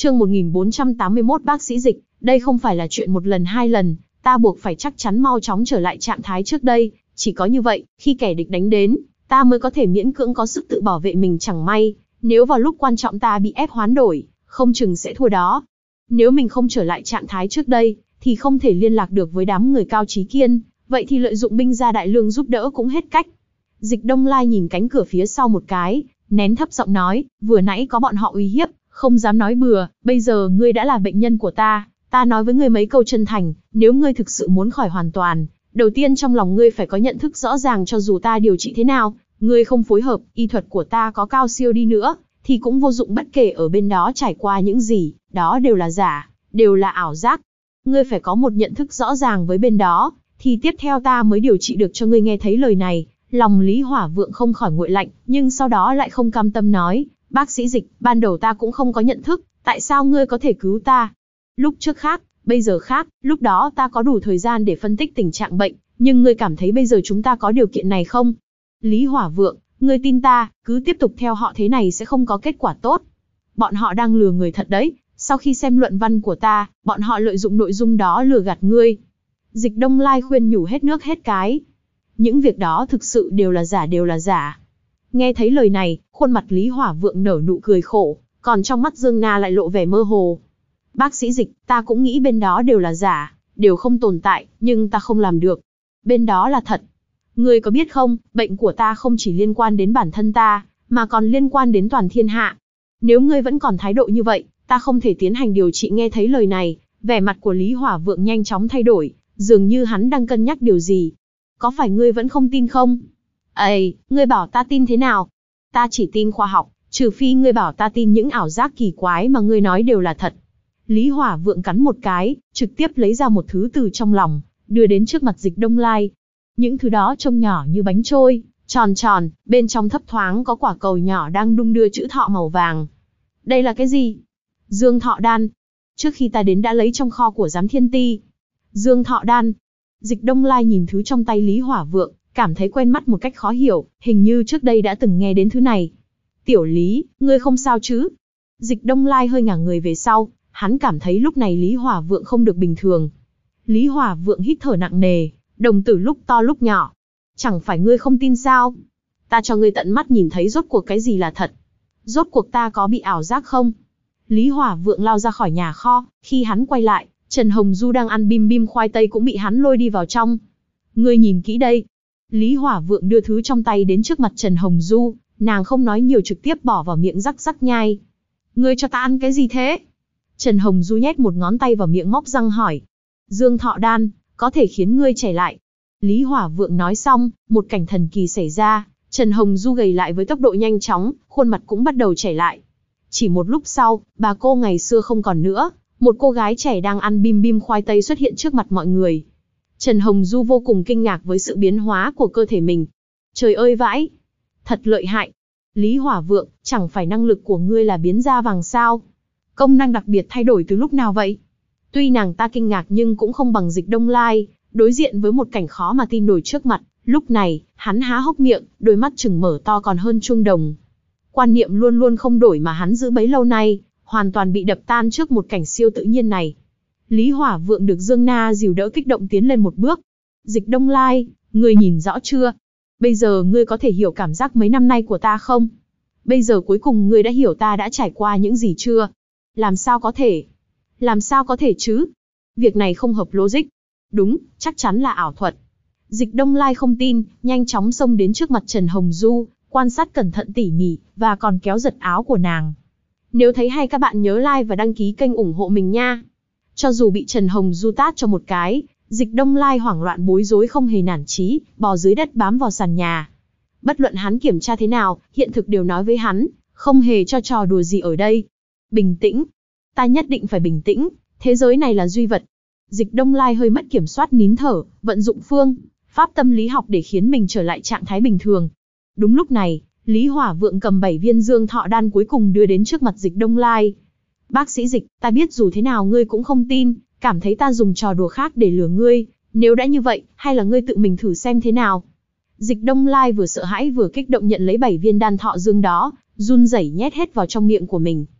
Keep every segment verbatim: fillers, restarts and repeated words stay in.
Chương một nghìn bốn trăm tám mươi mốt Bác sĩ Dịch, đây không phải là chuyện một lần hai lần, ta buộc phải chắc chắn mau chóng trở lại trạng thái trước đây, chỉ có như vậy, khi kẻ địch đánh đến, ta mới có thể miễn cưỡng có sức tự bảo vệ mình. Chẳng may, nếu vào lúc quan trọng ta bị ép hoán đổi, không chừng sẽ thua đó. Nếu mình không trở lại trạng thái trước đây, thì không thể liên lạc được với đám người Cao Chí Kiên, vậy thì lợi dụng binh gia đại lương giúp đỡ cũng hết cách. Dịch Đông Lai nhìn cánh cửa phía sau một cái, nén thấp giọng nói, vừa nãy có bọn họ uy hiếp, không dám nói bừa, bây giờ ngươi đã là bệnh nhân của ta, ta nói với ngươi mấy câu chân thành, nếu ngươi thực sự muốn khỏi hoàn toàn, đầu tiên trong lòng ngươi phải có nhận thức rõ ràng, cho dù ta điều trị thế nào, ngươi không phối hợp, y thuật của ta có cao siêu đi nữa, thì cũng vô dụng. Bất kể ở bên đó trải qua những gì, đó đều là giả, đều là ảo giác. Ngươi phải có một nhận thức rõ ràng với bên đó, thì tiếp theo ta mới điều trị được cho ngươi. Nghe thấy lời này, lòng Lý Hỏa Vượng không khỏi nguội lạnh, nhưng sau đó lại không cam tâm nói, bác sĩ Dịch, ban đầu ta cũng không có nhận thức, tại sao ngươi có thể cứu ta? Lúc trước khác, bây giờ khác, lúc đó ta có đủ thời gian để phân tích tình trạng bệnh, nhưng ngươi cảm thấy bây giờ chúng ta có điều kiện này không? Lý Hỏa Vượng, ngươi tin ta, cứ tiếp tục theo họ thế này sẽ không có kết quả tốt. Bọn họ đang lừa người thật đấy, sau khi xem luận văn của ta, bọn họ lợi dụng nội dung đó lừa gạt ngươi. Dịch Đông Lai khuyên nhủ hết nước hết cái. Những việc đó thực sự đều là giả, đều là giả. Nghe thấy lời này, khuôn mặt Lý Hỏa Vượng nở nụ cười khổ, còn trong mắt Dương Na lại lộ vẻ mơ hồ. Bác sĩ Dịch, ta cũng nghĩ bên đó đều là giả, đều không tồn tại, nhưng ta không làm được. Bên đó là thật. Ngươi có biết không, bệnh của ta không chỉ liên quan đến bản thân ta, mà còn liên quan đến toàn thiên hạ. Nếu ngươi vẫn còn thái độ như vậy, ta không thể tiến hành điều trị. Nghe thấy lời này, vẻ mặt của Lý Hỏa Vượng nhanh chóng thay đổi, dường như hắn đang cân nhắc điều gì. Có phải ngươi vẫn không tin không? Ây, ngươi bảo ta tin thế nào? Ta chỉ tin khoa học, trừ phi ngươi bảo ta tin những ảo giác kỳ quái mà ngươi nói đều là thật. Lý Hỏa Vượng cắn một cái, trực tiếp lấy ra một thứ từ trong lòng, đưa đến trước mặt Dịch Đông Lai. Những thứ đó trông nhỏ như bánh trôi, tròn tròn, bên trong thấp thoáng có quả cầu nhỏ đang đung đưa chữ thọ màu vàng. Đây là cái gì? Dương Thọ Đan. Trước khi ta đến đã lấy trong kho của Giám Thiên Ti. Dương Thọ Đan. Dịch Đông Lai nhìn thứ trong tay Lý Hỏa Vượng, cảm thấy quen mắt một cách khó hiểu, hình như trước đây đã từng nghe đến thứ này. Tiểu Lý, ngươi không sao chứ? Dịch Đông Lai hơi ngả người về sau, hắn cảm thấy lúc này Lý Hỏa Vượng không được bình thường. Lý Hỏa Vượng hít thở nặng nề, đồng tử lúc to lúc nhỏ. Chẳng phải ngươi không tin sao? Ta cho ngươi tận mắt nhìn thấy rốt cuộc cái gì là thật. Rốt cuộc ta có bị ảo giác không? Lý Hỏa Vượng lao ra khỏi nhà kho, khi hắn quay lại, Trần Hồng Du đang ăn bim bim khoai tây cũng bị hắn lôi đi vào trong. Ngươi nhìn kỹ đây. Lý Hỏa Vượng đưa thứ trong tay đến trước mặt Trần Hồng Du, nàng không nói nhiều trực tiếp bỏ vào miệng rắc rắc nhai. Ngươi cho ta ăn cái gì thế? Trần Hồng Du nhét một ngón tay vào miệng móc răng hỏi. Dương Thọ Đan, có thể khiến ngươi trẻ lại. Lý Hỏa Vượng nói xong, một cảnh thần kỳ xảy ra, Trần Hồng Du gầy lại với tốc độ nhanh chóng, khuôn mặt cũng bắt đầu trẻ lại. Chỉ một lúc sau, bà cô ngày xưa không còn nữa, một cô gái trẻ đang ăn bim bim khoai tây xuất hiện trước mặt mọi người. Trần Hồng Du vô cùng kinh ngạc với sự biến hóa của cơ thể mình. Trời ơi vãi! Thật lợi hại! Lý Hỏa Vượng, chẳng phải năng lực của ngươi là biến da vàng sao? Công năng đặc biệt thay đổi từ lúc nào vậy? Tuy nàng ta kinh ngạc nhưng cũng không bằng Dịch Đông Lai, đối diện với một cảnh khó mà tin nổi trước mặt, lúc này, hắn há hốc miệng, đôi mắt trừng mở to còn hơn chuông đồng. Quan niệm luôn luôn không đổi mà hắn giữ bấy lâu nay, hoàn toàn bị đập tan trước một cảnh siêu tự nhiên này. Lý Hỏa Vượng được Dương Na dìu đỡ kích động tiến lên một bước. Dịch Đông Lai, ngươi nhìn rõ chưa? Bây giờ ngươi có thể hiểu cảm giác mấy năm nay của ta không? Bây giờ cuối cùng ngươi đã hiểu ta đã trải qua những gì chưa? Làm sao có thể? Làm sao có thể chứ? Việc này không hợp logic. Đúng, chắc chắn là ảo thuật. Dịch Đông Lai không tin, nhanh chóng xông đến trước mặt Trần Hồng Du, quan sát cẩn thận tỉ mỉ, và còn kéo giật áo của nàng. Nếu thấy hay các bạn nhớ like và đăng ký kênh ủng hộ mình nha. Cho dù bị Trần Hồng Du tát cho một cái, Dịch Đông Lai hoảng loạn bối rối không hề nản chí, bò dưới đất bám vào sàn nhà. Bất luận hắn kiểm tra thế nào, hiện thực đều nói với hắn, không hề cho trò đùa gì ở đây. Bình tĩnh. Ta nhất định phải bình tĩnh, thế giới này là duy vật. Dịch Đông Lai hơi mất kiểm soát nín thở, vận dụng phương pháp tâm lý học để khiến mình trở lại trạng thái bình thường. Đúng lúc này, Lý Hỏa Vượng cầm bảy viên Dương Thọ Đan cuối cùng đưa đến trước mặt Dịch Đông Lai. Bác sĩ Dịch, ta biết dù thế nào ngươi cũng không tin, cảm thấy ta dùng trò đùa khác để lừa ngươi, nếu đã như vậy, hay là ngươi tự mình thử xem thế nào. Dịch Đông Lai vừa sợ hãi vừa kích động nhận lấy bảy viên đan thọ dương đó, run rẩy nhét hết vào trong miệng của mình.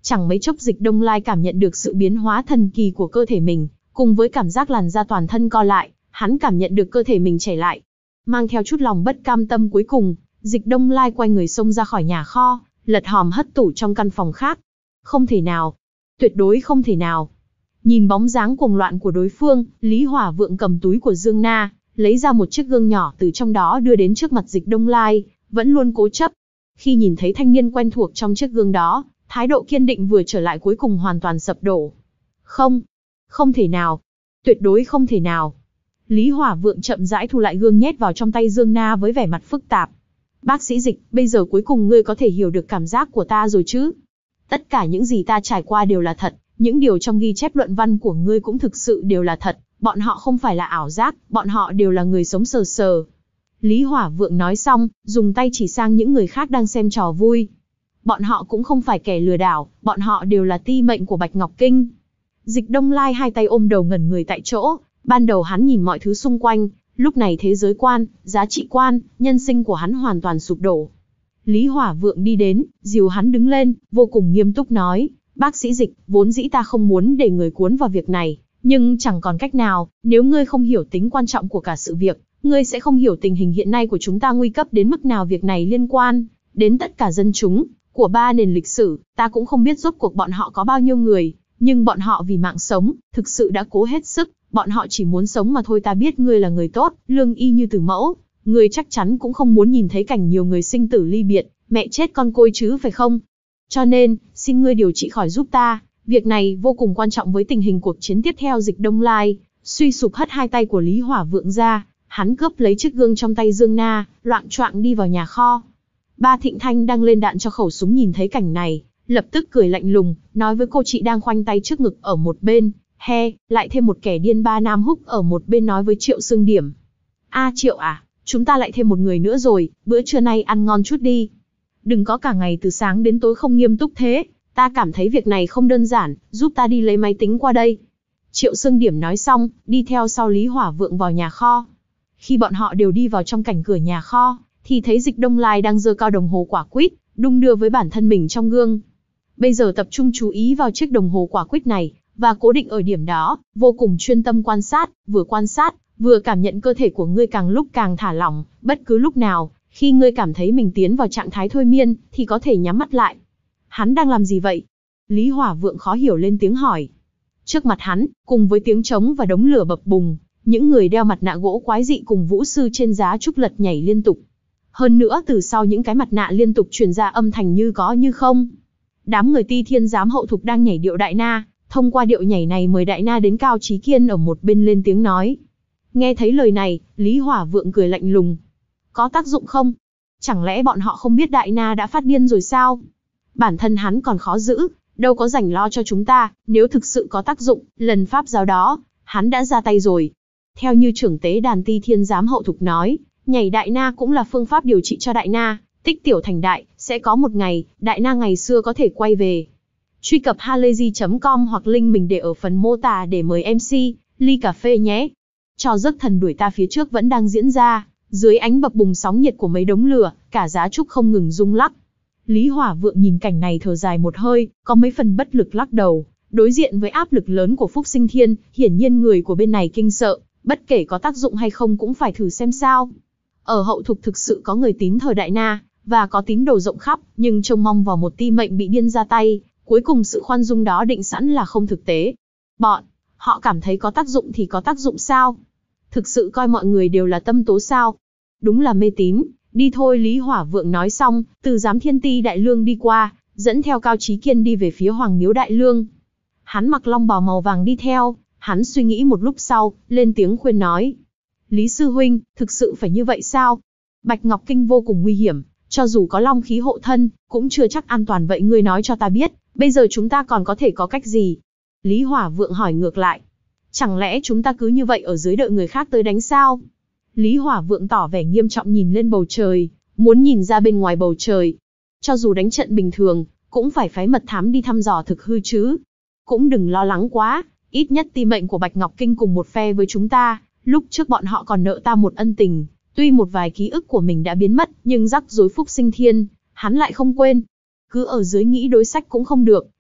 Chẳng mấy chốc Dịch Đông Lai cảm nhận được sự biến hóa thần kỳ của cơ thể mình, cùng với cảm giác làn da toàn thân co lại, hắn cảm nhận được cơ thể mình chảy lại. Mang theo chút lòng bất cam tâm cuối cùng, Dịch Đông Lai quay người xông ra khỏi nhà kho, lật hòm hất tủ trong căn phòng khác. Không thể nào, tuyệt đối không thể nào. Nhìn bóng dáng cuồng loạn của đối phương, Lý Hỏa Vượng cầm túi của Dương Na, lấy ra một chiếc gương nhỏ từ trong đó đưa đến trước mặt Dịch Đông Lai, vẫn luôn cố chấp. Khi nhìn thấy thanh niên quen thuộc trong chiếc gương đó, thái độ kiên định vừa trở lại cuối cùng hoàn toàn sập đổ. Không, không thể nào, tuyệt đối không thể nào. Lý Hỏa Vượng chậm rãi thu lại gương nhét vào trong tay Dương Na với vẻ mặt phức tạp. Bác sĩ Dịch, bây giờ cuối cùng ngươi có thể hiểu được cảm giác của ta rồi chứ? Tất cả những gì ta trải qua đều là thật, những điều trong ghi chép luận văn của ngươi cũng thực sự đều là thật, bọn họ không phải là ảo giác, bọn họ đều là người sống sờ sờ. Lý Hỏa Vượng nói xong, dùng tay chỉ sang những người khác đang xem trò vui. Bọn họ cũng không phải kẻ lừa đảo, bọn họ đều là ti mệnh của Bạch Ngọc Kinh. Dịch Đông Lai hai tay ôm đầu ngẩn người tại chỗ, ban đầu hắn nhìn mọi thứ xung quanh, lúc này thế giới quan, giá trị quan, nhân sinh của hắn hoàn toàn sụp đổ. Lý Hỏa Vượng đi đến, dìu hắn đứng lên, vô cùng nghiêm túc nói, bác sĩ Dịch, vốn dĩ ta không muốn để người cuốn vào việc này, nhưng chẳng còn cách nào, nếu ngươi không hiểu tính quan trọng của cả sự việc, ngươi sẽ không hiểu tình hình hiện nay của chúng ta nguy cấp đến mức nào. Việc này liên quan đến tất cả dân chúng của ba nền lịch sử, ta cũng không biết rốt cuộc bọn họ có bao nhiêu người, nhưng bọn họ vì mạng sống, thực sự đã cố hết sức, bọn họ chỉ muốn sống mà thôi. Ta biết ngươi là người tốt, lương y như từ mẫu, ngươi chắc chắn cũng không muốn nhìn thấy cảnh nhiều người sinh tử ly biệt, mẹ chết con côi chứ phải không? Cho nên, xin ngươi điều trị khỏi giúp ta, việc này vô cùng quan trọng với tình hình cuộc chiến tiếp theo. Dịch Đông Lai suy sụp hất hai tay của Lý Hỏa Vượng ra, hắn cướp lấy chiếc gương trong tay Dương Na, loạng choạng đi vào nhà kho. Ba Thịnh Thanh đang lên đạn cho khẩu súng nhìn thấy cảnh này, lập tức cười lạnh lùng, nói với cô chị đang khoanh tay trước ngực ở một bên, he, lại thêm một kẻ điên. Ba Nam Húc ở một bên nói với Triệu Sương Điểm, a Triệu à, chúng ta lại thêm một người nữa rồi, bữa trưa nay ăn ngon chút đi. Đừng có cả ngày từ sáng đến tối không nghiêm túc thế, ta cảm thấy việc này không đơn giản, giúp ta đi lấy máy tính qua đây. Triệu Sương Điểm nói xong, đi theo sau Lý Hỏa Vượng vào nhà kho. Khi bọn họ đều đi vào trong cảnh cửa nhà kho, thì thấy Dịch Đông Lai đang giơ cao đồng hồ quả quýt, đung đưa với bản thân mình trong gương. Bây giờ tập trung chú ý vào chiếc đồng hồ quả quýt này, và cố định ở điểm đó, vô cùng chuyên tâm quan sát, vừa quan sát, vừa cảm nhận cơ thể của ngươi càng lúc càng thả lỏng, bất cứ lúc nào, khi ngươi cảm thấy mình tiến vào trạng thái thôi miên, thì có thể nhắm mắt lại. Hắn đang làm gì vậy? Lý Hỏa Vượng khó hiểu lên tiếng hỏi. Trước mặt hắn, cùng với tiếng trống và đống lửa bập bùng, những người đeo mặt nạ gỗ quái dị cùng vũ sư trên giá trúc lật nhảy liên tục. Hơn nữa từ sau những cái mặt nạ liên tục truyền ra âm thanh như có như không. Đám người Ti Thiên giám hậu thục đang nhảy điệu Đại Na, thông qua điệu nhảy này mời Đại Na đến. Cao Chí Kiên ở một bên lên tiếng nói. Nghe thấy lời này, Lý Hỏa Vượng cười lạnh lùng. Có tác dụng không? Chẳng lẽ bọn họ không biết Đại Na đã phát điên rồi sao? Bản thân hắn còn khó giữ, đâu có rảnh lo cho chúng ta, nếu thực sự có tác dụng, lần pháp giáo đó, hắn đã ra tay rồi. Theo như trưởng tế đàn Ti Thiên giám hậu thục nói, nhảy Đại Na cũng là phương pháp điều trị cho Đại Na, tích tiểu thành đại, sẽ có một ngày, Đại Na ngày xưa có thể quay về. Truy cập halayzi chấm com hoặc link mình để ở phần mô tả để mời em xê, ly cà phê nhé. Trò giấc thần đuổi ta phía trước vẫn đang diễn ra, dưới ánh bập bùng sóng nhiệt của mấy đống lửa, cả giá trúc không ngừng rung lắc. Lý Hỏa Vượng nhìn cảnh này thở dài một hơi, có mấy phần bất lực lắc đầu. Đối diện với áp lực lớn của Phúc Sinh Thiên, hiển nhiên người của bên này kinh sợ, bất kể có tác dụng hay không cũng phải thử xem sao. Ở hậu thục thực sự có người tín thờ Đại Na, và có tín đồ rộng khắp, nhưng trông mong vào một ti mệnh bị điên ra tay, cuối cùng sự khoan dung đó định sẵn là không thực tế. Bọn họ cảm thấy có tác dụng thì có tác dụng sao? Thực sự coi mọi người đều là tâm tố sao? Đúng là mê tín. Đi thôi. Lý Hỏa Vượng nói xong, từ giám thiên ti Đại Lương đi qua, dẫn theo Cao Chí Kiên đi về phía Hoàng Miếu Đại Lương. Hắn mặc long bào màu vàng đi theo, hắn suy nghĩ một lúc sau, lên tiếng khuyên nói. Lý Sư Huynh, thực sự phải như vậy sao? Bạch Ngọc Kinh vô cùng nguy hiểm, cho dù có long khí hộ thân, cũng chưa chắc an toàn. Vậy ngươi nói cho ta biết, bây giờ chúng ta còn có thể có cách gì? Lý Hỏa Vượng hỏi ngược lại. Chẳng lẽ chúng ta cứ như vậy ở dưới đợi người khác tới đánh sao? Lý Hỏa Vượng tỏ vẻ nghiêm trọng nhìn lên bầu trời, muốn nhìn ra bên ngoài bầu trời. Cho dù đánh trận bình thường, cũng phải phái mật thám đi thăm dò thực hư chứ. Cũng đừng lo lắng quá, ít nhất ti mệnh của Bạch Ngọc Kinh cùng một phe với chúng ta, lúc trước bọn họ còn nợ ta một ân tình. Tuy một vài ký ức của mình đã biến mất, nhưng rắc rối Phúc Sinh Thiên, hắn lại không quên. Cứ ở dưới nghĩ đối sách cũng không được,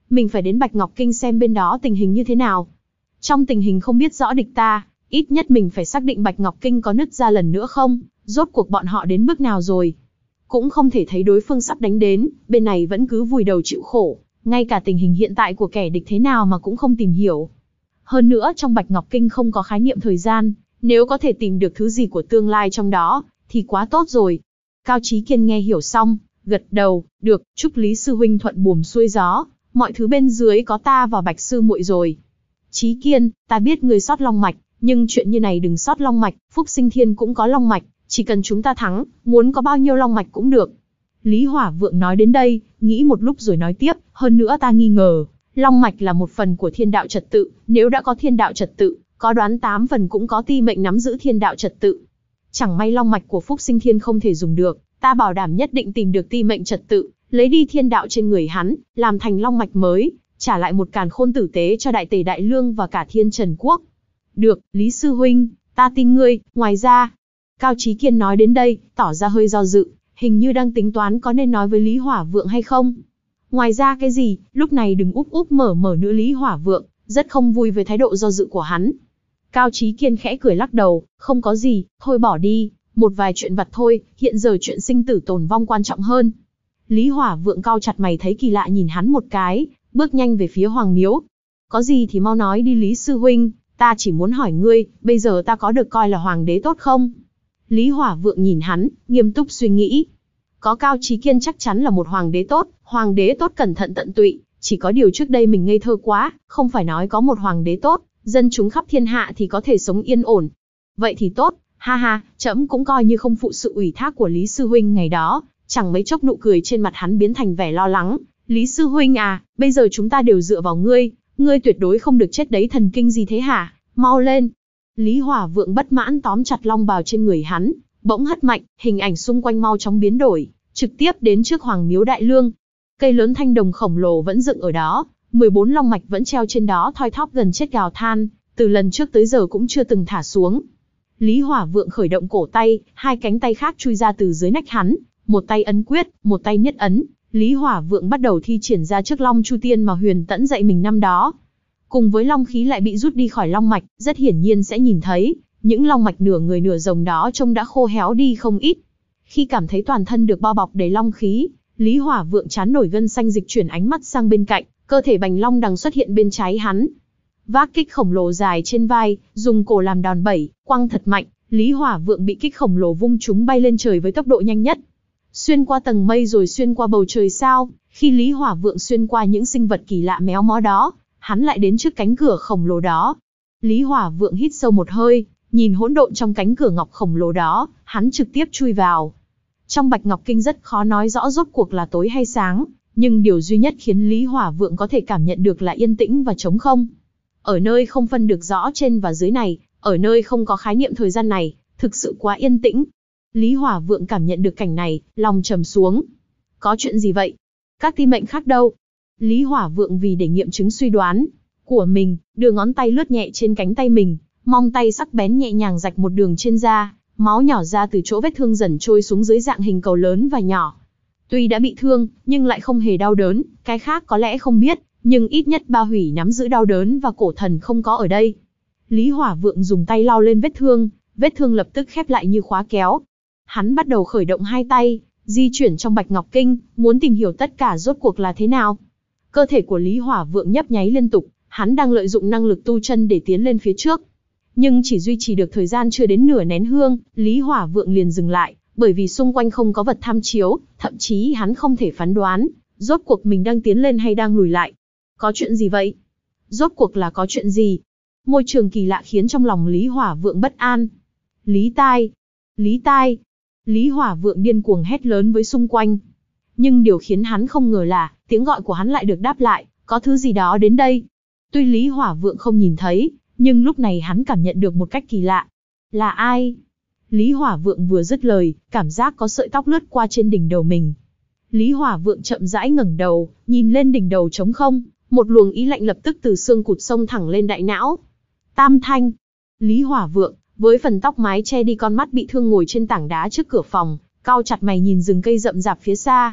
mình phải đến Bạch Ngọc Kinh xem bên đó tình hình như thế nào. Trong tình hình không biết rõ địch ta, ít nhất mình phải xác định Bạch Ngọc Kinh có nứt ra lần nữa không, rốt cuộc bọn họ đến bước nào rồi. Cũng không thể thấy đối phương sắp đánh đến, bên này vẫn cứ vùi đầu chịu khổ, ngay cả tình hình hiện tại của kẻ địch thế nào mà cũng không tìm hiểu. Hơn nữa trong Bạch Ngọc Kinh không có khái niệm thời gian, nếu có thể tìm được thứ gì của tương lai trong đó, thì quá tốt rồi. Cao Chí Kiên nghe hiểu xong, gật đầu, được, chúc Lý sư huynh thuận buồm xuôi gió, mọi thứ bên dưới có ta và Bạch sư muội rồi. Chí Kiên, ta biết ngươi sót long mạch, nhưng chuyện như này đừng sót long mạch, Phúc Sinh Thiên cũng có long mạch, chỉ cần chúng ta thắng, muốn có bao nhiêu long mạch cũng được. Lý Hỏa Vượng nói đến đây, nghĩ một lúc rồi nói tiếp, hơn nữa ta nghi ngờ, long mạch là một phần của thiên đạo trật tự, nếu đã có thiên đạo trật tự, có đoán tám phần cũng có ti mệnh nắm giữ thiên đạo trật tự. Chẳng may long mạch của Phúc Sinh Thiên không thể dùng được, ta bảo đảm nhất định tìm được ti mệnh trật tự, lấy đi thiên đạo trên người hắn, làm thành long mạch mới, trả lại một càn khôn tử tế cho Đại Tề Đại Lương và cả Thiên Trần Quốc. Được, Lý sư huynh, ta tin ngươi, ngoài ra. Cao Chí Kiên nói đến đây, tỏ ra hơi do dự, hình như đang tính toán có nên nói với Lý Hỏa Vượng hay không. Ngoài ra cái gì, lúc này đừng úp úp mở mở nữa. Lý Hỏa Vượng rất không vui với thái độ do dự của hắn. Cao Chí Kiên khẽ cười lắc đầu, không có gì, thôi bỏ đi, một vài chuyện vặt thôi, hiện giờ chuyện sinh tử tồn vong quan trọng hơn. Lý Hỏa Vượng cau chặt mày thấy kỳ lạ nhìn hắn một cái, bước nhanh về phía Hoàng Miếu. Có gì thì mau nói đi Lý sư huynh, ta chỉ muốn hỏi ngươi, bây giờ ta có được coi là hoàng đế tốt không? Lý Hỏa Vượng nhìn hắn, nghiêm túc suy nghĩ. Có Cao Chí Kiên chắc chắn là một hoàng đế tốt, hoàng đế tốt cẩn thận tận tụy, chỉ có điều trước đây mình ngây thơ quá, không phải nói có một hoàng đế tốt, dân chúng khắp thiên hạ thì có thể sống yên ổn. Vậy thì tốt, ha ha, trẫm cũng coi như không phụ sự ủy thác của Lý sư huynh ngày đó. Chẳng mấy chốc nụ cười trên mặt hắn biến thành vẻ lo lắng. Lý sư huynh à, bây giờ chúng ta đều dựa vào ngươi, ngươi tuyệt đối không được chết đấy, thần kinh gì thế hả? Mau lên. Lý Hỏa Vượng bất mãn tóm chặt long bào trên người hắn, bỗng hất mạnh, hình ảnh xung quanh mau chóng biến đổi, trực tiếp đến trước Hoàng Miếu Đại Lương. Cây lớn thanh đồng khổng lồ vẫn dựng ở đó, mười bốn long mạch vẫn treo trên đó thoi thóp gần chết gào than, từ lần trước tới giờ cũng chưa từng thả xuống. Lý Hỏa Vượng khởi động cổ tay, hai cánh tay khác chui ra từ dưới nách hắn, một tay ấn quyết, một tay niết ấn. Lý Hỏa Vượng bắt đầu thi triển ra trước Long Chu Tiên mà Huyền Tẫn dạy mình năm đó. Cùng với long khí lại bị rút đi khỏi long mạch, rất hiển nhiên sẽ nhìn thấy, những long mạch nửa người nửa rồng đó trông đã khô héo đi không ít. Khi cảm thấy toàn thân được bao bọc đầy long khí, Lý Hỏa Vượng chán nổi gân xanh dịch chuyển ánh mắt sang bên cạnh, cơ thể bành long đằng xuất hiện bên trái hắn. Vác kích khổng lồ dài trên vai, dùng cổ làm đòn bẩy, quăng thật mạnh, Lý Hỏa Vượng bị kích khổng lồ vung chúng bay lên trời với tốc độ nhanh nhất. Xuyên qua tầng mây rồi xuyên qua bầu trời sao, khi Lý Hỏa Vượng xuyên qua những sinh vật kỳ lạ méo mó đó, hắn lại đến trước cánh cửa khổng lồ đó. Lý Hỏa Vượng hít sâu một hơi, nhìn hỗn độn trong cánh cửa ngọc khổng lồ đó, hắn trực tiếp chui vào. Trong Bạch Ngọc Kinh rất khó nói rõ rốt cuộc là tối hay sáng, nhưng điều duy nhất khiến Lý Hỏa Vượng có thể cảm nhận được là yên tĩnh và trống không. Ở nơi không phân được rõ trên và dưới này, ở nơi không có khái niệm thời gian này, thực sự quá yên tĩnh. Lý Hỏa Vượng cảm nhận được cảnh này, lòng trầm xuống. Có chuyện gì vậy? Các ti mệnh khác đâu? Lý Hỏa Vượng vì để nghiệm chứng suy đoán của mình, đưa ngón tay lướt nhẹ trên cánh tay mình, mong tay sắc bén nhẹ nhàng rạch một đường trên da, máu nhỏ ra từ chỗ vết thương dần trôi xuống dưới dạng hình cầu lớn và nhỏ. Tuy đã bị thương, nhưng lại không hề đau đớn, cái khác có lẽ không biết, nhưng ít nhất Ba Hủy nắm giữ đau đớn và cổ thần không có ở đây. Lý Hỏa Vượng dùng tay lau lên vết thương, vết thương lập tức khép lại như khóa kéo. Hắn bắt đầu khởi động hai tay, di chuyển trong Bạch Ngọc Kinh, muốn tìm hiểu tất cả rốt cuộc là thế nào. Cơ thể của Lý Hỏa Vượng nhấp nháy liên tục, hắn đang lợi dụng năng lực tu chân để tiến lên phía trước. Nhưng chỉ duy trì được thời gian chưa đến nửa nén hương, Lý Hỏa Vượng liền dừng lại, bởi vì xung quanh không có vật tham chiếu, thậm chí hắn không thể phán đoán, rốt cuộc mình đang tiến lên hay đang lùi lại. Có chuyện gì vậy? Rốt cuộc là có chuyện gì? Môi trường kỳ lạ khiến trong lòng Lý Hỏa Vượng bất an. Lý Tai! Lý Tai! Lý Hỏa Vượng điên cuồng hét lớn với xung quanh. Nhưng điều khiến hắn không ngờ là, tiếng gọi của hắn lại được đáp lại, có thứ gì đó đến đây. Tuy Lý Hỏa Vượng không nhìn thấy, nhưng lúc này hắn cảm nhận được một cách kỳ lạ. Là ai? Lý Hỏa Vượng vừa dứt lời, cảm giác có sợi tóc lướt qua trên đỉnh đầu mình. Lý Hỏa Vượng chậm rãi ngẩng đầu, nhìn lên đỉnh đầu trống không, một luồng ý lạnh lập tức từ xương cụt xông thẳng lên đại não. Tam Thanh! Lý Hỏa Vượng, với phần tóc mái che đi con mắt bị thương ngồi trên tảng đá trước cửa phòng, cau chặt mày nhìn rừng cây rậm rạp phía xa.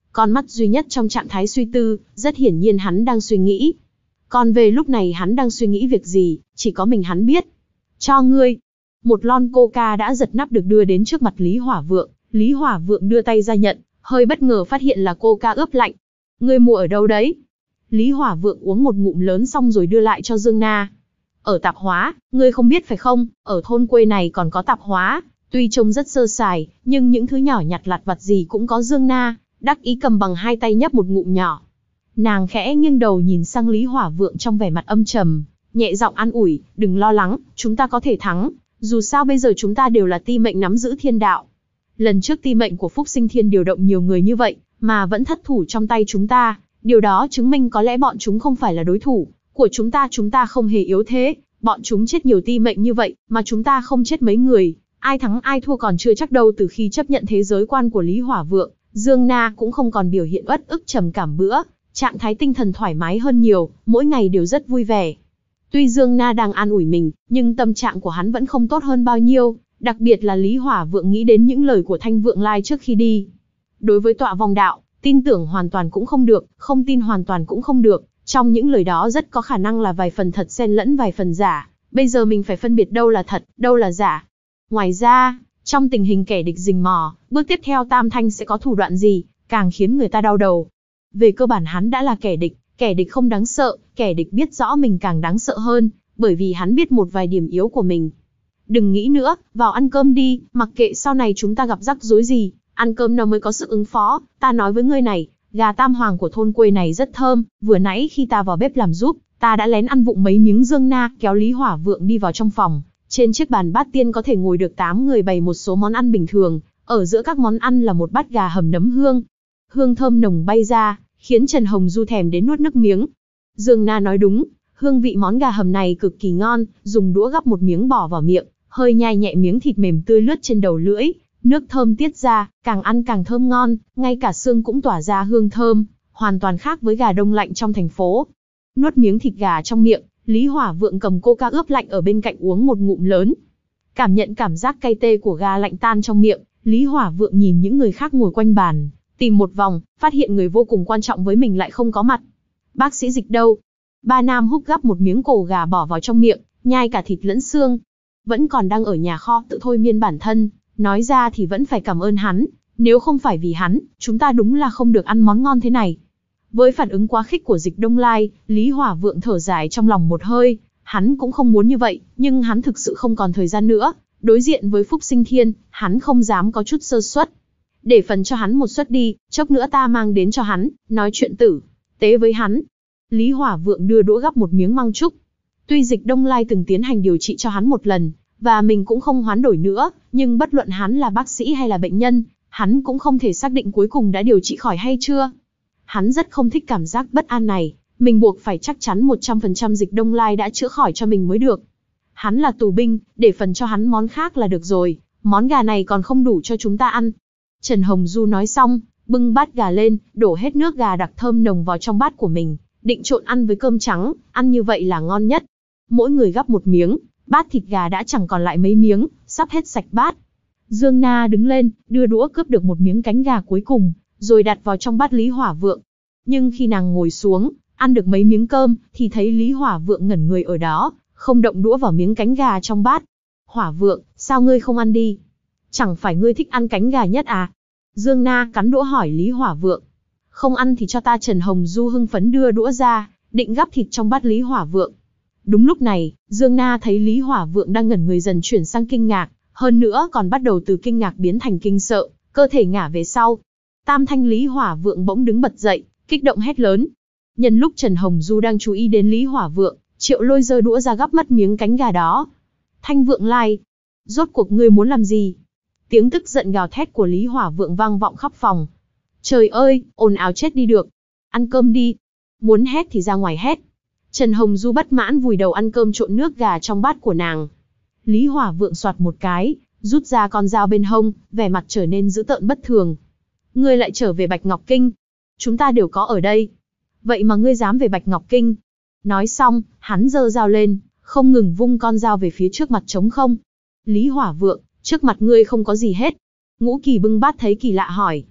Con mắt duy nhất trong trạng thái suy tư, rất hiển nhiên hắn đang suy nghĩ. Còn về lúc này hắn đang suy nghĩ việc gì, chỉ có mình hắn biết. Cho ngươi. Một lon coca đã giật nắp được đưa đến trước mặt Lý Hỏa Vượng. Lý Hỏa Vượng đưa tay ra nhận, hơi bất ngờ phát hiện là coca ướp lạnh. Ngươi mua ở đâu đấy? Lý Hỏa Vượng uống một ngụm lớn xong rồi đưa lại cho Dương Na. Ở tạp hóa, ngươi không biết phải không, ở thôn quê này còn có tạp hóa, tuy trông rất sơ sài, nhưng những thứ nhỏ nhặt lặt vặt gì cũng có. Dương Na đắc ý cầm bằng hai tay nhấp một ngụm nhỏ. Nàng khẽ nghiêng đầu nhìn sang Lý Hỏa Vượng trong vẻ mặt âm trầm, nhẹ giọng an ủi, đừng lo lắng, chúng ta có thể thắng, dù sao bây giờ chúng ta đều là ti mệnh nắm giữ thiên đạo. Lần trước ti mệnh của Phúc Sinh Thiên điều động nhiều người như vậy, mà vẫn thất thủ trong tay chúng ta, điều đó chứng minh có lẽ bọn chúng không phải là đối thủ của chúng ta. Chúng ta không hề yếu thế, bọn chúng chết nhiều ti mệnh như vậy, mà chúng ta không chết mấy người, ai thắng ai thua còn chưa chắc đâu. Từ khi chấp nhận thế giới quan của Lý Hỏa Vượng, Dương Na cũng không còn biểu hiện uất ức trầm cảm bữa, trạng thái tinh thần thoải mái hơn nhiều, mỗi ngày đều rất vui vẻ. Tuy Dương Na đang an ủi mình, nhưng tâm trạng của hắn vẫn không tốt hơn bao nhiêu, đặc biệt là Lý Hỏa Vượng nghĩ đến những lời của Thanh Vượng Lai trước khi đi. Đối với tọa vong đạo, tin tưởng hoàn toàn cũng không được, không tin hoàn toàn cũng không được, trong những lời đó rất có khả năng là vài phần thật xen lẫn vài phần giả, bây giờ mình phải phân biệt đâu là thật, đâu là giả. Ngoài ra, trong tình hình kẻ địch rình mò, bước tiếp theo Tam Thanh sẽ có thủ đoạn gì, càng khiến người ta đau đầu. Về cơ bản hắn đã là kẻ địch, kẻ địch không đáng sợ, kẻ địch biết rõ mình càng đáng sợ hơn, bởi vì hắn biết một vài điểm yếu của mình. Đừng nghĩ nữa, vào ăn cơm đi, mặc kệ sau này chúng ta gặp rắc rối gì, ăn cơm nào mới có sức ứng phó. Ta nói với ngươi này, gà tam hoàng của thôn quê này rất thơm, vừa nãy khi ta vào bếp làm giúp, ta đã lén ăn vụng mấy miếng. Dương Na kéo Lý Hỏa Vượng đi vào trong phòng, trên chiếc bàn bát tiên có thể ngồi được tám người bày một số món ăn bình thường, ở giữa các món ăn là một bát gà hầm nấm hương. Hương thơm nồng bay ra, khiến Trần Hồng Du thèm đến nuốt nước miếng. Dương Na nói đúng, hương vị món gà hầm này cực kỳ ngon, dùng đũa gắp một miếng bỏ vào miệng, hơi nhai nhẹ miếng thịt mềm tươi lướt trên đầu lưỡi, nước thơm tiết ra, càng ăn càng thơm ngon, ngay cả xương cũng tỏa ra hương thơm, hoàn toàn khác với gà đông lạnh trong thành phố. Nuốt miếng thịt gà trong miệng, Lý Hỏa Vượng cầm coca ướp lạnh ở bên cạnh uống một ngụm lớn. Cảm nhận cảm giác cay tê của gà lạnh tan trong miệng, Lý Hỏa Vượng nhìn những người khác ngồi quanh bàn, tìm một vòng, phát hiện người vô cùng quan trọng với mình lại không có mặt. Bác sĩ Dịch đâu? Ba Nam húc gắp một miếng cổ gà bỏ vào trong miệng, nhai cả thịt lẫn xương. Vẫn còn đang ở nhà kho tự thôi miên bản thân, nói ra thì vẫn phải cảm ơn hắn, nếu không phải vì hắn, chúng ta đúng là không được ăn món ngon thế này. Với phản ứng quá khích của Dịch Đông Lai, Lý Hỏa Vượng thở dài trong lòng một hơi, hắn cũng không muốn như vậy, nhưng hắn thực sự không còn thời gian nữa, đối diện với Phúc Sinh Thiên, hắn không dám có chút sơ suất. Để phần cho hắn một suất đi, chốc nữa ta mang đến cho hắn, nói chuyện tử tế với hắn. Lý Hỏa Vượng đưa đũa gắp một miếng măng trúc. Tuy Dịch Đông Lai từng tiến hành điều trị cho hắn một lần, và mình cũng không hoán đổi nữa, nhưng bất luận hắn là bác sĩ hay là bệnh nhân, hắn cũng không thể xác định cuối cùng đã điều trị khỏi hay chưa. Hắn rất không thích cảm giác bất an này, mình buộc phải chắc chắn một trăm phần trăm Dịch Đông Lai đã chữa khỏi cho mình mới được. Hắn là tù binh, để phần cho hắn món khác là được rồi, món gà này còn không đủ cho chúng ta ăn. Trần Hồng Du nói xong, bưng bát gà lên, đổ hết nước gà đặc thơm nồng vào trong bát của mình, định trộn ăn với cơm trắng, ăn như vậy là ngon nhất. Mỗi người gắp một miếng, bát thịt gà đã chẳng còn lại mấy miếng, sắp hết sạch bát. Dương Na đứng lên, đưa đũa cướp được một miếng cánh gà cuối cùng, rồi đặt vào trong bát Lý Hỏa Vượng. Nhưng khi nàng ngồi xuống, ăn được mấy miếng cơm, thì thấy Lý Hỏa Vượng ngẩn người ở đó, không động đũa vào miếng cánh gà trong bát. Hỏa Vượng, sao ngươi không ăn đi? Chẳng phải ngươi thích ăn cánh gà nhất à? Dương Na cắn đũa hỏi Lý Hỏa Vượng. Không ăn thì cho ta. Trần Hồng Du hưng phấn đưa đũa ra, định gắp thịt trong bát Lý Hỏa Vượng. Đúng lúc này, Dương Na thấy Lý Hỏa Vượng đang ngẩn người dần chuyển sang kinh ngạc, hơn nữa còn bắt đầu từ kinh ngạc biến thành kinh sợ, cơ thể ngả về sau. Tam Thanh Lý Hỏa Vượng bỗng đứng bật dậy, kích động hét lớn. Nhân lúc Trần Hồng Du đang chú ý đến Lý Hỏa Vượng, Triệu Lôi giơ đũa ra gắp mất miếng cánh gà đó. Thanh Vượng Lai, rốt cuộc ngươi muốn làm gì? Tiếng tức giận gào thét của Lý Hỏa Vượng vang vọng khắp phòng. Trời ơi, ồn ào chết đi được. Ăn cơm đi. Muốn hét thì ra ngoài hét. Trần Hồng Du bất mãn vùi đầu ăn cơm trộn nước gà trong bát của nàng. Lý Hỏa Vượng soạt một cái, rút ra con dao bên hông, vẻ mặt trở nên dữ tợn bất thường. Ngươi lại trở về Bạch Ngọc Kinh. Chúng ta đều có ở đây. Vậy mà ngươi dám về Bạch Ngọc Kinh. Nói xong, hắn giơ dao lên, không ngừng vung con dao về phía trước mặt trống không. Lý Hỏa Vượng, trước mặt ngươi không có gì hết. Ngũ Kỳ bưng bát thấy kỳ lạ hỏi.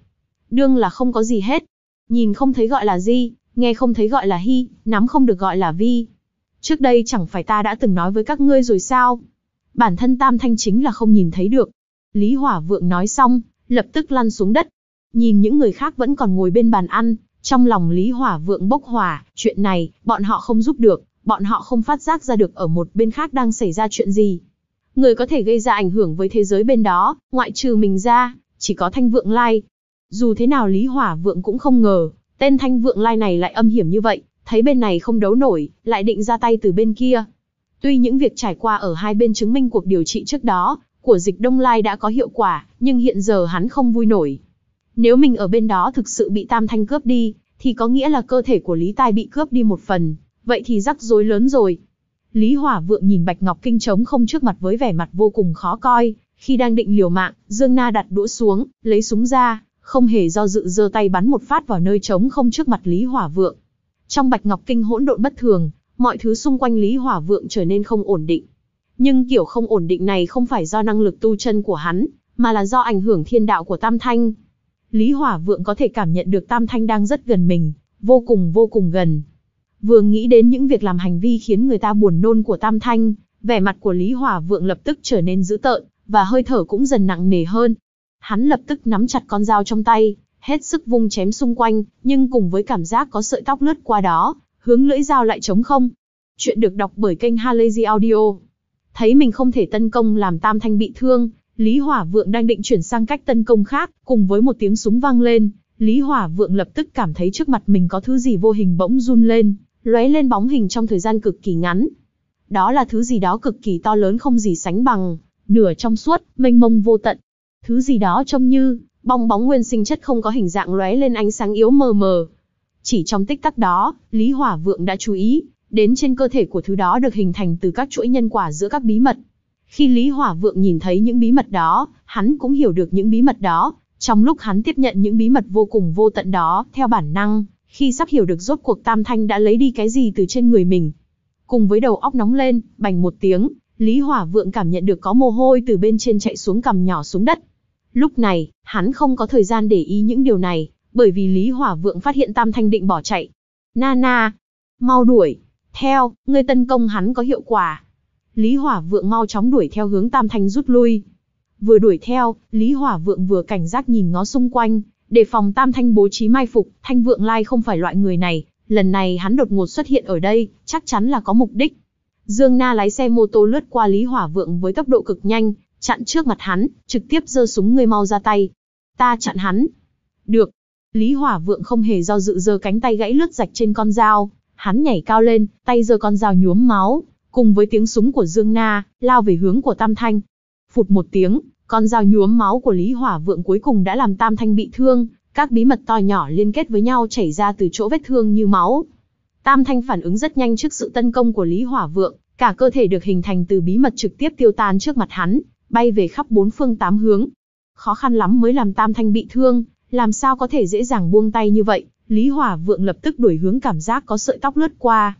đương là không có gì hết. Nhìn không thấy gọi là di, nghe không thấy gọi là hi, nắm không được gọi là vi. Trước đây chẳng phải ta đã từng nói với các ngươi rồi sao? Bản thân Tam Thanh chính là không nhìn thấy được. Lý Hỏa Vượng nói xong, lập tức lăn xuống đất. Nhìn những người khác vẫn còn ngồi bên bàn ăn, trong lòng Lý Hỏa Vượng bốc hỏa, chuyện này, bọn họ không giúp được, bọn họ không phát giác ra được ở một bên khác đang xảy ra chuyện gì. Người có thể gây ra ảnh hưởng với thế giới bên đó, ngoại trừ mình ra, chỉ có Thanh Vượng Lai. Dù thế nào Lý Hỏa Vượng cũng không ngờ, tên Thanh Vượng Lai này lại âm hiểm như vậy, thấy bên này không đấu nổi, lại định ra tay từ bên kia. Tuy những việc trải qua ở hai bên chứng minh cuộc điều trị trước đó, của Dịch Đông Lai đã có hiệu quả, nhưng hiện giờ hắn không vui nổi. Nếu mình ở bên đó thực sự bị Tam Thanh cướp đi, thì có nghĩa là cơ thể của Lý Tai bị cướp đi một phần, vậy thì rắc rối lớn rồi. Lý Hỏa Vượng nhìn Bạch Ngọc Kinh trống không trước mặt với vẻ mặt vô cùng khó coi, khi đang định liều mạng, Dương Na đặt đũa xuống, lấy súng ra, không hề do dự giơ tay bắn một phát vào nơi trống không trước mặt Lý Hỏa Vượng. Trong Bạch Ngọc Kinh hỗn độn bất thường, mọi thứ xung quanh Lý Hỏa Vượng trở nên không ổn định. Nhưng kiểu không ổn định này không phải do năng lực tu chân của hắn, mà là do ảnh hưởng thiên đạo của Tam Thanh. Lý Hỏa Vượng có thể cảm nhận được Tam Thanh đang rất gần mình, vô cùng vô cùng gần. Vừa nghĩ đến những việc làm hành vi khiến người ta buồn nôn của Tam Thanh, vẻ mặt của Lý Hỏa Vượng lập tức trở nên dữ tợn, và hơi thở cũng dần nặng nề hơn. Hắn lập tức nắm chặt con dao trong tay, hết sức vung chém xung quanh, nhưng cùng với cảm giác có sợi tóc lướt qua đó, hướng lưỡi dao lại trống không. Chuyện được đọc bởi kênh Halazy Audio. Thấy mình không thể tấn công làm Tam Thanh bị thương, Lý Hỏa Vượng đang định chuyển sang cách tấn công khác, cùng với một tiếng súng vang lên, Lý Hỏa Vượng lập tức cảm thấy trước mặt mình có thứ gì vô hình bỗng run lên, lóe lên bóng hình trong thời gian cực kỳ ngắn. Đó là thứ gì đó cực kỳ to lớn không gì sánh bằng, nửa trong suốt, mênh mông vô tận. Thứ gì đó trông như bong bóng nguyên sinh chất không có hình dạng lóe lên ánh sáng yếu mờ mờ. Chỉ trong tích tắc đó, Lý Hỏa Vượng đã chú ý đến trên cơ thể của thứ đó được hình thành từ các chuỗi nhân quả giữa các bí mật. Khi Lý Hỏa Vượng nhìn thấy những bí mật đó, hắn cũng hiểu được những bí mật đó. Trong lúc hắn tiếp nhận những bí mật vô cùng vô tận đó, theo bản năng, khi sắp hiểu được rốt cuộc Tam Thanh đã lấy đi cái gì từ trên người mình. Cùng với đầu óc nóng lên, bành một tiếng, Lý Hỏa Vượng cảm nhận được có mồ hôi từ bên trên chạy xuống cằm nhỏ xuống đất. Lúc này, hắn không có thời gian để ý những điều này, bởi vì Lý Hỏa Vượng phát hiện Tam Thanh định bỏ chạy. Nana, mau đuổi, theo, ngươi tấn công hắn có hiệu quả. Lý Hỏa Vượng mau chóng đuổi theo hướng Tam Thanh rút lui. Vừa đuổi theo, Lý Hỏa Vượng vừa cảnh giác nhìn ngó xung quanh, đề phòng Tam Thanh bố trí mai phục. Thanh Vượng Lai không phải loại người này, lần này hắn đột ngột xuất hiện ở đây, chắc chắn là có mục đích. Dương Na lái xe mô tô lướt qua Lý Hỏa Vượng với tốc độ cực nhanh, chặn trước mặt hắn, trực tiếp giơ súng ngươi mau ra tay. Ta chặn hắn. Được. Lý Hỏa Vượng không hề do dự giơ cánh tay gãy lướt rạch trên con dao, hắn nhảy cao lên, tay giơ con dao nhuốm máu, cùng với tiếng súng của Dương Na, lao về hướng của Tam Thanh. Phụt một tiếng, con dao nhuốm máu của Lý Hỏa Vượng cuối cùng đã làm Tam Thanh bị thương, các bí mật to nhỏ liên kết với nhau chảy ra từ chỗ vết thương như máu. Tam Thanh phản ứng rất nhanh trước sự tấn công của Lý Hỏa Vượng, cả cơ thể được hình thành từ bí mật trực tiếp tiêu tan trước mặt hắn, bay về khắp bốn phương tám hướng. Khó khăn lắm mới làm Tam Thanh bị thương, làm sao có thể dễ dàng buông tay như vậy, Lý Hỏa Vượng lập tức đuổi hướng cảm giác có sợi tóc lướt qua.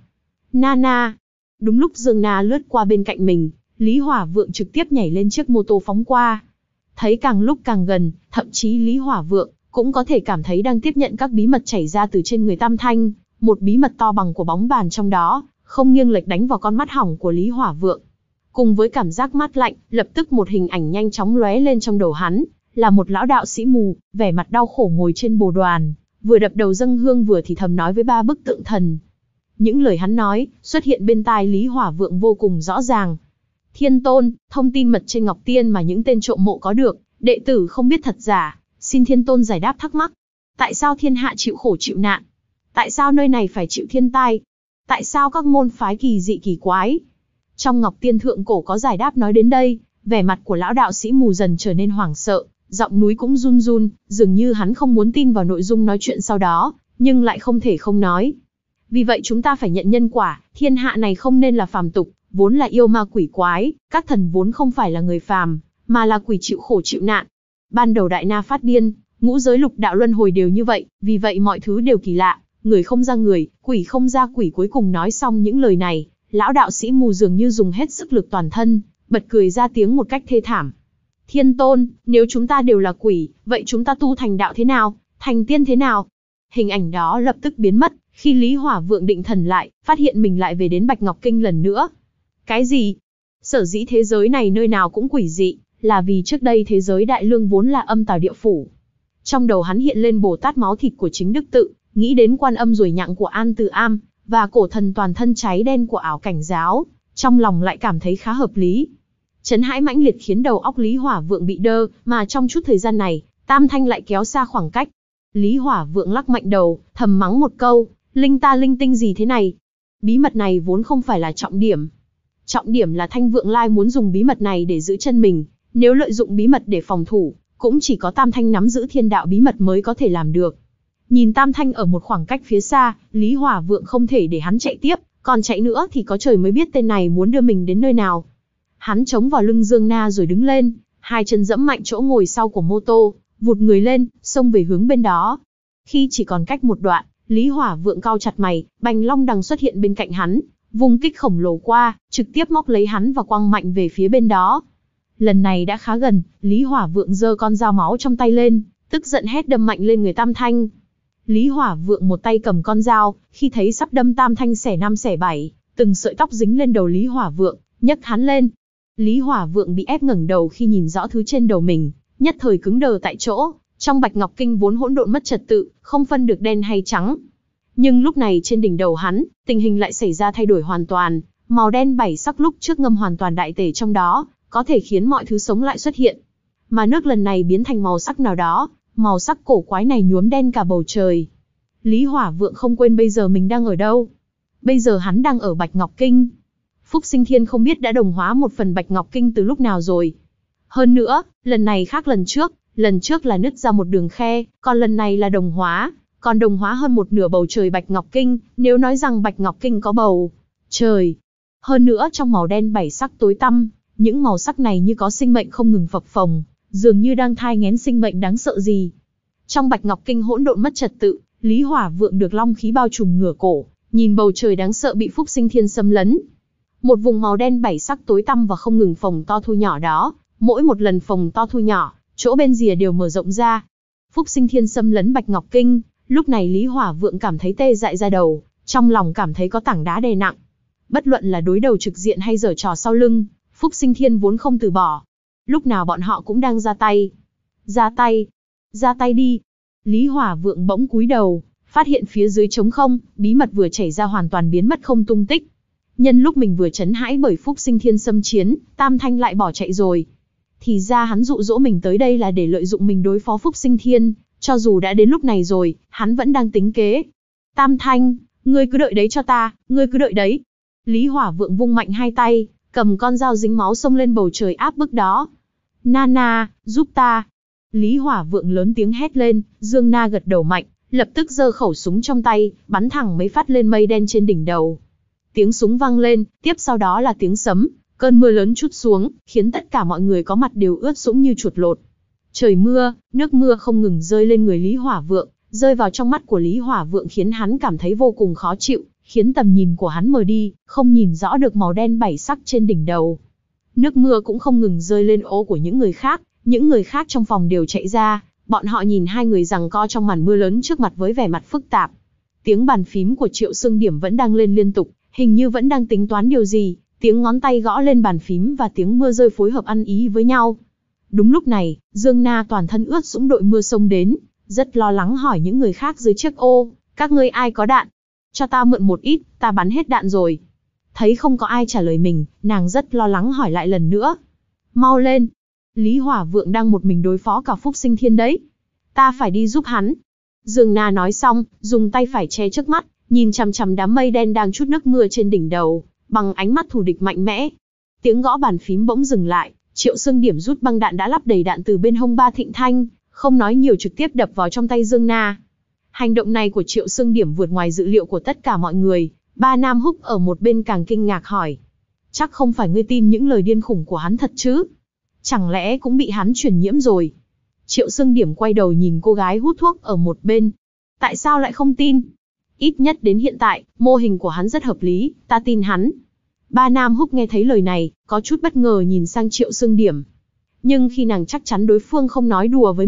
Nana. Đúng lúc Dương Na lướt qua bên cạnh mình, Lý Hỏa Vượng trực tiếp nhảy lên chiếc mô tô phóng qua. Thấy càng lúc càng gần, thậm chí Lý Hỏa Vượng cũng có thể cảm thấy đang tiếp nhận các bí mật chảy ra từ trên người Tam Thanh, một bí mật to bằng quả bóng bàn trong đó, không nghiêng lệch đánh vào con mắt hỏng của Lý Hỏa Vượng. Cùng với cảm giác mát lạnh, lập tức một hình ảnh nhanh chóng lóe lên trong đầu hắn, là một lão đạo sĩ mù, vẻ mặt đau khổ ngồi trên bồ đoàn, vừa đập đầu dâng hương vừa thì thầm nói với ba bức tượng thần. Những lời hắn nói, xuất hiện bên tai Lý Hỏa Vượng vô cùng rõ ràng. Thiên Tôn, thông tin mật trên Ngọc Tiên mà những tên trộm mộ có được, đệ tử không biết thật giả, xin Thiên Tôn giải đáp thắc mắc. Tại sao thiên hạ chịu khổ chịu nạn? Tại sao nơi này phải chịu thiên tai? Tại sao các môn phái kỳ dị kỳ quái? Trong Ngọc Tiên thượng cổ có giải đáp nói đến đây, vẻ mặt của lão đạo sĩ mù dần trở nên hoảng sợ, giọng núi cũng run run, dường như hắn không muốn tin vào nội dung nói chuyện sau đó, nhưng lại không thể không nói. Vì vậy chúng ta phải nhận nhân quả, thiên hạ này không nên là phàm tục, vốn là yêu ma quỷ quái, các thần vốn không phải là người phàm, mà là quỷ chịu khổ chịu nạn. Ban đầu Đại Na phát điên, ngũ giới lục đạo luân hồi đều như vậy, vì vậy mọi thứ đều kỳ lạ, người không ra người, quỷ không ra quỷ. Cuối cùng nói xong những lời này, lão đạo sĩ mù dường như dùng hết sức lực toàn thân, bật cười ra tiếng một cách thê thảm. Thiên Tôn, nếu chúng ta đều là quỷ, vậy chúng ta tu thành đạo thế nào? Thành tiên thế nào? Hình ảnh đó lập tức biến mất, khi Lý Hỏa Vượng định thần lại, phát hiện mình lại về đến Bạch Ngọc Kinh lần nữa. Cái gì? Sở dĩ thế giới này nơi nào cũng quỷ dị, là vì trước đây thế giới Đại Lương vốn là âm tào địa phủ. Trong đầu hắn hiện lên Bồ Tát máu thịt của chính Đức Tự, nghĩ đến Quan Âm ruồi nhặng của An Từ Am, và cổ thần toàn thân cháy đen của Ảo Cảnh Giáo, trong lòng lại cảm thấy khá hợp lý. Chấn hãi mãnh liệt khiến đầu óc Lý Hỏa Vượng bị đơ, mà trong chút thời gian này, Tam Thanh lại kéo xa khoảng cách. Lý Hỏa Vượng lắc mạnh đầu, thầm mắng một câu, linh ta linh tinh gì thế này? Bí mật này vốn không phải là trọng điểm. Trọng điểm là Thanh Vượng Lai muốn dùng bí mật này để giữ chân mình, nếu lợi dụng bí mật để phòng thủ, cũng chỉ có Tam Thanh nắm giữ thiên đạo bí mật mới có thể làm được. Nhìn Tam Thanh ở một khoảng cách phía xa, Lý Hỏa Vượng không thể để hắn chạy tiếp, còn chạy nữa thì có trời mới biết tên này muốn đưa mình đến nơi nào. Hắn chống vào lưng Dương Na rồi đứng lên, hai chân dẫm mạnh chỗ ngồi sau của mô tô, vụt người lên, xông về hướng bên đó. Khi chỉ còn cách một đoạn, Lý Hỏa Vượng cau chặt mày, Bành Long Đằng xuất hiện bên cạnh hắn, vùng kích khổng lồ qua, trực tiếp móc lấy hắn và quăng mạnh về phía bên đó. Lần này đã khá gần, Lý Hỏa Vượng giơ con dao máu trong tay lên, tức giận hét đâm mạnh lên người Tam Thanh. Lý Hỏa Vượng một tay cầm con dao, khi thấy sắp đâm Tam Thanh xẻ năm xẻ bảy, từng sợi tóc dính lên đầu Lý Hỏa Vượng, nhấc hắn lên. Lý Hỏa Vượng bị ép ngẩng đầu khi nhìn rõ thứ trên đầu mình, nhất thời cứng đờ tại chỗ. Trong Bạch Ngọc Kinh vốn hỗn độn mất trật tự, không phân được đen hay trắng. Nhưng lúc này trên đỉnh đầu hắn, tình hình lại xảy ra thay đổi hoàn toàn, màu đen bảy sắc lúc trước ngâm hoàn toàn đại tể trong đó, có thể khiến mọi thứ sống lại xuất hiện. Mà nước lần này biến thành màu sắc nào đó, màu sắc cổ quái này nhuốm đen cả bầu trời. Lý Hỏa Vượng không quên bây giờ mình đang ở đâu. Bây giờ hắn đang ở Bạch Ngọc Kinh. Phúc Sinh Thiên không biết đã đồng hóa một phần Bạch Ngọc Kinh từ lúc nào rồi. Hơn nữa, lần này khác lần trước, lần trước là nứt ra một đường khe, còn lần này là đồng hóa, còn đồng hóa hơn một nửa bầu trời Bạch Ngọc Kinh, nếu nói rằng Bạch Ngọc Kinh có bầu trời. Hơn nữa trong màu đen bảy sắc tối tăm, những màu sắc này như có sinh mệnh không ngừng phập phồng, dường như đang thai nghén sinh mệnh đáng sợ gì. Trong Bạch Ngọc Kinh hỗn độn mất trật tự, Lý Hỏa Vượng được long khí bao trùm ngửa cổ, nhìn bầu trời đáng sợ bị Phúc Sinh Thiên xâm lấn. Một vùng màu đen bảy sắc tối tăm và không ngừng phồng to thu nhỏ đó, mỗi một lần phồng to thu nhỏ, chỗ bên rìa đều mở rộng ra. Phúc Sinh Thiên xâm lấn Bạch Ngọc Kinh, lúc này Lý Hỏa Vượng cảm thấy tê dại ra đầu, trong lòng cảm thấy có tảng đá đè nặng. Bất luận là đối đầu trực diện hay giở trò sau lưng, Phúc Sinh Thiên vốn không từ bỏ. Lúc nào bọn họ cũng đang ra tay. Ra tay. Ra tay đi. Lý Hỏa Vượng bỗng cúi đầu, phát hiện phía dưới trống không, bí mật vừa chảy ra hoàn toàn biến mất không tung tích. Nhân lúc mình vừa chấn hãi bởi Phúc Sinh Thiên xâm chiến, Tam Thanh lại bỏ chạy rồi. Thì ra hắn dụ dỗ mình tới đây là để lợi dụng mình đối phó Phúc Sinh Thiên, cho dù đã đến lúc này rồi, hắn vẫn đang tính kế. Tam Thanh, ngươi cứ đợi đấy cho ta, ngươi cứ đợi đấy. Lý Hỏa Vượng vung mạnh hai tay, cầm con dao dính máu xông lên bầu trời áp bức đó. Nana, giúp ta. Lý Hỏa Vượng lớn tiếng hét lên, Dương Na gật đầu mạnh, lập tức giơ khẩu súng trong tay, bắn thẳng mấy phát lên mây đen trên đỉnh đầu. Tiếng súng vang lên, tiếp sau đó là tiếng sấm, cơn mưa lớn trút xuống, khiến tất cả mọi người có mặt đều ướt sũng như chuột lột. Trời mưa, nước mưa không ngừng rơi lên người Lý Hỏa Vượng, rơi vào trong mắt của Lý Hỏa Vượng khiến hắn cảm thấy vô cùng khó chịu, khiến tầm nhìn của hắn mờ đi, không nhìn rõ được màu đen bảy sắc trên đỉnh đầu. Nước mưa cũng không ngừng rơi lên ô của những người khác, những người khác trong phòng đều chạy ra, bọn họ nhìn hai người giằng co trong màn mưa lớn trước mặt với vẻ mặt phức tạp. Tiếng bàn phím của Triệu Xương Điểm vẫn đang lên liên tục, hình như vẫn đang tính toán điều gì, tiếng ngón tay gõ lên bàn phím và tiếng mưa rơi phối hợp ăn ý với nhau. Đúng lúc này, Dương Na toàn thân ướt sũng đội mưa xông đến, rất lo lắng hỏi những người khác dưới chiếc ô, các ngươi ai có đạn? Cho ta mượn một ít, ta bắn hết đạn rồi. Thấy không có ai trả lời mình, nàng rất lo lắng hỏi lại lần nữa. Mau lên. Lý Hỏa Vượng đang một mình đối phó cả Phúc Sinh Thiên đấy. Ta phải đi giúp hắn. Dương Na nói xong, dùng tay phải che trước mắt, nhìn chằm chằm đám mây đen đang trút nước mưa trên đỉnh đầu, bằng ánh mắt thù địch mạnh mẽ. Tiếng gõ bàn phím bỗng dừng lại, Triệu Xương Điểm rút băng đạn đã lắp đầy đạn từ bên hông Ba Thịnh Thanh, không nói nhiều trực tiếp đập vào trong tay Dương Na. Hành động này của Triệu Xương Điểm vượt ngoài dự liệu của tất cả mọi người, Ba Nam Húc ở một bên càng kinh ngạc hỏi. Chắc không phải ngươi tin những lời điên khủng của hắn thật chứ? Chẳng lẽ cũng bị hắn truyền nhiễm rồi? Triệu Xương Điểm quay đầu nhìn cô gái hút thuốc ở một bên. Tại sao lại không tin? Ít nhất đến hiện tại, mô hình của hắn rất hợp lý, ta tin hắn. Ba Nam Húc nghe thấy lời này, có chút bất ngờ nhìn sang Triệu Xương Điểm. Nhưng khi nàng chắc chắn đối phương không nói đùa với mình,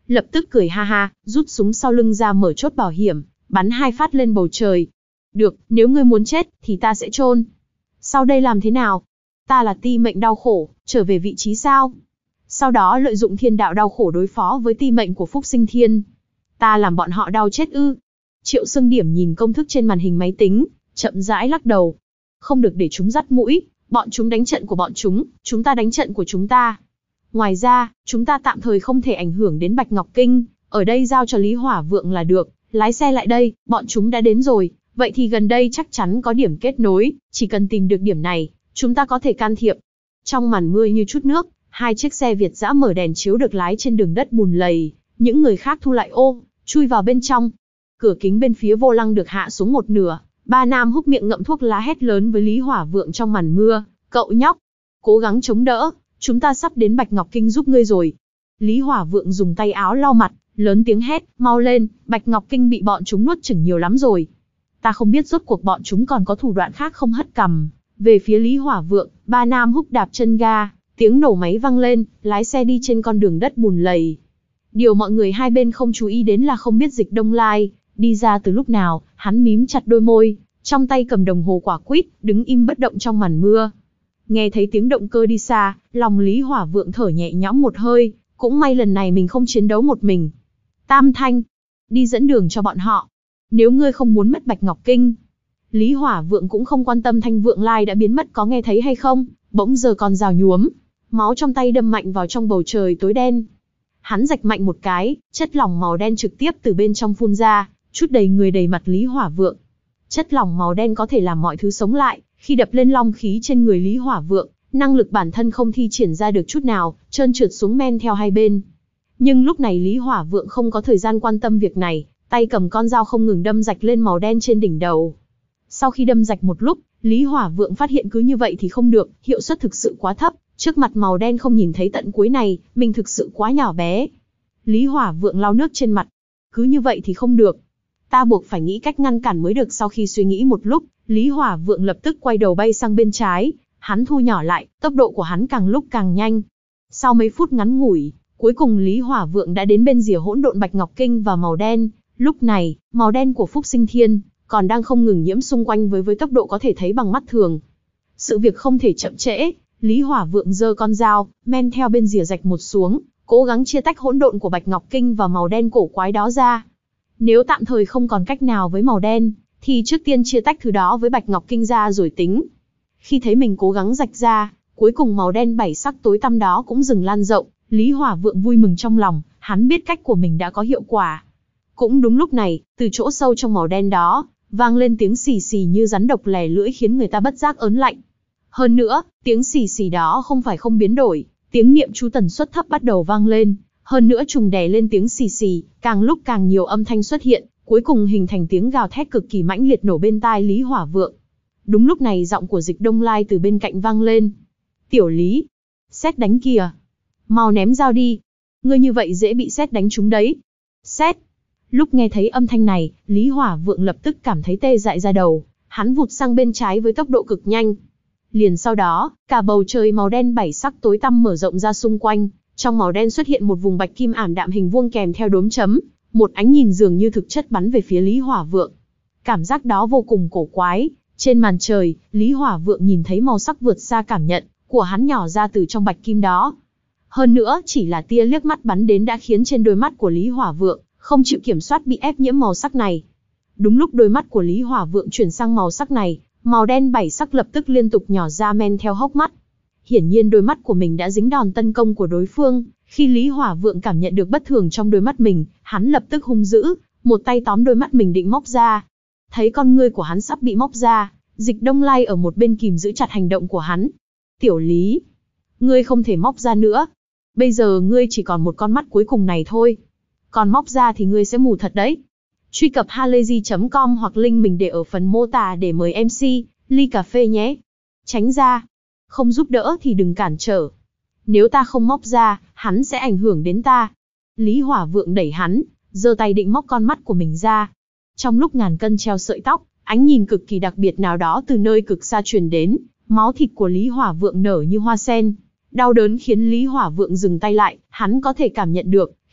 lập tức cười ha ha, rút súng sau lưng ra mở chốt bảo hiểm, bắn hai phát lên bầu trời. Được, nếu ngươi muốn chết, thì ta sẽ chôn. Sau đây làm thế nào? Ta là ti mệnh đau khổ, trở về vị trí sao? Sau đó lợi dụng thiên đạo đau khổ đối phó với ti mệnh của Phúc Sinh Thiên. Ta làm bọn họ đau chết ư? Triệu Sương Điểm nhìn công thức trên màn hình máy tính, chậm rãi lắc đầu. Không được để chúng dắt mũi, bọn chúng đánh trận của bọn chúng, chúng ta đánh trận của chúng ta. Ngoài ra, chúng ta tạm thời không thể ảnh hưởng đến Bạch Ngọc Kinh, ở đây giao cho Lý Hỏa Vượng là được, lái xe lại đây, bọn chúng đã đến rồi, vậy thì gần đây chắc chắn có điểm kết nối, chỉ cần tìm được điểm này, chúng ta có thể can thiệp. Trong màn mưa như chút nước, hai chiếc xe Việt dã mở đèn chiếu được lái trên đường đất bùn lầy, những người khác thu lại ô, chui vào bên trong. Cửa kính bên phía vô lăng được hạ xuống một nửa, ba nam húc miệng ngậm thuốc lá hét lớn với Lý Hỏa Vượng trong màn mưa, cậu nhóc, cố gắng chống đỡ, chúng ta sắp đến Bạch Ngọc Kinh giúp ngươi rồi. Lý Hỏa Vượng dùng tay áo lau mặt, lớn tiếng hét, mau lên, Bạch Ngọc Kinh bị bọn chúng nuốt chửng nhiều lắm rồi. Ta không biết rốt cuộc bọn chúng còn có thủ đoạn khác không hất cằm. Về phía Lý Hỏa Vượng, ba nam húc đạp chân ga, tiếng nổ máy vang lên, lái xe đi trên con đường đất bùn lầy. Điều mọi người hai bên không chú ý đến là không biết Dịch Đông Lai đi ra từ lúc nào, hắn mím chặt đôi môi, trong tay cầm đồng hồ quả quýt, đứng im bất động trong màn mưa. Nghe thấy tiếng động cơ đi xa, lòng Lý Hỏa Vượng thở nhẹ nhõm một hơi, cũng may lần này mình không chiến đấu một mình. Tam Thanh, đi dẫn đường cho bọn họ. Nếu ngươi không muốn mất Bạch Ngọc Kinh. Lý Hỏa Vượng cũng không quan tâm Thanh Vượng Lai đã biến mất có nghe thấy hay không, bỗng giờ còn rào nhuốm. Máu trong tay đâm mạnh vào trong bầu trời tối đen. Hắn rạch mạnh một cái, chất lỏng màu đen trực tiếp từ bên trong phun ra, chút đầy người đầy mặt Lý Hỏa Vượng. Chất lỏng màu đen có thể làm mọi thứ sống lại, khi đập lên long khí trên người Lý Hỏa Vượng, năng lực bản thân không thi triển ra được chút nào, trơn trượt xuống men theo hai bên. Nhưng lúc này Lý Hỏa Vượng không có thời gian quan tâm việc này, tay cầm con dao không ngừng đâm rạch lên màu đen trên đỉnh đầu. Sau khi đâm rạch một lúc, Lý Hỏa Vượng phát hiện cứ như vậy thì không được, hiệu suất thực sự quá thấp, trước mặt màu đen không nhìn thấy tận cuối này, mình thực sự quá nhỏ bé. Lý Hỏa Vượng lau nước trên mặt, cứ như vậy thì không được. Ta buộc phải nghĩ cách ngăn cản mới được. Sau khi suy nghĩ một lúc, Lý Hỏa Vượng lập tức quay đầu bay sang bên trái, hắn thu nhỏ lại, tốc độ của hắn càng lúc càng nhanh. Sau mấy phút ngắn ngủi, cuối cùng Lý Hỏa Vượng đã đến bên rìa hỗn độn Bạch Ngọc Kinh và màu đen. Lúc này, màu đen của Phúc Sinh Thiên còn đang không ngừng nhiễm xung quanh với với tốc độ có thể thấy bằng mắt thường. Sự việc không thể chậm trễ, Lý Hỏa Vượng giơ con dao, men theo bên rìa rạch một xuống, cố gắng chia tách hỗn độn của Bạch Ngọc Kinh và màu đen cổ quái đó ra. Nếu tạm thời không còn cách nào với màu đen, thì trước tiên chia tách thứ đó với Bạch Ngọc Kinh ra rồi tính. Khi thấy mình cố gắng rạch ra, cuối cùng màu đen bảy sắc tối tăm đó cũng dừng lan rộng, Lý Hỏa Vượng vui mừng trong lòng, hắn biết cách của mình đã có hiệu quả. Cũng đúng lúc này, từ chỗ sâu trong màu đen đó, vang lên tiếng xì xì như rắn độc lè lưỡi khiến người ta bất giác ớn lạnh. Hơn nữa, tiếng xì xì đó không phải không biến đổi, tiếng niệm chú tần suất thấp bắt đầu vang lên, hơn nữa trùng đè lên tiếng xì xì, càng lúc càng nhiều âm thanh xuất hiện, cuối cùng hình thành tiếng gào thét cực kỳ mãnh liệt nổ bên tai Lý Hỏa Vượng. Đúng lúc này giọng của Dịch Đông Lai từ bên cạnh vang lên. Tiểu Lý, sét đánh kìa, mau ném dao đi, ngươi như vậy dễ bị sét đánh trúng đấy. Sét. Lúc nghe thấy âm thanh này, Lý Hỏa Vượng lập tức cảm thấy tê dại da đầu, hắn vụt sang bên trái với tốc độ cực nhanh. Liền sau đó, cả bầu trời màu đen bảy sắc tối tăm mở rộng ra xung quanh, trong màu đen xuất hiện một vùng bạch kim ảm đạm hình vuông kèm theo đốm chấm, một ánh nhìn dường như thực chất bắn về phía Lý Hỏa Vượng. Cảm giác đó vô cùng cổ quái, trên màn trời, Lý Hỏa Vượng nhìn thấy màu sắc vượt xa cảm nhận của hắn nhỏ ra từ trong bạch kim đó. Hơn nữa, chỉ là tia liếc mắt bắn đến đã khiến trên đôi mắt của Lý Hỏa Vượng không chịu kiểm soát bị ép nhiễm màu sắc này. Đúng lúc đôi mắt của Lý Hỏa Vượng chuyển sang màu sắc này, màu đen bảy sắc lập tức liên tục nhỏ ra men theo hốc mắt. Hiển nhiên đôi mắt của mình đã dính đòn tấn công của đối phương, khi Lý Hỏa Vượng cảm nhận được bất thường trong đôi mắt mình, hắn lập tức hung dữ, một tay tóm đôi mắt mình định móc ra. Thấy con ngươi của hắn sắp bị móc ra, Dịch Đông Lai ở một bên kìm giữ chặt hành động của hắn. Tiểu Lý, ngươi không thể móc ra nữa. Bây giờ ngươi chỉ còn một con mắt cuối cùng này thôi. Còn móc ra thì ngươi sẽ mù thật đấy. Truy cập halayzi chấm com hoặc link mình để ở phần mô tả để mời em xê, ly cà phê nhé. Tránh ra. Không giúp đỡ thì đừng cản trở. Nếu ta không móc ra, hắn sẽ ảnh hưởng đến ta. Lý Hỏa Vượng đẩy hắn, giơ tay định móc con mắt của mình ra. Trong lúc ngàn cân treo sợi tóc, ánh nhìn cực kỳ đặc biệt nào đó từ nơi cực xa truyền đến, máu thịt của Lý Hỏa Vượng nở như hoa sen. Đau đớn khiến Lý Hỏa Vượng dừng tay lại, hắn có thể cảm nhận được,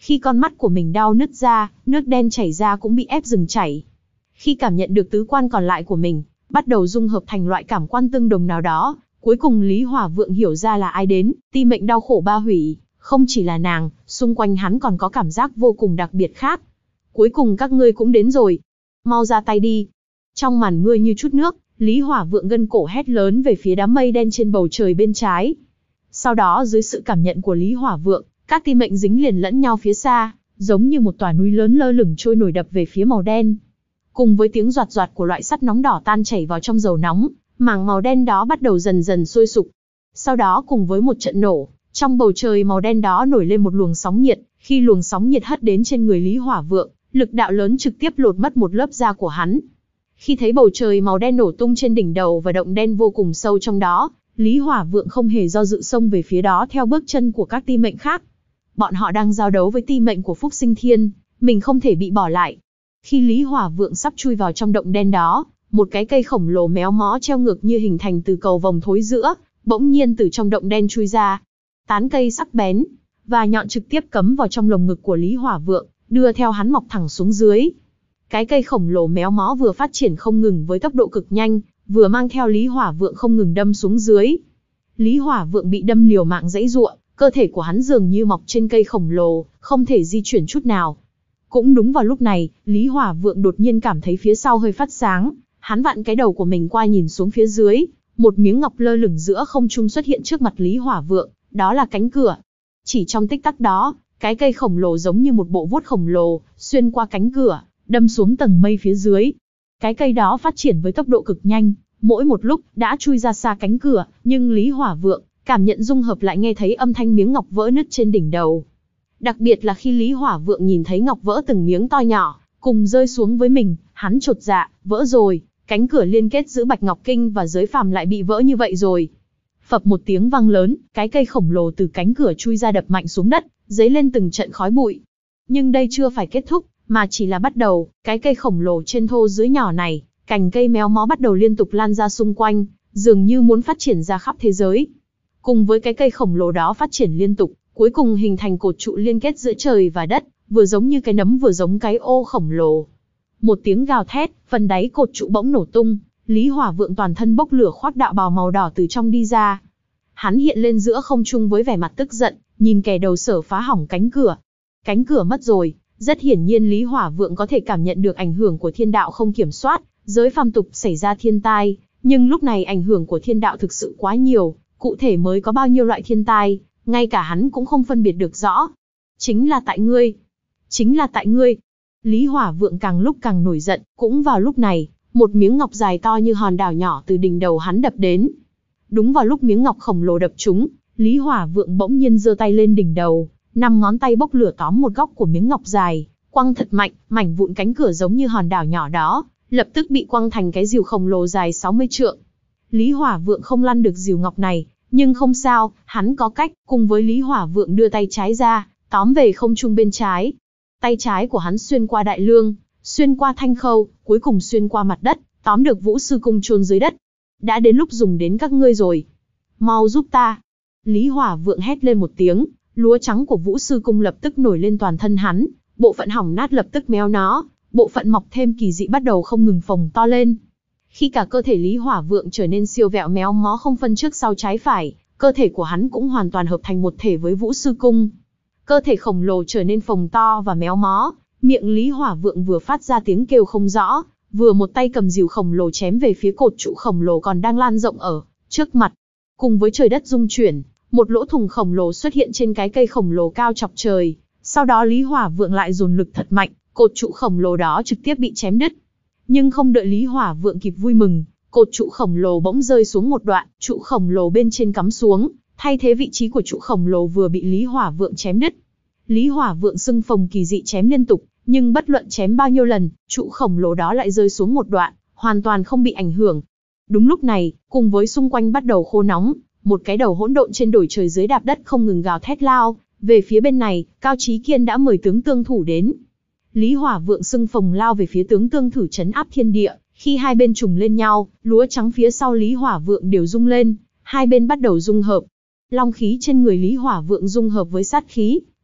Khi con mắt của mình đau nứt ra, nước đen chảy ra cũng bị ép dừng chảy. Khi cảm nhận được tứ quan còn lại của mình, bắt đầu dung hợp thành loại cảm quan tương đồng nào đó, cuối cùng Lý Hỏa Vượng hiểu ra là ai đến, ti mệnh đau khổ ba hủy, không chỉ là nàng, xung quanh hắn còn có cảm giác vô cùng đặc biệt khác. Cuối cùng các ngươi cũng đến rồi. Mau ra tay đi. Trong màn mưa như chút nước, Lý Hỏa Vượng gân cổ hét lớn về phía đám mây đen trên bầu trời bên trái. Sau đó dưới sự cảm nhận của Lý Hỏa Vượng, các ti mệnh dính liền lẫn nhau phía xa, giống như một tòa núi lớn lơ lửng trôi nổi đập về phía màu đen. Cùng với tiếng doạt doạt của loại sắt nóng đỏ tan chảy vào trong dầu nóng, mảng màu đen đó bắt đầu dần dần sôi sục. Sau đó cùng với một trận nổ, trong bầu trời màu đen đó nổi lên một luồng sóng nhiệt, khi luồng sóng nhiệt hất đến trên người Lý Hỏa Vượng, lực đạo lớn trực tiếp lột mất một lớp da của hắn. Khi thấy bầu trời màu đen nổ tung trên đỉnh đầu và động đen vô cùng sâu trong đó, Lý Hỏa Vượng không hề do dự xông về phía đó theo bước chân của các ti mệnh khác. Bọn họ đang giao đấu với ti mệnh của Phúc Sinh Thiên, mình không thể bị bỏ lại. Khi Lý Hỏa Vượng sắp chui vào trong động đen đó, một cái cây khổng lồ méo mó treo ngược như hình thành từ cầu vồng thối giữa, bỗng nhiên từ trong động đen chui ra. Tán cây sắc bén và nhọn trực tiếp cắm vào trong lồng ngực của Lý Hỏa Vượng, đưa theo hắn mọc thẳng xuống dưới. Cái cây khổng lồ méo mó vừa phát triển không ngừng với tốc độ cực nhanh, vừa mang theo Lý Hỏa Vượng không ngừng đâm xuống dưới. Lý Hỏa Vượng bị đâm liều mạng giãy giụa, cơ thể của hắn dường như mọc trên cây khổng lồ, không thể di chuyển chút nào. Cũng đúng vào lúc này, Lý Hỏa Vượng đột nhiên cảm thấy phía sau hơi phát sáng, hắn vặn cái đầu của mình qua nhìn xuống phía dưới, một miếng ngọc lơ lửng giữa không trung xuất hiện trước mặt Lý Hỏa Vượng, đó là cánh cửa. Chỉ trong tích tắc đó, cái cây khổng lồ giống như một bộ vuốt khổng lồ, xuyên qua cánh cửa, đâm xuống tầng mây phía dưới. Cái cây đó phát triển với tốc độ cực nhanh, mỗi một lúc đã chui ra xa cánh cửa, nhưng Lý Hỏa Vượng cảm nhận dung hợp lại nghe thấy âm thanh miếng ngọc vỡ nứt trên đỉnh đầu. Đặc biệt là khi Lý Hỏa Vượng nhìn thấy ngọc vỡ từng miếng to nhỏ, cùng rơi xuống với mình, hắn chột dạ, vỡ rồi, cánh cửa liên kết giữa Bạch Ngọc Kinh và giới phàm lại bị vỡ như vậy rồi. Phập một tiếng vang lớn, cái cây khổng lồ từ cánh cửa chui ra đập mạnh xuống đất, dấy lên từng trận khói bụi. Nhưng đây chưa phải kết thúc, mà chỉ là bắt đầu, cái cây khổng lồ trên thô dưới nhỏ này, cành cây méo mó bắt đầu liên tục lan ra xung quanh, dường như muốn phát triển ra khắp thế giới. Cùng với cái cây khổng lồ đó phát triển liên tục, cuối cùng hình thành cột trụ liên kết giữa trời và đất, vừa giống như cái nấm vừa giống cái ô khổng lồ. Một tiếng gào thét, phần đáy cột trụ bỗng nổ tung, Lý Hỏa Vượng toàn thân bốc lửa khoác đạo bào màu đỏ từ trong đi ra. Hắn hiện lên giữa không trung với vẻ mặt tức giận, nhìn kẻ đầu sở phá hỏng cánh cửa. Cánh cửa mất rồi, rất hiển nhiên Lý Hỏa Vượng có thể cảm nhận được ảnh hưởng của thiên đạo không kiểm soát, giới phàm tục xảy ra thiên tai, nhưng lúc này ảnh hưởng của thiên đạo thực sự quá nhiều, cụ thể mới có bao nhiêu loại thiên tai, ngay cả hắn cũng không phân biệt được rõ. Chính là tại ngươi, chính là tại ngươi. Lý Hỏa Vượng càng lúc càng nổi giận, cũng vào lúc này, một miếng ngọc dài to như hòn đảo nhỏ từ đỉnh đầu hắn đập đến. Đúng vào lúc miếng ngọc khổng lồ đập trúng, Lý Hỏa Vượng bỗng nhiên giơ tay lên đỉnh đầu, năm ngón tay bốc lửa tóm một góc của miếng ngọc dài, quăng thật mạnh, mảnh vụn cánh cửa giống như hòn đảo nhỏ đó, lập tức bị quăng thành cái rìu khổng lồ dài sáu mươi trượng. Lý Hỏa Vượng không lăn được rìu ngọc này, nhưng không sao, hắn có cách, cùng với Lý Hỏa Vượng đưa tay trái ra, tóm về không trung bên trái. Tay trái của hắn xuyên qua đại lương, xuyên qua thanh khâu, cuối cùng xuyên qua mặt đất, tóm được Vũ Sư Cung chôn dưới đất. Đã đến lúc dùng đến các ngươi rồi. Mau giúp ta. Lý Hỏa Vượng hét lên một tiếng, lúa trắng của Vũ Sư Cung lập tức nổi lên toàn thân hắn, bộ phận hỏng nát lập tức méo nó, bộ phận mọc thêm kỳ dị bắt đầu không ngừng phồng to lên. Khi cả cơ thể Lý Hỏa Vượng trở nên siêu vẹo méo mó không phân trước sau trái phải, cơ thể của hắn cũng hoàn toàn hợp thành một thể với Vũ Sư Cung. Cơ thể khổng lồ trở nên phồng to và méo mó, miệng Lý Hỏa Vượng vừa phát ra tiếng kêu không rõ, vừa một tay cầm rìu khổng lồ chém về phía cột trụ khổng lồ còn đang lan rộng ở trước mặt. Cùng với trời đất rung chuyển, một lỗ thủng khổng lồ xuất hiện trên cái cây khổng lồ cao chọc trời. Sau đó Lý Hỏa Vượng lại dồn lực thật mạnh, cột trụ khổng lồ đó trực tiếp bị chém đứt. Nhưng không đợi Lý Hỏa Vượng kịp vui mừng, cột trụ khổng lồ bỗng rơi xuống một đoạn, trụ khổng lồ bên trên cắm xuống, thay thế vị trí của trụ khổng lồ vừa bị Lý Hỏa Vượng chém đứt. Lý Hỏa Vượng sưng phồng kỳ dị chém liên tục, nhưng bất luận chém bao nhiêu lần, trụ khổng lồ đó lại rơi xuống một đoạn, hoàn toàn không bị ảnh hưởng. Đúng lúc này, cùng với xung quanh bắt đầu khô nóng, một cái đầu hỗn độn trên đồi trời dưới đạp đất không ngừng gào thét lao về phía bên này. Cao Chí Kiên đã mời tướng tương thủ đến. Lý Hỏa Vượng sưng phồng lao về phía tướng tương thử trấn áp thiên địa. Khi hai bên trùng lên nhau, lúa trắng phía sau Lý Hỏa Vượng đều rung lên, hai bên bắt đầu dung hợp. Long khí trên người Lý Hỏa Vượng dung hợp với sát khí,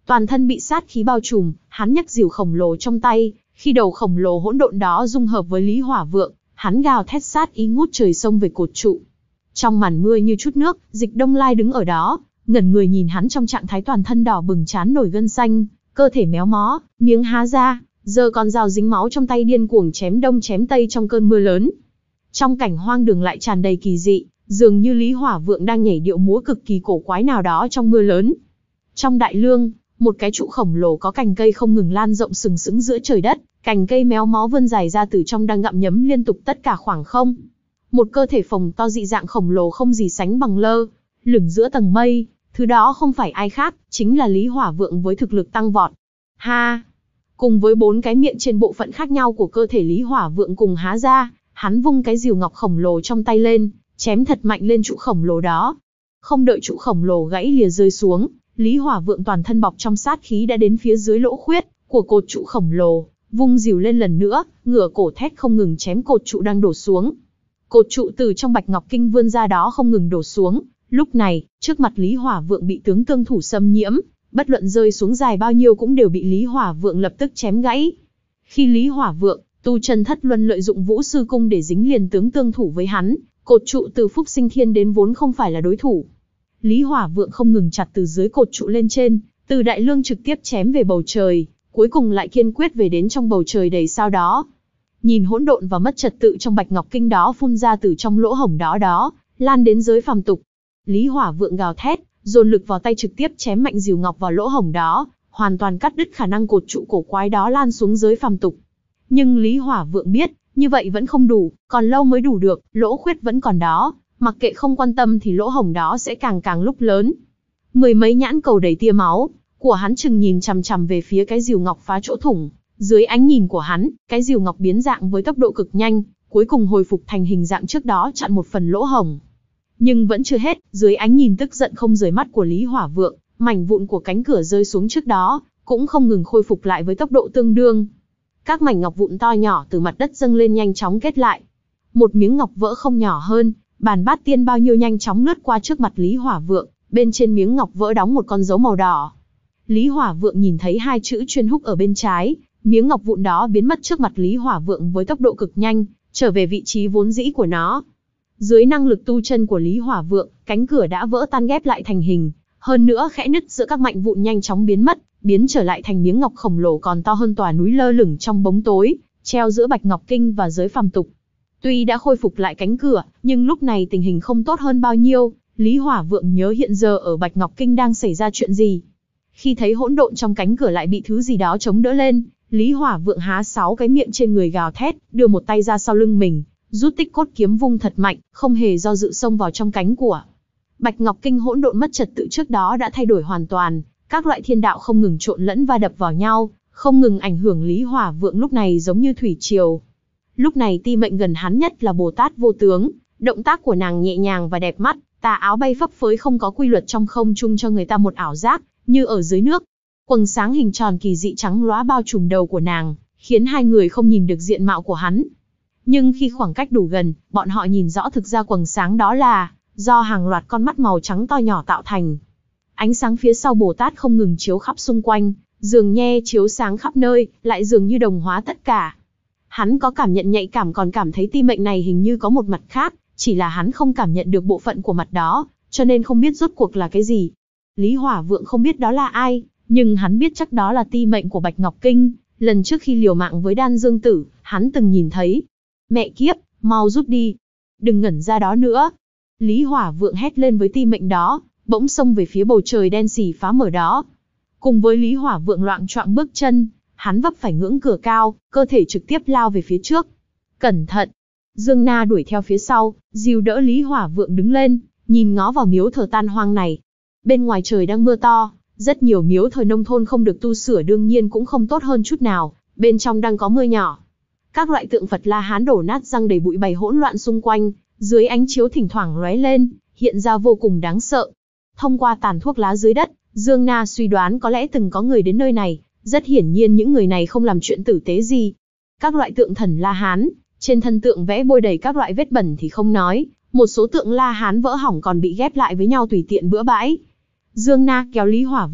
Toàn thân bị sát khí bao trùm, hắn nhấc rìu khổng lồ trong tay, khi đầu khổng lồ hỗn độn đó dung hợp với Lý Hỏa Vượng, hắn gào thét sát ý ngút trời xông về cột trụ. Trong màn mưa như chút nước, Dịch Đông Lai đứng ở đó, ngẩn người nhìn hắn trong trạng thái toàn thân đỏ bừng, trán nổi gân xanh, cơ thể méo mó, miếng há ra, giơ con dao dính máu trong tay điên cuồng chém đông chém tây trong cơn mưa lớn. Trong cảnh hoang đường lại tràn đầy kỳ dị, dường như Lý Hỏa Vượng đang nhảy điệu múa cực kỳ cổ quái nào đó trong mưa lớn. Trong đại lương, một cái trụ khổng lồ có cành cây không ngừng lan rộng sừng sững giữa trời đất, cành cây méo mó vươn dài ra từ trong đang gặm nhấm liên tục tất cả khoảng không. Một cơ thể phồng to dị dạng khổng lồ không gì sánh bằng lơ lửng giữa tầng mây, thứ đó không phải ai khác, chính là Lý Hỏa Vượng với thực lực tăng vọt. Ha! Cùng với bốn cái miệng trên bộ phận khác nhau của cơ thể Lý Hỏa Vượng cùng há ra, hắn vung cái rìu ngọc khổng lồ trong tay lên, chém thật mạnh lên trụ khổng lồ đó. Không đợi trụ khổng lồ gãy lìa rơi xuống, Lý Hỏa Vượng toàn thân bọc trong sát khí đã đến phía dưới lỗ khuyết của cột trụ khổng lồ, vung rìu lên lần nữa, ngửa cổ thét không ngừng chém cột trụ đang đổ xuống. Cột trụ từ trong Bạch Ngọc Kinh vươn ra đó không ngừng đổ xuống. Lúc này, trước mặt Lý Hỏa Vượng bị tướng tương thủ xâm nhiễm, bất luận rơi xuống dài bao nhiêu cũng đều bị Lý Hỏa Vượng lập tức chém gãy. Khi Lý Hỏa Vượng, tu chân thất luân lợi dụng Vũ Sư Cung để dính liền tướng tương thủ với hắn, cột trụ từ Phúc Sinh Thiên đến vốn không phải là đối thủ. Lý Hỏa Vượng không ngừng chặt từ dưới cột trụ lên trên, từ đại lương trực tiếp chém về bầu trời, cuối cùng lại kiên quyết về đến trong bầu trời đầy sao đó. Nhìn hỗn độn và mất trật tự trong Bạch Ngọc Kinh đó phun ra từ trong lỗ hổng đó đó, lan đến giới phàm tục. Lý Hỏa Vượng gào thét, dồn lực vào tay trực tiếp chém mạnh rìu ngọc vào lỗ hổng đó, hoàn toàn cắt đứt khả năng cột trụ cổ quái đó lan xuống giới phàm tục. Nhưng Lý Hỏa Vượng biết, như vậy vẫn không đủ, còn lâu mới đủ được, lỗ khuyết vẫn còn đó, mặc kệ không quan tâm thì lỗ hổng đó sẽ càng càng lúc lớn. Mười mấy nhãn cầu đầy tia máu của hắn chừng nhìn chằm chằm về phía cái rìu ngọc phá chỗ thủng. Dưới ánh nhìn của hắn, cái rìu ngọc biến dạng với tốc độ cực nhanh, cuối cùng hồi phục thành hình dạng trước đó chặn một phần lỗ hổng. Nhưng vẫn chưa hết, dưới ánh nhìn tức giận không rời mắt của Lý Hỏa Vượng, mảnh vụn của cánh cửa rơi xuống trước đó, cũng không ngừng khôi phục lại với tốc độ tương đương. Các mảnh ngọc vụn to nhỏ từ mặt đất dâng lên nhanh chóng kết lại. Một miếng ngọc vỡ không nhỏ hơn, bàn bát tiên bao nhiêu nhanh chóng lướt qua trước mặt Lý Hỏa Vượng, bên trên miếng ngọc vỡ đóng một con dấu màu đỏ. Lý Hỏa Vượng nhìn thấy hai chữ chuyên húc ở bên trái, miếng ngọc vụn đó biến mất trước mặt Lý Hỏa Vượng với tốc độ cực nhanh, trở về vị trí vốn dĩ của nó. Dưới năng lực tu chân của Lý Hỏa Vượng, cánh cửa đã vỡ tan ghép lại thành hình, hơn nữa khẽ nứt giữa các mảnh vụn nhanh chóng biến mất, biến trở lại thành miếng ngọc khổng lồ còn to hơn tòa núi lơ lửng trong bóng tối, treo giữa Bạch Ngọc Kinh và giới phàm tục. Tuy đã khôi phục lại cánh cửa, nhưng lúc này tình hình không tốt hơn bao nhiêu. Lý Hỏa Vượng nhớ hiện giờ ở Bạch Ngọc Kinh đang xảy ra chuyện gì. Khi thấy hỗn độn trong cánh cửa lại bị thứ gì đó chống đỡ lên, Lý Hỏa Vượng há sáu cái miệng trên người gào thét, đưa một tay ra sau lưng mình, rút tích cốt kiếm vung thật mạnh, không hề do dự xông vào trong cánh của Bạch Ngọc Kinh. Hỗn độn mất trật tự trước đó đã thay đổi hoàn toàn, các loại thiên đạo không ngừng trộn lẫn va đập vào nhau, không ngừng ảnh hưởng Lý Hỏa Vượng lúc này giống như thủy triều. Lúc này Ti Mệnh gần hắn nhất là Bồ Tát Vô Tướng, động tác của nàng nhẹ nhàng và đẹp mắt, tà áo bay phấp phới không có quy luật trong không trung cho người ta một ảo giác như ở dưới nước. Quầng sáng hình tròn kỳ dị trắng lóa bao trùm đầu của nàng, khiến hai người không nhìn được diện mạo của hắn. Nhưng khi khoảng cách đủ gần, bọn họ nhìn rõ thực ra quầng sáng đó là do hàng loạt con mắt màu trắng to nhỏ tạo thành. Ánh sáng phía sau Bồ Tát không ngừng chiếu khắp xung quanh, dường nhe chiếu sáng khắp nơi, lại dường như đồng hóa tất cả. Hắn có cảm nhận nhạy cảm, còn cảm thấy Ti Mệnh này hình như có một mặt khác, chỉ là hắn không cảm nhận được bộ phận của mặt đó, cho nên không biết rốt cuộc là cái gì. Lý Hỏa Vượng không biết đó là ai, nhưng hắn biết chắc đó là Ti Mệnh của Bạch Ngọc Kinh. Lần trước khi liều mạng với Đan Dương Tử, hắn từng nhìn thấy. Mẹ kiếp, mau rút đi, đừng ngẩn ra đó nữa. Lý Hỏa Vượng hét lên với Ti Mệnh đó, bỗng xông về phía bầu trời đen sì phá mở đó. Cùng với Lý Hỏa Vượng loạng choạng bước chân, hắn vấp phải ngưỡng cửa cao, cơ thể trực tiếp lao về phía trước. Cẩn thận! Dương Na đuổi theo phía sau, dìu đỡ Lý Hỏa Vượng đứng lên, nhìn ngó vào miếu thờ tan hoang này. Bên ngoài trời đang mưa to, rất nhiều miếu thờ nông thôn không được tu sửa đương nhiên cũng không tốt hơn chút nào, bên trong đang có mưa nhỏ. Các loại tượng Phật La Hán đổ nát răng đầy bụi bày hỗn loạn xung quanh, dưới ánh chiếu thỉnh thoảng lóe lên, hiện ra vô cùng đáng sợ. Thông qua tàn thuốc lá dưới đất, Dương Na suy đoán có lẽ từng có người đến nơi này, rất hiển nhiên những người này không làm chuyện tử tế gì. Các loại tượng thần La Hán, trên thân tượng vẽ bôi đầy các loại vết bẩn thì không nói, một số tượng La Hán vỡ hỏng còn bị ghép lại với nhau tùy tiện bừa bãi. Dương Na kéo Lý Hỏa Vượng,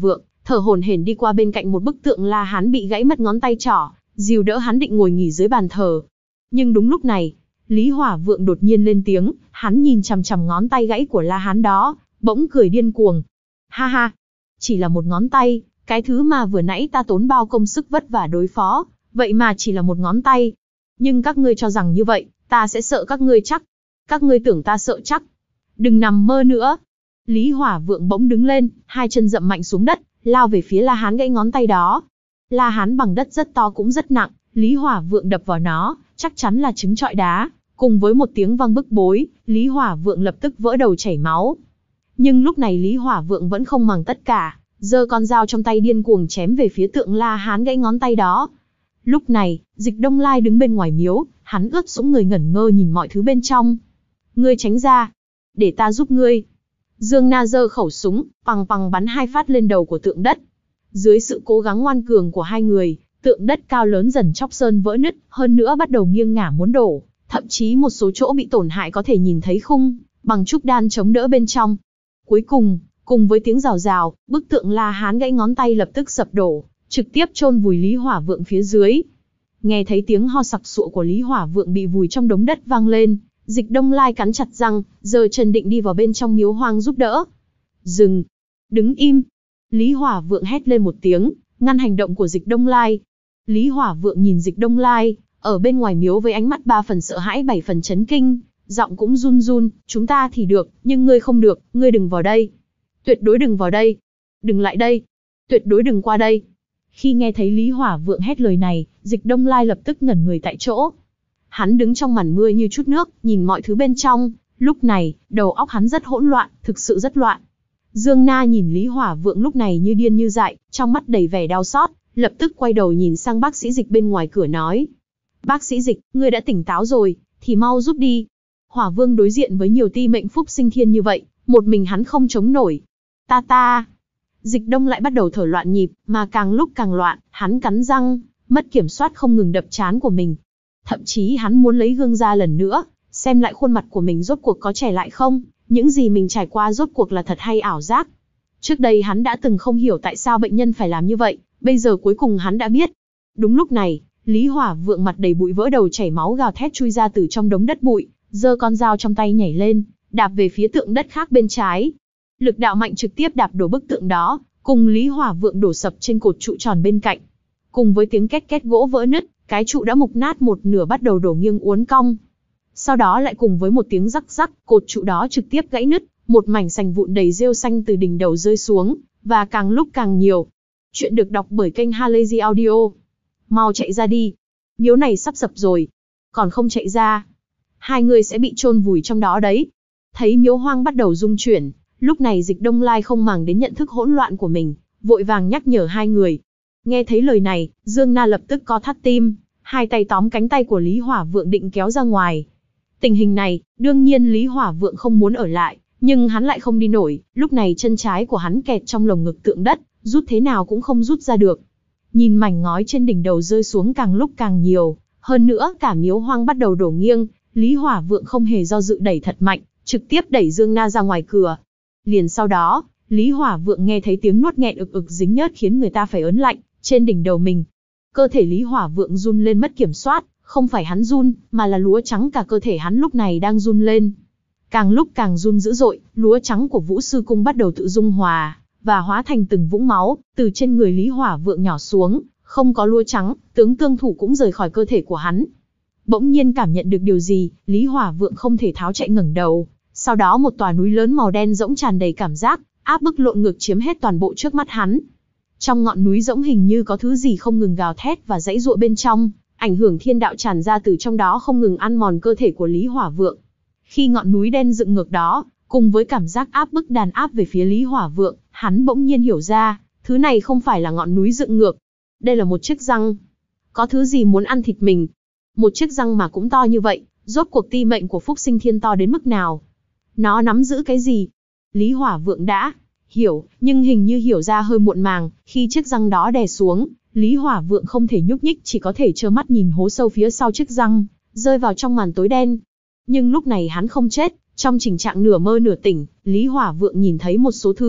thở hổn hển đi qua bên cạnh một bức tượng La Hán bị gãy mất ngón tay trỏ, dìu đỡ hắn định ngồi nghỉ dưới bàn thờ. Nhưng đúng lúc này, Lý Hỏa Vượng đột nhiên lên tiếng, hắn nhìn chằm chằm ngón tay gãy của La Hán đó, bỗng cười điên cuồng. Ha ha, chỉ là một ngón tay, cái thứ mà vừa nãy ta tốn bao công sức vất vả đối phó, vậy mà chỉ là một ngón tay. Nhưng các ngươi cho rằng như vậy, ta sẽ sợ các ngươi chắc. Các ngươi tưởng ta sợ chắc. Đừng nằm mơ nữa. Lý Hỏa Vượng bỗng đứng lên, hai chân dậm mạnh xuống đất, lao về phía La Hán gãy ngón tay đó. La Hán bằng đất rất to cũng rất nặng, Lý Hỏa Vượng đập vào nó, chắc chắn là trứng trọi đá. Cùng với một tiếng vang bức bối, Lý Hỏa Vượng lập tức vỡ đầu chảy máu. Nhưng lúc này Lý Hỏa Vượng vẫn không màng tất cả, giơ con dao trong tay điên cuồng chém về phía tượng La Hán gãy ngón tay đó. Lúc này, Dịch Đông Lai đứng bên ngoài miếu, hắn ướt sũng người ngẩn ngơ nhìn mọi thứ bên trong. Ngươi tránh ra, để ta giúp ngươi. Dương Na giơ khẩu súng, pằng pằng bắn hai phát lên đầu của tượng đất. Dưới sự cố gắng ngoan cường của hai người, tượng đất cao lớn dần chóc sơn vỡ nứt, hơn nữa bắt đầu nghiêng ngả muốn đổ, thậm chí một số chỗ bị tổn hại có thể nhìn thấy khung bằng trúc đan chống đỡ bên trong. Cuối cùng, cùng với tiếng rào rào, bức tượng La Hán gãy ngón tay lập tức sập đổ, trực tiếp chôn vùi Lý Hỏa Vượng phía dưới. Nghe thấy tiếng ho sặc sụa của Lý Hỏa Vượng bị vùi trong đống đất vang lên, Dịch Đông Lai cắn chặt răng, giơ chân định đi vào bên trong miếu hoang giúp đỡ. Dừng! Đứng im! Lý Hỏa Vượng hét lên một tiếng, ngăn hành động của Dịch Đông Lai. Lý Hỏa Vượng nhìn Dịch Đông Lai, ở bên ngoài miếu với ánh mắt ba phần sợ hãi bảy phần chấn kinh, giọng cũng run run, chúng ta thì được, nhưng ngươi không được, ngươi đừng vào đây. Tuyệt đối đừng vào đây. Đừng lại đây. Tuyệt đối đừng qua đây. Khi nghe thấy Lý Hỏa Vượng hét lời này, Dịch Đông Lai lập tức ngẩn người tại chỗ. Hắn đứng trong màn mưa như chút nước, nhìn mọi thứ bên trong, lúc này, đầu óc hắn rất hỗn loạn, thực sự rất loạn. Dương Na nhìn Lý Hỏa Vượng lúc này như điên như dại, trong mắt đầy vẻ đau xót, lập tức quay đầu nhìn sang bác sĩ Dịch bên ngoài cửa nói. Bác sĩ Dịch, ngươi đã tỉnh táo rồi, thì mau giúp đi. Hỏa Vương đối diện với nhiều ti mệnh phúc sinh thiên như vậy, một mình hắn không chống nổi. Ta ta. Dịch Đông lại bắt đầu thở loạn nhịp, mà càng lúc càng loạn, hắn cắn răng, mất kiểm soát không ngừng đập trán của mình. Thậm chí hắn muốn lấy gương ra lần nữa, xem lại khuôn mặt của mình rốt cuộc có trẻ lại không, những gì mình trải qua rốt cuộc là thật hay ảo giác. Trước đây hắn đã từng không hiểu tại sao bệnh nhân phải làm như vậy, bây giờ cuối cùng hắn đã biết. Đúng lúc này, Lý Hỏa Vượng mặt đầy bụi vỡ đầu chảy máu gào thét chui ra từ trong đống đất bụi, giơ con dao trong tay nhảy lên, đạp về phía tượng đất khác bên trái. Lực đạo mạnh trực tiếp đạp đổ bức tượng đó, cùng Lý Hỏa Vượng đổ sập trên cột trụ tròn bên cạnh. Cùng với tiếng két két gỗ vỡ nứt, cái trụ đã mục nát một nửa bắt đầu đổ nghiêng uốn cong. Sau đó lại cùng với một tiếng rắc rắc, cột trụ đó trực tiếp gãy nứt, một mảnh sành vụn đầy rêu xanh từ đỉnh đầu rơi xuống, và càng lúc càng nhiều. Chuyện được đọc bởi kênh Halazy Audio. Mau chạy ra đi. Miếu này sắp sập rồi. Còn không chạy ra, hai người sẽ bị chôn vùi trong đó đấy. Thấy miếu hoang bắt đầu rung chuyển, lúc này Dịch Đông Lai không màng đến nhận thức hỗn loạn của mình, vội vàng nhắc nhở hai người. Nghe thấy lời này, Dương Na lập tức co thắt tim, hai tay tóm cánh tay của Lý Hỏa Vượng định kéo ra ngoài. Tình hình này, đương nhiên Lý Hỏa Vượng không muốn ở lại, nhưng hắn lại không đi nổi, lúc này chân trái của hắn kẹt trong lồng ngực tượng đất, rút thế nào cũng không rút ra được. Nhìn mảnh ngói trên đỉnh đầu rơi xuống càng lúc càng nhiều, hơn nữa cả miếu hoang bắt đầu đổ nghiêng, Lý Hỏa Vượng không hề do dự đẩy thật mạnh, trực tiếp đẩy Dương Na ra ngoài cửa. Liền sau đó, Lý Hỏa Vượng nghe thấy tiếng nuốt nghẹn ực ực dính nhớt khiến người ta phải ớn lạnh trên đỉnh đầu mình. Cơ thể Lý Hỏa Vượng run lên mất kiểm soát, không phải hắn run, mà là lúa trắng cả cơ thể hắn lúc này đang run lên. Càng lúc càng run dữ dội, lúa trắng của Vũ Sư Cung bắt đầu tự dung hòa, và hóa thành từng vũng máu, từ trên người Lý Hỏa Vượng nhỏ xuống, không có lúa trắng, tướng tương thủ cũng rời khỏi cơ thể của hắn. Bỗng nhiên cảm nhận được điều gì, Lý Hỏa Vượng không thể tháo chạy ngẩng đầu, sau đó một tòa núi lớn màu đen rỗng tràn đầy cảm giác, áp bức lộn ngược chiếm hết toàn bộ trước mắt hắn. Trong ngọn núi rỗng hình như có thứ gì không ngừng gào thét và giãy giụa bên trong, ảnh hưởng thiên đạo tràn ra từ trong đó không ngừng ăn mòn cơ thể của Lý Hỏa Vượng. Khi ngọn núi đen dựng ngược đó, cùng với cảm giác áp bức đàn áp về phía Lý Hỏa Vượng, hắn bỗng nhiên hiểu ra, thứ này không phải là ngọn núi dựng ngược. Đây là một chiếc răng. Có thứ gì muốn ăn thịt mình. Một chiếc răng mà cũng to như vậy, rốt cuộc ti mệnh của Phúc Sinh Thiên to đến mức nào? Nó nắm giữ cái gì? Lý Hỏa Vượng đã hiểu, nhưng hình như hiểu ra hơi muộn màng, khi chiếc răng đó đè xuống, Lý Hỏa Vượng không thể nhúc nhích, chỉ có thể trơ mắt nhìn hố sâu phía sau chiếc răng, rơi vào trong màn tối đen. Nhưng lúc này hắn không chết, trong tình trạng nửa mơ nửa tỉnh, Lý Hỏa Vượng nhìn thấy một số thứ,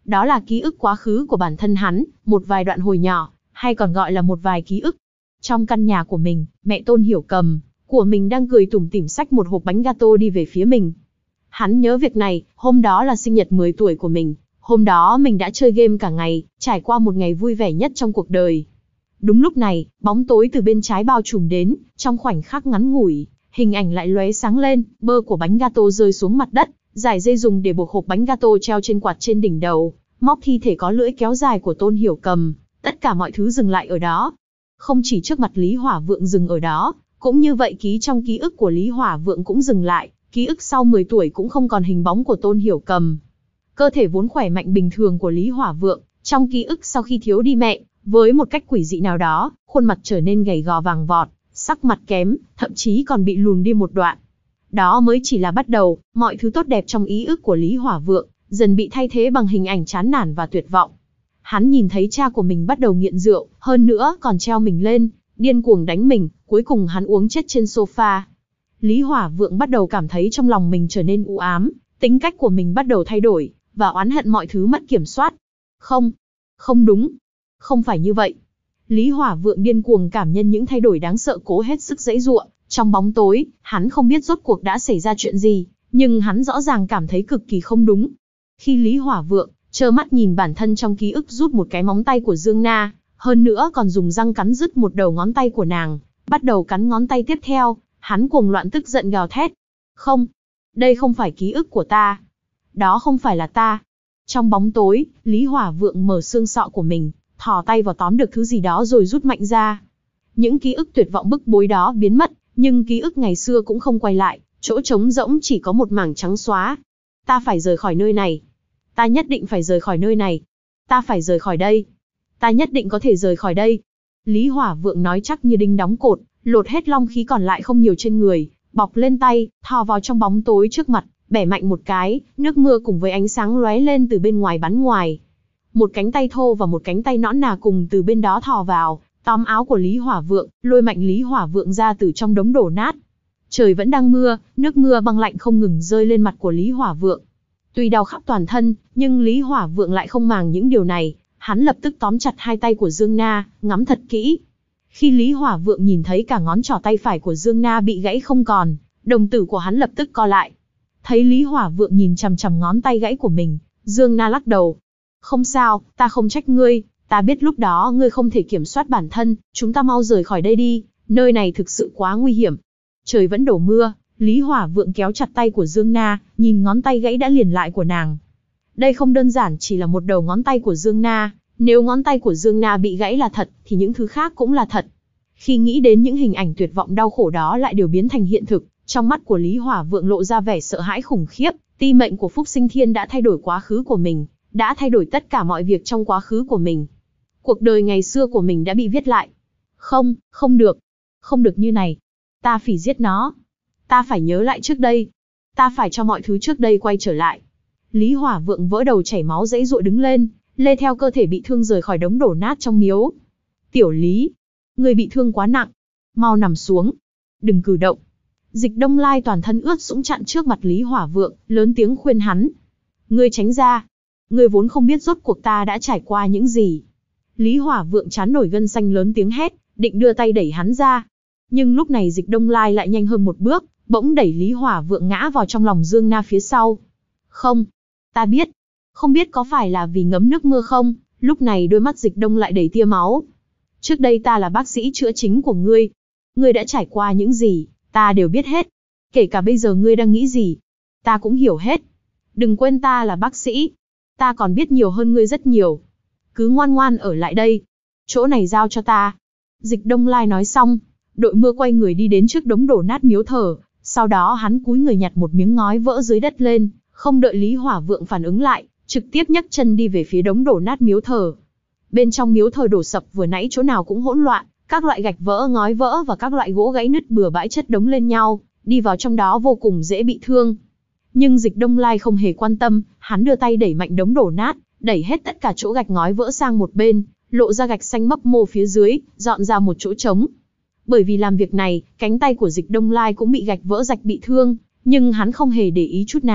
Đó là ký ức quá khứ của bản thân hắn, một vài đoạn hồi nhỏ, hay còn gọi là một vài ký ức. Trong căn nhà của mình, mẹ Tôn Hiểu Cầm của mình đang cười tủm tỉm xách một hộp bánh gato đi về phía mình. Hắn nhớ việc này, hôm đó là sinh nhật mười tuổi của mình. Hôm đó mình đã chơi game cả ngày, trải qua một ngày vui vẻ nhất trong cuộc đời. Đúng lúc này, bóng tối từ bên trái bao trùm đến, trong khoảnh khắc ngắn ngủi, hình ảnh lại lóe sáng lên, bơ của bánh gato rơi xuống mặt đất, dải dây dùng để buộc hộp bánh gato treo trên quạt trên đỉnh đầu, móc thi thể có lưỡi kéo dài của Tôn Hiểu Cầm, tất cả mọi thứ dừng lại ở đó. Không chỉ trước mặt Lý Hỏa Vượng dừng ở đó, cũng như vậy ký trong ký ức của Lý Hỏa Vượng cũng dừng lại, ký ức sau mười tuổi cũng không còn hình bóng của Tôn Hiểu Cầm. Cơ thể vốn khỏe mạnh bình thường của Lý Hỏa Vượng, trong ký ức sau khi thiếu đi mẹ, với một cách quỷ dị nào đó, khuôn mặt trở nên gầy gò vàng vọt, sắc mặt kém, thậm chí còn bị lùn đi một đoạn. Đó mới chỉ là bắt đầu, mọi thứ tốt đẹp trong ý ức của Lý Hỏa Vượng, dần bị thay thế bằng hình ảnh chán nản và tuyệt vọng. Hắn nhìn thấy cha của mình bắt đầu nghiện rượu, hơn nữa còn treo mình lên, điên cuồng đánh mình, cuối cùng hắn uống chết trên sofa. Lý Hỏa Vượng bắt đầu cảm thấy trong lòng mình trở nên u ám, tính cách của mình bắt đầu thay đổi, và oán hận mọi thứ mất kiểm soát. Không, không đúng, không phải như vậy. Lý Hỏa Vượng điên cuồng cảm nhận những thay đổi đáng sợ, cố hết sức giãy giụa. Trong bóng tối, hắn không biết rốt cuộc đã xảy ra chuyện gì, nhưng hắn rõ ràng cảm thấy cực kỳ không đúng. Khi Lý Hỏa Vượng trơ mắt nhìn bản thân trong ký ức rút một cái móng tay của Dương Na, hơn nữa còn dùng răng cắn rứt một đầu ngón tay của nàng, bắt đầu cắn ngón tay tiếp theo, hắn cuồng loạn tức giận gào thét. Không, đây không phải ký ức của ta. Đó không phải là ta. Trong bóng tối, Lý Hỏa Vượng mở xương sọ của mình, thò tay vào tóm được thứ gì đó rồi rút mạnh ra. Những ký ức tuyệt vọng bức bối đó biến mất, nhưng ký ức ngày xưa cũng không quay lại, chỗ trống rỗng chỉ có một mảng trắng xóa. Ta phải rời khỏi nơi này. Ta nhất định phải rời khỏi nơi này. Ta phải rời khỏi đây. Ta nhất định có thể rời khỏi đây. Lý Hỏa Vượng nói chắc như đinh đóng cột, lột hết long khí còn lại không nhiều trên người, bọc lên tay, thò vào trong bóng tối trước mặt, bẻ mạnh một cái, nước mưa cùng với ánh sáng lóe lên từ bên ngoài bắn ngoài. Một cánh tay thô và một cánh tay nõn nà cùng từ bên đó thò vào, tóm áo của Lý Hỏa Vượng, lôi mạnh Lý Hỏa Vượng ra từ trong đống đổ nát. Trời vẫn đang mưa, nước mưa băng lạnh không ngừng rơi lên mặt của Lý Hỏa Vượng. Tuy đau khắp toàn thân, nhưng Lý Hỏa Vượng lại không màng những điều này, hắn lập tức tóm chặt hai tay của Dương Na, ngắm thật kỹ. Khi Lý Hỏa Vượng nhìn thấy cả ngón trỏ tay phải của Dương Na bị gãy không còn, đồng tử của hắn lập tức co lại. Thấy Lý Hỏa Vượng nhìn chằm chằm ngón tay gãy của mình, Dương Na lắc đầu. Không sao, ta không trách ngươi, ta biết lúc đó ngươi không thể kiểm soát bản thân, chúng ta mau rời khỏi đây đi, nơi này thực sự quá nguy hiểm. Trời vẫn đổ mưa, Lý Hỏa Vượng kéo chặt tay của Dương Na, nhìn ngón tay gãy đã liền lại của nàng. Đây không đơn giản chỉ là một đầu ngón tay của Dương Na, nếu ngón tay của Dương Na bị gãy là thật, thì những thứ khác cũng là thật. Khi nghĩ đến những hình ảnh tuyệt vọng đau khổ đó lại đều biến thành hiện thực, trong mắt của Lý Hỏa Vượng lộ ra vẻ sợ hãi khủng khiếp, ti mệnh của Phúc Sinh Thiên đã thay đổi quá khứ của mình, đã thay đổi tất cả mọi việc trong quá khứ của mình. Cuộc đời ngày xưa của mình đã bị viết lại. Không, không được. Không được như này. Ta phải giết nó. Ta phải nhớ lại trước đây. Ta phải cho mọi thứ trước đây quay trở lại. Lý Hỏa Vượng vỡ đầu chảy máu giãy giụa đứng lên, lê theo cơ thể bị thương rời khỏi đống đổ nát trong miếu. Tiểu Lý, người bị thương quá nặng. Mau nằm xuống. Đừng cử động. Dịch Đông Lai toàn thân ướt sũng chặn trước mặt Lý Hỏa Vượng, lớn tiếng khuyên hắn. Ngươi tránh ra. Ngươi vốn không biết rốt cuộc ta đã trải qua những gì. Lý Hỏa Vượng chán nổi gân xanh lớn tiếng hét, định đưa tay đẩy hắn ra. Nhưng lúc này Dịch Đông Lai lại nhanh hơn một bước, bỗng đẩy Lý Hỏa Vượng ngã vào trong lòng Dương Na phía sau. Không, ta biết. Không biết có phải là vì ngấm nước mưa không, lúc này đôi mắt Dịch Đông lại đầy tia máu. Trước đây ta là bác sĩ chữa chính của ngươi. Ngươi đã trải qua những gì, ta đều biết hết. Kể cả bây giờ ngươi đang nghĩ gì, ta cũng hiểu hết. Đừng quên ta là bác sĩ. Ta còn biết nhiều hơn ngươi rất nhiều. Cứ ngoan ngoan ở lại đây. Chỗ này giao cho ta. Dịch Đông Lai nói xong, đội mưa quay người đi đến trước đống đổ nát miếu thờ. Sau đó hắn cúi người nhặt một miếng ngói vỡ dưới đất lên, không đợi Lý Hỏa Vượng phản ứng lại, trực tiếp nhấc chân đi về phía đống đổ nát miếu thờ. Bên trong miếu thờ đổ sập vừa nãy chỗ nào cũng hỗn loạn, các loại gạch vỡ, ngói vỡ và các loại gỗ gãy nứt bừa bãi chất đống lên nhau, đi vào trong đó vô cùng dễ bị thương. Nhưng Dịch Đông Lai không hề quan tâm, hắn đưa tay đẩy mạnh đống đổ nát, đẩy hết tất cả chỗ gạch ngói vỡ sang một bên, lộ ra gạch xanh mấp mô phía dưới, dọn ra một chỗ trống. Bởi vì làm việc này, cánh tay của Dịch Đông Lai cũng bị gạch vỡ rạch bị thương, nhưng hắn không hề để ý chút nào,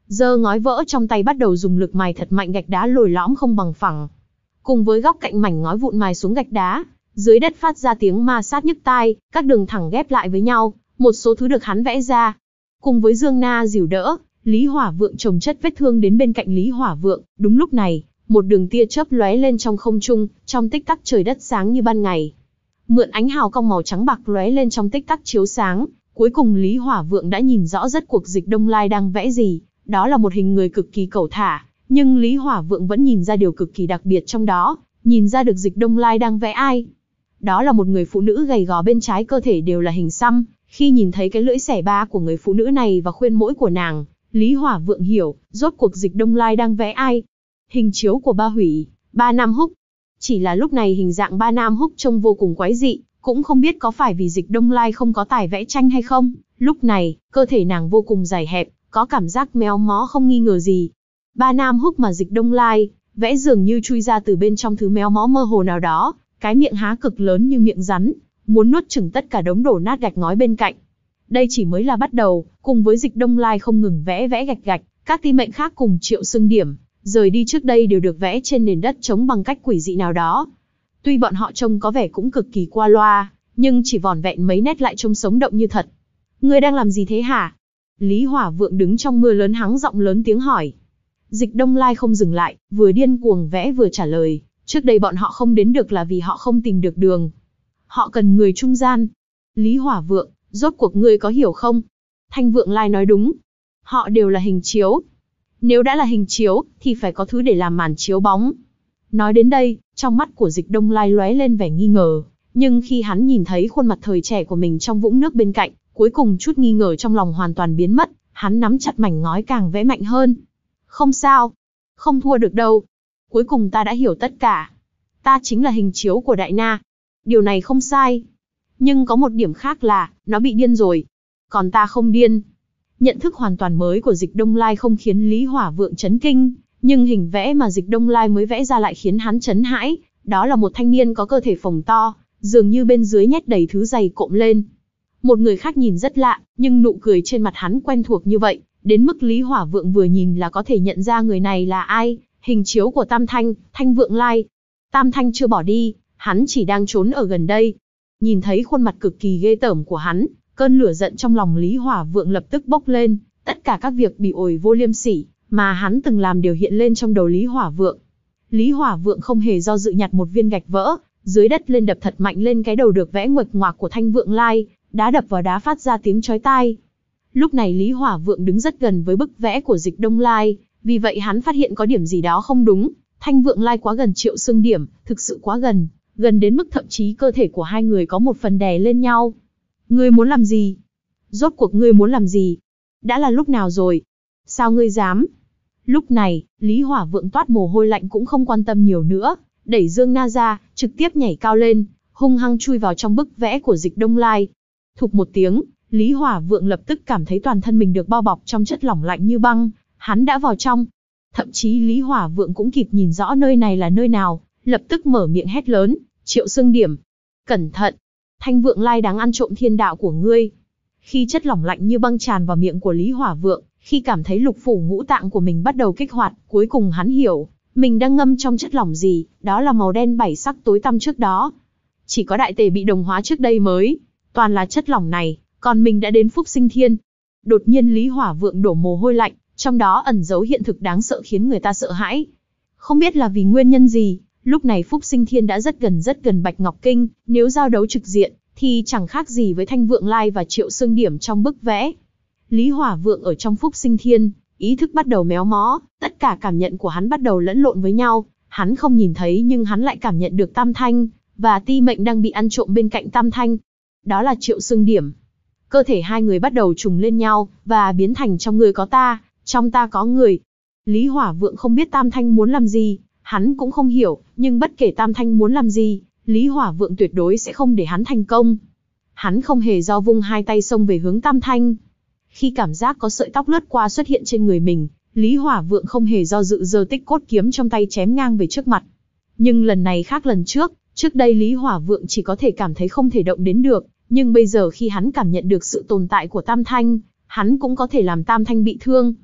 giơ ngói vỡ trong tay bắt đầu dùng lực mài thật mạnh gạch đá lồi lõm không bằng phẳng. Cùng với góc cạnh mảnh ngói vụn mài xuống gạch đá, dưới đất phát ra tiếng ma sát nhức tai, các đường thẳng ghép lại với nhau, một số thứ được hắn vẽ ra. Cùng với Dương Na dìu đỡ, Lý Hỏa Vượng chồng chất vết thương đến bên cạnh Lý Hỏa Vượng. Đúng lúc này, một đường tia chớp lóe lên trong không trung, trong tích tắc trời đất sáng như ban ngày. Mượn ánh hào quang màu trắng bạc lóe lên trong tích tắc chiếu sáng, cuối cùng Lý Hỏa Vượng đã nhìn rõ rất cuộc Dịch Đông Lai đang vẽ gì. Đó là một hình người cực kỳ cẩu thả, nhưng Lý Hỏa Vượng vẫn nhìn ra điều cực kỳ đặc biệt trong đó, nhìn ra được Dịch Đông Lai đang vẽ ai. Đó là một người phụ nữ gầy gò, bên trái cơ thể đều là hình xăm. Khi nhìn thấy cái lưỡi xẻ ba của người phụ nữ này và khuyên mũi của nàng, Lý Hỏa Vượng hiểu, rốt cuộc Dịch Đông Lai đang vẽ ai. Hình chiếu của Ba Hủy, Ba Nam Húc. Chỉ là lúc này hình dạng Ba Nam Húc trông vô cùng quái dị, cũng không biết có phải vì Dịch Đông Lai không có tài vẽ tranh hay không. Lúc này, cơ thể nàng vô cùng dài hẹp, có cảm giác méo mó không nghi ngờ gì. Ba Nam Húc mà Dịch Đông Lai vẽ dường như chui ra từ bên trong thứ méo mó mơ hồ nào đó, cái miệng há cực lớn như miệng rắn, muốn nuốt chửng tất cả đống đổ nát gạch ngói bên cạnh. Đây chỉ mới là bắt đầu, cùng với Dịch Đông Lai không ngừng vẽ vẽ gạch gạch, các ti mệnh khác cùng Triệu Xương Điểm rời đi trước đây đều được vẽ trên nền đất trống bằng cách quỷ dị nào đó. Tuy bọn họ trông có vẻ cũng cực kỳ qua loa, nhưng chỉ vỏn vẹn mấy nét lại trông sống động như thật. Ngươi đang làm gì thế hả? Lý Hỏa Vượng đứng trong mưa lớn hắng giọng lớn tiếng hỏi. Dịch Đông Lai không dừng lại, vừa điên cuồng vẽ vừa trả lời. Trước đây bọn họ không đến được là vì họ không tìm được đường. Họ cần người trung gian. Lý Hỏa Vượng, rốt cuộc ngươi có hiểu không? Thanh Vượng Lai nói đúng. Họ đều là hình chiếu. Nếu đã là hình chiếu, thì phải có thứ để làm màn chiếu bóng. Nói đến đây, trong mắt của Dịch Đông Lai lóe lên vẻ nghi ngờ. Nhưng khi hắn nhìn thấy khuôn mặt thời trẻ của mình trong vũng nước bên cạnh, cuối cùng chút nghi ngờ trong lòng hoàn toàn biến mất. Hắn nắm chặt mảnh ngói càng vẽ mạnh hơn. Không sao. Không thua được đâu. Cuối cùng ta đã hiểu tất cả. Ta chính là hình chiếu của Đại Na. Điều này không sai. Nhưng có một điểm khác là, nó bị điên rồi. Còn ta không điên. Nhận thức hoàn toàn mới của Dịch Đông Lai không khiến Lý Hỏa Vượng chấn kinh, nhưng hình vẽ mà Dịch Đông Lai mới vẽ ra lại khiến hắn chấn hãi. Đó là một thanh niên có cơ thể phồng to, dường như bên dưới nhét đầy thứ dày cộm lên. Một người khác nhìn rất lạ, nhưng nụ cười trên mặt hắn quen thuộc như vậy, đến mức Lý Hỏa Vượng vừa nhìn là có thể nhận ra người này là ai. Hình chiếu của Tam Thanh, Thanh Vượng Lai. Tam Thanh chưa bỏ đi, hắn chỉ đang trốn ở gần đây. Nhìn thấy khuôn mặt cực kỳ ghê tởm của hắn, cơn lửa giận trong lòng Lý Hỏa Vượng lập tức bốc lên. Tất cả các việc bỉ ổi vô liêm sỉ mà hắn từng làm đều hiện lên trong đầu Lý Hỏa Vượng. Lý Hỏa Vượng không hề do dự nhặt một viên gạch vỡ, dưới đất lên đập thật mạnh lên cái đầu được vẽ nguệch ngoạc của Thanh Vượng Lai, đá đập vào đá phát ra tiếng chói tai. Lúc này Lý Hỏa Vượng đứng rất gần với bức vẽ của Dịch Đông Lai, vì vậy hắn phát hiện có điểm gì đó không đúng. Thanh Vượng Lai quá gần Triệu Xương Điểm, thực sự quá gần, gần đến mức thậm chí cơ thể của hai người có một phần đè lên nhau. Ngươi muốn làm gì? Rốt cuộc ngươi muốn làm gì? Đã là lúc nào rồi? Sao ngươi dám? Lúc này, Lý Hỏa Vượng toát mồ hôi lạnh cũng không quan tâm nhiều nữa, đẩy Dương Na ra, trực tiếp nhảy cao lên, hung hăng chui vào trong bức vẽ của Dịch Đông Lai. Thục một tiếng, Lý Hỏa Vượng lập tức cảm thấy toàn thân mình được bao bọc trong chất lỏng lạnh như băng, hắn đã vào trong. Thậm chí Lý Hỏa Vượng cũng kịp nhìn rõ nơi này là nơi nào, lập tức mở miệng hét lớn, Triệu Xương Điểm. Cẩn thận! Thanh Vượng Lai đáng ăn trộm thiên đạo của ngươi. Khi chất lỏng lạnh như băng tràn vào miệng của Lý Hỏa Vượng, khi cảm thấy lục phủ ngũ tạng của mình bắt đầu kích hoạt, cuối cùng hắn hiểu, mình đang ngâm trong chất lỏng gì, đó là màu đen bảy sắc tối tăm trước đó. Chỉ có đại tề bị đồng hóa trước đây mới, toàn là chất lỏng này, còn mình đã đến Phúc Sinh Thiên. Đột nhiên Lý Hỏa Vượng đổ mồ hôi lạnh, trong đó ẩn giấu hiện thực đáng sợ khiến người ta sợ hãi. Không biết là vì nguyên nhân gì, lúc này Phúc Sinh Thiên đã rất gần rất gần Bạch Ngọc Kinh, nếu giao đấu trực diện, thì chẳng khác gì với Thanh Vượng Lai và Triệu Xương Điểm trong bức vẽ. Lý Hỏa Vượng ở trong Phúc Sinh Thiên, ý thức bắt đầu méo mó, tất cả cảm nhận của hắn bắt đầu lẫn lộn với nhau, hắn không nhìn thấy nhưng hắn lại cảm nhận được Tam Thanh, và Ti Mệnh đang bị ăn trộm bên cạnh Tam Thanh. Đó là Triệu Xương Điểm. Cơ thể hai người bắt đầu trùng lên nhau, và biến thành trong người có ta, trong ta có người. Lý Hỏa Vượng không biết Tam Thanh muốn làm gì, hắn cũng không hiểu, nhưng bất kể Tam Thanh muốn làm gì, Lý Hỏa Vượng tuyệt đối sẽ không để hắn thành công. Hắn không hề do vung hai tay xông về hướng Tam Thanh. Khi cảm giác có sợi tóc lướt qua xuất hiện trên người mình, Lý Hỏa Vượng không hề do dự giơ Tích Cốt kiếm trong tay chém ngang về trước mặt. Nhưng lần này khác lần trước, trước đây Lý Hỏa Vượng chỉ có thể cảm thấy không thể động đến được, nhưng bây giờ khi hắn cảm nhận được sự tồn tại của Tam Thanh, hắn cũng có thể làm Tam Thanh bị thương.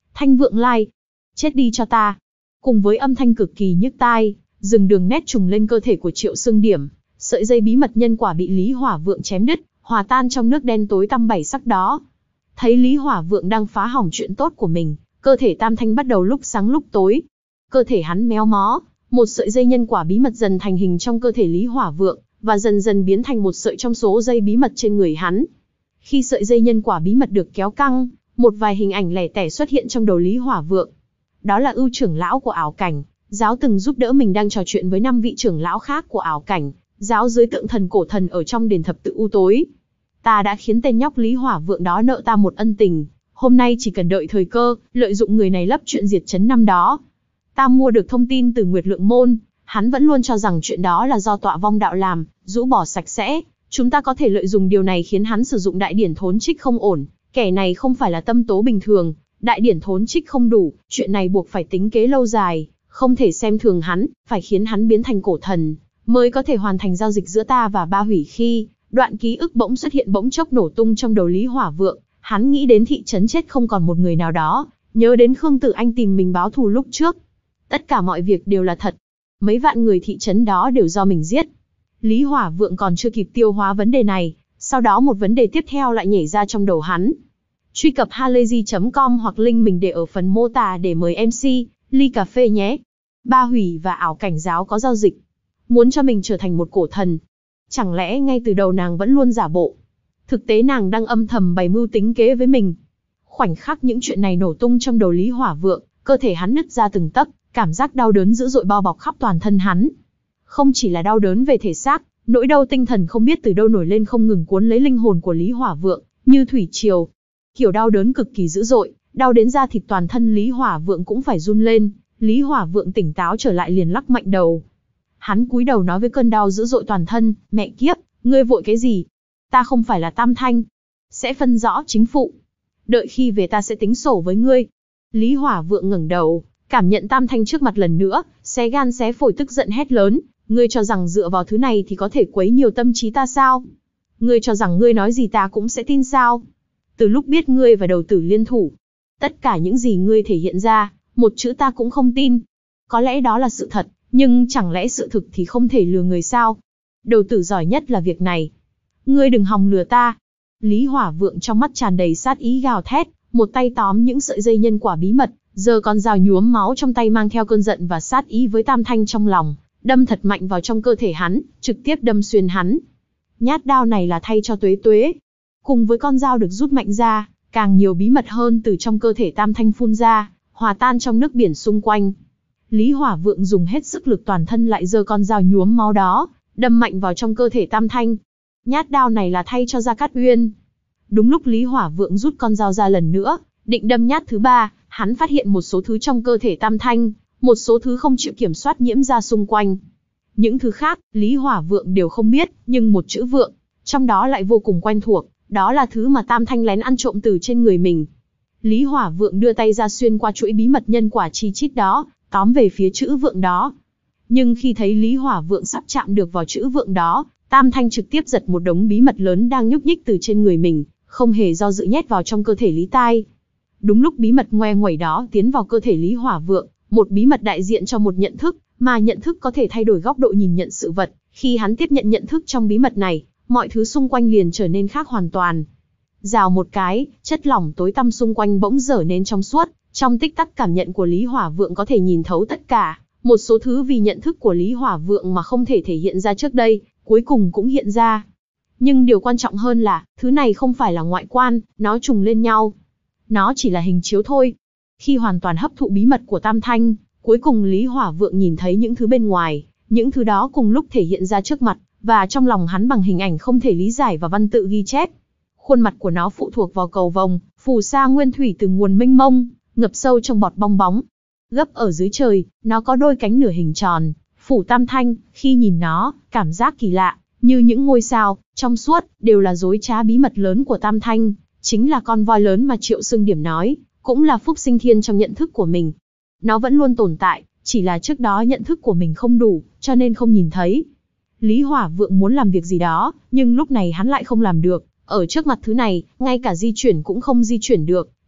Thanh Vượng Lai, chết đi cho ta. Cùng với âm thanh cực kỳ nhức tai, rừng đường nét trùng lên cơ thể của Triệu Xương Điểm, sợi dây bí mật nhân quả bị Lý Hỏa Vượng chém đứt, hòa tan trong nước đen tối tăm bảy sắc đó. Thấy Lý Hỏa Vượng đang phá hỏng chuyện tốt của mình, cơ thể Tam Thanh bắt đầu lúc sáng lúc tối. Cơ thể hắn méo mó, một sợi dây nhân quả bí mật dần thành hình trong cơ thể Lý Hỏa Vượng, và dần dần biến thành một sợi trong số dây bí mật trên người hắn. Khi sợi dây nhân quả bí mật được kéo căng, một vài hình ảnh lẻ tẻ xuất hiện trong đầu Lý Hỏa Vượng. Đó là Ưu trưởng lão của ảo cảnh, giáo từng giúp đỡ mình đang trò chuyện với năm vị trưởng lão khác của ảo cảnh, giáo dưới tượng thần cổ thần ở trong đền thập tự u tối. Ta đã khiến tên nhóc Lý Hỏa Vượng đó nợ ta một ân tình, hôm nay chỉ cần đợi thời cơ, lợi dụng người này lấp chuyện diệt trấn năm đó. Ta mua được thông tin từ Nguyệt Lượng Môn, hắn vẫn luôn cho rằng chuyện đó là do Tọa Vong Đạo làm, rũ bỏ sạch sẽ. Chúng ta có thể lợi dụng điều này khiến hắn sử dụng đại điển thốn trích không ổn. Kẻ này không phải là tâm tố bình thường, đại điển thốn trích không đủ, chuyện này buộc phải tính kế lâu dài, không thể xem thường hắn, phải khiến hắn biến thành cổ thần, mới có thể hoàn thành giao dịch giữa ta và Ba Hủy. Khi đoạn ký ức bỗng xuất hiện bỗng chốc nổ tung trong đầu Lý Hỏa Vượng, hắn nghĩ đến thị trấn chết không còn một người nào đó, nhớ đến Khương Tử Anh tìm mình báo thù lúc trước. Tất cả mọi việc đều là thật. Mấy vạn người thị trấn đó đều do mình giết. Lý Hỏa Vượng còn chưa kịp tiêu hóa vấn đề này, sau đó một vấn đề tiếp theo lại nhảy ra trong đầu hắn. Truy cập halayzi chấm com hoặc link mình để ở phần mô tả để mời em xê, ly cà phê nhé. Ba Hủy và ảo cảnh giáo có giao dịch. Muốn cho mình trở thành một cổ thần. Chẳng lẽ ngay từ đầu nàng vẫn luôn giả bộ? Thực tế nàng đang âm thầm bày mưu tính kế với mình. Khoảnh khắc những chuyện này nổ tung trong đầu Lý Hỏa Vượng, cơ thể hắn nứt ra từng tấc, cảm giác đau đớn dữ dội bao bọc khắp toàn thân hắn. Không chỉ là đau đớn về thể xác, nỗi đau tinh thần không biết từ đâu nổi lên không ngừng cuốn lấy linh hồn của Lý Hỏa Vượng, như thủy triều. Kiểu đau đớn cực kỳ dữ dội, đau đến da thịt toàn thân Lý Hỏa Vượng cũng phải run lên. Lý Hỏa Vượng tỉnh táo trở lại liền lắc mạnh đầu. Hắn cúi đầu nói với cơn đau dữ dội toàn thân, mẹ kiếp, ngươi vội cái gì? Ta không phải là Tam Thanh. Sẽ phân rõ chính phụ. Đợi khi về ta sẽ tính sổ với ngươi. Lý Hỏa Vượng ngẩng đầu, cảm nhận Tam Thanh trước mặt lần nữa, xé gan xé phổi tức giận hét lớn. Ngươi cho rằng dựa vào thứ này thì có thể quấy nhiều tâm trí ta sao? Ngươi cho rằng ngươi nói gì ta cũng sẽ tin sao? Từ lúc biết ngươi và đầu tử liên thủ, tất cả những gì ngươi thể hiện ra, một chữ ta cũng không tin. Có lẽ đó là sự thật, nhưng chẳng lẽ sự thực thì không thể lừa người sao? Đầu tử giỏi nhất là việc này. Ngươi đừng hòng lừa ta. Lý Hỏa Vượng trong mắt tràn đầy sát ý gào thét, một tay tóm những sợi dây nhân quả bí mật, giờ con dao nhuốm máu trong tay mang theo cơn giận và sát ý với Tam Thanh trong lòng, đâm thật mạnh vào trong cơ thể hắn, trực tiếp đâm xuyên hắn. Nhát đao này là thay cho Tuế Tuế. Cùng với con dao được rút mạnh ra, càng nhiều bí mật hơn từ trong cơ thể Tam Thanh phun ra, hòa tan trong nước biển xung quanh. Lý Hỏa Vượng dùng hết sức lực toàn thân lại giơ con dao nhuốm máu đó, đâm mạnh vào trong cơ thể Tam Thanh. Nhát đao này là thay cho Gia Cát Uyên. Đúng lúc Lý Hỏa Vượng rút con dao ra lần nữa, định đâm nhát thứ ba, hắn phát hiện một số thứ trong cơ thể Tam Thanh, một số thứ không chịu kiểm soát nhiễm ra xung quanh. Những thứ khác, Lý Hỏa Vượng đều không biết, nhưng một chữ Vượng, trong đó lại vô cùng quen thuộc, đó là thứ mà Tam Thanh lén ăn trộm từ trên người mình. Lý Hỏa Vượng đưa tay ra xuyên qua chuỗi bí mật nhân quả chi chít đó, tóm về phía chữ Vượng đó. Nhưng khi thấy Lý Hỏa Vượng sắp chạm được vào chữ Vượng đó, Tam Thanh trực tiếp giật một đống bí mật lớn đang nhúc nhích từ trên người mình, không hề do dự nhét vào trong cơ thể Lý Tai. Đúng lúc bí mật ngoe nguẩy đó tiến vào cơ thể Lý Hỏa Vượng, một bí mật đại diện cho một nhận thức, mà nhận thức có thể thay đổi góc độ nhìn nhận sự vật. Khi hắn tiếp nhận nhận thức trong bí mật này, mọi thứ xung quanh liền trở nên khác hoàn toàn. Rào một cái, chất lỏng tối tăm xung quanh bỗng dở nên trong suốt, trong tích tắc cảm nhận của Lý Hỏa Vượng có thể nhìn thấu tất cả. Một số thứ vì nhận thức của Lý Hỏa Vượng mà không thể thể hiện ra trước đây, cuối cùng cũng hiện ra. Nhưng điều quan trọng hơn là, thứ này không phải là ngoại quan, nó trùng lên nhau. Nó chỉ là hình chiếu thôi. Khi hoàn toàn hấp thụ bí mật của Tam Thanh, cuối cùng Lý Hỏa Vượng nhìn thấy những thứ bên ngoài, những thứ đó cùng lúc thể hiện ra trước mặt, và trong lòng hắn bằng hình ảnh không thể lý giải và văn tự ghi chép. Khuôn mặt của nó phụ thuộc vào cầu vồng, phù sa nguyên thủy từ nguồn mênh mông, ngập sâu trong bọt bong bóng. Gấp ở dưới trời, nó có đôi cánh nửa hình tròn, phủ Tam Thanh, khi nhìn nó, cảm giác kỳ lạ, như những ngôi sao, trong suốt, đều là dối trá bí mật lớn của Tam Thanh, chính là con voi lớn mà Triệu Xương Điểm nói, cũng là phúc sinh thiên trong nhận thức của mình. Nó vẫn luôn tồn tại, chỉ là trước đó nhận thức của mình không đủ, cho nên không nhìn thấy. Lý Hỏa Vượng muốn làm việc gì đó, nhưng lúc này hắn lại không làm được. Ở trước mặt thứ này, ngay cả di chuyển cũng không di chuyển được,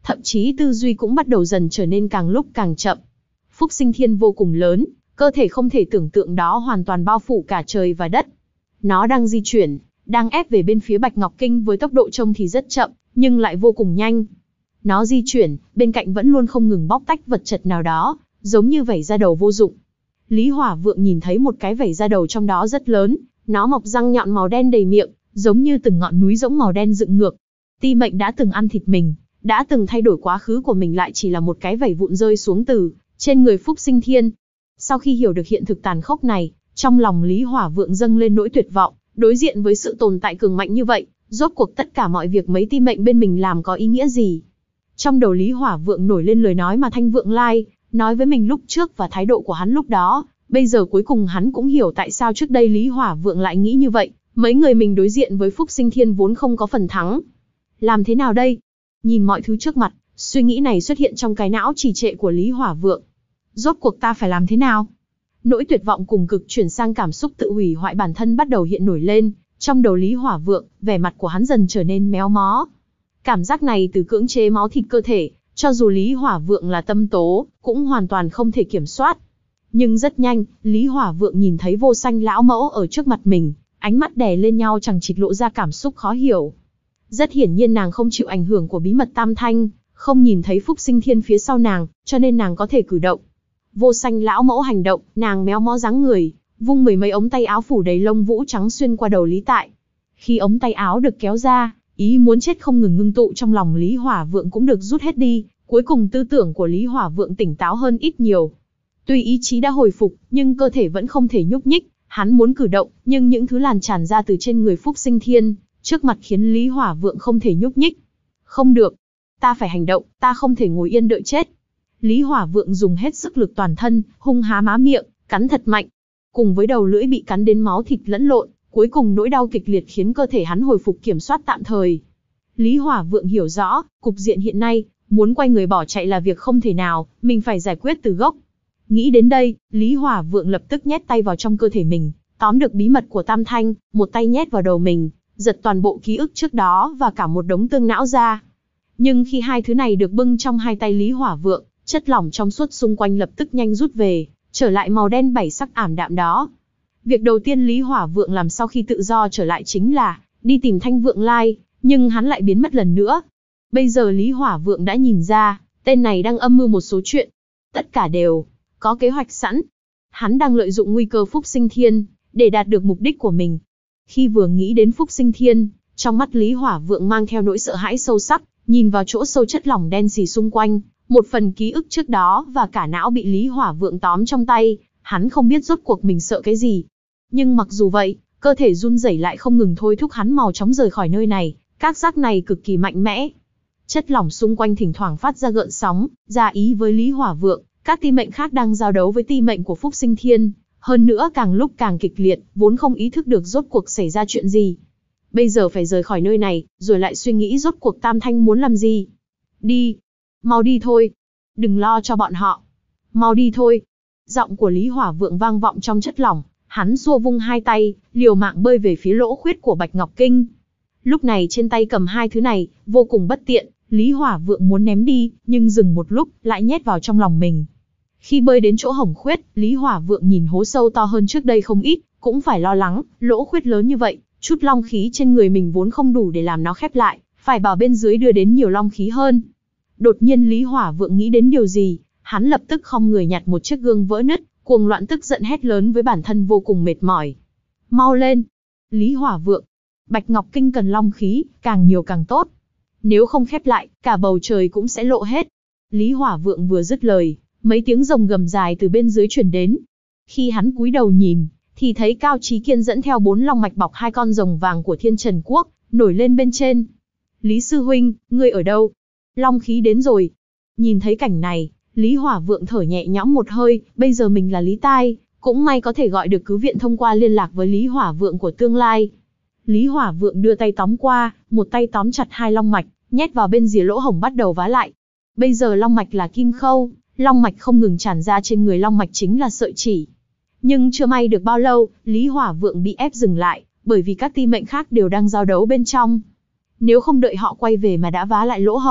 thậm chí tư duy cũng bắt đầu dần trở nên càng lúc càng chậm. Phúc Sinh Thiên vô cùng lớn, cơ thể không thể tưởng tượng đó hoàn toàn bao phủ cả trời và đất. Nó đang di chuyển, đang ép về bên phía Bạch Ngọc Kinh với tốc độ trông thì rất chậm, nhưng lại vô cùng nhanh. Nó di chuyển, bên cạnh vẫn luôn không ngừng bóc tách vật chất nào đó, giống như vảy da đầu vô dụng. Lý Hỏa Vượng nhìn thấy một cái vảy da đầu trong đó rất lớn, nó mọc răng nhọn màu đen đầy miệng, giống như từng ngọn núi rỗng màu đen dựng ngược. Ti Mệnh đã từng ăn thịt mình, đã từng thay đổi quá khứ của mình lại chỉ là một cái vảy vụn rơi xuống từ trên người Phúc Sinh Thiên. Sau khi hiểu được hiện thực tàn khốc này, trong lòng Lý Hỏa Vượng dâng lên nỗi tuyệt vọng, đối diện với sự tồn tại cường mạnh như vậy, rốt cuộc tất cả mọi việc mấy Ti Mệnh bên mình làm có ý nghĩa gì? Trong đầu Lý Hỏa Vượng nổi lên lời nói mà Thanh Vượng Lai nói với mình lúc trước và thái độ của hắn lúc đó, bây giờ cuối cùng hắn cũng hiểu tại sao trước đây Lý Hỏa Vượng lại nghĩ như vậy, mấy người mình đối diện với Phúc Sinh Thiên vốn không có phần thắng. Làm thế nào đây? Nhìn mọi thứ trước mặt, suy nghĩ này xuất hiện trong cái não trì trệ của Lý Hỏa Vượng. Rốt cuộc ta phải làm thế nào? Nỗi tuyệt vọng cùng cực chuyển sang cảm xúc tự hủy hoại bản thân bắt đầu hiện nổi lên, trong đầu Lý Hỏa Vượng, vẻ mặt của hắn dần trở nên méo mó. Cảm giác này từ cưỡng chế máu thịt cơ thể, cho dù Lý Hỏa Vượng là tâm tố, cũng hoàn toàn không thể kiểm soát. Nhưng rất nhanh, Lý Hỏa Vượng nhìn thấy Vô Sanh lão mẫu ở trước mặt mình, ánh mắt đè lên nhau chằng chịt lộ ra cảm xúc khó hiểu. Rất hiển nhiên nàng không chịu ảnh hưởng của bí mật Tam Thanh, không nhìn thấy Phúc Sinh Thiên phía sau nàng, cho nên nàng có thể cử động. Vô Sanh lão mẫu hành động, nàng méo mó dáng người, vung mười mấy ống tay áo phủ đầy lông vũ trắng xuyên qua đầu Lý Tại. Khi ống tay áo được kéo ra, ý muốn chết không ngừng ngưng tụ trong lòng Lý Hỏa Vượng cũng được rút hết đi, cuối cùng tư tưởng của Lý Hỏa Vượng tỉnh táo hơn ít nhiều. Tuy ý chí đã hồi phục, nhưng cơ thể vẫn không thể nhúc nhích, hắn muốn cử động, nhưng những thứ lan tràn ra từ trên người Phúc Sinh Thiên, trước mặt khiến Lý Hỏa Vượng không thể nhúc nhích. Không được, ta phải hành động, ta không thể ngồi yên đợi chết. Lý Hỏa Vượng dùng hết sức lực toàn thân, hung há má miệng, cắn thật mạnh. Cùng với đầu lưỡi bị cắn đến máu thịt lẫn lộn, cuối cùng nỗi đau kịch liệt khiến cơ thể hắn hồi phục kiểm soát tạm thời. Lý Hỏa Vượng hiểu rõ, cục diện hiện nay, muốn quay người bỏ chạy là việc không thể nào, mình phải giải quyết từ gốc. Nghĩ đến đây, Lý Hỏa Vượng lập tức nhét tay vào trong cơ thể mình, tóm được bí mật của Tam Thanh, một tay nhét vào đầu mình, giật toàn bộ ký ức trước đó và cả một đống tương não ra. Nhưng khi hai thứ này được bưng trong hai tay Lý Hỏa Vượng, chất lỏng trong suốt xung quanh lập tức nhanh rút về, trở lại màu đen bảy sắc ảm đạm đó. Việc đầu tiên Lý Hỏa Vượng làm sau khi tự do trở lại chính là đi tìm Thanh Vượng Lai, nhưng hắn lại biến mất lần nữa. Bây giờ Lý Hỏa Vượng đã nhìn ra, tên này đang âm mưu một số chuyện. Tất cả đều có kế hoạch sẵn. Hắn đang lợi dụng nguy cơ Phúc Sinh Thiên để đạt được mục đích của mình. Khi vừa nghĩ đến Phúc Sinh Thiên, trong mắt Lý Hỏa Vượng mang theo nỗi sợ hãi sâu sắc, nhìn vào chỗ sâu chất lỏng đen xì xung quanh, một phần ký ức trước đó và cả não bị Lý Hỏa Vượng tóm trong tay, hắn không biết rốt cuộc mình sợ cái gì. Nhưng mặc dù vậy, cơ thể run rẩy lại không ngừng thôi thúc hắn mau chóng rời khỏi nơi này, các giác này cực kỳ mạnh mẽ. Chất lỏng xung quanh thỉnh thoảng phát ra gợn sóng, ra ý với Lý Hỏa Vượng, các ti mệnh khác đang giao đấu với ti mệnh của Phúc Sinh Thiên, hơn nữa càng lúc càng kịch liệt, vốn không ý thức được rốt cuộc xảy ra chuyện gì. Bây giờ phải rời khỏi nơi này, rồi lại suy nghĩ rốt cuộc Tam Thanh muốn làm gì. Đi, mau đi thôi, đừng lo cho bọn họ, mau đi thôi. Giọng của Lý Hỏa Vượng vang vọng trong chất lỏng, hắn xua vung hai tay, liều mạng bơi về phía lỗ khuyết của Bạch Ngọc Kinh. Lúc này trên tay cầm hai thứ này, vô cùng bất tiện, Lý Hỏa Vượng muốn ném đi, nhưng dừng một lúc, lại nhét vào trong lòng mình. Khi bơi đến chỗ hổng khuyết, Lý Hỏa Vượng nhìn hố sâu to hơn trước đây không ít, cũng phải lo lắng, lỗ khuyết lớn như vậy, chút long khí trên người mình vốn không đủ để làm nó khép lại, phải bảo bên dưới đưa đến nhiều long khí hơn. Đột nhiên Lý Hỏa Vượng nghĩ đến điều gì, hắn lập tức khom người nhặt một chiếc gương vỡ nứt, cuồng loạn tức giận hét lớn với bản thân vô cùng mệt mỏi. Mau lên! Lý Hỏa Vượng! Bạch Ngọc Kinh cần long khí, càng nhiều càng tốt. Nếu không khép lại, cả bầu trời cũng sẽ lộ hết. Lý Hỏa Vượng vừa dứt lời, mấy tiếng rồng gầm dài từ bên dưới truyền đến. Khi hắn cúi đầu nhìn, thì thấy Cao Chí Kiên dẫn theo bốn long mạch bọc hai con rồng vàng của Thiên Trần Quốc, nổi lên bên trên. Lý Sư Huynh, ngươi ở đâu? Long khí đến rồi. Nhìn thấy cảnh này, Lý Hỏa Vượng thở nhẹ nhõm một hơi, bây giờ mình là Lý Tai, cũng may có thể gọi được cứu viện thông qua liên lạc với Lý Hỏa Vượng của tương lai. Lý Hỏa Vượng đưa tay tóm qua, một tay tóm chặt hai long mạch, nhét vào bên rìa lỗ hổng bắt đầu vá lại. Bây giờ long mạch là kim khâu, long mạch không ngừng tràn ra trên người long mạch chính là sợi chỉ. Nhưng chưa may được bao lâu, Lý Hỏa Vượng bị ép dừng lại, bởi vì các ti mệnh khác đều đang giao đấu bên trong. Nếu không đợi họ quay về mà đã vá lại lỗ hổng,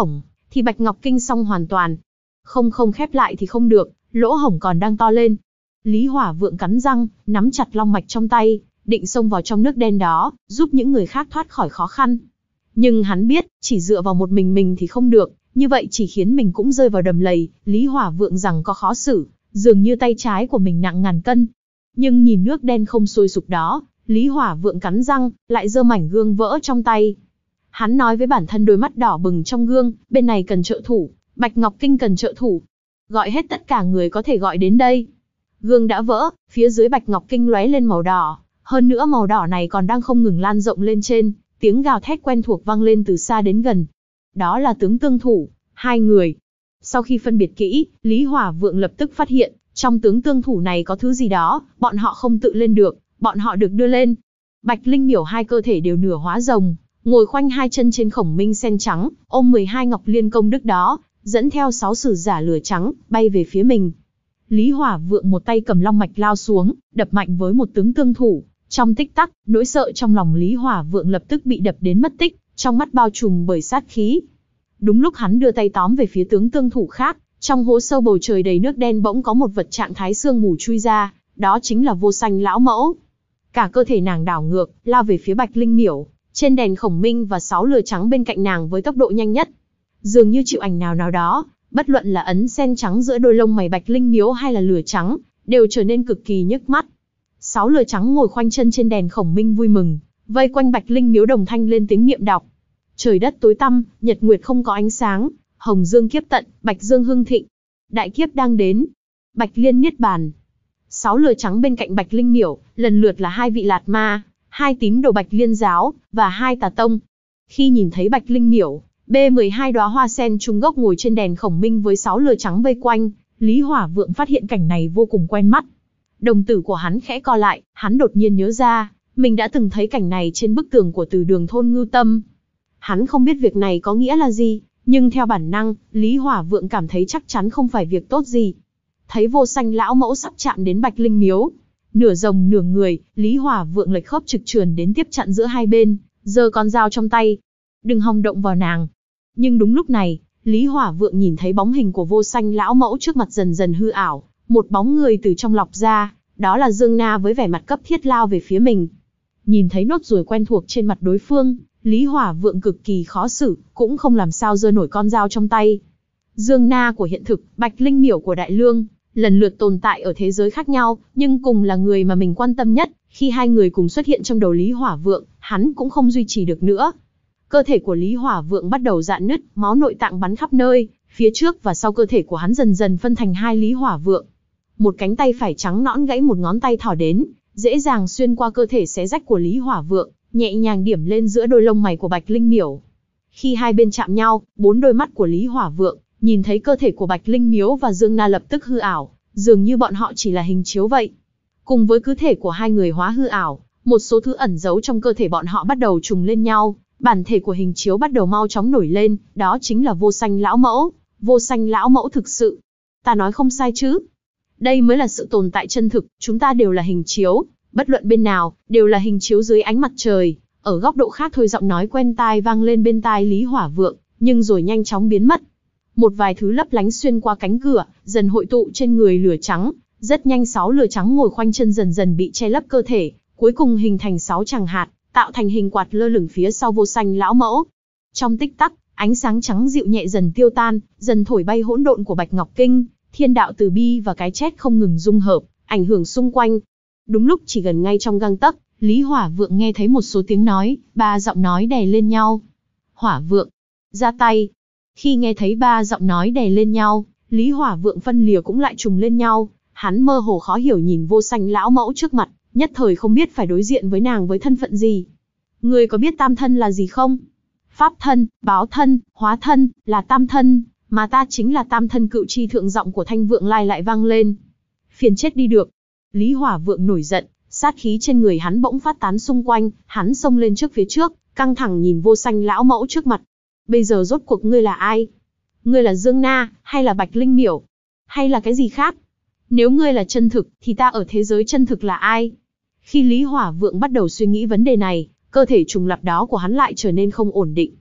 thì Bạch Ngọc Kinh xong hoàn toàn. Không không khép lại thì không được, lỗ hổng còn đang to lên. Lý Hỏa Vượng cắn răng, nắm chặt long mạch trong tay, định xông vào trong nước đen đó, giúp những người khác thoát khỏi khó khăn. Nhưng hắn biết, chỉ dựa vào một mình mình thì không được, như vậy chỉ khiến mình cũng rơi vào đầm lầy. Lý Hỏa Vượng rằng có khó xử, dường như tay trái của mình nặng ngàn cân. Nhưng nhìn nước đen không sôi sục đó, Lý Hỏa Vượng cắn răng, lại giơ mảnh gương vỡ trong tay. Hắn nói với bản thân đôi mắt đỏ bừng trong gương, bên này cần trợ thủ, Bạch Ngọc Kinh cần trợ thủ. Gọi hết tất cả người có thể gọi đến đây. Gương đã vỡ, phía dưới Bạch Ngọc Kinh lóe lên màu đỏ, hơn nữa màu đỏ này còn đang không ngừng lan rộng lên trên, tiếng gào thét quen thuộc vang lên từ xa đến gần. Đó là tướng tương thủ, hai người. Sau khi phân biệt kỹ, Lý Hỏa Vượng lập tức phát hiện, trong tướng tương thủ này có thứ gì đó, bọn họ không tự lên được, bọn họ được đưa lên. Bạch Linh Miểu hai cơ thể đều nửa hóa rồng, ngồi khoanh hai chân trên khổng minh sen trắng, ôm mười hai ngọc liên công đức đó, dẫn theo sáu sử giả lửa trắng, bay về phía mình. Lý Hỏa Vượng một tay cầm long mạch lao xuống, đập mạnh với một tướng tương thủ. Trong tích tắc, nỗi sợ trong lòng Lý Hỏa Vượng lập tức bị đập đến mất tích, trong mắt bao trùm bởi sát khí. Đúng lúc hắn đưa tay tóm về phía tướng tương thủ khác, trong hố sâu bầu trời đầy nước đen bỗng có một vật trạng thái sương mù chui ra, đó chính là Vô Sanh lão mẫu. Cả cơ thể nàng đảo ngược, lao về phía Bạch Linh Miểu, trên đèn khổng minh và sáu lửa trắng bên cạnh nàng với tốc độ nhanh nhất. Dường như chịu ảnh nào nào đó, bất luận là ấn sen trắng giữa đôi lông mày Bạch Linh Miểu hay là lửa trắng, đều trở nên cực kỳ nhức mắt. Sáu lửa trắng ngồi khoanh chân trên đèn khổng minh vui mừng, vây quanh Bạch Linh Miểu đồng thanh lên tiếng niệm đọc. Trời đất tối tăm, nhật nguyệt không có ánh sáng, hồng dương kiếp tận, bạch dương hưng thịnh. Đại kiếp đang đến. Bạch liên niết bàn. Sáu lửa trắng bên cạnh Bạch Linh Miểu, lần lượt là hai vị lạt ma, hai tín đồ Bạch Liên giáo, và hai tà tông. Khi nhìn thấy Bạch Linh Miểu, B mười hai đóa hoa sen trung gốc ngồi trên đèn khổng minh với sáu lửa trắng vây quanh, Lý Hỏa Vượng phát hiện cảnh này vô cùng quen mắt. Đồng tử của hắn khẽ co lại, hắn đột nhiên nhớ ra, mình đã từng thấy cảnh này trên bức tường của Từ Đường thôn Ngưu Tâm. Hắn không biết việc này có nghĩa là gì, nhưng theo bản năng, Lý Hỏa Vượng cảm thấy chắc chắn không phải việc tốt gì. Thấy Vô Sanh lão mẫu sắp chạm đến Bạch Linh Miếu, nửa rồng nửa người, Lý Hỏa Vượng lệch khớp trực trườn đến tiếp chặn giữa hai bên, giơ con dao trong tay. Đừng hòng động vào nàng. Nhưng đúng lúc này, Lý Hỏa Vượng nhìn thấy bóng hình của Vô Sanh lão mẫu trước mặt dần dần hư ảo, một bóng người từ trong lọc ra, đó là Dương Na với vẻ mặt cấp thiết lao về phía mình. Nhìn thấy nốt ruồi quen thuộc trên mặt đối phương, Lý Hỏa Vượng cực kỳ khó xử, cũng không làm sao giơ nổi con dao trong tay. Dương Na của hiện thực, Bạch Linh Miểu của Đại Lương, lần lượt tồn tại ở thế giới khác nhau, nhưng cùng là người mà mình quan tâm nhất. Khi hai người cùng xuất hiện trong đầu Lý Hỏa Vượng, hắn cũng không duy trì được nữa. Cơ thể của Lý Hỏa Vượng bắt đầu rạn nứt, máu nội tạng bắn khắp nơi, phía trước và sau cơ thể của hắn dần dần phân thành hai Lý Hỏa Vượng. Một cánh tay phải trắng nõn gãy một ngón tay thỏ đến, dễ dàng xuyên qua cơ thể xé rách của Lý Hỏa Vượng, nhẹ nhàng điểm lên giữa đôi lông mày của Bạch Linh Miểu. Khi hai bên chạm nhau, bốn đôi mắt của Lý Hỏa Vượng nhìn thấy cơ thể của Bạch Linh Miếu và Dương Na lập tức hư ảo, dường như bọn họ chỉ là hình chiếu vậy. Cùng với cơ thể của hai người hóa hư ảo, một số thứ ẩn giấu trong cơ thể bọn họ bắt đầu trùng lên nhau, bản thể của hình chiếu bắt đầu mau chóng nổi lên, đó chính là Vô Sanh lão mẫu. Vô Sanh lão mẫu thực sự. Ta nói không sai chứ? Đây mới là sự tồn tại chân thực, chúng ta đều là hình chiếu, bất luận bên nào, đều là hình chiếu dưới ánh mặt trời. Ở góc độ khác thôi, giọng nói quen tai vang lên bên tai Lý Hỏa Vượng, nhưng rồi nhanh chóng biến mất. Một vài thứ lấp lánh xuyên qua cánh cửa, dần hội tụ trên người lửa trắng, rất nhanh sáu lửa trắng ngồi khoanh chân dần dần bị che lấp cơ thể, cuối cùng hình thành sáu tràng hạt, tạo thành hình quạt lơ lửng phía sau Vô Sanh lão mẫu. Trong tích tắc, ánh sáng trắng dịu nhẹ dần tiêu tan, dần thổi bay hỗn độn của Bạch Ngọc Kinh, thiên đạo từ bi và cái chết không ngừng dung hợp, ảnh hưởng xung quanh. Đúng lúc chỉ gần ngay trong gang tấc, Lý Hỏa Vượng nghe thấy một số tiếng nói, ba giọng nói đè lên nhau. Hỏa Vượng, ra tay. Khi nghe thấy ba giọng nói đè lên nhau, Lý Hỏa Vượng phân lìa cũng lại trùng lên nhau, hắn mơ hồ khó hiểu nhìn Vô Sanh lão mẫu trước mặt, nhất thời không biết phải đối diện với nàng với thân phận gì. Ngươi có biết tam thân là gì không? Pháp thân, báo thân, hóa thân, là tam thân, mà ta chính là tam thân cựu chi thượng giọng của Thanh Vượng Lai lại vang lên. Phiền chết đi được. Lý Hỏa Vượng nổi giận, sát khí trên người hắn bỗng phát tán xung quanh, hắn xông lên trước phía trước, căng thẳng nhìn Vô Sanh lão mẫu trước mặt. Bây giờ rốt cuộc ngươi là ai? Ngươi là Dương Na, hay là Bạch Linh Miểu? Hay là cái gì khác? Nếu ngươi là chân thực, thì ta ở thế giới chân thực là ai? Khi Lý Hỏa Vượng bắt đầu suy nghĩ vấn đề này, cơ thể trùng lặp đó của hắn lại trở nên không ổn định.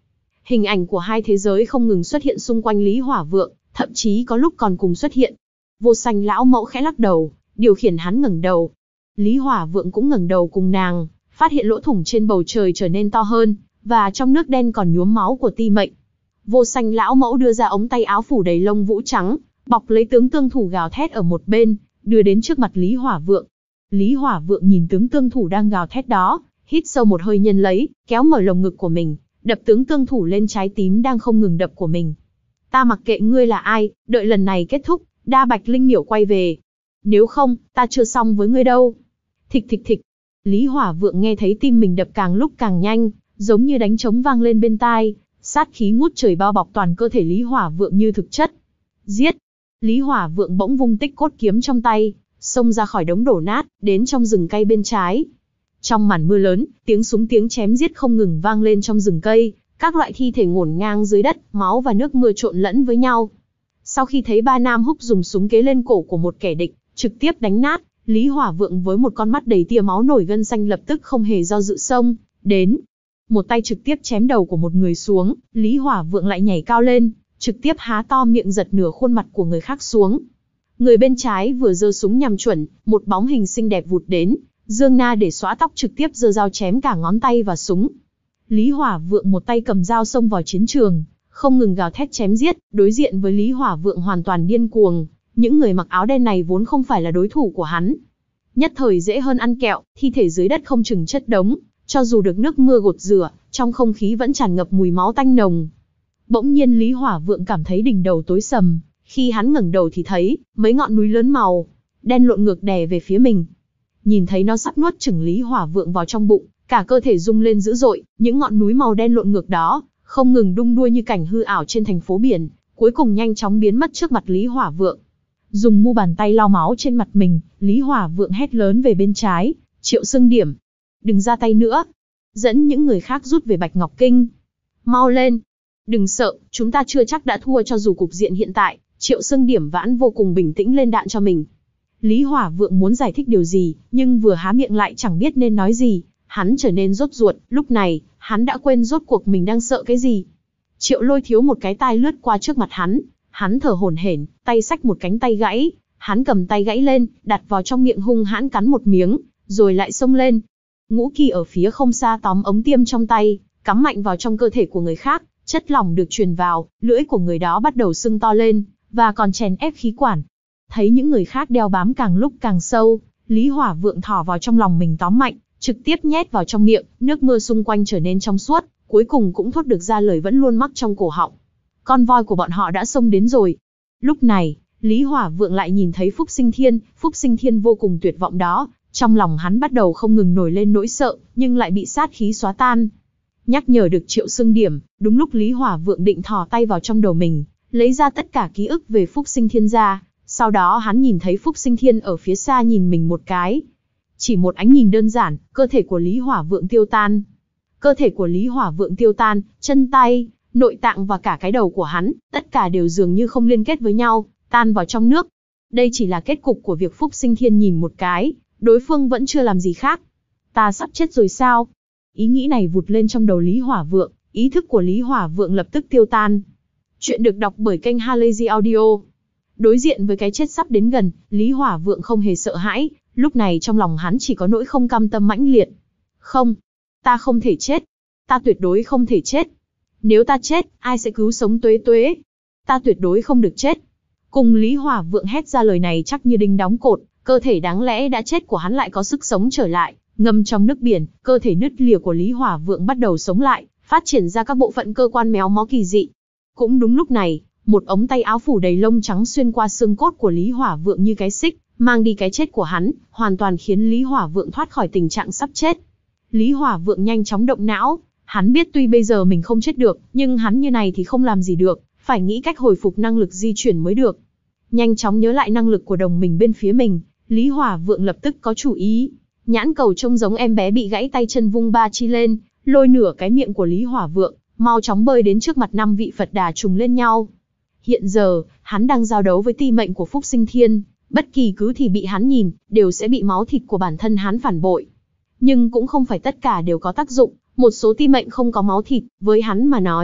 Hình ảnh của hai thế giới không ngừng xuất hiện xung quanh Lý Hỏa Vượng, thậm chí có lúc còn cùng xuất hiện. Vô Sanh lão mẫu khẽ lắc đầu, điều khiển hắn ngẩng đầu. Lý Hỏa Vượng cũng ngẩng đầu cùng nàng, phát hiện lỗ thủng trên bầu trời trở nên to hơn, và trong nước đen còn nhuốm máu của ti mệnh. Vô Sanh lão mẫu đưa ra ống tay áo phủ đầy lông vũ trắng, bọc lấy tướng tương thủ gào thét ở một bên, đưa đến trước mặt Lý Hỏa Vượng. Lý Hỏa Vượng nhìn tướng tương thủ đang gào thét đó, hít sâu một hơi nhân lấy, kéo mở lồng ngực của mình, đập tướng tương thủ lên trái tim đang không ngừng đập của mình. Ta mặc kệ ngươi là ai, đợi lần này kết thúc, Đa Bạch Linh Miểu quay về. Nếu không, ta chưa xong với ngươi đâu. Thịch thịch thịch. Lý Hỏa Vượng nghe thấy tim mình đập càng lúc càng nhanh, giống như đánh trống vang lên bên tai, sát khí ngút trời bao bọc toàn cơ thể Lý Hỏa Vượng như thực chất. Giết! Lý Hỏa Vượng bỗng vung tích cốt kiếm trong tay, xông ra khỏi đống đổ nát, đến trong rừng cây bên trái. Trong màn mưa lớn, tiếng súng tiếng chém giết không ngừng vang lên trong rừng cây, các loại thi thể ngổn ngang dưới đất, máu và nước mưa trộn lẫn với nhau. Sau khi thấy ba nam húc dùng súng kế lên cổ của một kẻ địch, trực tiếp đánh nát, Lý Hỏa Vượng với một con mắt đầy tia máu nổi gân xanh lập tức không hề do dự xông đến. Một tay trực tiếp chém đầu của một người xuống, Lý Hỏa Vượng lại nhảy cao lên, trực tiếp há to miệng giật nửa khuôn mặt của người khác xuống. Người bên trái vừa giơ súng nhằm chuẩn, một bóng hình xinh đẹp vụt đến, Dương Na để xóa tóc trực tiếp giơ dao chém cả ngón tay và súng. Lý Hỏa Vượng một tay cầm dao xông vào chiến trường, không ngừng gào thét chém giết, đối diện với Lý Hỏa Vượng hoàn toàn điên cuồng, những người mặc áo đen này vốn không phải là đối thủ của hắn. Nhất thời dễ hơn ăn kẹo, thi thể dưới đất không chừng chất đống, cho dù được nước mưa gột rửa, trong không khí vẫn tràn ngập mùi máu tanh nồng. Bỗng nhiên Lý Hỏa Vượng cảm thấy đỉnh đầu tối sầm, khi hắn ngẩng đầu thì thấy mấy ngọn núi lớn màu đen lộn ngược đè về phía mình. Nhìn thấy nó sắp nuốt chửng Lý Hỏa Vượng vào trong bụng, cả cơ thể rung lên dữ dội, những ngọn núi màu đen lộn ngược đó không ngừng đung đưa như cảnh hư ảo trên thành phố biển, cuối cùng nhanh chóng biến mất trước mặt Lý Hỏa Vượng. Dùng mu bàn tay lau máu trên mặt mình, Lý Hỏa Vượng hét lớn về bên trái, Triệu Xương Điểm, đừng ra tay nữa. Dẫn những người khác rút về Bạch Ngọc Kinh. Mau lên. Đừng sợ, chúng ta chưa chắc đã thua cho dù cục diện hiện tại. Triệu Xương Điểm vãn vô cùng bình tĩnh lên đạn cho mình. Lý Hỏa Vượng muốn giải thích điều gì, nhưng vừa há miệng lại chẳng biết nên nói gì. Hắn trở nên rốt ruột, lúc này, hắn đã quên rốt cuộc mình đang sợ cái gì. Triệu Lôi Thiếu một cái tai lướt qua trước mặt hắn, hắn thở hổn hển, tay xách một cánh tay gãy, hắn cầm tay gãy lên, đặt vào trong miệng hung hãn cắn một miếng, rồi lại xông lên. Ngũ Kỳ ở phía không xa tóm ống tiêm trong tay, cắm mạnh vào trong cơ thể của người khác, chất lỏng được truyền vào, lưỡi của người đó bắt đầu sưng to lên, và còn chèn ép khí quản. Thấy những người khác đeo bám càng lúc càng sâu, Lý Hỏa Vượng thò vào trong lòng mình tóm mạnh, trực tiếp nhét vào trong miệng, nước mưa xung quanh trở nên trong suốt, cuối cùng cũng thốt được ra lời vẫn luôn mắc trong cổ họng. Con voi của bọn họ đã xông đến rồi. Lúc này, Lý Hỏa Vượng lại nhìn thấy Phúc Sinh Thiên, Phúc Sinh Thiên vô cùng tuyệt vọng đó, trong lòng hắn bắt đầu không ngừng nổi lên nỗi sợ, nhưng lại bị sát khí xóa tan. Nhắc nhở được Triệu Xương Điểm, đúng lúc Lý Hỏa Vượng định thò tay vào trong đầu mình, lấy ra tất cả ký ức về Phúc Sinh Thiên ra, sau đó hắn nhìn thấy Phúc Sinh Thiên ở phía xa nhìn mình một cái. Chỉ một ánh nhìn đơn giản, cơ thể của Lý Hỏa Vượng tiêu tan. Cơ thể của Lý Hỏa Vượng tiêu tan, chân tay, nội tạng và cả cái đầu của hắn, tất cả đều dường như không liên kết với nhau, tan vào trong nước. Đây chỉ là kết cục của việc Phúc Sinh Thiên nhìn một cái, đối phương vẫn chưa làm gì khác. Ta sắp chết rồi sao? Ý nghĩ này vụt lên trong đầu Lý Hỏa Vượng, ý thức của Lý Hỏa Vượng lập tức tiêu tan. Chuyện được đọc bởi kênh Halazy Audio. Đối diện với cái chết sắp đến gần, Lý Hỏa Vượng không hề sợ hãi, lúc này trong lòng hắn chỉ có nỗi không cam tâm mãnh liệt. Không, ta không thể chết. Ta tuyệt đối không thể chết. Nếu ta chết, ai sẽ cứu sống Tuế Tuế? Ta tuyệt đối không được chết. Cùng Lý Hỏa Vượng hét ra lời này chắc như đinh đóng cột, cơ thể đáng lẽ đã chết của hắn lại có sức sống trở lại, ngâm trong nước biển, cơ thể nứt lìa của Lý Hỏa Vượng bắt đầu sống lại, phát triển ra các bộ phận cơ quan méo mó kỳ dị. Cũng đúng lúc này, một ống tay áo phủ đầy lông trắng xuyên qua xương cốt của Lý Hỏa Vượng như cái xích, mang đi cái chết của hắn, hoàn toàn khiến Lý Hỏa Vượng thoát khỏi tình trạng sắp chết. Lý Hỏa Vượng nhanh chóng động não, hắn biết tuy bây giờ mình không chết được, nhưng hắn như này thì không làm gì được, phải nghĩ cách hồi phục năng lực di chuyển mới được. Nhanh chóng nhớ lại năng lực của đồng mình bên phía mình, Lý Hỏa Vượng lập tức có chủ ý. Nhãn cầu trông giống em bé bị gãy tay chân vung ba chi lên, lôi nửa cái miệng của Lý Hỏa Vượng, mau chóng bơi đến trước mặt năm vị Phật Đà trùng lên nhau. Hiện giờ, hắn đang giao đấu với ti mệnh của Phúc Sinh Thiên, bất kỳ cứ thì bị hắn nhìn, đều sẽ bị máu thịt của bản thân hắn phản bội. Nhưng cũng không phải tất cả đều có tác dụng, một số ti mệnh không có máu thịt, với hắn mà nói,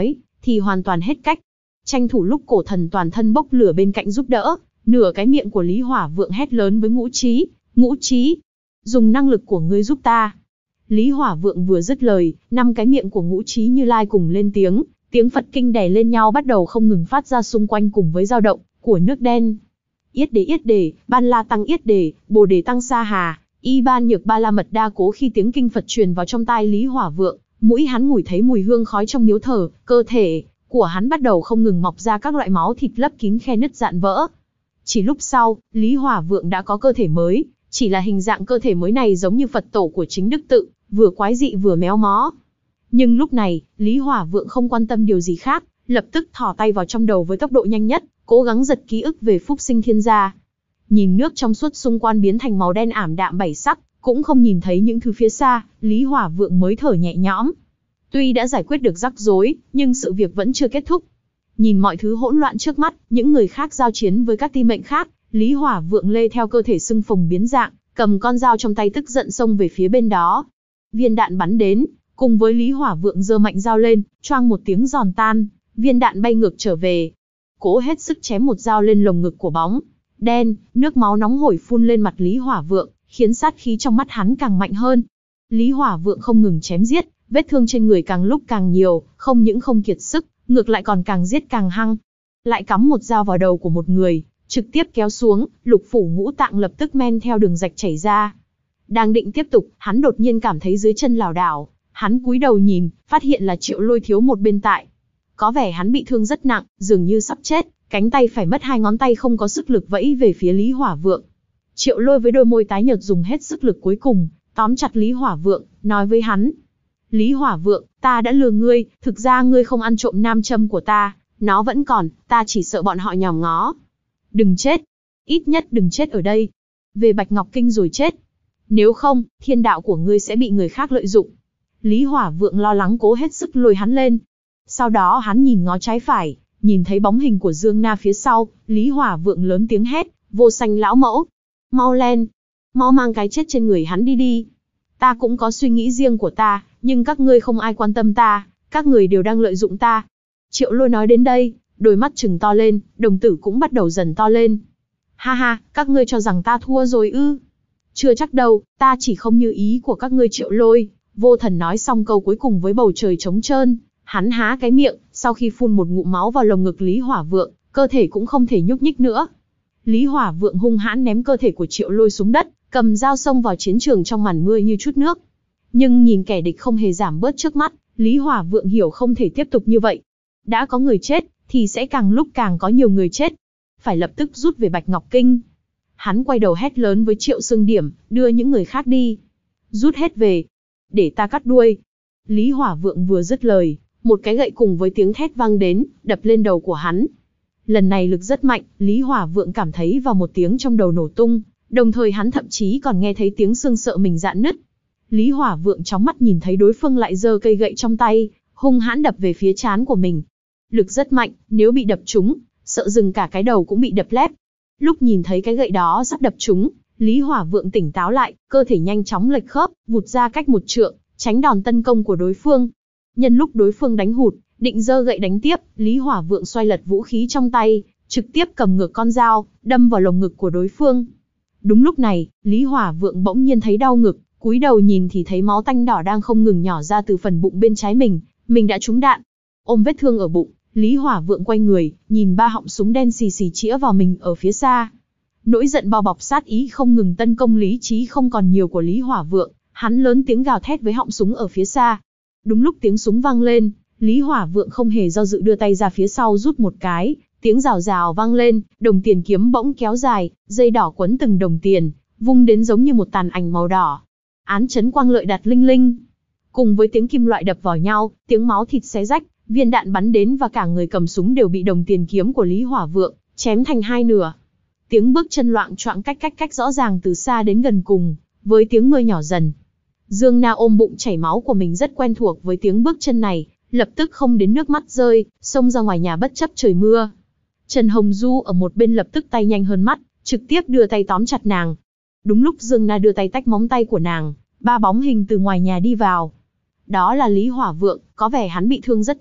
thì hoàn toàn hết cách. Tranh thủ lúc cổ thần toàn thân bốc lửa bên cạnh giúp đỡ, nửa cái miệng của Lý Hỏa Vượng hét lớn với Ngũ Trí, Ngũ Trí, dùng năng lực của ngươi giúp ta. Lý Hỏa Vượng vừa dứt lời, năm cái miệng của Ngũ Trí Như Lai cùng lên tiếng, tiếng Phật kinh đè lên nhau bắt đầu không ngừng phát ra xung quanh cùng với dao động của nước đen. Yết Đề Yết Đề, Ban La Tăng Yết Đề, Bồ Đề Tăng Sa Hà, Y Ban Nhược Ba La Mật Đa Cố. Khi tiếng kinh Phật truyền vào trong tai Lý Hỏa Vượng, mũi hắn ngửi thấy mùi hương khói trong miếu thờ, cơ thể của hắn bắt đầu không ngừng mọc ra các loại máu thịt lấp kín khe nứt dạn vỡ. Chỉ lúc sau, Lý Hỏa Vượng đã có cơ thể mới, chỉ là hình dạng cơ thể mới này giống như Phật tổ của chính Đức Tự, vừa quái dị vừa méo mó. Nhưng lúc này, Lý Hỏa Vượng không quan tâm điều gì khác, lập tức thò tay vào trong đầu với tốc độ nhanh nhất, cố gắng giật ký ức về Phúc Sinh Thiên Gia. Nhìn nước trong suốt xung quanh biến thành màu đen ảm đạm bảy sắc, cũng không nhìn thấy những thứ phía xa, Lý Hỏa Vượng mới thở nhẹ nhõm. Tuy đã giải quyết được rắc rối, nhưng sự việc vẫn chưa kết thúc. Nhìn mọi thứ hỗn loạn trước mắt, những người khác giao chiến với các ti mệnh khác, Lý Hỏa Vượng lê theo cơ thể sưng phồng biến dạng, cầm con dao trong tay tức giận xông về phía bên đó. Viên đạn bắn đến, cùng với Lý Hỏa Vượng giơ mạnh dao lên, choang một tiếng giòn tan, viên đạn bay ngược trở về. Cố hết sức chém một dao lên lồng ngực của bóng đen, nước máu nóng hổi phun lên mặt Lý Hỏa Vượng, khiến sát khí trong mắt hắn càng mạnh hơn. Lý Hỏa Vượng không ngừng chém giết, vết thương trên người càng lúc càng nhiều, không những không kiệt sức, ngược lại còn càng giết càng hăng. Lại cắm một dao vào đầu của một người, trực tiếp kéo xuống, lục phủ ngũ tạng lập tức men theo đường rạch chảy ra. Đang định tiếp tục, hắn đột nhiên cảm thấy dưới chân lảo đảo, hắn cúi đầu nhìn, phát hiện là Triệu Lôi thiếu một bên tại. Có vẻ hắn bị thương rất nặng, dường như sắp chết, cánh tay phải mất hai ngón tay không có sức lực vẫy về phía Lý Hỏa Vượng. Triệu Lôi với đôi môi tái nhợt dùng hết sức lực cuối cùng, tóm chặt Lý Hỏa Vượng, nói với hắn. Lý Hỏa Vượng, ta đã lừa ngươi, thực ra ngươi không ăn trộm nam châm của ta, nó vẫn còn, ta chỉ sợ bọn họ nhòm ngó. Đừng chết, ít nhất đừng chết ở đây. Về Bạch Ngọc Kinh rồi chết. Nếu không, thiên đạo của ngươi sẽ bị người khác lợi dụng. Lý Hỏa Vượng lo lắng cố hết sức lôi hắn lên. Sau đó hắn nhìn ngó trái phải, nhìn thấy bóng hình của Dương Na phía sau, Lý Hỏa Vượng lớn tiếng hét, Vô Sanh lão mẫu, mau lên, mau mang cái chết trên người hắn đi đi. Ta cũng có suy nghĩ riêng của ta, nhưng các ngươi không ai quan tâm ta, các người đều đang lợi dụng ta. Triệu Lôi nói đến đây, đôi mắt trừng to lên, đồng tử cũng bắt đầu dần to lên. Ha ha, các ngươi cho rằng ta thua rồi ư? Chưa chắc đâu, ta chỉ không như ý của các ngươi. Triệu Lôi, Vô Thần nói xong câu cuối cùng với bầu trời trống trơn, hắn há cái miệng, sau khi phun một ngụm máu vào lồng ngực Lý Hỏa Vượng, cơ thể cũng không thể nhúc nhích nữa. Lý Hỏa Vượng hung hãn ném cơ thể của Triệu Lôi xuống đất, cầm dao xông vào chiến trường trong màn mưa như chút nước. Nhưng nhìn kẻ địch không hề giảm bớt trước mắt, Lý Hỏa Vượng hiểu không thể tiếp tục như vậy. Đã có người chết, thì sẽ càng lúc càng có nhiều người chết. Phải lập tức rút về Bạch Ngọc Kinh. Hắn quay đầu hét lớn với Triệu Xương Điểm, đưa những người khác đi. Rút hết về. Để ta cắt đuôi. Lý Hỏa Vượng vừa dứt lời, một cái gậy cùng với tiếng thét vang đến, đập lên đầu của hắn. Lần này lực rất mạnh, Lý Hỏa Vượng cảm thấy vào một tiếng trong đầu nổ tung, đồng thời hắn thậm chí còn nghe thấy tiếng xương sợ mình rạn nứt. Lý Hỏa Vượng chóng mắt nhìn thấy đối phương lại giơ cây gậy trong tay, hung hãn đập về phía trán của mình. Lực rất mạnh, nếu bị đập trúng, sợ dừng cả cái đầu cũng bị đập lép. Lúc nhìn thấy cái gậy đó sắp đập trúng, Lý Hỏa Vượng tỉnh táo lại, cơ thể nhanh chóng lệch khớp, vụt ra cách một trượng, tránh đòn tấn công của đối phương. Nhân lúc đối phương đánh hụt, định giơ gậy đánh tiếp, Lý Hỏa Vượng xoay lật vũ khí trong tay, trực tiếp cầm ngược con dao, đâm vào lồng ngực của đối phương. Đúng lúc này, Lý Hỏa Vượng bỗng nhiên thấy đau ngực, cúi đầu nhìn thì thấy máu tanh đỏ đang không ngừng nhỏ ra từ phần bụng bên trái mình, mình đã trúng đạn. Ôm vết thương ở bụng, Lý Hỏa Vượng quay người, nhìn ba họng súng đen xì xì chĩa vào mình ở phía xa. Nỗi giận bao bọc sát ý không ngừng tấn công lý trí không còn nhiều của Lý Hỏa Vượng, hắn lớn tiếng gào thét với họng súng ở phía xa. Đúng lúc tiếng súng vang lên, Lý Hỏa Vượng không hề do dự đưa tay ra phía sau rút một cái, tiếng rào rào vang lên, đồng tiền kiếm bỗng kéo dài, dây đỏ quấn từng đồng tiền, vung đến giống như một tàn ảnh màu đỏ. Án chấn quang lợi đặt linh linh. Cùng với tiếng kim loại đập vào nhau, tiếng máu thịt xé rách, viên đạn bắn đến và cả người cầm súng đều bị đồng tiền kiếm của Lý Hỏa Vượng chém thành hai nửa. Tiếng bước chân loạng choạng cách cách cách rõ ràng từ xa đến gần cùng, với tiếng mưa nhỏ dần. Dương Na ôm bụng chảy máu của mình rất quen thuộc với tiếng bước chân này, lập tức không đến nước mắt rơi, xông ra ngoài nhà bất chấp trời mưa. Trần Hồng Du ở một bên lập tức tay nhanh hơn mắt, trực tiếp đưa tay tóm chặt nàng. Đúng lúc Dương Na đưa tay tách móng tay của nàng, ba bóng hình từ ngoài nhà đi vào. Đó là Lý Hỏa Vượng, có vẻ hắn bị thương rất nặng,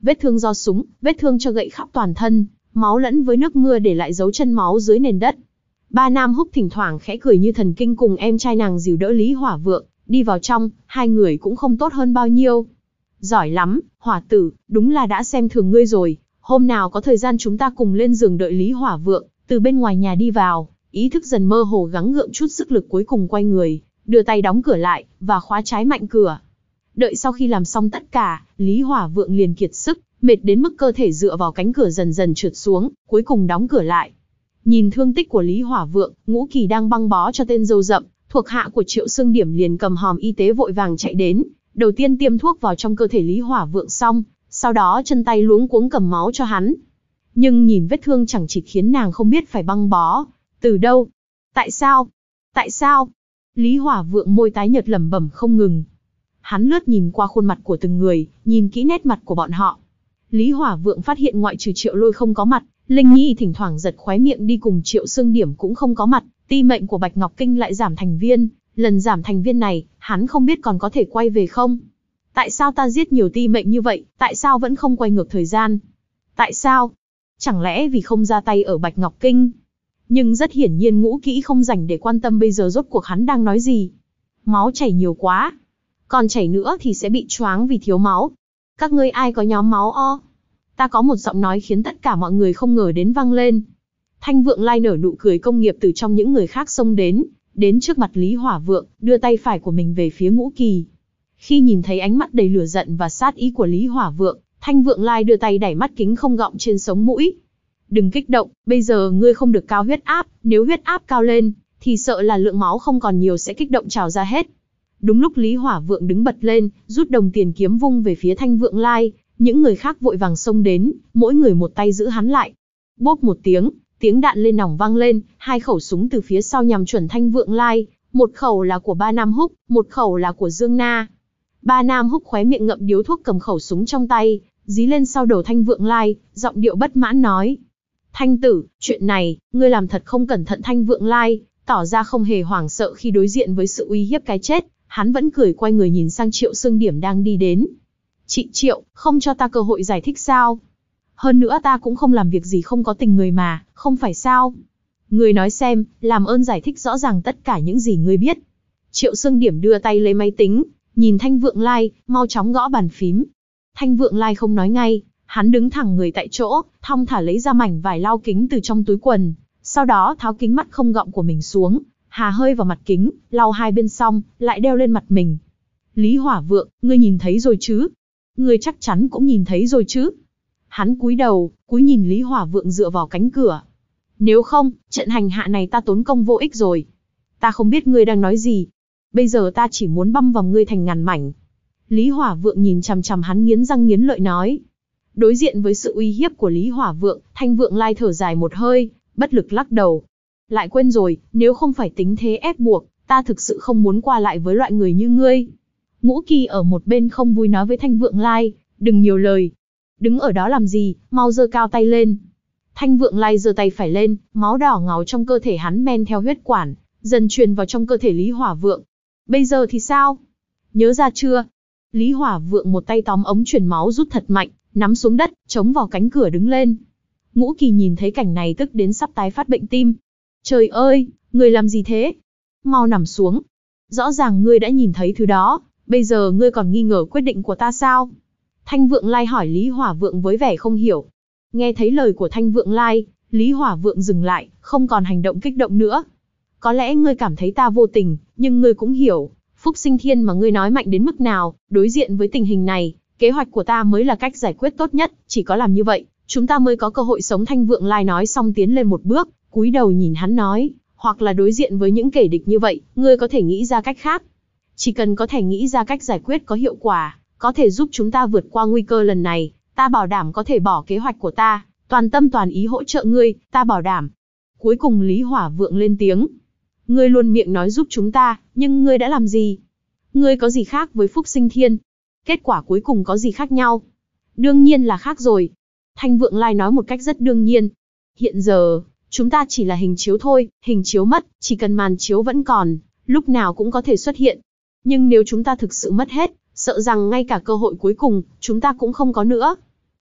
vết thương do súng, vết thương cho gậy khắp toàn thân, máu lẫn với nước mưa để lại dấu chân máu dưới nền đất. Ba Nam Húc thỉnh thoảng khẽ cười như thần kinh cùng em trai nàng dìu đỡ Lý Hỏa Vượng, đi vào trong, hai người cũng không tốt hơn bao nhiêu. Giỏi lắm, Hỏa tử, đúng là đã xem thường ngươi rồi, hôm nào có thời gian chúng ta cùng lên giường đợi Lý Hỏa Vượng, từ bên ngoài nhà đi vào, ý thức dần mơ hồ gắng gượng chút sức lực cuối cùng quay người, đưa tay đóng cửa lại, và khóa trái mạnh cửa. Đợi sau khi làm xong tất cả, Lý Hỏa Vượng liền kiệt sức, mệt đến mức cơ thể dựa vào cánh cửa dần dần trượt xuống, cuối cùng đóng cửa lại. Nhìn thương tích của Lý Hỏa Vượng, Ngũ Kỳ đang băng bó cho tên râu rậm, thuộc hạ của Triệu Xương Điểm liền cầm hòm y tế vội vàng chạy đến, đầu tiên tiêm thuốc vào trong cơ thể Lý Hỏa Vượng xong, sau đó chân tay luống cuống cầm máu cho hắn. Nhưng nhìn vết thương chẳng chịt khiến nàng không biết phải băng bó từ đâu. Tại sao? Tại sao? Lý Hỏa Vượng môi tái nhợt lẩm bẩm không ngừng. Hắn lướt nhìn qua khuôn mặt của từng người, nhìn kỹ nét mặt của bọn họ. Lý Hỏa Vượng phát hiện ngoại trừ Triệu Lôi không có mặt, Linh Nhi thỉnh thoảng giật khóe miệng đi cùng Triệu Xương Điểm cũng không có mặt, ti mệnh của Bạch Ngọc Kinh lại giảm thành viên, lần giảm thành viên này, hắn không biết còn có thể quay về không. Tại sao ta giết nhiều ti mệnh như vậy, tại sao vẫn không quay ngược thời gian? Tại sao? Chẳng lẽ vì không ra tay ở Bạch Ngọc Kinh? Nhưng rất hiển nhiên Ngũ Kỹ không rảnh để quan tâm bây giờ rốt cuộc hắn đang nói gì. Máu chảy nhiều quá. Còn chảy nữa thì sẽ bị choáng vì thiếu máu. Các ngươi ai có nhóm máu o? Ta có một giọng nói khiến tất cả mọi người không ngờ đến vang lên. Thanh Vượng Lai nở nụ cười công nghiệp từ trong những người khác xông đến, đến trước mặt Lý Hỏa Vượng, đưa tay phải của mình về phía Ngũ Kỳ. Khi nhìn thấy ánh mắt đầy lửa giận và sát ý của Lý Hỏa Vượng, Thanh Vượng Lai đưa tay đẩy mắt kính không gọng trên sống mũi. Đừng kích động, bây giờ ngươi không được cao huyết áp, nếu huyết áp cao lên, thì sợ là lượng máu không còn nhiều sẽ kích động trào ra hết. Đúng lúc Lý Hỏa Vượng đứng bật lên, rút đồng tiền kiếm vung về phía Thanh Vượng Lai, những người khác vội vàng xông đến, mỗi người một tay giữ hắn lại. Bốp một tiếng, tiếng đạn lên nòng vang lên, hai khẩu súng từ phía sau nhằm chuẩn Thanh Vượng Lai, một khẩu là của Ba Nam Húc, một khẩu là của Dương Na. Ba Nam Húc khóe miệng ngậm điếu thuốc cầm khẩu súng trong tay, dí lên sau đầu Thanh Vượng Lai, giọng điệu bất mãn nói. Thanh tử, chuyện này, ngươi làm thật không cẩn thận. Thanh Vượng Lai tỏ ra không hề hoảng sợ khi đối diện với sự uy hiếp cái chết, hắn vẫn cười quay người nhìn sang Triệu Xương Điểm đang đi đến. Chị Triệu, không cho ta cơ hội giải thích sao? Hơn nữa ta cũng không làm việc gì không có tình người mà, không phải sao? Ngươi nói xem, làm ơn giải thích rõ ràng tất cả những gì ngươi biết. Triệu Xương Điểm đưa tay lấy máy tính, nhìn Thanh Vượng Lai, mau chóng gõ bàn phím. Thanh Vượng Lai không nói ngay, hắn đứng thẳng người tại chỗ, thong thả lấy ra mảnh vải lau kính từ trong túi quần, sau đó tháo kính mắt không gọng của mình xuống, hà hơi vào mặt kính, lau hai bên xong, lại đeo lên mặt mình. Lý Hỏa Vượng, ngươi nhìn thấy rồi chứ? Ngươi chắc chắn cũng nhìn thấy rồi chứ? Hắn cúi đầu, cúi nhìn Lý Hỏa Vượng dựa vào cánh cửa. Nếu không, trận hành hạ này ta tốn công vô ích rồi. Ta không biết ngươi đang nói gì. Bây giờ ta chỉ muốn băm vào ngươi thành ngàn mảnh. Lý Hỏa Vượng nhìn chằm chằm hắn nghiến răng nghiến lợi nói. Đối diện với sự uy hiếp của Lý Hỏa Vượng, Thanh Vượng Lai thở dài một hơi, bất lực lắc đầu. Lại quên rồi, nếu không phải tính thế ép buộc, ta thực sự không muốn qua lại với loại người như ngươi. Ngũ Kỳ ở một bên không vui nói với Thanh Vượng Lai, đừng nhiều lời. Đứng ở đó làm gì, mau giơ cao tay lên. Thanh Vượng Lai giơ tay phải lên, máu đỏ ngầu trong cơ thể hắn men theo huyết quản, dần truyền vào trong cơ thể Lý Hỏa Vượng. Bây giờ thì sao? Nhớ ra chưa? Lý Hỏa Vượng một tay tóm ống truyền máu rút thật mạnh, nắm xuống đất, chống vào cánh cửa đứng lên. Ngũ Kỳ nhìn thấy cảnh này tức đến sắp tái phát bệnh tim. Trời ơi, ngươi làm gì thế? Mau nằm xuống. Rõ ràng ngươi đã nhìn thấy thứ đó, bây giờ ngươi còn nghi ngờ quyết định của ta sao? Thanh Vượng Lai hỏi Lý Hỏa Vượng với vẻ không hiểu. Nghe thấy lời của Thanh Vượng Lai, Lý Hỏa Vượng dừng lại, không còn hành động kích động nữa. Có lẽ ngươi cảm thấy ta vô tình, nhưng ngươi cũng hiểu, Phúc Sinh Thiên mà ngươi nói mạnh đến mức nào, đối diện với tình hình này, kế hoạch của ta mới là cách giải quyết tốt nhất, chỉ có làm như vậy, chúng ta mới có cơ hội sống. Thanh Vượng Lai nói xong tiến lên một bước, cúi đầu nhìn hắn nói, hoặc là đối diện với những kẻ địch như vậy, ngươi có thể nghĩ ra cách khác. Chỉ cần có thể nghĩ ra cách giải quyết có hiệu quả, có thể giúp chúng ta vượt qua nguy cơ lần này, ta bảo đảm có thể bỏ kế hoạch của ta, toàn tâm toàn ý hỗ trợ ngươi, ta bảo đảm. Cuối cùng Lý Hỏa Vượng lên tiếng. Ngươi luôn miệng nói giúp chúng ta, nhưng ngươi đã làm gì? Ngươi có gì khác với Phúc Sinh Thiên? Kết quả cuối cùng có gì khác nhau? Đương nhiên là khác rồi. Thanh Vượng Lai nói một cách rất đương nhiên. Hiện giờ, chúng ta chỉ là hình chiếu thôi, hình chiếu mất, chỉ cần màn chiếu vẫn còn, lúc nào cũng có thể xuất hiện. Nhưng nếu chúng ta thực sự mất hết, sợ rằng ngay cả cơ hội cuối cùng, chúng ta cũng không có nữa.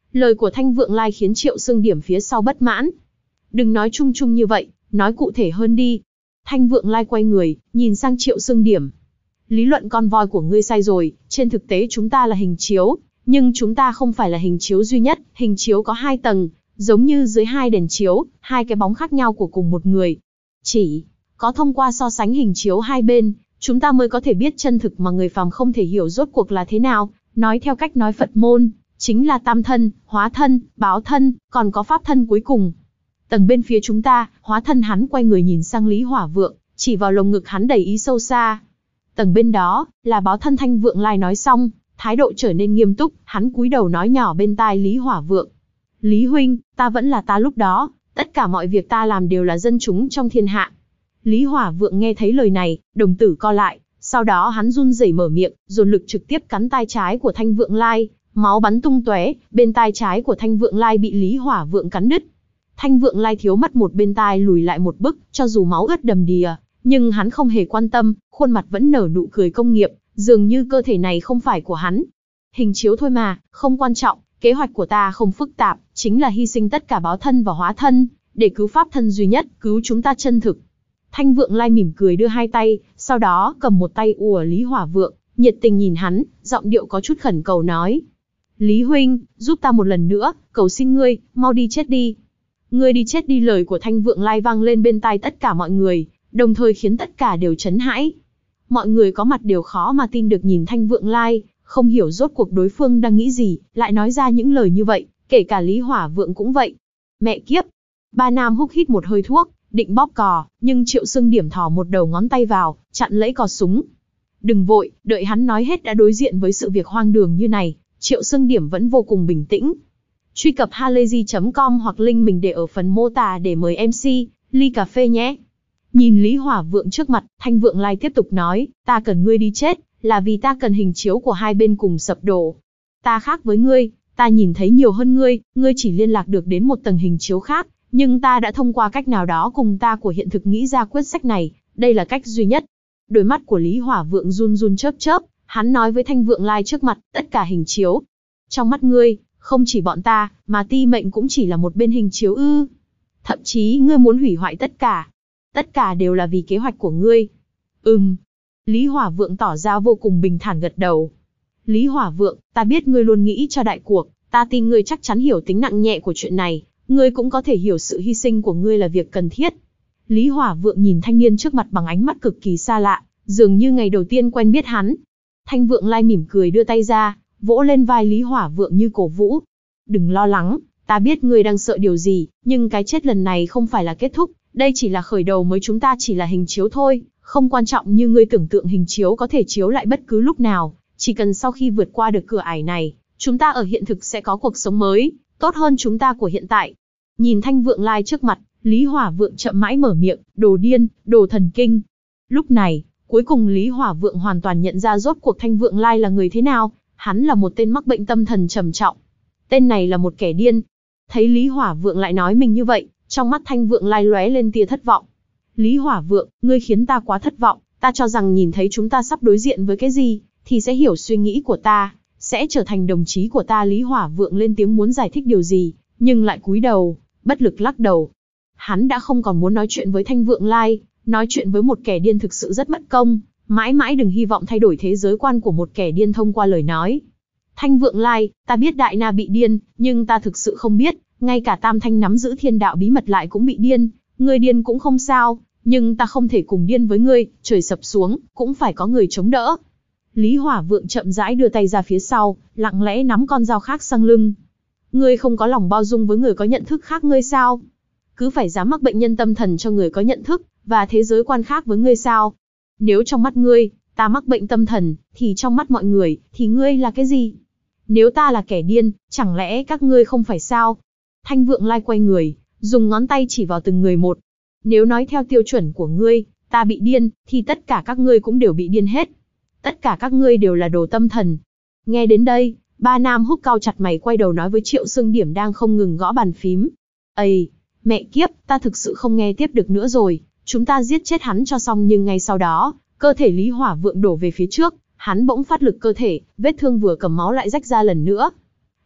Lời của Thanh Vượng Lai khiến Triệu Xương Điểm phía sau bất mãn. Đừng nói chung chung như vậy, nói cụ thể hơn đi. Thanh Vượng Lai quay người, nhìn sang Triệu Xương Điểm. Lý luận con voi của ngươi sai rồi, trên thực tế chúng ta là hình chiếu, nhưng chúng ta không phải là hình chiếu duy nhất, hình chiếu có hai tầng, giống như dưới hai đèn chiếu, hai cái bóng khác nhau của cùng một người. Chỉ có thông qua so sánh hình chiếu hai bên, chúng ta mới có thể biết chân thực mà người phàm không thể hiểu rốt cuộc là thế nào. Nói theo cách nói Phật môn, chính là tam thân, hóa thân, báo thân, còn có pháp thân cuối cùng. Tầng bên phía chúng ta, hóa thân hắn quay người nhìn sang Lý Hỏa Vượng, chỉ vào lồng ngực hắn đầy ý sâu xa. Tầng bên đó, là báo thân. Thanh Vượng Lai nói xong, thái độ trở nên nghiêm túc, hắn cúi đầu nói nhỏ bên tai Lý Hỏa Vượng. Lý huynh, ta vẫn là ta lúc đó, tất cả mọi việc ta làm đều là dân chúng trong thiên hạ. Lý Hỏa Vượng nghe thấy lời này, đồng tử co lại, sau đó hắn run rẩy mở miệng, dồn lực trực tiếp cắn tai trái của Thanh Vượng Lai, máu bắn tung tóe, bên tai trái của Thanh Vượng Lai bị Lý Hỏa Vượng cắn đứt. Thanh Vượng Lai thiếu mắt một bên tai lùi lại một bước, cho dù máu ướt đầm đìa, nhưng hắn không hề quan tâm, khuôn mặt vẫn nở nụ cười công nghiệp, dường như cơ thể này không phải của hắn. Hình chiếu thôi mà, không quan trọng, kế hoạch của ta không phức tạp, chính là hy sinh tất cả báo thân và hóa thân, để cứu pháp thân duy nhất, cứu chúng ta chân thực. Thanh Vượng Lai mỉm cười đưa hai tay, sau đó cầm một tay ùa Lý Hỏa Vượng, nhiệt tình nhìn hắn, giọng điệu có chút khẩn cầu nói. Lý huynh, giúp ta một lần nữa, cầu xin ngươi, mau đi chết đi. Ngươi đi chết đi. Lời của Thanh Vượng Lai vang lên bên tai tất cả mọi người, đồng thời khiến tất cả đều chấn hãi. Mọi người có mặt đều khó mà tin được nhìn Thanh Vượng Lai, không hiểu rốt cuộc đối phương đang nghĩ gì, lại nói ra những lời như vậy, kể cả Lý Hỏa Vượng cũng vậy. Mẹ kiếp! Ba Nam Húc hít một hơi thuốc, định bóp cò, nhưng Triệu Xương Điểm thò một đầu ngón tay vào, chặn lấy cò súng. Đừng vội, đợi hắn nói hết đã đối diện với sự việc hoang đường như này, Triệu Xương Điểm vẫn vô cùng bình tĩnh. Truy cập halayzi chấm com hoặc link mình để ở phần mô tả để mời em xê, ly cà phê nhé. Nhìn Lý Hỏa Vượng trước mặt, Thanh Vượng Lai tiếp tục nói, ta cần ngươi đi chết, là vì ta cần hình chiếu của hai bên cùng sập đổ. Ta khác với ngươi, ta nhìn thấy nhiều hơn ngươi, ngươi chỉ liên lạc được đến một tầng hình chiếu khác, nhưng ta đã thông qua cách nào đó cùng ta của hiện thực nghĩ ra quyết sách này, đây là cách duy nhất. Đôi mắt của Lý Hỏa Vượng run run chớp chớp, hắn nói với Thanh Vượng Lai trước mặt, tất cả hình chiếu. Trong mắt ngươi, không chỉ bọn ta, mà ti mệnh cũng chỉ là một bên hình chiếu ư. Thậm chí ngươi muốn hủy hoại tất cả. Tất cả đều là vì kế hoạch của ngươi. Ừm. Lý Hỏa Vượng tỏ ra vô cùng bình thản gật đầu. Lý Hỏa Vượng, ta biết ngươi luôn nghĩ cho đại cuộc, ta tin ngươi chắc chắn hiểu tính nặng nhẹ của chuyện này, ngươi cũng có thể hiểu sự hy sinh của ngươi là việc cần thiết. Lý Hỏa Vượng nhìn thanh niên trước mặt bằng ánh mắt cực kỳ xa lạ, dường như ngày đầu tiên quen biết hắn. Thanh Vượng Lai mỉm cười đưa tay ra, vỗ lên vai Lý Hỏa Vượng như cổ vũ. Đừng lo lắng, ta biết ngươi đang sợ điều gì, nhưng cái chết lần này không phải là kết thúc, đây chỉ là khởi đầu mới, chúng ta chỉ là hình chiếu thôi, không quan trọng như ngươi tưởng tượng, hình chiếu có thể chiếu lại bất cứ lúc nào, chỉ cần sau khi vượt qua được cửa ải này, chúng ta ở hiện thực sẽ có cuộc sống mới, tốt hơn chúng ta của hiện tại. Nhìn Thanh Vượng Lai trước mặt, Lý Hỏa Vượng chậm mãi mở miệng, đồ điên, đồ thần kinh. Lúc này, cuối cùng Lý Hỏa Vượng hoàn toàn nhận ra rốt cuộc Thanh Vượng Lai là người thế nào, hắn là một tên mắc bệnh tâm thần trầm trọng. Tên này là một kẻ điên. Thấy Lý Hỏa Vượng lại nói mình như vậy, trong mắt Thanh Vượng Lai lóe lên tia thất vọng. Lý Hỏa Vượng, ngươi khiến ta quá thất vọng, ta cho rằng nhìn thấy chúng ta sắp đối diện với cái gì, thì sẽ hiểu suy nghĩ của ta, sẽ trở thành đồng chí của ta. Lý Hỏa Vượng lên tiếng muốn giải thích điều gì, nhưng lại cúi đầu, bất lực lắc đầu. Hắn đã không còn muốn nói chuyện với Thanh Vượng Lai, nói chuyện với một kẻ điên thực sự rất mất công, mãi mãi đừng hy vọng thay đổi thế giới quan của một kẻ điên thông qua lời nói. Thanh Vượng Lai, ta biết Đại Na bị điên, nhưng ta thực sự không biết, ngay cả Tam Thanh nắm giữ thiên đạo bí mật lại cũng bị điên, ngươi điên cũng không sao, nhưng ta không thể cùng điên với ngươi, trời sập xuống, cũng phải có người chống đỡ. Lý Hỏa Vượng chậm rãi đưa tay ra phía sau, lặng lẽ nắm con dao khác sang lưng. Ngươi không có lòng bao dung với người có nhận thức khác ngươi sao? Cứ phải dám mắc bệnh nhân tâm thần cho người có nhận thức, và thế giới quan khác với ngươi sao? Nếu trong mắt ngươi, ta mắc bệnh tâm thần, thì trong mắt mọi người, thì ngươi là cái gì? Nếu ta là kẻ điên, chẳng lẽ các ngươi không phải sao? Thanh Vượng Lai quay người, dùng ngón tay chỉ vào từng người một. Nếu nói theo tiêu chuẩn của ngươi, ta bị điên, thì tất cả các ngươi cũng đều bị điên hết. Tất cả các ngươi đều là đồ tâm thần. Nghe đến đây, Ba Nam Húc cau chặt mày quay đầu nói với Triệu Xương Điểm đang không ngừng gõ bàn phím. Ây, mẹ kiếp, ta thực sự không nghe tiếp được nữa rồi, chúng ta giết chết hắn cho xong. Nhưng ngay sau đó, cơ thể Lý Hỏa Vượng đổ về phía trước, hắn bỗng phát lực cơ thể, vết thương vừa cầm máu lại rách ra lần nữa.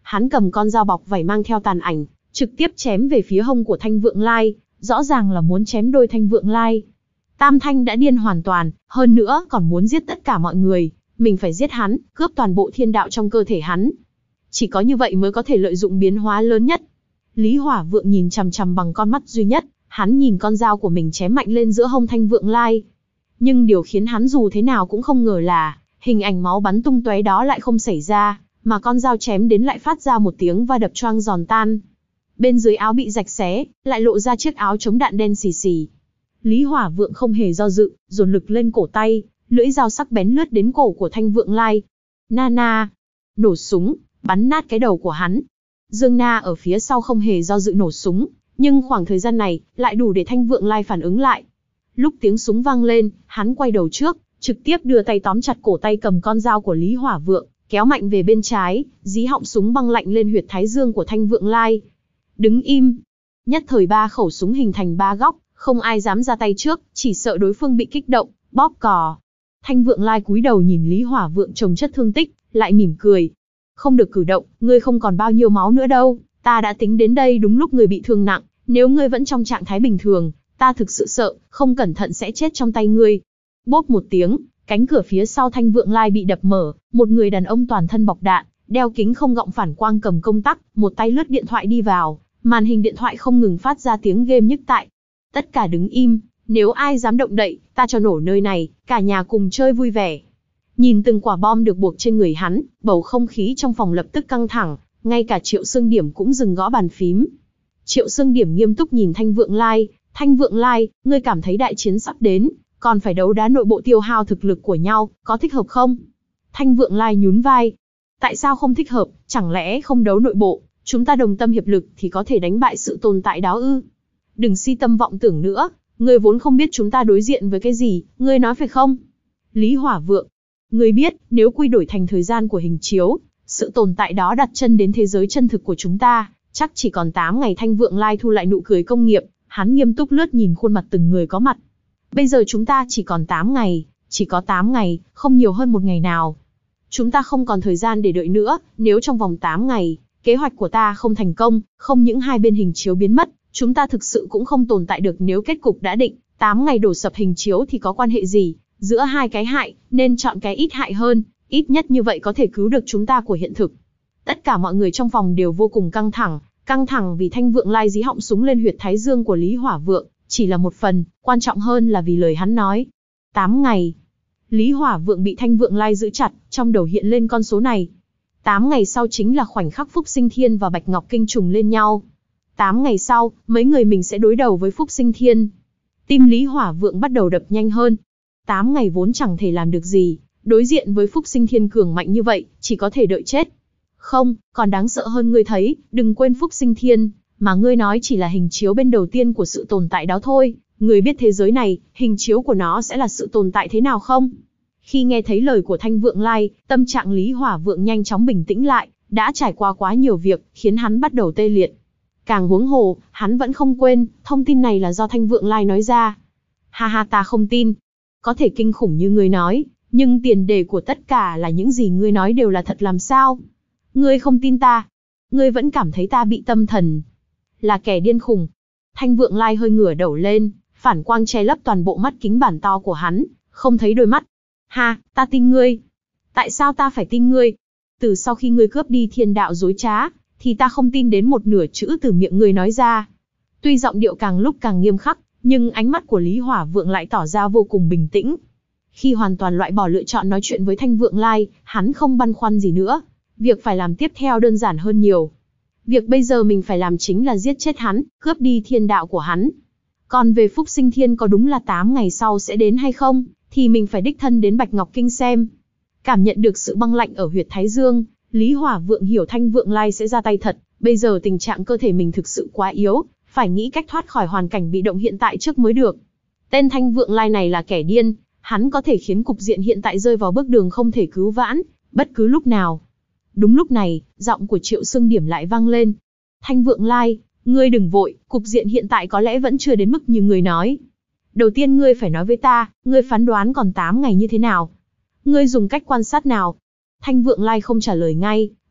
hắn cầm con dao bọc vảy mang theo tàn ảnh, trực tiếp chém về phía hông của Thanh Vượng Lai, rõ ràng là muốn chém đôi Thanh Vượng Lai. Tam Thanh đã điên hoàn toàn, hơn nữa còn muốn giết tất cả mọi người, mình phải giết hắn, cướp toàn bộ thiên đạo trong cơ thể hắn. Chỉ có như vậy mới có thể lợi dụng biến hóa lớn nhất. Lý Hỏa Vượng nhìn chằm chằm bằng con mắt duy nhất, hắn nhìn con dao của mình chém mạnh lên giữa hông Thanh Vượng Lai. Nhưng điều khiến hắn dù thế nào cũng không ngờ là, hình ảnh máu bắn tung tóe đó lại không xảy ra, mà con dao chém đến lại phát ra một tiếng va đập choang giòn tan. Bên dưới áo bị rạch xé, lại lộ ra chiếc áo chống đạn đen xì xì. Lý Hỏa Vượng không hề do dự, dồn lực lên cổ tay, lưỡi dao sắc bén lướt đến cổ của Thanh Vượng Lai. Nana, nổ súng, bắn nát cái đầu của hắn. Dương Na ở phía sau không hề do dự nổ súng, nhưng khoảng thời gian này lại đủ để Thanh Vượng Lai phản ứng lại. Lúc tiếng súng vang lên, hắn quay đầu trước, trực tiếp đưa tay tóm chặt cổ tay cầm con dao của Lý Hỏa Vượng, kéo mạnh về bên trái, dí họng súng băng lạnh lên huyệt thái dương của Thanh Vượng Lai. Đứng im. Nhất thời ba khẩu súng hình thành ba góc, không ai dám ra tay trước, chỉ sợ đối phương bị kích động, bóp cò. Thanh Vượng Lai cúi đầu nhìn Lý Hỏa Vượng chồng chất thương tích, lại mỉm cười. Không được cử động, ngươi không còn bao nhiêu máu nữa đâu, ta đã tính đến đây đúng lúc ngươi bị thương nặng, nếu ngươi vẫn trong trạng thái bình thường, ta thực sự sợ, không cẩn thận sẽ chết trong tay ngươi. Bốp một tiếng, cánh cửa phía sau Thanh Vượng Lai bị đập mở, một người đàn ông toàn thân bọc đạn, đeo kính không gọng phản quang cầm công tắc, một tay lướt điện thoại đi vào, màn hình điện thoại không ngừng phát ra tiếng game nhức tại. Tất cả đứng im, nếu ai dám động đậy, ta cho nổ nơi này, cả nhà cùng chơi vui vẻ. Nhìn từng quả bom được buộc trên người hắn, bầu không khí trong phòng lập tức căng thẳng, ngay cả Triệu Sương Điểm cũng dừng gõ bàn phím. Triệu Sương Điểm nghiêm túc nhìn Thanh Vượng Lai, Thanh Vượng Lai, ngươi cảm thấy đại chiến sắp đến, còn phải đấu đá nội bộ tiêu hao thực lực của nhau, có thích hợp không? Thanh Vượng Lai nhún vai. Tại sao không thích hợp, chẳng lẽ không đấu nội bộ, chúng ta đồng tâm hiệp lực thì có thể đánh bại sự tồn tại đó ư? Đừng si tâm vọng tưởng nữa, ngươi vốn không biết chúng ta đối diện với cái gì, ngươi nói phải không? Lý Hỏa Vượng, ngươi biết, nếu quy đổi thành thời gian của hình chiếu, sự tồn tại đó đặt chân đến thế giới chân thực của chúng ta, chắc chỉ còn tám ngày. Thanh Vượng Lai thu lại nụ cười công nghiệp, hắn nghiêm túc lướt nhìn khuôn mặt từng người có mặt. Bây giờ chúng ta chỉ còn tám ngày, chỉ có tám ngày, không nhiều hơn một ngày nào. Chúng ta không còn thời gian để đợi nữa, nếu trong vòng tám ngày, kế hoạch của ta không thành công, không những hai bên hình chiếu biến mất, chúng ta thực sự cũng không tồn tại được. Nếu kết cục đã định, tám ngày đổ sập hình chiếu thì có quan hệ gì? Giữa hai cái hại, nên chọn cái ít hại hơn, ít nhất như vậy có thể cứu được chúng ta của hiện thực. Tất cả mọi người trong phòng đều vô cùng căng thẳng, căng thẳng vì Thanh Vượng Lai dí họng súng lên huyệt thái dương của Lý Hỏa Vượng, chỉ là một phần, quan trọng hơn là vì lời hắn nói. tám ngày. Lý Hỏa Vượng bị Thanh Vượng Lai giữ chặt, trong đầu hiện lên con số này. tám ngày sau chính là khoảnh khắc Phúc Sinh Thiên và Bạch Ngọc Kinh trùng lên nhau. tám ngày sau, mấy người mình sẽ đối đầu với Phúc Sinh Thiên. Tim Lý Hỏa Vượng bắt đầu đập nhanh hơn. tám ngày vốn chẳng thể làm được gì, đối diện với Phúc Sinh Thiên cường mạnh như vậy, chỉ có thể đợi chết. Không, còn đáng sợ hơn ngươi thấy, đừng quên Phúc Sinh Thiên, mà ngươi nói chỉ là hình chiếu bên đầu tiên của sự tồn tại đó thôi. Ngươi biết thế giới này, hình chiếu của nó sẽ là sự tồn tại thế nào không? Khi nghe thấy lời của Thanh Vượng Lai, tâm trạng Lý Hỏa Vượng nhanh chóng bình tĩnh lại, đã trải qua quá nhiều việc, khiến hắn bắt đầu tê liệt. Càng huống hồ, hắn vẫn không quên, thông tin này là do Thanh Vượng Lai nói ra. Ha ha, ta không tin. Có thể kinh khủng như ngươi nói, nhưng tiền đề của tất cả là những gì ngươi nói đều là thật làm sao? Ngươi không tin ta? Ngươi vẫn cảm thấy ta bị tâm thần? Là kẻ điên khùng. Thanh Vượng Lai hơi ngửa đầu lên, phản quang che lấp toàn bộ mắt kính bản to của hắn, không thấy đôi mắt. Ha, ta tin ngươi. Tại sao ta phải tin ngươi? Từ sau khi ngươi cướp đi thiên đạo dối trá, thì ta không tin đến một nửa chữ từ miệng ngươi nói ra. Tuy giọng điệu càng lúc càng nghiêm khắc, nhưng ánh mắt của Lý Hỏa Vượng lại tỏ ra vô cùng bình tĩnh. Khi hoàn toàn loại bỏ lựa chọn nói chuyện với Thanh Vượng Lai, hắn không băn khoăn gì nữa. Việc phải làm tiếp theo đơn giản hơn nhiều. Việc bây giờ mình phải làm chính là giết chết hắn, cướp đi thiên đạo của hắn. Còn về Phúc Sinh Thiên có đúng là tám ngày sau sẽ đến hay không, thì mình phải đích thân đến Bạch Ngọc Kinh xem. Cảm nhận được sự băng lạnh ở huyệt thái dương, Lý Hỏa Vượng hiểu Thanh Vượng Lai sẽ ra tay thật. Bây giờ tình trạng cơ thể mình thực sự quá yếu, phải nghĩ cách thoát khỏi hoàn cảnh bị động hiện tại trước mới được. Tên Thanh Vượng Lai này là kẻ điên, hắn có thể khiến cục diện hiện tại rơi vào bước đường không thể cứu vãn, bất cứ lúc nào. Đúng lúc này, giọng của Triệu Sương Điểm lại vang lên. Thanh Vượng Lai, ngươi đừng vội, cục diện hiện tại có lẽ vẫn chưa đến mức như ngươi nói. Đầu tiên ngươi phải nói với ta, ngươi phán đoán còn tám ngày như thế nào? Ngươi dùng cách quan sát nào? Thanh Vượng Lai không trả lời ngay,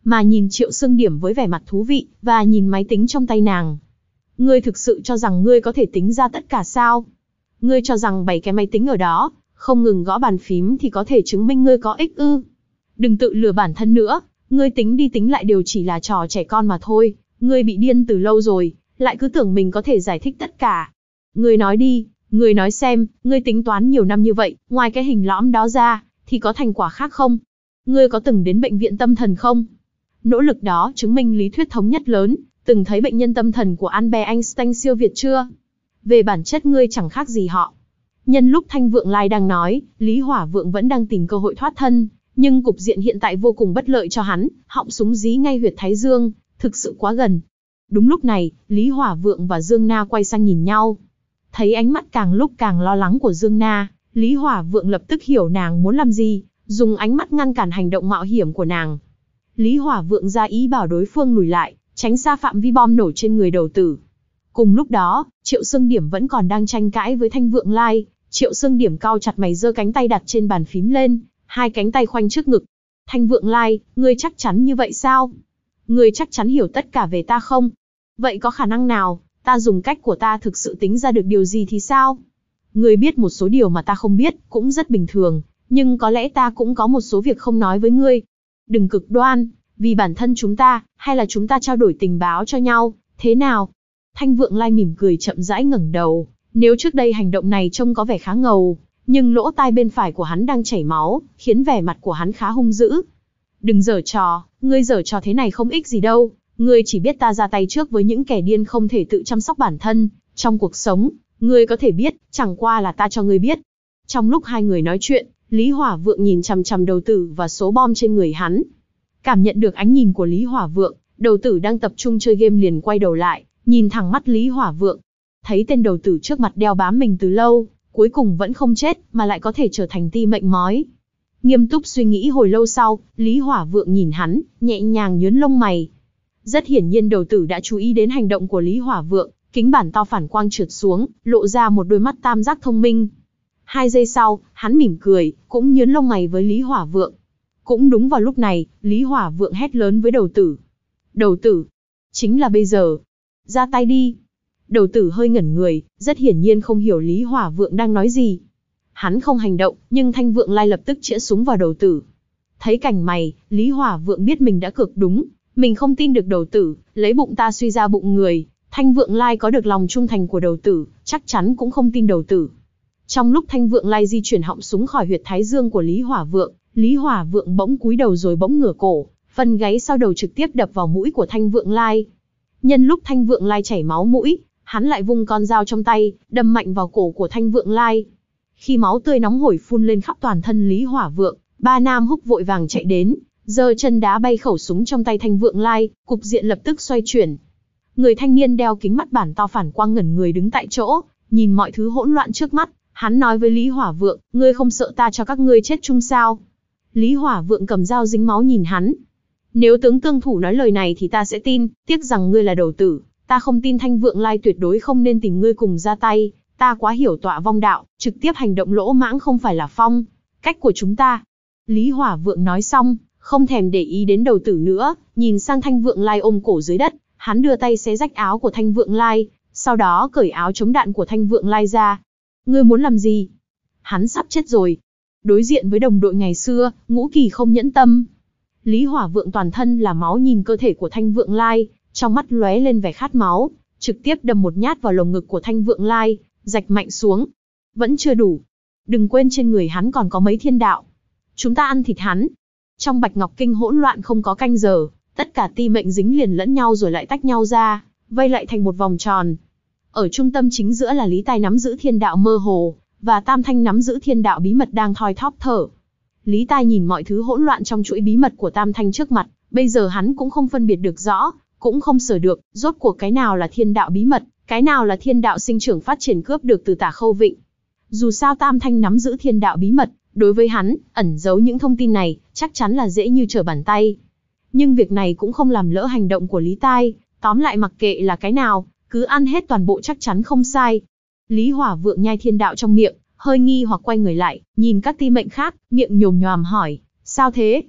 mà nhìn Triệu Sương Điểm với vẻ mặt thú vị, và nhìn máy tính trong tay nàng. Ngươi thực sự cho rằng ngươi có thể tính ra tất cả sao? Ngươi cho rằng bảy cái máy tính ở đó, không ngừng gõ bàn phím thì có thể chứng minh ngươi có ích ư? Đừng tự lừa bản thân nữa, ngươi tính đi tính lại đều chỉ là trò trẻ con mà thôi, ngươi bị điên từ lâu rồi, lại cứ tưởng mình có thể giải thích tất cả. Ngươi nói đi, ngươi nói xem, ngươi tính toán nhiều năm như vậy, ngoài cái hình lõm đó ra, thì có thành quả khác không? Ngươi có từng đến bệnh viện tâm thần không? Nỗ lực đó chứng minh lý thuyết thống nhất lớn, từng thấy bệnh nhân tâm thần của Albert Einstein siêu việt chưa? Về bản chất ngươi chẳng khác gì họ. Nhân lúc Thanh Vượng Lai đang nói, Lý Hỏa Vượng vẫn đang tìm cơ hội thoát thân, nhưng cục diện hiện tại vô cùng bất lợi cho hắn, họng súng dí ngay huyệt thái dương, thực sự quá gần. Đúng lúc này, Lý Hỏa Vượng và Dương Na quay sang nhìn nhau. Thấy ánh mắt càng lúc càng lo lắng của Dương Na, Lý Hỏa Vượng lập tức hiểu nàng muốn làm gì, dùng ánh mắt ngăn cản hành động mạo hiểm của nàng. Lý Hỏa Vượng ra ý bảo đối phương lùi lại, tránh xa phạm vi bom nổ trên người đầu tử. Cùng lúc đó, Triệu Sương Điểm vẫn còn đang tranh cãi với Thanh Vượng Lai. Triệu Sương Điểm cau chặt mày, giơ cánh tay đặt trên bàn phím lên, hai cánh tay khoanh trước ngực. Thanh Vượng Lai, ngươi chắc chắn như vậy sao? Ngươi chắc chắn hiểu tất cả về ta không? Vậy có khả năng nào, ta dùng cách của ta thực sự tính ra được điều gì thì sao? Ngươi biết một số điều mà ta không biết, cũng rất bình thường, nhưng có lẽ ta cũng có một số việc không nói với ngươi. Đừng cực đoan, vì bản thân chúng ta, hay là chúng ta trao đổi tình báo cho nhau, thế nào? Thanh Vượng Lai mỉm cười chậm rãi ngẩng đầu, nếu trước đây hành động này trông có vẻ khá ngầu, nhưng lỗ tai bên phải của hắn đang chảy máu, khiến vẻ mặt của hắn khá hung dữ. Đừng giở trò, ngươi giở trò thế này không ích gì đâu, ngươi chỉ biết ta ra tay trước với những kẻ điên không thể tự chăm sóc bản thân, trong cuộc sống, ngươi có thể biết, chẳng qua là ta cho ngươi biết. Trong lúc hai người nói chuyện, Lý Hỏa Vượng nhìn chằm chằm đầu tử và số bom trên người hắn. Cảm nhận được ánh nhìn của Lý Hỏa Vượng, đầu tử đang tập trung chơi game liền quay đầu lại, nhìn thẳng mắt Lý Hỏa Vượng. Thấy tên đầu tử trước mặt đeo bám mình từ lâu, cuối cùng vẫn không chết, mà lại có thể trở thành ti mệnh mói. Nghiêm túc suy nghĩ hồi lâu sau, Lý Hỏa Vượng nhìn hắn, nhẹ nhàng nhướng lông mày. Rất hiển nhiên đầu tử đã chú ý đến hành động của Lý Hỏa Vượng, kính bản to phản quang trượt xuống, lộ ra một đôi mắt tam giác thông minh. Hai giây sau, hắn mỉm cười, cũng nhướng lông mày với Lý Hỏa Vượng. Cũng đúng vào lúc này, Lý Hỏa Vượng hét lớn với đầu tử. Đầu tử, chính là bây giờ. Ra tay đi. Đầu tử hơi ngẩn người, rất hiển nhiên không hiểu Lý Hỏa Vượng đang nói gì. Hắn không hành động, nhưng Thanh Vượng Lai lập tức chĩa súng vào đầu tử. Thấy cảnh mày, Lý Hỏa Vượng biết mình đã cược đúng, mình không tin được đầu tử, lấy bụng ta suy ra bụng người. Thanh Vượng Lai có được lòng trung thành của đầu tử, chắc chắn cũng không tin đầu tử. Trong lúc Thanh Vượng Lai di chuyển họng súng khỏi huyệt thái dương của Lý Hỏa Vượng, Lý Hỏa Vượng bỗng cúi đầu rồi bỗng ngửa cổ, phần gáy sau đầu trực tiếp đập vào mũi của Thanh Vượng Lai. Nhân lúc Thanh Vượng Lai chảy máu mũi, hắn lại vung con dao trong tay, đâm mạnh vào cổ của Thanh Vượng Lai. Khi máu tươi nóng hổi phun lên khắp toàn thân Lý Hỏa Vượng, ba nam húc vội vàng chạy đến, giơ chân đá bay khẩu súng trong tay Thanh Vượng Lai, cục diện lập tức xoay chuyển. Người thanh niên đeo kính mắt bản to phản quang ngẩn người đứng tại chỗ, nhìn mọi thứ hỗn loạn trước mắt, hắn nói với Lý Hỏa Vượng, ngươi không sợ ta cho các ngươi chết chung sao? Lý Hỏa Vượng cầm dao dính máu nhìn hắn. Nếu tướng tương thủ nói lời này thì ta sẽ tin, tiếc rằng ngươi là đầu tử, ta không tin. Thanh Vượng Lai tuyệt đối không nên tìm ngươi cùng ra tay, ta quá hiểu tọa vong đạo, trực tiếp hành động lỗ mãng không phải là phong cách của chúng ta. Lý Hỏa Vượng nói xong, không thèm để ý đến đầu tử nữa, nhìn sang Thanh Vượng Lai ôm cổ dưới đất, hắn đưa tay xé rách áo của Thanh Vượng Lai, sau đó cởi áo chống đạn của Thanh Vượng Lai ra. Ngươi muốn làm gì? Hắn sắp chết rồi. Đối diện với đồng đội ngày xưa, Ngũ Kỳ không nhẫn tâm. Lý Hỏa Vượng toàn thân là máu nhìn cơ thể của Thanh Vượng Lai, trong mắt lóe lên vẻ khát máu, trực tiếp đâm một nhát vào lồng ngực của Thanh Vượng Lai, rạch mạnh xuống. Vẫn chưa đủ. Đừng quên trên người hắn còn có mấy thiên đạo. Chúng ta ăn thịt hắn. Trong Bạch Ngọc Kinh hỗn loạn không có canh giờ, tất cả ti mệnh dính liền lẫn nhau rồi lại tách nhau ra, vây lại thành một vòng tròn. Ở trung tâm chính giữa là Lý Tài nắm giữ thiên đạo mơ hồ, và Tam Thanh nắm giữ thiên đạo bí mật đang thoi thóp thở. Lý Tai nhìn mọi thứ hỗn loạn trong chuỗi bí mật của Tam Thanh trước mặt, bây giờ hắn cũng không phân biệt được rõ, cũng không sở được, rốt cuộc cái nào là thiên đạo bí mật, cái nào là thiên đạo sinh trưởng phát triển cướp được từ Tả Khâu Vịnh. Dù sao Tam Thanh nắm giữ thiên đạo bí mật, đối với hắn, ẩn giấu những thông tin này, chắc chắn là dễ như trở bàn tay. Nhưng việc này cũng không làm lỡ hành động của Lý Tai, tóm lại mặc kệ là cái nào, cứ ăn hết toàn bộ chắc chắn không sai. Lý Hỏa Vượng nhai thiên đạo trong miệng, hơi nghi hoặc quay người lại, nhìn các ti mệnh khác, miệng nhồm nhòm hỏi, sao thế?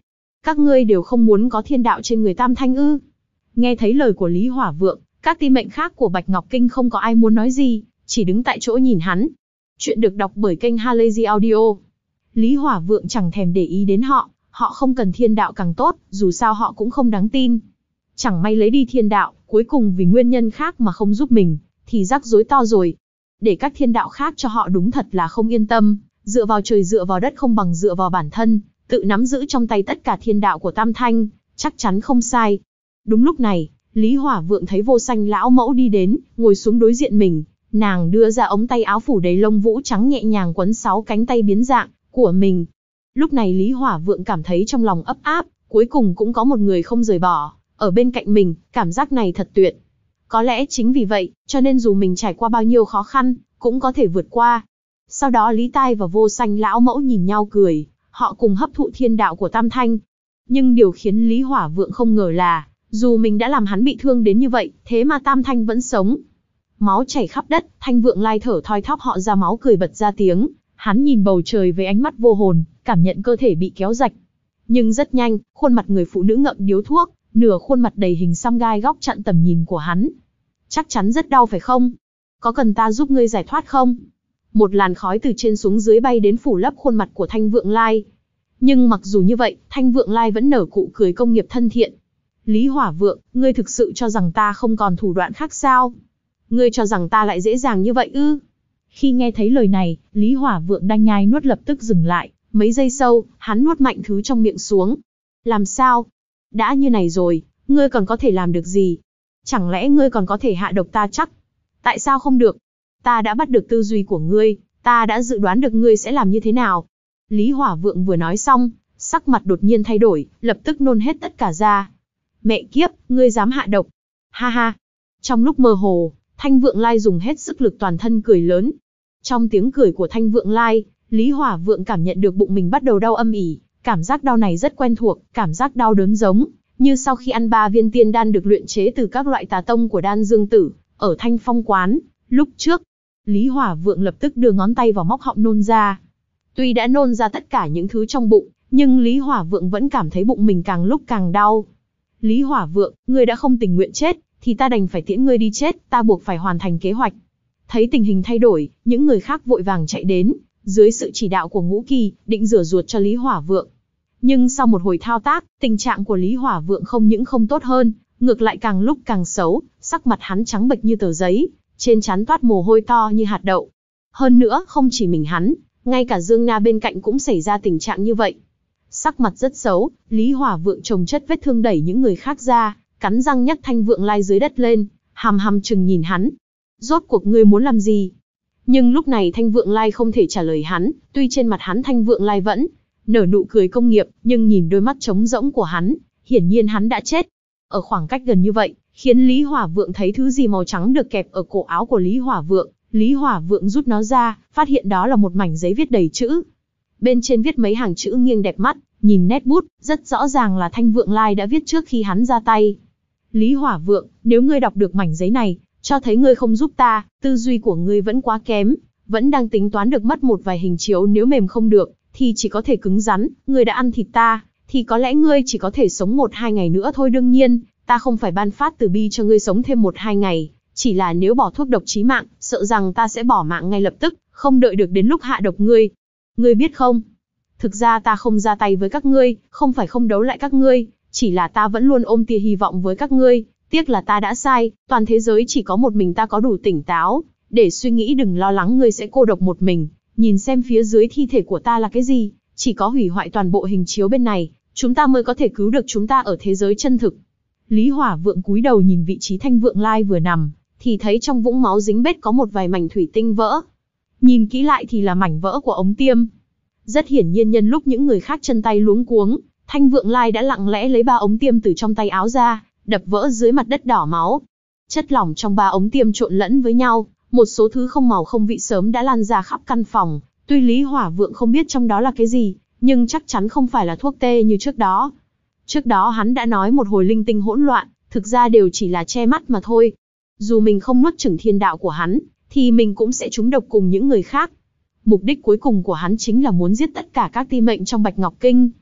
Các ngươi đều không muốn có thiên đạo trên người Tam Thanh ư? Nghe thấy lời của Lý Hỏa Vượng, các ti mệnh khác của Bạch Ngọc Kinh không có ai muốn nói gì, chỉ đứng tại chỗ nhìn hắn. Chuyện được đọc bởi kênh Halazy Audio. Lý Hỏa Vượng chẳng thèm để ý đến họ, họ không cần thiên đạo càng tốt, dù sao họ cũng không đáng tin. Chẳng may lấy đi thiên đạo, cuối cùng vì nguyên nhân khác mà không giúp mình, thì rắc rối to rồi. Để các thiên đạo khác cho họ đúng thật là không yên tâm, dựa vào trời dựa vào đất không bằng dựa vào bản thân, tự nắm giữ trong tay tất cả thiên đạo của Tam Thanh, chắc chắn không sai. Đúng lúc này, Lý Hỏa Vượng thấy Vô Sanh lão mẫu đi đến, ngồi xuống đối diện mình, nàng đưa ra ống tay áo phủ đầy lông vũ trắng nhẹ nhàng quấn sáu cánh tay biến dạng của mình. Lúc này Lý Hỏa Vượng cảm thấy trong lòng ấp áp, cuối cùng cũng có một người không rời bỏ, ở bên cạnh mình, cảm giác này thật tuyệt. Có lẽ chính vì vậy, cho nên dù mình trải qua bao nhiêu khó khăn, cũng có thể vượt qua. Sau đó Lý Tai và Vô Sanh lão mẫu nhìn nhau cười, họ cùng hấp thụ thiên đạo của Tam Thanh. Nhưng điều khiến Lý Hỏa Vượng không ngờ là, dù mình đã làm hắn bị thương đến như vậy, thế mà Tam Thanh vẫn sống. Máu chảy khắp đất, Thanh Vượng Lai thở thoi thóp họ ra máu cười bật ra tiếng, hắn nhìn bầu trời với ánh mắt vô hồn, cảm nhận cơ thể bị kéo rạch. Nhưng rất nhanh, khuôn mặt người phụ nữ ngậm điếu thuốc, nửa khuôn mặt đầy hình xăm gai góc chặn tầm nhìn của hắn. Chắc chắn rất đau phải không? Có cần ta giúp ngươi giải thoát không? Một làn khói từ trên xuống dưới bay đến phủ lấp khuôn mặt của Thanh Vượng Lai. Nhưng mặc dù như vậy, Thanh Vượng Lai vẫn nở cụ cười công nghiệp thân thiện. Lý Hỏa Vượng, ngươi thực sự cho rằng ta không còn thủ đoạn khác sao? Ngươi cho rằng ta lại dễ dàng như vậy ư? Khi nghe thấy lời này, Lý Hỏa Vượng đang nhai nuốt lập tức dừng lại, mấy giây sau, hắn nuốt mạnh thứ trong miệng xuống. Làm sao? Đã như này rồi, ngươi còn có thể làm được gì? Chẳng lẽ ngươi còn có thể hạ độc ta chắc? Tại sao không được? Ta đã bắt được tư duy của ngươi, ta đã dự đoán được ngươi sẽ làm như thế nào. Lý Hỏa Vượng vừa nói xong, sắc mặt đột nhiên thay đổi, lập tức nôn hết tất cả ra. Mẹ kiếp, ngươi dám hạ độc? Ha ha. Trong lúc mơ hồ, Thanh Vượng Lai dùng hết sức lực toàn thân cười lớn. Trong tiếng cười của Thanh Vượng Lai, Lý Hỏa Vượng cảm nhận được bụng mình bắt đầu đau âm ỉ, cảm giác đau này rất quen thuộc, cảm giác đau đớn giống như sau khi ăn ba viên tiên đan được luyện chế từ các loại tà tông của Đan Dương Tử, ở Thanh Phong Quán, lúc trước. Lý Hỏa Vượng lập tức đưa ngón tay vào móc họng nôn ra. Tuy đã nôn ra tất cả những thứ trong bụng, nhưng Lý Hỏa Vượng vẫn cảm thấy bụng mình càng lúc càng đau. Lý Hỏa Vượng, ngươi đã không tình nguyện chết, thì ta đành phải tiễn ngươi đi chết, ta buộc phải hoàn thành kế hoạch. Thấy tình hình thay đổi, những người khác vội vàng chạy đến, dưới sự chỉ đạo của Ngũ Kỳ, định rửa ruột cho Lý Hỏa Vượng. Nhưng sau một hồi thao tác, tình trạng của Lý Hỏa Vượng không những không tốt hơn, ngược lại càng lúc càng xấu, sắc mặt hắn trắng bệch như tờ giấy, trên trán toát mồ hôi to như hạt đậu. Hơn nữa, không chỉ mình hắn, ngay cả Dương Na bên cạnh cũng xảy ra tình trạng như vậy. Sắc mặt rất xấu, Lý Hỏa Vượng chồng chất vết thương đẩy những người khác ra, cắn răng nhấc Thanh Vượng Lai dưới đất lên, hằm hằm chừng nhìn hắn. Rốt cuộc ngươi muốn làm gì? Nhưng lúc này Thanh Vượng Lai không thể trả lời hắn, tuy trên mặt hắn Thanh Vượng Lai vẫn nở nụ cười công nghiệp, nhưng nhìn đôi mắt trống rỗng của hắn, hiển nhiên hắn đã chết. Ở khoảng cách gần như vậy, khiến Lý Hỏa Vượng thấy thứ gì màu trắng được kẹp ở cổ áo của Lý Hỏa Vượng. Lý Hỏa Vượng rút nó ra, phát hiện đó là một mảnh giấy viết đầy chữ. Bên trên viết mấy hàng chữ nghiêng đẹp mắt, nhìn nét bút, rất rõ ràng là Thanh Vượng Lai đã viết trước khi hắn ra tay. Lý Hỏa Vượng, nếu ngươi đọc được mảnh giấy này, cho thấy ngươi không giúp ta, tư duy của ngươi vẫn quá kém, vẫn đang tính toán được mất một vài hình chiếu, nếu mềm không được, thì chỉ có thể cứng rắn, ngươi đã ăn thịt ta, thì có lẽ ngươi chỉ có thể sống một hai ngày nữa thôi. Đương nhiên, ta không phải ban phát từ bi cho ngươi sống thêm một hai ngày, chỉ là nếu bỏ thuốc độc chí mạng, sợ rằng ta sẽ bỏ mạng ngay lập tức, không đợi được đến lúc hạ độc ngươi. Ngươi biết không? Thực ra ta không ra tay với các ngươi, không phải không đấu lại các ngươi, chỉ là ta vẫn luôn ôm tia hy vọng với các ngươi, tiếc là ta đã sai, toàn thế giới chỉ có một mình ta có đủ tỉnh táo, để suy nghĩ đừng lo lắng ngươi sẽ cô độc một mình, nhìn xem phía dưới thi thể của ta là cái gì, chỉ có hủy hoại toàn bộ hình chiếu bên này, chúng ta mới có thể cứu được chúng ta ở thế giới chân thực. Lý Hỏa Vượng cúi đầu nhìn vị trí Thanh Vượng Lai vừa nằm, thì thấy trong vũng máu dính bết có một vài mảnh thủy tinh vỡ. Nhìn kỹ lại thì là mảnh vỡ của ống tiêm. Rất hiển nhiên nhân lúc những người khác chân tay luống cuống, Thanh Vượng Lai đã lặng lẽ lấy ba ống tiêm từ trong tay áo ra, đập vỡ dưới mặt đất đỏ máu. Chất lỏng trong ba ống tiêm trộn lẫn với nhau, một số thứ không màu không vị sớm đã lan ra khắp căn phòng. Tuy Lý Hỏa Vượng không biết trong đó là cái gì, nhưng chắc chắn không phải là thuốc tê như trước đó. Trước đó hắn đã nói một hồi linh tinh hỗn loạn, thực ra đều chỉ là che mắt mà thôi. Dù mình không nuốt chửng thiên đạo của hắn, thì mình cũng sẽ trúng độc cùng những người khác. Mục đích cuối cùng của hắn chính là muốn giết tất cả các ti mệnh trong Bạch Ngọc Kinh.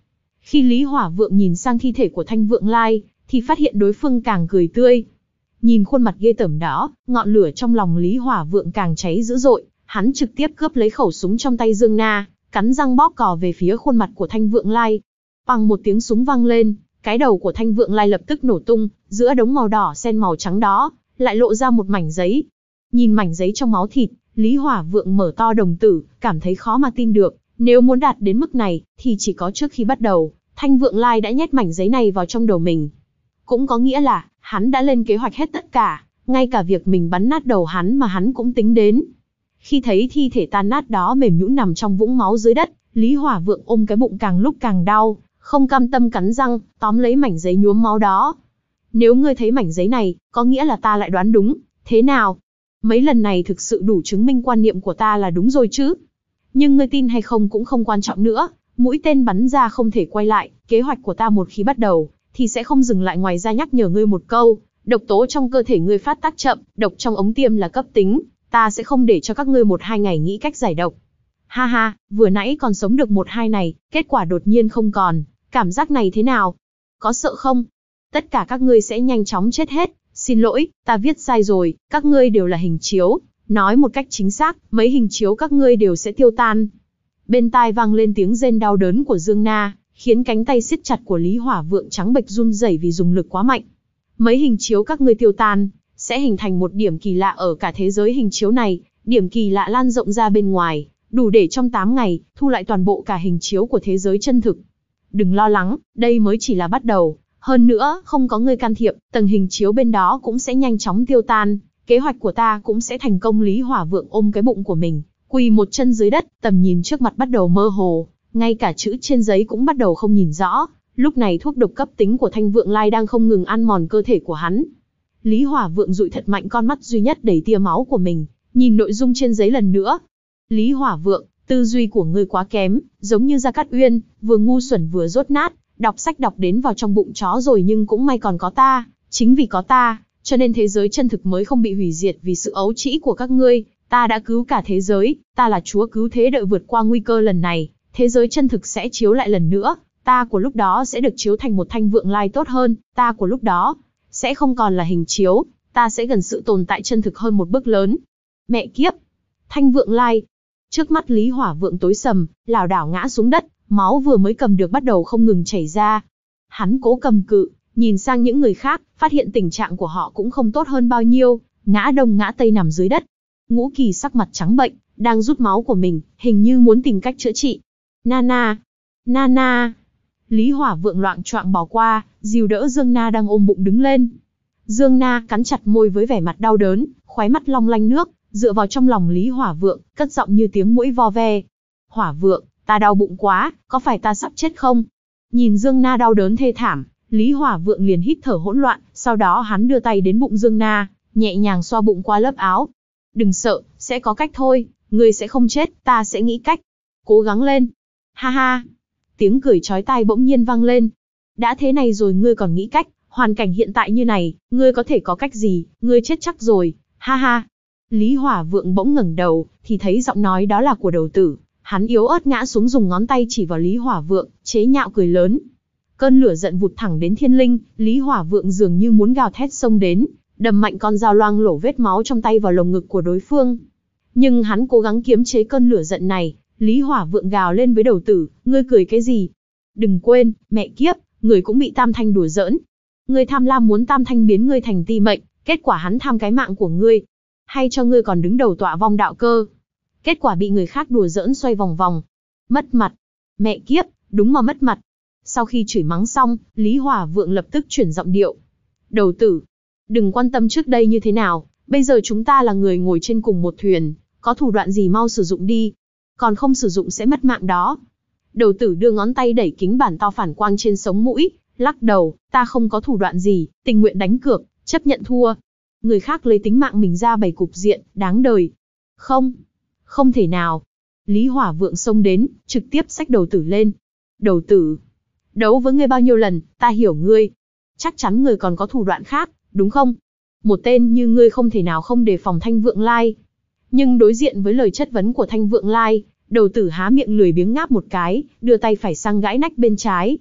Khi Lý Hỏa Vượng nhìn sang thi thể của Thanh Vượng Lai, thì phát hiện đối phương càng cười tươi. Nhìn khuôn mặt ghê tởm đó, ngọn lửa trong lòng Lý Hỏa Vượng càng cháy dữ dội, hắn trực tiếp cướp lấy khẩu súng trong tay Dương Na, cắn răng bóp cò về phía khuôn mặt của Thanh Vượng Lai. Bằng một tiếng súng vang lên, cái đầu của Thanh Vượng Lai lập tức nổ tung, giữa đống màu đỏ xen màu trắng đó, lại lộ ra một mảnh giấy. Nhìn mảnh giấy trong máu thịt, Lý Hỏa Vượng mở to đồng tử, cảm thấy khó mà tin được, nếu muốn đạt đến mức này, thì chỉ có trước khi bắt đầu, Thanh Vượng Lai đã nhét mảnh giấy này vào trong đầu mình. Cũng có nghĩa là, hắn đã lên kế hoạch hết tất cả, ngay cả việc mình bắn nát đầu hắn mà hắn cũng tính đến. Khi thấy thi thể tan nát đó mềm nhũn nằm trong vũng máu dưới đất, Lý Hỏa Vượng ôm cái bụng càng lúc càng đau, không cam tâm cắn răng, tóm lấy mảnh giấy nhuốm máu đó. Nếu ngươi thấy mảnh giấy này, có nghĩa là ta lại đoán đúng, thế nào? Mấy lần này thực sự đủ chứng minh quan niệm của ta là đúng rồi chứ. Nhưng ngươi tin hay không cũng không quan trọng nữa, mũi tên bắn ra không thể quay lại, kế hoạch của ta một khi bắt đầu, thì sẽ không dừng lại. Ngoài ra nhắc nhở ngươi một câu, độc tố trong cơ thể ngươi phát tác chậm, độc trong ống tiêm là cấp tính, ta sẽ không để cho các ngươi một hai ngày nghĩ cách giải độc. Ha ha, vừa nãy còn sống được một hai này, kết quả đột nhiên không còn, cảm giác này thế nào? Có sợ không? Tất cả các ngươi sẽ nhanh chóng chết hết, xin lỗi, ta viết sai rồi, các ngươi đều là hình chiếu, nói một cách chính xác, mấy hình chiếu các ngươi đều sẽ tiêu tan. Bên tai vang lên tiếng rên đau đớn của Dương Na, khiến cánh tay siết chặt của Lý Hỏa Vượng trắng bệch run rẩy vì dùng lực quá mạnh. Mấy hình chiếu các ngươi tiêu tan, sẽ hình thành một điểm kỳ lạ ở cả thế giới hình chiếu này, điểm kỳ lạ lan rộng ra bên ngoài, đủ để trong tám ngày, thu lại toàn bộ cả hình chiếu của thế giới chân thực. Đừng lo lắng, đây mới chỉ là bắt đầu, hơn nữa, không có ngươi can thiệp, tầng hình chiếu bên đó cũng sẽ nhanh chóng tiêu tan, kế hoạch của ta cũng sẽ thành công. Lý Hỏa Vượng ôm cái bụng của mình, quỳ một chân dưới đất, tầm nhìn trước mặt bắt đầu mơ hồ, ngay cả chữ trên giấy cũng bắt đầu không nhìn rõ. Lúc này thuốc độc cấp tính của Thanh Vượng Lai đang không ngừng ăn mòn cơ thể của hắn. Lý Hỏa Vượng dụi thật mạnh con mắt duy nhất đầy tia máu của mình, nhìn nội dung trên giấy lần nữa. Lý Hỏa Vượng, tư duy của ngươi quá kém, giống như Gia Cát Uyên, vừa ngu xuẩn vừa dốt nát, đọc sách đọc đến vào trong bụng chó rồi nhưng cũng may còn có ta, chính vì có ta, cho nên thế giới chân thực mới không bị hủy diệt vì sự ấu trĩ của các ngươi, ta đã cứu cả thế giới, ta là chúa cứu thế. Đợi vượt qua nguy cơ lần này, thế giới chân thực sẽ chiếu lại lần nữa, ta của lúc đó sẽ được chiếu thành một Thanh Vượng Lai tốt hơn, ta của lúc đó sẽ không còn là hình chiếu, ta sẽ gần sự tồn tại chân thực hơn một bước lớn. Mẹ kiếp! Thanh Vượng Lai! Trước mắt Lý Hỏa Vượng tối sầm, lảo đảo ngã xuống đất, máu vừa mới cầm được bắt đầu không ngừng chảy ra. Hắn cố cầm cự, nhìn sang những người khác, phát hiện tình trạng của họ cũng không tốt hơn bao nhiêu, ngã đông ngã tây nằm dưới đất. Ngũ Kỳ sắc mặt trắng bệch, đang rút máu của mình, hình như muốn tìm cách chữa trị. Nana! Nana! Lý Hỏa Vượng loạng choạng bỏ qua, dìu đỡ Dương Na đang ôm bụng đứng lên. Dương Na cắn chặt môi với vẻ mặt đau đớn, khóe mắt long lanh nước, dựa vào trong lòng Lý Hỏa Vượng, cất giọng như tiếng muỗi vo ve. Hỏa Vượng, ta đau bụng quá, có phải ta sắp chết không? Nhìn Dương Na đau đớn thê thảm, Lý Hỏa Vượng liền hít thở hỗn loạn, sau đó hắn đưa tay đến bụng Dương Na, nhẹ nhàng xoa bụng qua lớp áo. Đừng sợ, sẽ có cách thôi, ngươi sẽ không chết, ta sẽ nghĩ cách. Cố gắng lên. Ha ha. Tiếng cười chói tai bỗng nhiên vang lên. Đã thế này rồi ngươi còn nghĩ cách, hoàn cảnh hiện tại như này, ngươi có thể có cách gì, ngươi chết chắc rồi, ha ha. Lý Hỏa Vượng bỗng ngẩng đầu, thì thấy giọng nói đó là của đầu tử. Hắn yếu ớt ngã xuống dùng ngón tay chỉ vào Lý Hỏa Vượng, chế nhạo cười lớn. Cơn lửa giận vụt thẳng đến thiên linh, Lý Hỏa Vượng dường như muốn gào thét xông đến, đâm mạnh con dao loang lổ vết máu trong tay vào lồng ngực của đối phương. Nhưng hắn cố gắng kiềm chế cơn lửa giận này, Lý Hỏa Vượng gào lên với đầu tử, ngươi cười cái gì? Đừng quên, mẹ kiếp, người cũng bị Tam Thanh đùa giỡn. Ngươi tham lam muốn Tam Thanh biến ngươi thành ti mệnh, kết quả hắn tham cái mạng của ngươi. Hay cho ngươi còn đứng đầu tọa vong đạo cơ. Kết quả bị người khác đùa giỡn xoay vòng vòng. Mất mặt. Mẹ kiếp, đúng mà mất mặt. Sau khi chửi mắng xong, Lý Hỏa Vượng lập tức chuyển giọng điệu. Đầu tử, đừng quan tâm trước đây như thế nào, bây giờ chúng ta là người ngồi trên cùng một thuyền, có thủ đoạn gì mau sử dụng đi. Còn không sử dụng sẽ mất mạng đó. Đầu tử đưa ngón tay đẩy kính bản to phản quang trên sống mũi, lắc đầu, ta không có thủ đoạn gì, tình nguyện đánh cược, chấp nhận thua. Người khác lấy tính mạng mình ra bày cục diện, đáng đời. Không, không thể nào. Lý Hỏa Vượng xông đến, trực tiếp xách đầu tử lên. Đầu tử, đấu với ngươi bao nhiêu lần, ta hiểu ngươi. Chắc chắn ngươi còn có thủ đoạn khác, đúng không? Một tên như ngươi không thể nào không đề phòng Thanh Vượng Lai. Nhưng đối diện với lời chất vấn của Thanh Vượng Lai, đầu tử há miệng lười biếng ngáp một cái, đưa tay phải sang gãi nách bên trái.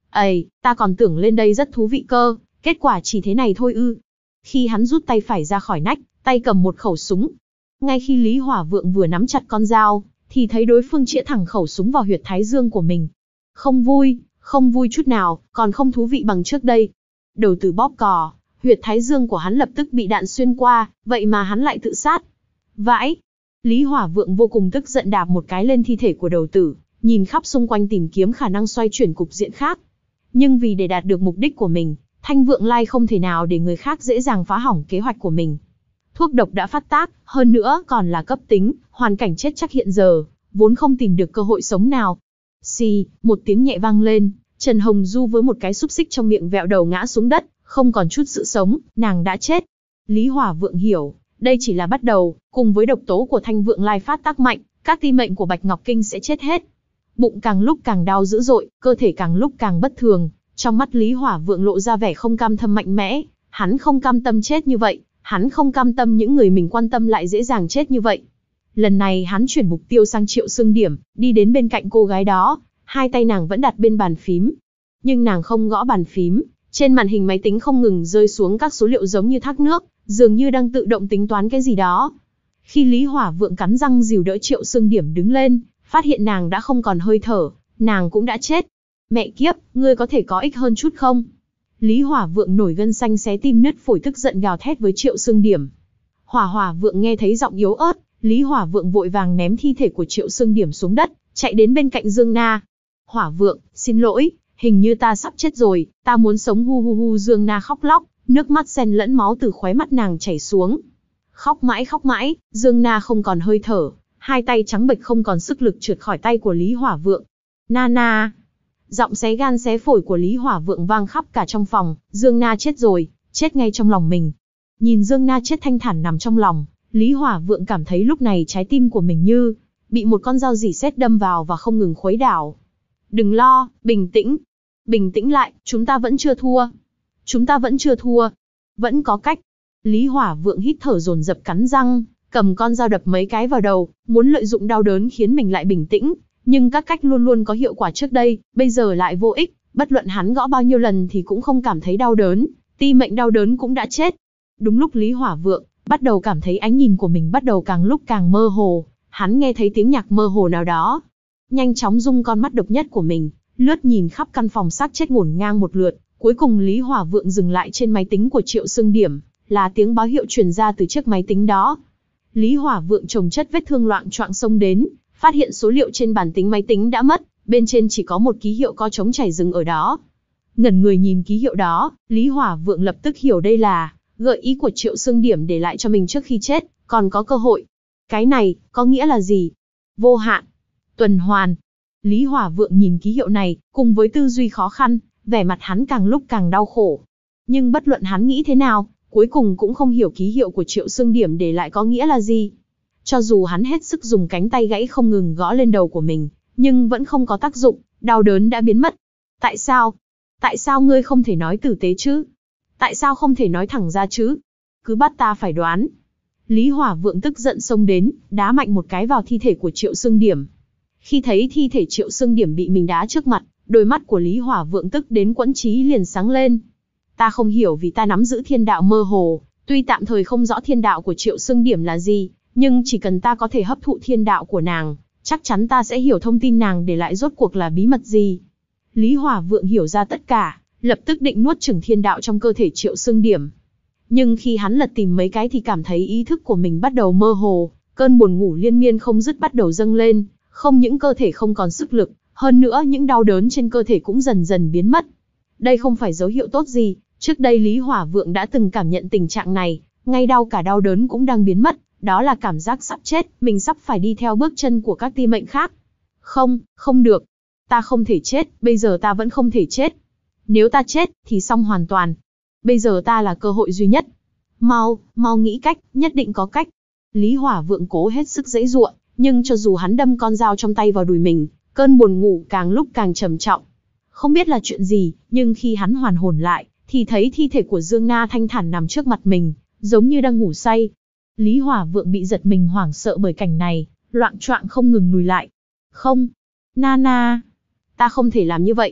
Ây, ta còn tưởng lên đây rất thú vị cơ, kết quả chỉ thế này thôi ư. Khi hắn rút tay phải ra khỏi nách, tay cầm một khẩu súng. Ngay khi Lý Hỏa Vượng vừa nắm chặt con dao, thì thấy đối phương chĩa thẳng khẩu súng vào huyệt thái dương của mình. Không vui, không vui chút nào, còn không thú vị bằng trước đây. Đầu tử bóp cò, huyệt thái dương của hắn lập tức bị đạn xuyên qua, vậy mà hắn lại tự sát. Vãi! Lý Hỏa Vượng vô cùng tức giận đạp một cái lên thi thể của đầu tử, nhìn khắp xung quanh tìm kiếm khả năng xoay chuyển cục diện khác. Nhưng vì để đạt được mục đích của mình, Thanh Vượng Lai không thể nào để người khác dễ dàng phá hỏng kế hoạch của mình. Thuốc độc đã phát tác, hơn nữa còn là cấp tính, hoàn cảnh chết chắc hiện giờ, vốn không tìm được cơ hội sống nào. Xì, một tiếng nhẹ vang lên, Trần Hồng Du với một cái xúc xích trong miệng vẹo đầu ngã xuống đất, không còn chút sự sống, nàng đã chết. Lý Hỏa Vượng hiểu, đây chỉ là bắt đầu, cùng với độc tố của Thanh Vượng Lai phát tác mạnh, các ti mệnh của Bạch Ngọc Kinh sẽ chết hết. Bụng càng lúc càng đau dữ dội, cơ thể càng lúc càng bất thường, trong mắt Lý Hỏa Vượng lộ ra vẻ không cam tâm mạnh mẽ, hắn không cam tâm chết như vậy, hắn không cam tâm những người mình quan tâm lại dễ dàng chết như vậy. Lần này hắn chuyển mục tiêu sang Triệu Xương Điểm, đi đến bên cạnh cô gái đó, hai tay nàng vẫn đặt bên bàn phím. Nhưng nàng không gõ bàn phím, trên màn hình máy tính không ngừng rơi xuống các số liệu giống như thác nước, dường như đang tự động tính toán cái gì đó. Khi Lý Hỏa Vượng cắn răng dìu đỡ Triệu Xương Điểm đứng lên, phát hiện nàng đã không còn hơi thở, nàng cũng đã chết. Mẹ kiếp, ngươi có thể có ích hơn chút không? Lý Hỏa Vượng nổi gân xanh xé tim nứt phổi tức giận gào thét với Triệu Xương Điểm. Hỏa Hỏa Vượng nghe thấy giọng yếu ớt, Lý Hỏa Vượng vội vàng ném thi thể của Triệu Xương Điểm xuống đất, chạy đến bên cạnh Dương Na. Hỏa Vượng, xin lỗi, hình như ta sắp chết rồi, ta muốn sống hu hu hu. Dương Na khóc lóc, nước mắt xen lẫn máu từ khóe mắt nàng chảy xuống. Khóc mãi khóc mãi, Dương Na không còn hơi thở, hai tay trắng bệch không còn sức lực trượt khỏi tay của Lý Hỏa Vượng. Na na. Giọng xé gan xé phổi của Lý Hỏa Vượng vang khắp cả trong phòng, Dương Na chết rồi, chết ngay trong lòng mình. Nhìn Dương Na chết thanh thản nằm trong lòng, Lý Hỏa Vượng cảm thấy lúc này trái tim của mình như bị một con dao dỉ sét đâm vào và không ngừng khuấy đảo. Đừng lo, bình tĩnh. Bình tĩnh lại, chúng ta vẫn chưa thua. Chúng ta vẫn chưa thua. Vẫn có cách. Lý Hỏa Vượng hít thở dồn dập cắn răng, cầm con dao đập mấy cái vào đầu, muốn lợi dụng đau đớn khiến mình lại bình tĩnh. Nhưng các cách luôn luôn có hiệu quả trước đây, bây giờ lại vô ích, bất luận hắn gõ bao nhiêu lần thì cũng không cảm thấy đau đớn, ti mệnh đau đớn cũng đã chết. Đúng lúc Lý Hỏa Vượng bắt đầu cảm thấy ánh nhìn của mình bắt đầu càng lúc càng mơ hồ, hắn nghe thấy tiếng nhạc mơ hồ nào đó. Nhanh chóng rung con mắt độc nhất của mình, lướt nhìn khắp căn phòng xác chết ngổn ngang một lượt, cuối cùng Lý Hỏa Vượng dừng lại trên máy tính của Triệu Xương Điểm, là tiếng báo hiệu truyền ra từ chiếc máy tính đó. Lý Hỏa Vượng chồng chất vết thương loạng choạng xông đến, phát hiện số liệu trên bản tính máy tính đã mất, bên trên chỉ có một ký hiệu có trống chảy dừng ở đó. Ngẩn người nhìn ký hiệu đó, Lý Hỏa Vượng lập tức hiểu đây là gợi ý của Triệu Xương Điểm để lại cho mình trước khi chết, còn có cơ hội. Cái này, có nghĩa là gì? Vô hạn. Tuần hoàn. Lý Hỏa Vượng nhìn ký hiệu này, cùng với tư duy khó khăn, vẻ mặt hắn càng lúc càng đau khổ. Nhưng bất luận hắn nghĩ thế nào, cuối cùng cũng không hiểu ký hiệu của Triệu Xương Điểm để lại có nghĩa là gì. Cho dù hắn hết sức dùng cánh tay gãy không ngừng gõ lên đầu của mình, nhưng vẫn không có tác dụng, đau đớn đã biến mất. Tại sao? Tại sao ngươi không thể nói tử tế chứ? Tại sao không thể nói thẳng ra chứ? Cứ bắt ta phải đoán. Lý Hỏa Vượng tức giận xông đến, đá mạnh một cái vào thi thể của Triệu Xương Điểm. Khi thấy thi thể Triệu Xương Điểm bị mình đá trước mặt, đôi mắt của Lý Hỏa Vượng tức đến quẫn trí liền sáng lên. Ta không hiểu vì ta nắm giữ thiên đạo mơ hồ, tuy tạm thời không rõ thiên đạo của Triệu Xương Điểm là gì, nhưng chỉ cần ta có thể hấp thụ thiên đạo của nàng, chắc chắn ta sẽ hiểu thông tin nàng để lại rốt cuộc là bí mật gì. Lý Hỏa Vượng hiểu ra tất cả, lập tức định nuốt chửng thiên đạo trong cơ thể Triệu Xương Điểm. Nhưng khi hắn lật tìm mấy cái thì cảm thấy ý thức của mình bắt đầu mơ hồ, cơn buồn ngủ liên miên không dứt bắt đầu dâng lên, không những cơ thể không còn sức lực, hơn nữa những đau đớn trên cơ thể cũng dần dần biến mất. Đây không phải dấu hiệu tốt gì, trước đây Lý Hỏa Vượng đã từng cảm nhận tình trạng này, ngay đau cả đau đớn cũng đang biến mất, đó là cảm giác sắp chết, mình sắp phải đi theo bước chân của các ti mệnh khác. Không, không được. Ta không thể chết, bây giờ ta vẫn không thể chết. Nếu ta chết, thì xong hoàn toàn. Bây giờ ta là cơ hội duy nhất. Mau, mau nghĩ cách, nhất định có cách. Lý Hỏa Vượng cố hết sức giãy giụa, nhưng cho dù hắn đâm con dao trong tay vào đùi mình, cơn buồn ngủ càng lúc càng trầm trọng. Không biết là chuyện gì, nhưng khi hắn hoàn hồn lại, thì thấy thi thể của Dương Na thanh thản nằm trước mặt mình, giống như đang ngủ say. Lý Hỏa Vượng bị giật mình hoảng sợ bởi cảnh này, loạng choạng không ngừng lùi lại. Không, Na Na, ta không thể làm như vậy.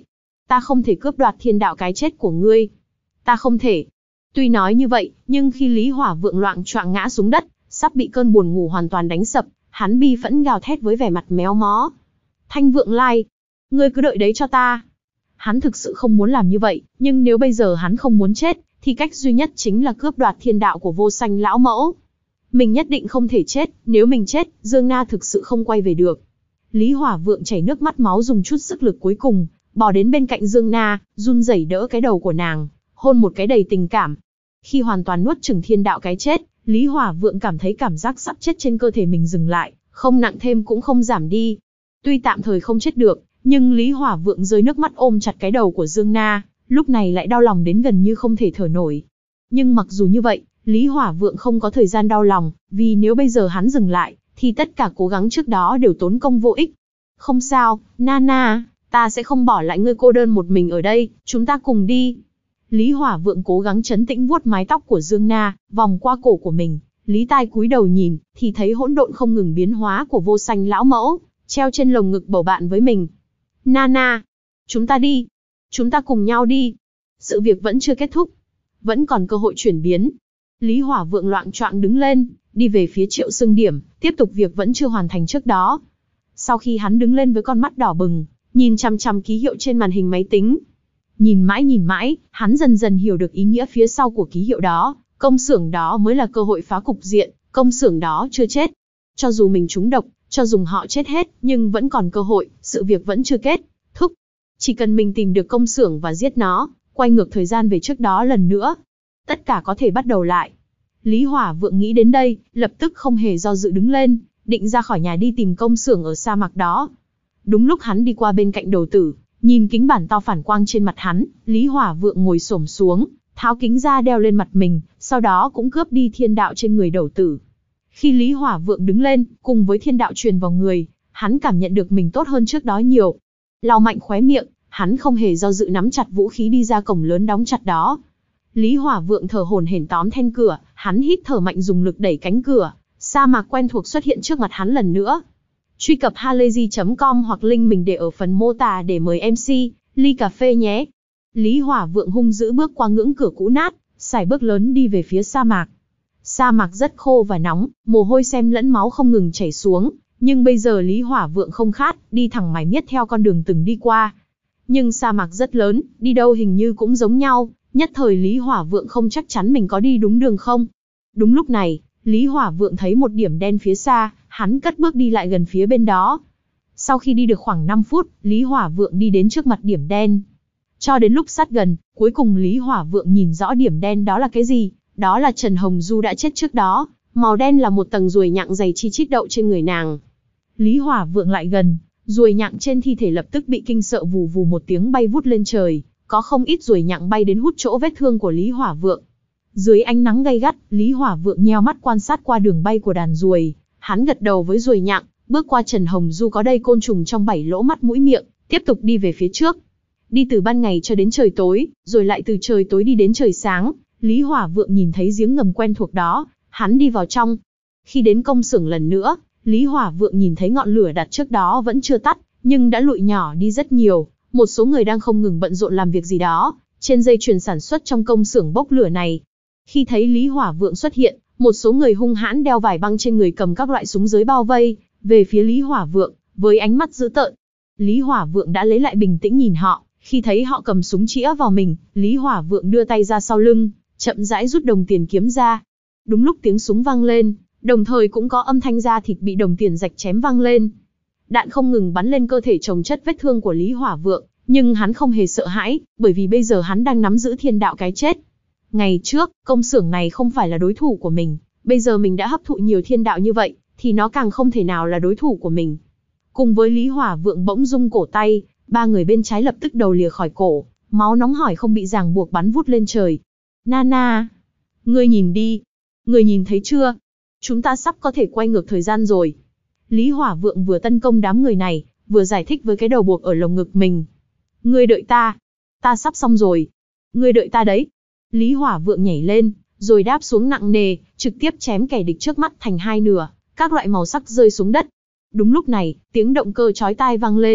Ta không thể cướp đoạt thiên đạo cái chết của ngươi. Ta không thể. Tuy nói như vậy, nhưng khi Lý Hỏa Vượng loạng choạng ngã xuống đất, sắp bị cơn buồn ngủ hoàn toàn đánh sập, hắn bi phẫn gào thét với vẻ mặt méo mó. Thanh Vượng Lai, ngươi cứ đợi đấy cho ta. Hắn thực sự không muốn làm như vậy, nhưng nếu bây giờ hắn không muốn chết, thì cách duy nhất chính là cướp đoạt thiên đạo của Vô Sanh lão mẫu. Mình nhất định không thể chết, nếu mình chết, Dương Na thực sự không quay về được. Lý Hỏa Vượng chảy nước mắt máu dùng chút sức lực cuối cùng, bò đến bên cạnh Dương Na, run rẩy đỡ cái đầu của nàng, hôn một cái đầy tình cảm. Khi hoàn toàn nuốt chửng thiên đạo cái chết, Lý Hỏa Vượng cảm thấy cảm giác sắp chết trên cơ thể mình dừng lại, không nặng thêm cũng không giảm đi. Tuy tạm thời không chết được, nhưng Lý Hỏa Vượng rơi nước mắt ôm chặt cái đầu của Dương Na, lúc này lại đau lòng đến gần như không thể thở nổi. Nhưng mặc dù như vậy, Lý Hỏa Vượng không có thời gian đau lòng, vì nếu bây giờ hắn dừng lại, thì tất cả cố gắng trước đó đều tốn công vô ích. Không sao, Nana, ta sẽ không bỏ lại ngươi cô đơn một mình ở đây, chúng ta cùng đi. Lý Hỏa Vượng cố gắng trấn tĩnh vuốt mái tóc của Dương Na, vòng qua cổ của mình. Lý Tai cúi đầu nhìn, thì thấy hỗn độn không ngừng biến hóa của Vô Sanh lão mẫu, treo trên lồng ngực bầu bạn với mình. Nana, chúng ta đi. Chúng ta cùng nhau đi. Sự việc vẫn chưa kết thúc. Vẫn còn cơ hội chuyển biến. Lý Hỏa Vượng loạng choạng đứng lên, đi về phía Triệu Sương Điểm, tiếp tục việc vẫn chưa hoàn thành trước đó. Sau khi hắn đứng lên với con mắt đỏ bừng, nhìn chằm chằm ký hiệu trên màn hình máy tính. Nhìn mãi nhìn mãi, hắn dần dần hiểu được ý nghĩa phía sau của ký hiệu đó. Công xưởng đó mới là cơ hội phá cục diện, công xưởng đó chưa chết. Cho dù mình trúng độc, cho dù họ chết hết, nhưng vẫn còn cơ hội, sự việc vẫn chưa kết thúc. Chỉ cần mình tìm được công xưởng và giết nó, quay ngược thời gian về trước đó lần nữa, tất cả có thể bắt đầu lại. Lý Hỏa Vượng nghĩ đến đây, lập tức không hề do dự đứng lên, định ra khỏi nhà đi tìm công xưởng ở sa mạc đó. Đúng lúc hắn đi qua bên cạnh đầu tử, nhìn kính bản to phản quang trên mặt hắn, Lý Hỏa Vượng ngồi xổm xuống, tháo kính ra đeo lên mặt mình, sau đó cũng cướp đi thiên đạo trên người đầu tử. Khi Lý Hỏa Vượng đứng lên, cùng với thiên đạo truyền vào người, hắn cảm nhận được mình tốt hơn trước đó nhiều. Lau mạnh khóe miệng, hắn không hề do dự nắm chặt vũ khí đi ra cổng lớn đóng chặt đó. Lý Hỏa Vượng thở hổn hển tóm then cửa, hắn hít thở mạnh dùng lực đẩy cánh cửa, sa mạc quen thuộc xuất hiện trước mặt hắn lần nữa. Truy cập halayzi chấm com hoặc link mình để ở phần mô tả để mời em xê, ly cà phê nhé. Lý Hỏa Vượng hung dữ bước qua ngưỡng cửa cũ nát, sải bước lớn đi về phía sa mạc. Sa mạc rất khô và nóng, mồ hôi xem lẫn máu không ngừng chảy xuống, nhưng bây giờ Lý Hỏa Vượng không khát, đi thẳng mải miết theo con đường từng đi qua. Nhưng sa mạc rất lớn, đi đâu hình như cũng giống nhau, nhất thời Lý Hỏa Vượng không chắc chắn mình có đi đúng đường không. Đúng lúc này, Lý Hỏa Vượng thấy một điểm đen phía xa, hắn cất bước đi lại gần phía bên đó. Sau khi đi được khoảng năm phút, Lý Hỏa Vượng đi đến trước mặt điểm đen. Cho đến lúc sát gần, cuối cùng Lý Hỏa Vượng nhìn rõ điểm đen đó là cái gì. Đó là Trần Hồng Du đã chết trước đó, màu đen là một tầng ruồi nhặng dày chi chít đậu trên người nàng. Lý Hỏa Vượng lại gần, ruồi nhặng trên thi thể lập tức bị kinh sợ vù vù một tiếng bay vút lên trời, có không ít ruồi nhặng bay đến hút chỗ vết thương của Lý Hỏa Vượng. Dưới ánh nắng gay gắt, Lý Hỏa Vượng nheo mắt quan sát qua đường bay của đàn ruồi, hắn gật đầu với ruồi nhặng, bước qua Trần Hồng Du có đầy côn trùng trong bảy lỗ mắt mũi miệng, tiếp tục đi về phía trước. Đi từ ban ngày cho đến trời tối, rồi lại từ trời tối đi đến trời sáng. Lý Hỏa Vượng nhìn thấy giếng ngầm quen thuộc đó, hắn đi vào trong. Khi đến công xưởng lần nữa, Lý Hỏa Vượng nhìn thấy ngọn lửa đặt trước đó vẫn chưa tắt, nhưng đã lụi nhỏ đi rất nhiều. Một số người đang không ngừng bận rộn làm việc gì đó, trên dây chuyền sản xuất trong công xưởng bốc lửa này. Khi thấy Lý Hỏa Vượng xuất hiện, một số người hung hãn đeo vải băng trên người cầm các loại súng giới bao vây, về phía Lý Hỏa Vượng, với ánh mắt dữ tợn. Lý Hỏa Vượng đã lấy lại bình tĩnh nhìn họ, khi thấy họ cầm súng chĩa vào mình, Lý Hỏa Vượng đưa tay ra sau lưng, chậm rãi rút đồng tiền kiếm ra. Đúng lúc tiếng súng vang lên, đồng thời cũng có âm thanh da thịt bị đồng tiền rạch chém vang lên. Đạn không ngừng bắn lên cơ thể chồng chất vết thương của Lý Hỏa Vượng, nhưng hắn không hề sợ hãi, bởi vì bây giờ hắn đang nắm giữ thiên đạo cái chết. Ngày trước, công xưởng này không phải là đối thủ của mình, bây giờ mình đã hấp thụ nhiều thiên đạo như vậy, thì nó càng không thể nào là đối thủ của mình. Cùng với Lý Hỏa Vượng bỗng rung cổ tay, ba người bên trái lập tức đầu lìa khỏi cổ, máu nóng hổi không bị ràng buộc bắn vút lên trời. Nana, ngươi nhìn đi, ngươi nhìn thấy chưa? Chúng ta sắp có thể quay ngược thời gian rồi. Lý Hỏa Vượng vừa tấn công đám người này, vừa giải thích với cái đầu buộc ở lồng ngực mình. Ngươi đợi ta, ta sắp xong rồi. Ngươi đợi ta đấy. Lý Hỏa Vượng nhảy lên, rồi đáp xuống nặng nề, trực tiếp chém kẻ địch trước mắt thành hai nửa, các loại màu sắc rơi xuống đất. Đúng lúc này, tiếng động cơ chói tai vang lên,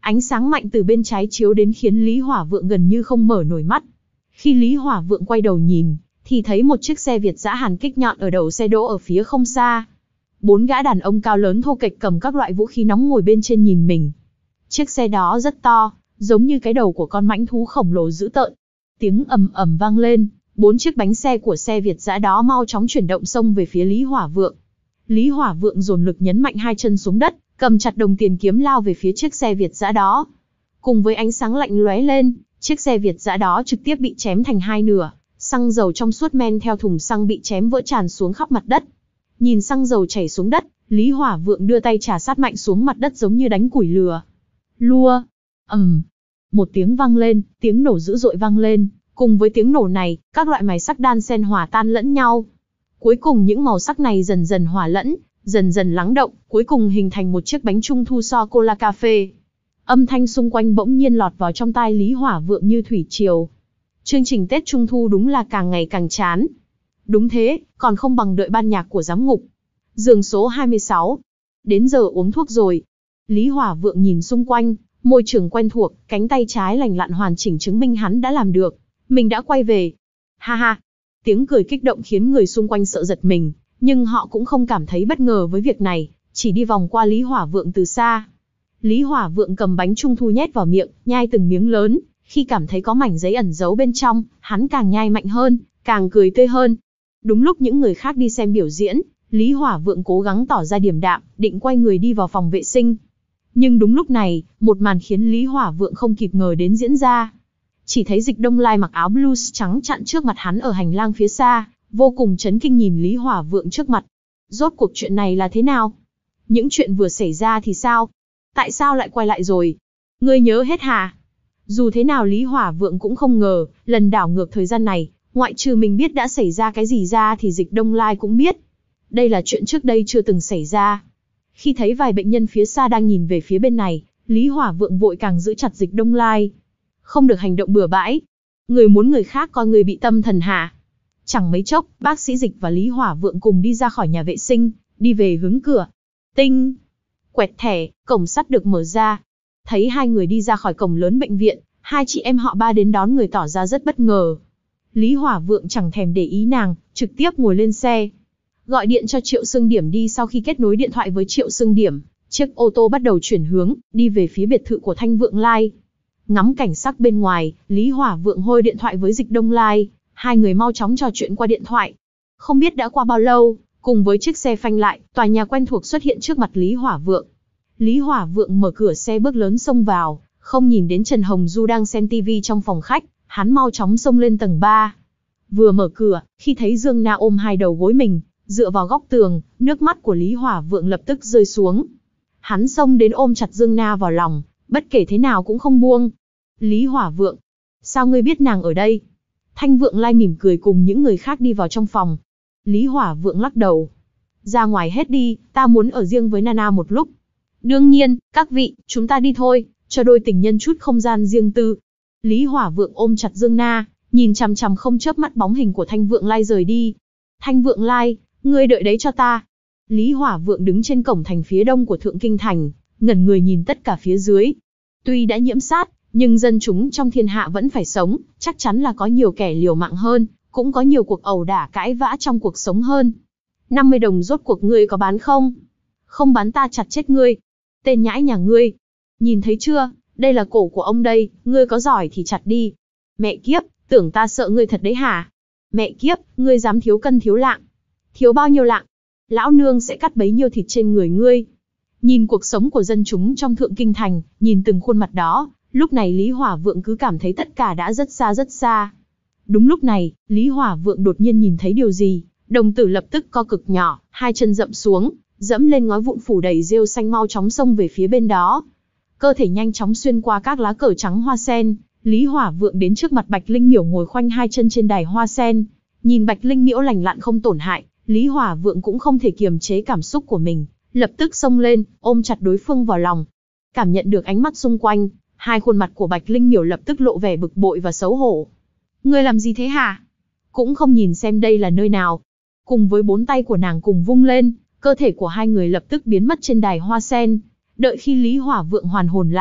Ánh sáng mạnh từ bên trái chiếu đến khiến Lý Hỏa Vượng gần như không mở nổi mắt. Khi Lý Hỏa Vượng quay đầu nhìn, thì thấy một chiếc xe Việt giã hàn kích nhọn ở đầu xe đỗ ở phía không xa. Bốn gã đàn ông cao lớn thô kệch cầm các loại vũ khí nóng ngồi bên trên nhìn mình. Chiếc xe đó rất to, giống như cái đầu của con mãnh thú khổng lồ dữ tợn. Tiếng ầm ầm vang lên, bốn chiếc bánh xe của xe Việt giã đó mau chóng chuyển động xông về phía Lý Hỏa Vượng. Lý Hỏa Vượng dồn lực nhấn mạnh hai chân xuống đất, cầm chặt đồng tiền kiếm lao về phía chiếc xe Việt giã đó. Cùng với ánh sáng lạnh lóe lên, chiếc xe Việt giã đó trực tiếp bị chém thành hai nửa, xăng dầu trong suốt men theo thùng xăng bị chém vỡ tràn xuống khắp mặt đất. Nhìn xăng dầu chảy xuống đất, Lý Hỏa Vượng đưa tay chà sát mạnh xuống mặt đất giống như đánh củi lửa. Lua, ầm, một tiếng vang lên, tiếng nổ dữ dội vang lên, cùng với tiếng nổ này, các loại mài sắc đan xen hòa tan lẫn nhau. Cuối cùng những màu sắc này dần dần hòa lẫn, dần dần lắng động, cuối cùng hình thành một chiếc bánh trung thu so cola cà phê. Âm thanh xung quanh bỗng nhiên lọt vào trong tai Lý Hỏa Vượng như thủy triều. Chương trình Tết Trung Thu đúng là càng ngày càng chán. Đúng thế, còn không bằng đợi ban nhạc của giám ngục. Giường số hai mươi sáu. Đến giờ uống thuốc rồi. Lý Hỏa Vượng nhìn xung quanh, môi trường quen thuộc, cánh tay trái lành lặn hoàn chỉnh chứng minh hắn đã làm được. Mình đã quay về. Ha ha. Tiếng cười kích động khiến người xung quanh sợ giật mình, nhưng họ cũng không cảm thấy bất ngờ với việc này, chỉ đi vòng qua Lý Hỏa Vượng từ xa. Lý Hỏa Vượng cầm bánh trung thu nhét vào miệng, nhai từng miếng lớn, khi cảm thấy có mảnh giấy ẩn giấu bên trong, hắn càng nhai mạnh hơn, càng cười tươi hơn. Đúng lúc những người khác đi xem biểu diễn, Lý Hỏa Vượng cố gắng tỏ ra điềm đạm, định quay người đi vào phòng vệ sinh. Nhưng đúng lúc này, một màn khiến Lý Hỏa Vượng không kịp ngờ đến diễn ra. Chỉ thấy Dịch Đông Lai mặc áo blues trắng chặn trước mặt hắn ở hành lang phía xa, vô cùng chấn kinh nhìn Lý Hỏa Vượng trước mặt. Rốt cuộc chuyện này là thế nào? Những chuyện vừa xảy ra thì sao? Tại sao lại quay lại rồi? Ngươi nhớ hết hả? Dù thế nào Lý Hỏa Vượng cũng không ngờ, lần đảo ngược thời gian này, ngoại trừ mình biết đã xảy ra cái gì ra thì Dịch Đông Lai cũng biết. Đây là chuyện trước đây chưa từng xảy ra. Khi thấy vài bệnh nhân phía xa đang nhìn về phía bên này, Lý Hỏa Vượng vội càng giữ chặt Dịch Đông Lai. Không được hành động bừa bãi. Người muốn người khác coi người bị tâm thần hả? Chẳng mấy chốc, bác sĩ Dịch và Lý Hỏa Vượng cùng đi ra khỏi nhà vệ sinh, đi về hướng cửa. Tinh! Quẹt thẻ, cổng sắt được mở ra. Thấy hai người đi ra khỏi cổng lớn bệnh viện, hai chị em họ Ba đến đón người tỏ ra rất bất ngờ. Lý Hỏa Vượng chẳng thèm để ý nàng, trực tiếp ngồi lên xe. Gọi điện cho Triệu Sương Điểm đi. Sau khi kết nối điện thoại với Triệu Sương Điểm, chiếc ô tô bắt đầu chuyển hướng, đi về phía biệt thự của Thanh Vượng Lai. Ngắm cảnh sắc bên ngoài, Lý Hỏa Vượng hôi điện thoại với Dịch Đông Lai, hai người mau chóng trò chuyện qua điện thoại. Không biết đã qua bao lâu, cùng với chiếc xe phanh lại, tòa nhà quen thuộc xuất hiện trước mặt Lý Hỏa Vượng. Lý Hỏa Vượng mở cửa xe bước lớn xông vào, không nhìn đến Trần Hồng Du đang xem tivi trong phòng khách, hắn mau chóng xông lên tầng ba. Vừa mở cửa, khi thấy Dương Na ôm hai đầu gối mình, dựa vào góc tường, nước mắt của Lý Hỏa Vượng lập tức rơi xuống. Hắn xông đến ôm chặt Dương Na vào lòng, bất kể thế nào cũng không buông. Lý Hỏa Vượng, sao ngươi biết nàng ở đây? Thanh Vượng Lai mỉm cười cùng những người khác đi vào trong phòng. Lý Hỏa Vượng lắc đầu. Ra ngoài hết đi, ta muốn ở riêng với Nana một lúc. Đương nhiên, các vị, chúng ta đi thôi, cho đôi tình nhân chút không gian riêng tư. Lý Hỏa Vượng ôm chặt Dương Na, nhìn chằm chằm không chớp mắt bóng hình của Thanh Vượng Lai rời đi. Thanh Vượng Lai, ngươi đợi đấy cho ta. Lý Hỏa Vượng đứng trên cổng thành phía đông của Thượng Kinh Thành, ngẩn người nhìn tất cả phía dưới. Tuy đã nhiễm sát, nhưng dân chúng trong thiên hạ vẫn phải sống, chắc chắn là có nhiều kẻ liều mạng hơn, cũng có nhiều cuộc ẩu đả cãi vã trong cuộc sống hơn. năm mươi đồng rốt cuộc ngươi có bán không? Không bán ta chặt chết ngươi. Tên nhãi nhà ngươi. Nhìn thấy chưa, đây là cổ của ông đây, ngươi có giỏi thì chặt đi. Mẹ kiếp, tưởng ta sợ ngươi thật đấy hả? Mẹ kiếp, ngươi dám thiếu cân thiếu lạng. Thiếu bao nhiêu lạng? Lão nương sẽ cắt bấy nhiêu thịt trên người ngươi. Nhìn cuộc sống của dân chúng trong Thượng Kinh Thành, nhìn từng khuôn mặt đó, lúc này Lý Hỏa Vượng cứ cảm thấy tất cả đã rất xa rất xa. Đúng lúc này, Lý Hỏa Vượng đột nhiên nhìn thấy điều gì, đồng tử lập tức co cực nhỏ, hai chân dậm xuống, dẫm lên ngói vụn phủ đầy rêu xanh mau chóng xông về phía bên đó. Cơ thể nhanh chóng xuyên qua các lá cờ trắng hoa sen, Lý Hỏa Vượng đến trước mặt Bạch Linh Miểu ngồi khoanh hai chân trên đài hoa sen. Nhìn Bạch Linh Miểu lành lặn không tổn hại, Lý Hỏa Vượng cũng không thể kiềm chế cảm xúc của mình, lập tức xông lên, ôm chặt đối phương vào lòng. Cảm nhận được ánh mắt xung quanh, hai khuôn mặt của Bạch Linh Miểu lập tức lộ vẻ bực bội và xấu hổ. Ngươi làm gì thế hả? Cũng không nhìn xem đây là nơi nào. Cùng với bốn tay của nàng cùng vung lên, cơ thể của hai người lập tức biến mất trên đài hoa sen. Đợi khi Lý Hỏa Vượng hoàn hồn lại,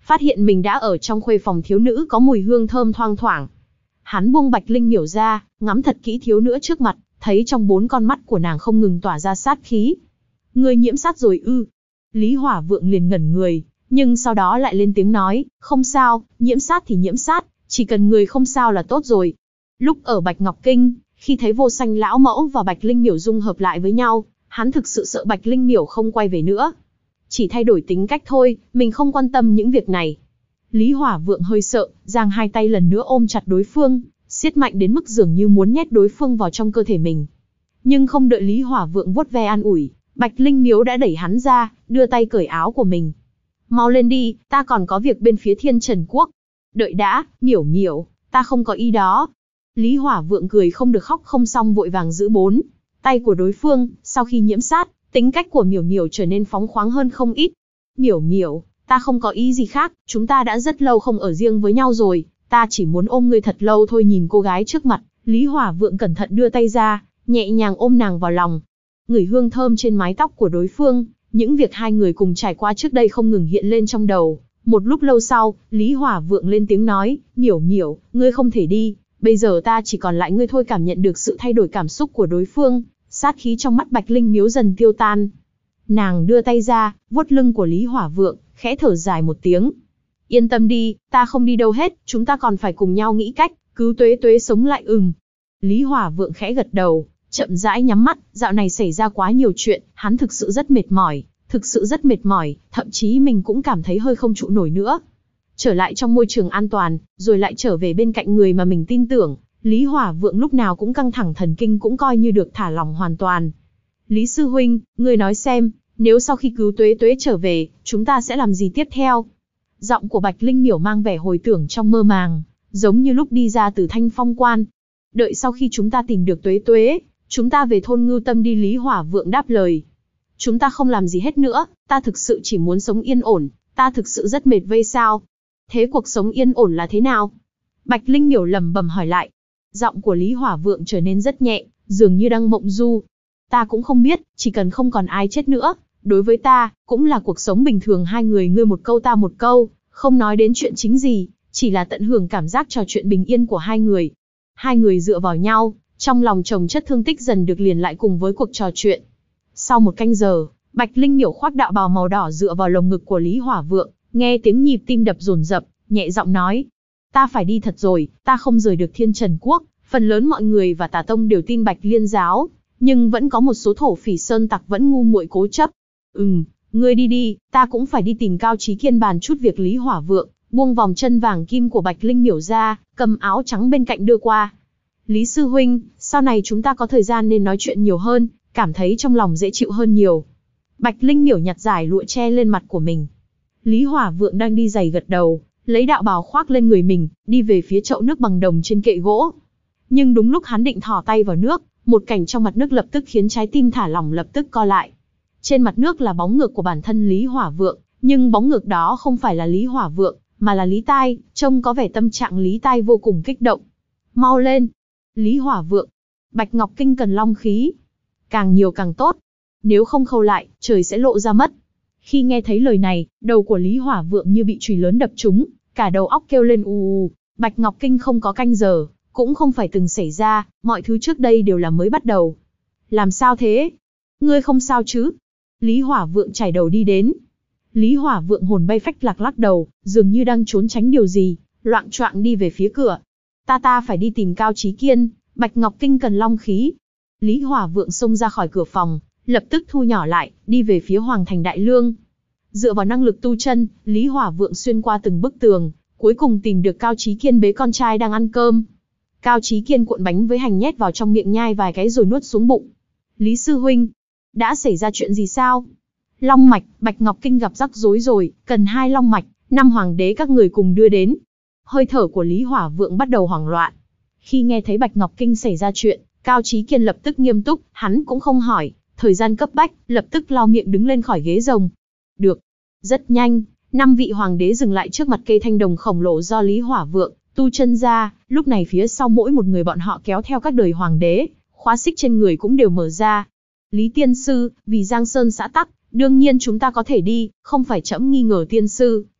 phát hiện mình đã ở trong khuê phòng thiếu nữ có mùi hương thơm thoang thoảng. Hắn buông Bạch Linh Miểu ra, ngắm thật kỹ thiếu nữ trước mặt, thấy trong bốn con mắt của nàng không ngừng tỏa ra sát khí. Ngươi nhiễm sát rồi ư? Lý Hỏa Vượng liền ngẩn người, nhưng sau đó lại lên tiếng nói, không sao, nhiễm sát thì nhiễm sát, chỉ cần người không sao là tốt rồi. Lúc ở Bạch Ngọc Kinh, khi thấy Vô Sanh lão mẫu và Bạch Linh Miểu dung hợp lại với nhau, hắn thực sự sợ Bạch Linh Miểu không quay về nữa. Chỉ thay đổi tính cách thôi, mình không quan tâm những việc này. Lý Hỏa Vượng hơi sợ, giang hai tay lần nữa ôm chặt đối phương, siết mạnh đến mức dường như muốn nhét đối phương vào trong cơ thể mình. Nhưng không đợi Lý Hỏa Vượng vuốt ve an ủi, Bạch Linh Miếu đã đẩy hắn ra, đưa tay cởi áo của mình. Mau lên đi, ta còn có việc bên phía Thiên Trần Quốc. Đợi đã, Miểu Miểu, ta không có ý đó. Lý Hỏa Vượng cười không được khóc không xong vội vàng giữ bốn tay của đối phương. Sau khi nhiễm sát, tính cách của Miểu Miểu trở nên phóng khoáng hơn không ít. Miểu Miểu, ta không có ý gì khác, chúng ta đã rất lâu không ở riêng với nhau rồi, ta chỉ muốn ôm ngươi thật lâu thôi. Nhìn cô gái trước mặt, Lý Hỏa Vượng cẩn thận đưa tay ra, nhẹ nhàng ôm nàng vào lòng. Ngửi hương thơm trên mái tóc của đối phương, những việc hai người cùng trải qua trước đây không ngừng hiện lên trong đầu. Một lúc lâu sau, Lý Hỏa Vượng lên tiếng nói, Miểu Miểu, ngươi không thể đi, bây giờ ta chỉ còn lại ngươi thôi. Cảm nhận được sự thay đổi cảm xúc của đối phương, sát khí trong mắt Bạch Linh Miếu dần tiêu tan. Nàng đưa tay ra, vuốt lưng của Lý Hỏa Vượng, khẽ thở dài một tiếng. Yên tâm đi, ta không đi đâu hết, chúng ta còn phải cùng nhau nghĩ cách, cứu Tuế Tuế sống lại. Ừm. Lý Hỏa Vượng khẽ gật đầu, chậm rãi nhắm mắt. Dạo này xảy ra quá nhiều chuyện, hắn thực sự rất mệt mỏi, thực sự rất mệt mỏi, thậm chí mình cũng cảm thấy hơi không trụ nổi nữa. Trở lại trong môi trường an toàn, rồi lại trở về bên cạnh người mà mình tin tưởng, Lý Hỏa Vượng lúc nào cũng căng thẳng, thần kinh cũng coi như được thả lỏng hoàn toàn. Lý sư huynh, ngươi nói xem, nếu sau khi cứu Tuế Tuế trở về, chúng ta sẽ làm gì tiếp theo? Giọng của Bạch Linh Miểu mang vẻ hồi tưởng trong mơ màng, giống như lúc đi ra từ Thanh Phong Quan. Đợi sau khi chúng ta tìm được Tuế Tuế, chúng ta về thôn Ngưu Tâm đi. Lý Hỏa Vượng đáp lời. Chúng ta không làm gì hết nữa, ta thực sự chỉ muốn sống yên ổn, ta thực sự rất mệt vây sao. Thế cuộc sống yên ổn là thế nào? Bạch Linh Miểu lẩm bẩm hỏi lại. Giọng của Lý Hỏa Vượng trở nên rất nhẹ, dường như đang mộng du. Ta cũng không biết, chỉ cần không còn ai chết nữa, đối với ta, cũng là cuộc sống bình thường. Hai người ngươi một câu ta một câu, không nói đến chuyện chính gì, chỉ là tận hưởng cảm giác trò chuyện bình yên của hai người. Hai người dựa vào nhau, trong lòng chồng chất thương tích dần được liền lại cùng với cuộc trò chuyện. Sau một canh giờ, Bạch Linh Miểu khoác đạo bào màu đỏ dựa vào lồng ngực của Lý Hỏa Vượng, nghe tiếng nhịp tim đập dồn dập, nhẹ giọng nói. Ta phải đi thật rồi, ta không rời được Thiên Trần Quốc. Phần lớn mọi người và Tà Tông đều tin Bạch Liên giáo, nhưng vẫn có một số thổ phỉ sơn tặc vẫn ngu muội cố chấp. Ừm, ngươi đi đi, ta cũng phải đi tìm Cao Chí Kiên bàn chút việc. Lý Hỏa Vượng buông vòng chân vàng kim của Bạch Linh Miểu ra, cầm áo trắng bên cạnh đưa qua. Lý sư huynh, sau này chúng ta có thời gian nên nói chuyện nhiều hơn, cảm thấy trong lòng dễ chịu hơn nhiều. Bạch Linh Miểu nhặt giải lụa che lên mặt của mình. Lý Hỏa Vượng đang đi giày gật đầu, lấy đạo bào khoác lên người mình, đi về phía chậu nước bằng đồng trên kệ gỗ. Nhưng đúng lúc hắn định thò tay vào nước, một cảnh trong mặt nước lập tức khiến trái tim thả lỏng lập tức co lại. Trên mặt nước là bóng ngược của bản thân Lý Hỏa Vượng, nhưng bóng ngược đó không phải là Lý Hỏa Vượng, mà là Lý Tai, trông có vẻ tâm trạng Lý Tai vô cùng kích động. Mau lên! Lý Hỏa Vượng, Bạch Ngọc Kinh cần long khí. Càng nhiều càng tốt. Nếu không khâu lại, trời sẽ lộ ra mất. Khi nghe thấy lời này, đầu của Lý Hỏa Vượng như bị chùy lớn đập trúng, cả đầu óc kêu lên ù ù. Bạch Ngọc Kinh không có canh giờ, cũng không phải từng xảy ra, mọi thứ trước đây đều là mới bắt đầu. Làm sao thế? Ngươi không sao chứ? Lý Hỏa Vượng chải đầu đi đến. Lý Hỏa Vượng hồn bay phách lạc lắc đầu, dường như đang trốn tránh điều gì, loạng choạng đi về phía cửa. Ta ta phải đi tìm Cao Chí Kiên, Bạch Ngọc Kinh cần long khí. Lý Hỏa Vượng xông ra khỏi cửa phòng, lập tức thu nhỏ lại, đi về phía Hoàng Thành Đại Lương. Dựa vào năng lực tu chân, Lý Hỏa Vượng xuyên qua từng bức tường, cuối cùng tìm được Cao Chí Kiên bế con trai đang ăn cơm. Cao Chí Kiên cuộn bánh với hành nhét vào trong miệng nhai vài cái rồi nuốt xuống bụng. Lý sư huynh, đã xảy ra chuyện gì sao? Long mạch, Bạch Ngọc Kinh gặp rắc rối rồi, cần hai long mạch, năm hoàng đế các người cùng đưa đến. Hơi thở của Lý Hỏa Vượng bắt đầu hoảng loạn. Khi nghe thấy Bạch Ngọc Kinh xảy ra chuyện, Cao Chí Kiên lập tức nghiêm túc, hắn cũng không hỏi, thời gian cấp bách, lập tức lau miệng đứng lên khỏi ghế rồng. Được. Rất nhanh, năm vị hoàng đế dừng lại trước mặt cây thanh đồng khổng lồ do Lý Hỏa Vượng tu chân ra, lúc này phía sau mỗi một người bọn họ kéo theo các đời hoàng đế, khóa xích trên người cũng đều mở ra. Lý tiên sư, vì Giang Sơn xã tắc, đương nhiên chúng ta có thể đi, không phải trẫm nghi ngờ tiên sư,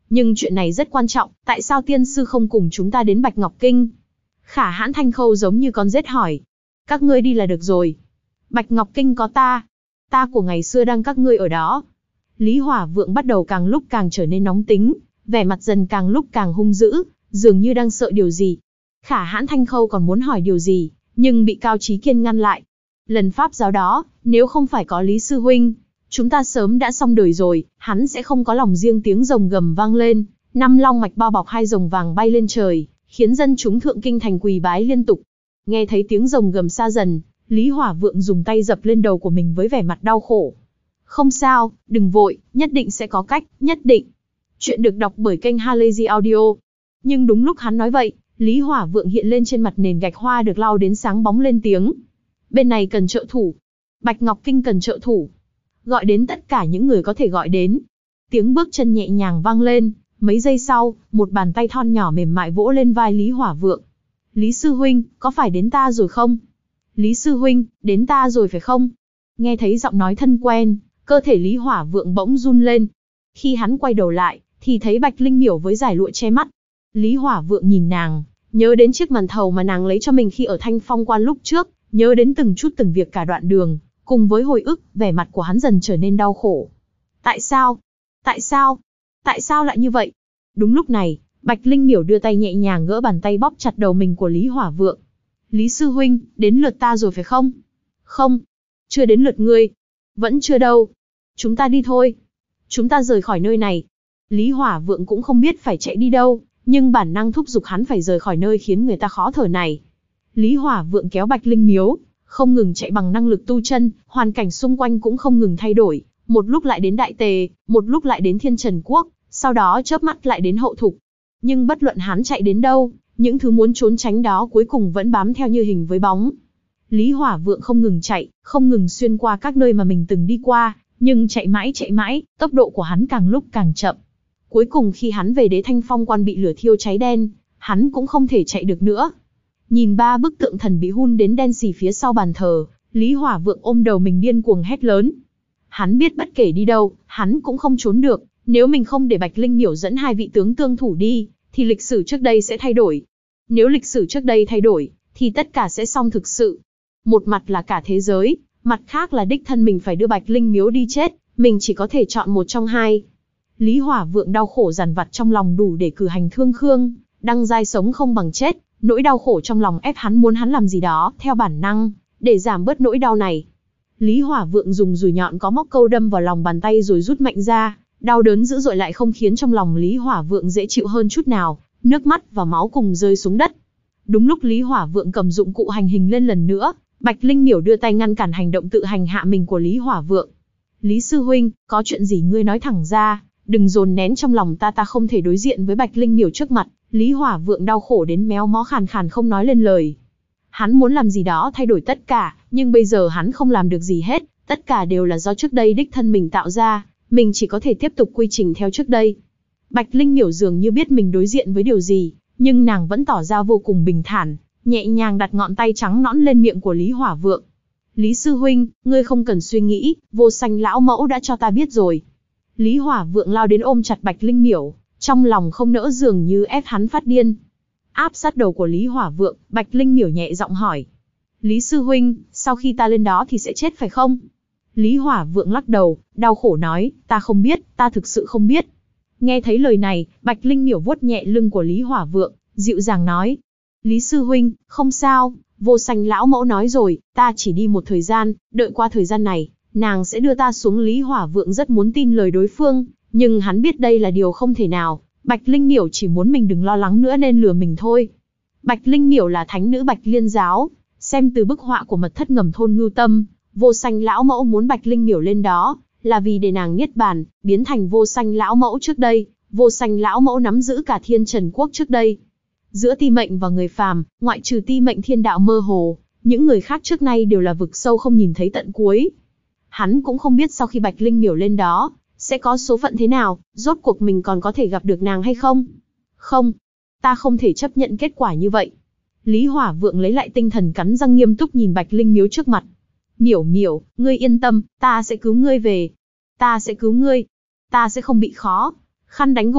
Nhưng chuyện này rất quan trọng, tại sao tiên sư không cùng chúng ta đến Bạch Ngọc Kinh? Khả Hãn Thanh Khâu giống như con rết hỏi. Các ngươi đi là được rồi. Bạch Ngọc Kinh có ta. Ta của ngày xưa đang các ngươi ở đó. Lý Hỏa Vượng bắt đầu càng lúc càng trở nên nóng tính, vẻ mặt dần càng lúc càng hung dữ, dường như đang sợ điều gì. Khả Hãn Thanh Khâu còn muốn hỏi điều gì, nhưng bị Cao Chí Kiên ngăn lại. Lần pháp giáo đó, nếu không phải có Lý Sư Huynh, chúng ta sớm đã xong đời rồi, hắn sẽ không có lòng riêng. Tiếng rồng gầm vang lên, năm long mạch bao bọc hai rồng vàng bay lên trời, khiến dân chúng thượng kinh thành quỳ bái liên tục. Nghe thấy tiếng rồng gầm xa dần, Lý Hỏa Vượng dùng tay dập lên đầu của mình với vẻ mặt đau khổ. Không sao, đừng vội, nhất định sẽ có cách, nhất định. Chuyện được đọc bởi kênh Halazy Audio. Nhưng đúng lúc hắn nói vậy, Lý Hỏa Vượng hiện lên trên mặt nền gạch hoa được lau đến sáng bóng lên tiếng. Bên này cần trợ thủ. Bạch Ngọc Kinh cần trợ thủ. Gọi đến tất cả những người có thể gọi đến. Tiếng bước chân nhẹ nhàng vang lên, mấy giây sau, một bàn tay thon nhỏ mềm mại vỗ lên vai Lý Hỏa Vượng. Lý Sư Huynh, có phải đến ta rồi không? Lý Sư Huynh, đến ta rồi phải không? Nghe thấy giọng nói thân quen, cơ thể Lý Hỏa Vượng bỗng run lên. Khi hắn quay đầu lại, thì thấy Bạch Linh Miểu với dải lụa che mắt. Lý Hỏa Vượng nhìn nàng, nhớ đến chiếc màn thầu mà nàng lấy cho mình khi ở Thanh Phong Quan lúc trước, nhớ đến từng chút từng việc cả đoạn đường, cùng với hồi ức, vẻ mặt của hắn dần trở nên đau khổ. Tại sao? Tại sao? Tại sao lại như vậy? Đúng lúc này, Bạch Linh Miểu đưa tay nhẹ nhàng gỡ bàn tay bóp chặt đầu mình của Lý Hỏa Vượng. Lý Sư Huynh, đến lượt ta rồi phải không? Không, chưa đến lượt ngươi. Vẫn chưa đâu. Chúng ta đi thôi. Chúng ta rời khỏi nơi này. Lý Hỏa Vượng cũng không biết phải chạy đi đâu, nhưng bản năng thúc giục hắn phải rời khỏi nơi khiến người ta khó thở này. Lý Hỏa Vượng kéo Bạch Linh Miếu, không ngừng chạy bằng năng lực tu chân, hoàn cảnh xung quanh cũng không ngừng thay đổi, một lúc lại đến Đại Tề, một lúc lại đến Thiên Trần Quốc, sau đó chớp mắt lại đến Hậu Thục. Nhưng bất luận hắn chạy đến đâu, những thứ muốn trốn tránh đó cuối cùng vẫn bám theo như hình với bóng. Lý Hỏa Vượng không ngừng chạy, không ngừng xuyên qua các nơi mà mình từng đi qua, nhưng chạy mãi chạy mãi, tốc độ của hắn càng lúc càng chậm. Cuối cùng khi hắn về Đế Thanh Phong Quan bị lửa thiêu cháy đen, hắn cũng không thể chạy được nữa. Nhìn ba bức tượng thần bị hun đến đen xì phía sau bàn thờ, Lý Hỏa Vượng ôm đầu mình điên cuồng hét lớn. Hắn biết bất kể đi đâu, hắn cũng không trốn được, nếu mình không để Bạch Linh Miểu dẫn hai vị tướng tương thủ đi, thì lịch sử trước đây sẽ thay đổi. Nếu lịch sử trước đây thay đổi, thì tất cả sẽ xong thực sự. Một mặt là cả thế giới, mặt khác là đích thân mình phải đưa Bạch Linh Miếu đi chết, mình chỉ có thể chọn một trong hai. Lý Hỏa Vượng đau khổ dằn vặt trong lòng đủ để cử hành thương khương, đăng giai sống không bằng chết, nỗi đau khổ trong lòng ép hắn muốn hắn làm gì đó, theo bản năng, để giảm bớt nỗi đau này. Lý Hỏa Vượng dùng dùi nhọn có móc câu đâm vào lòng bàn tay rồi rút mạnh ra, đau đớn dữ dội lại không khiến trong lòng Lý Hỏa Vượng dễ chịu hơn chút nào, nước mắt và máu cùng rơi xuống đất. Đúng lúc Lý Hỏa Vượng cầm dụng cụ hành hình lên lần nữa, Bạch Linh Miểu đưa tay ngăn cản hành động tự hành hạ mình của Lý Hỏa Vượng. Lý Sư Huynh, có chuyện gì ngươi nói thẳng ra, đừng dồn nén trong lòng ta ta không thể đối diện với Bạch Linh Miểu trước mặt. Lý Hỏa Vượng đau khổ đến méo mó khàn khàn không nói lên lời. Hắn muốn làm gì đó thay đổi tất cả, nhưng bây giờ hắn không làm được gì hết, tất cả đều là do trước đây đích thân mình tạo ra, mình chỉ có thể tiếp tục quy trình theo trước đây. Bạch Linh Miểu dường như biết mình đối diện với điều gì, nhưng nàng vẫn tỏ ra vô cùng bình thản, nhẹ nhàng đặt ngón tay trắng nõn lên miệng của Lý Hỏa Vượng. Lý Sư Huynh, ngươi không cần suy nghĩ, Vô Sanh lão mẫu đã cho ta biết rồi. Lý Hỏa Vượng lao đến ôm chặt Bạch Linh Miểu, trong lòng không nỡ dường như ép hắn phát điên. Áp sát đầu của Lý Hỏa Vượng, Bạch Linh Miểu nhẹ giọng hỏi. Lý Sư Huynh, sau khi ta lên đó thì sẽ chết phải không? Lý Hỏa Vượng lắc đầu, đau khổ nói, ta không biết, ta thực sự không biết. Nghe thấy lời này, Bạch Linh Miểu vuốt nhẹ lưng của Lý Hỏa Vượng, dịu dàng nói. Lý Sư Huynh, không sao, Vô Sanh lão mẫu nói rồi, ta chỉ đi một thời gian, đợi qua thời gian này, nàng sẽ đưa ta xuống. Lý Hỏa Vượng rất muốn tin lời đối phương, nhưng hắn biết đây là điều không thể nào. Bạch Linh Miểu chỉ muốn mình đừng lo lắng nữa nên lừa mình thôi. Bạch Linh Miểu là thánh nữ Bạch Liên giáo, xem từ bức họa của mật thất ngầm thôn Ngưu Tâm, Vô Sanh lão mẫu muốn Bạch Linh Miểu lên đó, là vì để nàng niết bàn, biến thành Vô Sanh lão mẫu trước đây. Vô Sanh lão mẫu nắm giữ cả Thiên Trần Quốc trước đây. Giữa ti mệnh và người phàm, ngoại trừ ti mệnh thiên đạo mơ hồ, những người khác trước nay đều là vực sâu không nhìn thấy tận cuối. Hắn cũng không biết sau khi Bạch Linh Miểu lên đó, sẽ có số phận thế nào, rốt cuộc mình còn có thể gặp được nàng hay không? Không, ta không thể chấp nhận kết quả như vậy. Lý Hỏa Vượng lấy lại tinh thần cắn răng nghiêm túc nhìn Bạch Linh Miếu trước mặt. Miểu Miểu, ngươi yên tâm, ta sẽ cứu ngươi về. Ta sẽ cứu ngươi. Ta sẽ không bị khó khăn đánh gục.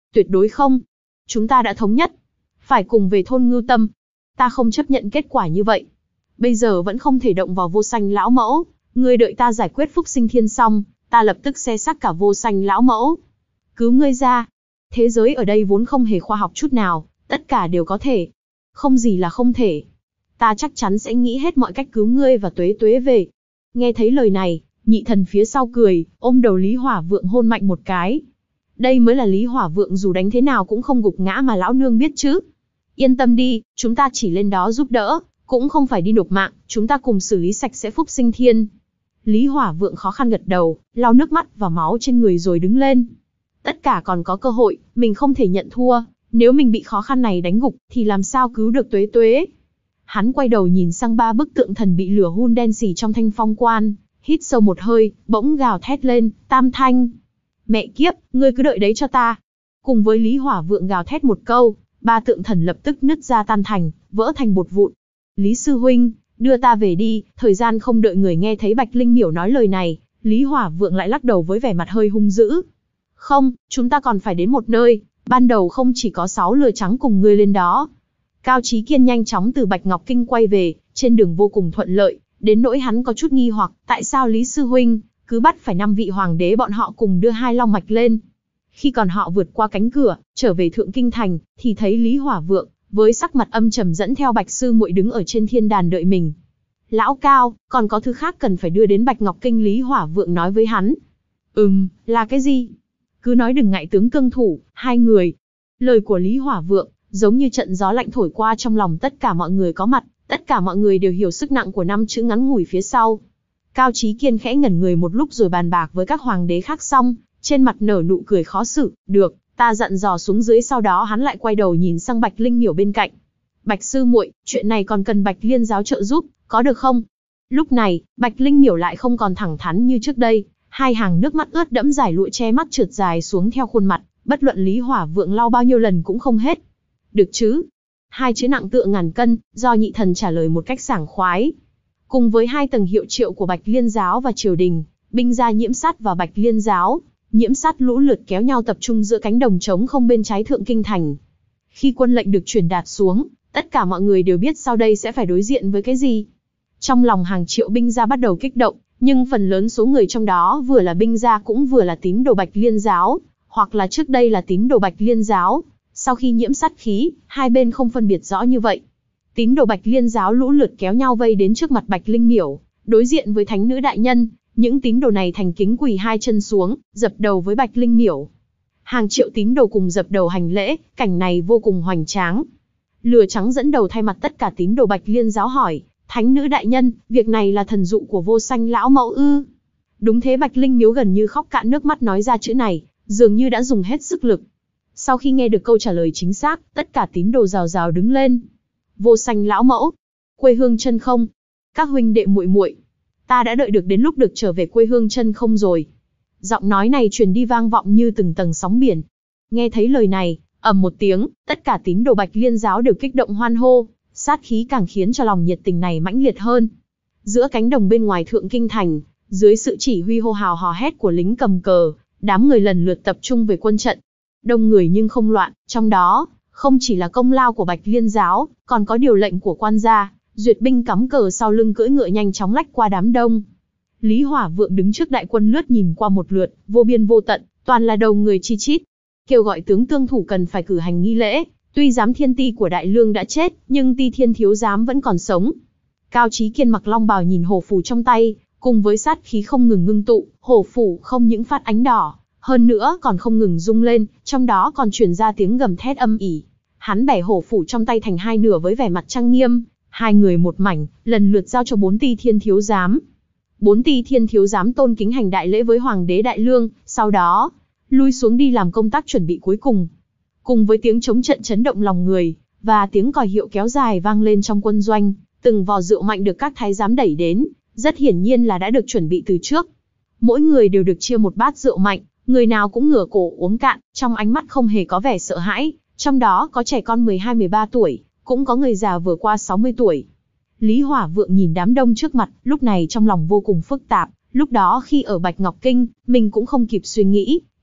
Tuyệt đối không. Chúng ta đã thống nhất. Phải cùng về thôn Ngưu Tâm. Ta không chấp nhận kết quả như vậy. Bây giờ vẫn không thể động vào Vô Sanh lão mẫu. Ngươi đợi ta giải quyết Phúc Sinh Thiên xong, ta lập tức xé xác cả Vô Sanh lão mẫu. Cứu ngươi ra. Thế giới ở đây vốn không hề khoa học chút nào, tất cả đều có thể. Không gì là không thể. Ta chắc chắn sẽ nghĩ hết mọi cách cứu ngươi và Tuế Tuế về. Nghe thấy lời này, nhị thần phía sau cười, ôm đầu Lý Hỏa Vượng hôn mạnh một cái. Đây mới là Lý Hỏa Vượng dù đánh thế nào cũng không gục ngã mà lão nương biết chứ. Yên tâm đi, chúng ta chỉ lên đó giúp đỡ, cũng không phải đi nộp mạng, chúng ta cùng xử lý sạch sẽ Phúc Sinh Thiên. Lý Hỏa Vượng khó khăn gật đầu, lau nước mắt và máu trên người rồi đứng lên. Tất cả còn có cơ hội, mình không thể nhận thua, nếu mình bị khó khăn này đánh gục, thì làm sao cứu được Tuế Tuế. Hắn quay đầu nhìn sang ba bức tượng thần bị lửa hun đen xì trong Thanh Phong Quan, hít sâu một hơi, bỗng gào thét lên, Tam Thanh. Mẹ kiếp, ngươi cứ đợi đấy cho ta. Cùng với Lý Hỏa Vượng gào thét một câu, ba tượng thần lập tức nứt ra tan thành, vỡ thành bột vụn. Lý sư huynh, đưa ta về đi. Thời gian không đợi người nghe thấy Bạch Linh Miểu nói lời này, Lý Hỏa Vượng lại lắc đầu với vẻ mặt hơi hung dữ. Không, chúng ta còn phải đến một nơi, ban đầu không chỉ có sáu lừa trắng cùng ngươi lên đó. Cao Chí Kiên nhanh chóng từ Bạch Ngọc Kinh quay về, trên đường vô cùng thuận lợi, đến nỗi hắn có chút nghi hoặc, tại sao Lý sư huynh cứ bắt phải năm vị hoàng đế bọn họ cùng đưa hai long mạch lên. Khi còn họ vượt qua cánh cửa, trở về Thượng Kinh Thành, thì thấy Lý Hỏa Vượng với sắc mặt âm trầm dẫn theo Bạch sư muội đứng ở trên thiên đàn đợi mình. Lão Cao, còn có thứ khác cần phải đưa đến Bạch Ngọc Kinh. Lý Hỏa Vượng nói với hắn. Ừm, là cái gì? Cứ nói đừng ngại tướng tương thủ, hai người. Lời của Lý Hỏa Vượng giống như trận gió lạnh thổi qua trong lòng tất cả mọi người có mặt, tất cả mọi người đều hiểu sức nặng của năm chữ ngắn ngủi phía sau. Cao Chí Kiên khẽ ngẩn người một lúc rồi bàn bạc với các hoàng đế khác xong, trên mặt nở nụ cười khó xử, được, ta dặn dò xuống dưới. Sau đó hắn lại quay đầu nhìn sang Bạch Linh Miểu bên cạnh. Bạch sư muội, chuyện này còn cần Bạch Liên giáo trợ giúp, có được không? Lúc này, Bạch Linh Miểu lại không còn thẳng thắn như trước đây, hai hàng nước mắt ướt đẫm giải lụa che mắt trượt dài xuống theo khuôn mặt, bất luận Lý Hỏa Vượng lau bao nhiêu lần cũng không hết. Được chứ? Hai chữ nặng tựa ngàn cân, do nhị thần trả lời một cách sảng khoái. Cùng với hai tầng hiệu triệu của Bạch Liên giáo và triều đình, binh gia Nhiễm Sát và Bạch Liên giáo, Nhiễm Sát lũ lượt kéo nhau tập trung giữa cánh đồng trống không bên trái Thượng Kinh Thành. Khi quân lệnh được truyền đạt xuống, tất cả mọi người đều biết sau đây sẽ phải đối diện với cái gì. Trong lòng hàng triệu binh gia bắt đầu kích động, nhưng phần lớn số người trong đó vừa là binh gia cũng vừa là tín đồ Bạch Liên giáo, hoặc là trước đây là tín đồ Bạch Liên giáo. Sau khi nhiễm sát khí, hai bên không phân biệt rõ như vậy. Tín đồ Bạch Liên giáo lũ lượt kéo nhau vây đến trước mặt Bạch Linh Miểu, đối diện với thánh nữ đại nhân, những tín đồ này thành kính quỳ hai chân xuống, dập đầu với Bạch Linh Miểu. Hàng triệu tín đồ cùng dập đầu hành lễ, cảnh này vô cùng hoành tráng. Lừa trắng dẫn đầu thay mặt tất cả tín đồ Bạch Liên giáo hỏi, thánh nữ đại nhân, việc này là thần dụ của Vô Sanh lão mẫu ư? Đúng thế. Bạch Linh Miếu gần như khóc cạn nước mắt nói ra chữ này, dường như đã dùng hết sức lực. Sau khi nghe được câu trả lời chính xác, tất cả tín đồ rào rào đứng lên. Vô Sanh lão mẫu, quê hương Chân Không, các huynh đệ muội muội, ta đã đợi được đến lúc được trở về quê hương Chân Không rồi. Giọng nói này truyền đi vang vọng như từng tầng sóng biển. Nghe thấy lời này, ầm một tiếng, tất cả tín đồ Bạch Liên giáo đều kích động hoan hô, sát khí càng khiến cho lòng nhiệt tình này mãnh liệt hơn. Giữa cánh đồng bên ngoài Thượng Kinh Thành, dưới sự chỉ huy hô hào hò hét của lính cầm cờ, đám người lần lượt tập trung về quân trận. Đông người nhưng không loạn, trong đó, không chỉ là công lao của Bạch Liên giáo, còn có điều lệnh của quan gia, duyệt binh cắm cờ sau lưng cưỡi ngựa nhanh chóng lách qua đám đông. Lý Hỏa Vượng đứng trước đại quân lướt nhìn qua một lượt, vô biên vô tận, toàn là đầu người chi chít. Kêu gọi tướng tương thủ cần phải cử hành nghi lễ, tuy giám thiên ti của Đại Lương đã chết, nhưng ti thiên thiếu giám vẫn còn sống. Cao Chí Kiên mặc long bào nhìn hổ phù trong tay, cùng với sát khí không ngừng ngưng tụ, hổ phù không những phát ánh đỏ, hơn nữa còn không ngừng rung lên, trong đó còn truyền ra tiếng gầm thét âm ỉ. Hắn bẻ hổ phủ trong tay thành hai nửa với vẻ mặt trang nghiêm, hai người một mảnh, lần lượt giao cho bốn ti thiên thiếu giám. Bốn ti thiên thiếu giám tôn kính hành đại lễ với hoàng đế Đại Lương, sau đó lui xuống đi làm công tác chuẩn bị cuối cùng. Cùng với tiếng chống trận chấn động lòng người, và tiếng còi hiệu kéo dài vang lên trong quân doanh, từng vò rượu mạnh được các thái giám đẩy đến, rất hiển nhiên là đã được chuẩn bị từ trước. Mỗi người đều được chia một bát rượu mạnh, người nào cũng ngửa cổ uống cạn, trong ánh mắt không hề có vẻ sợ hãi, trong đó có trẻ con mười hai mười ba tuổi, cũng có người già vừa qua sáu mươi tuổi. Lý Hỏa Vượng nhìn đám đông trước mặt, lúc này trong lòng vô cùng phức tạp, lúc đó khi ở Bạch Ngọc Kinh, mình cũng không kịp suy nghĩ,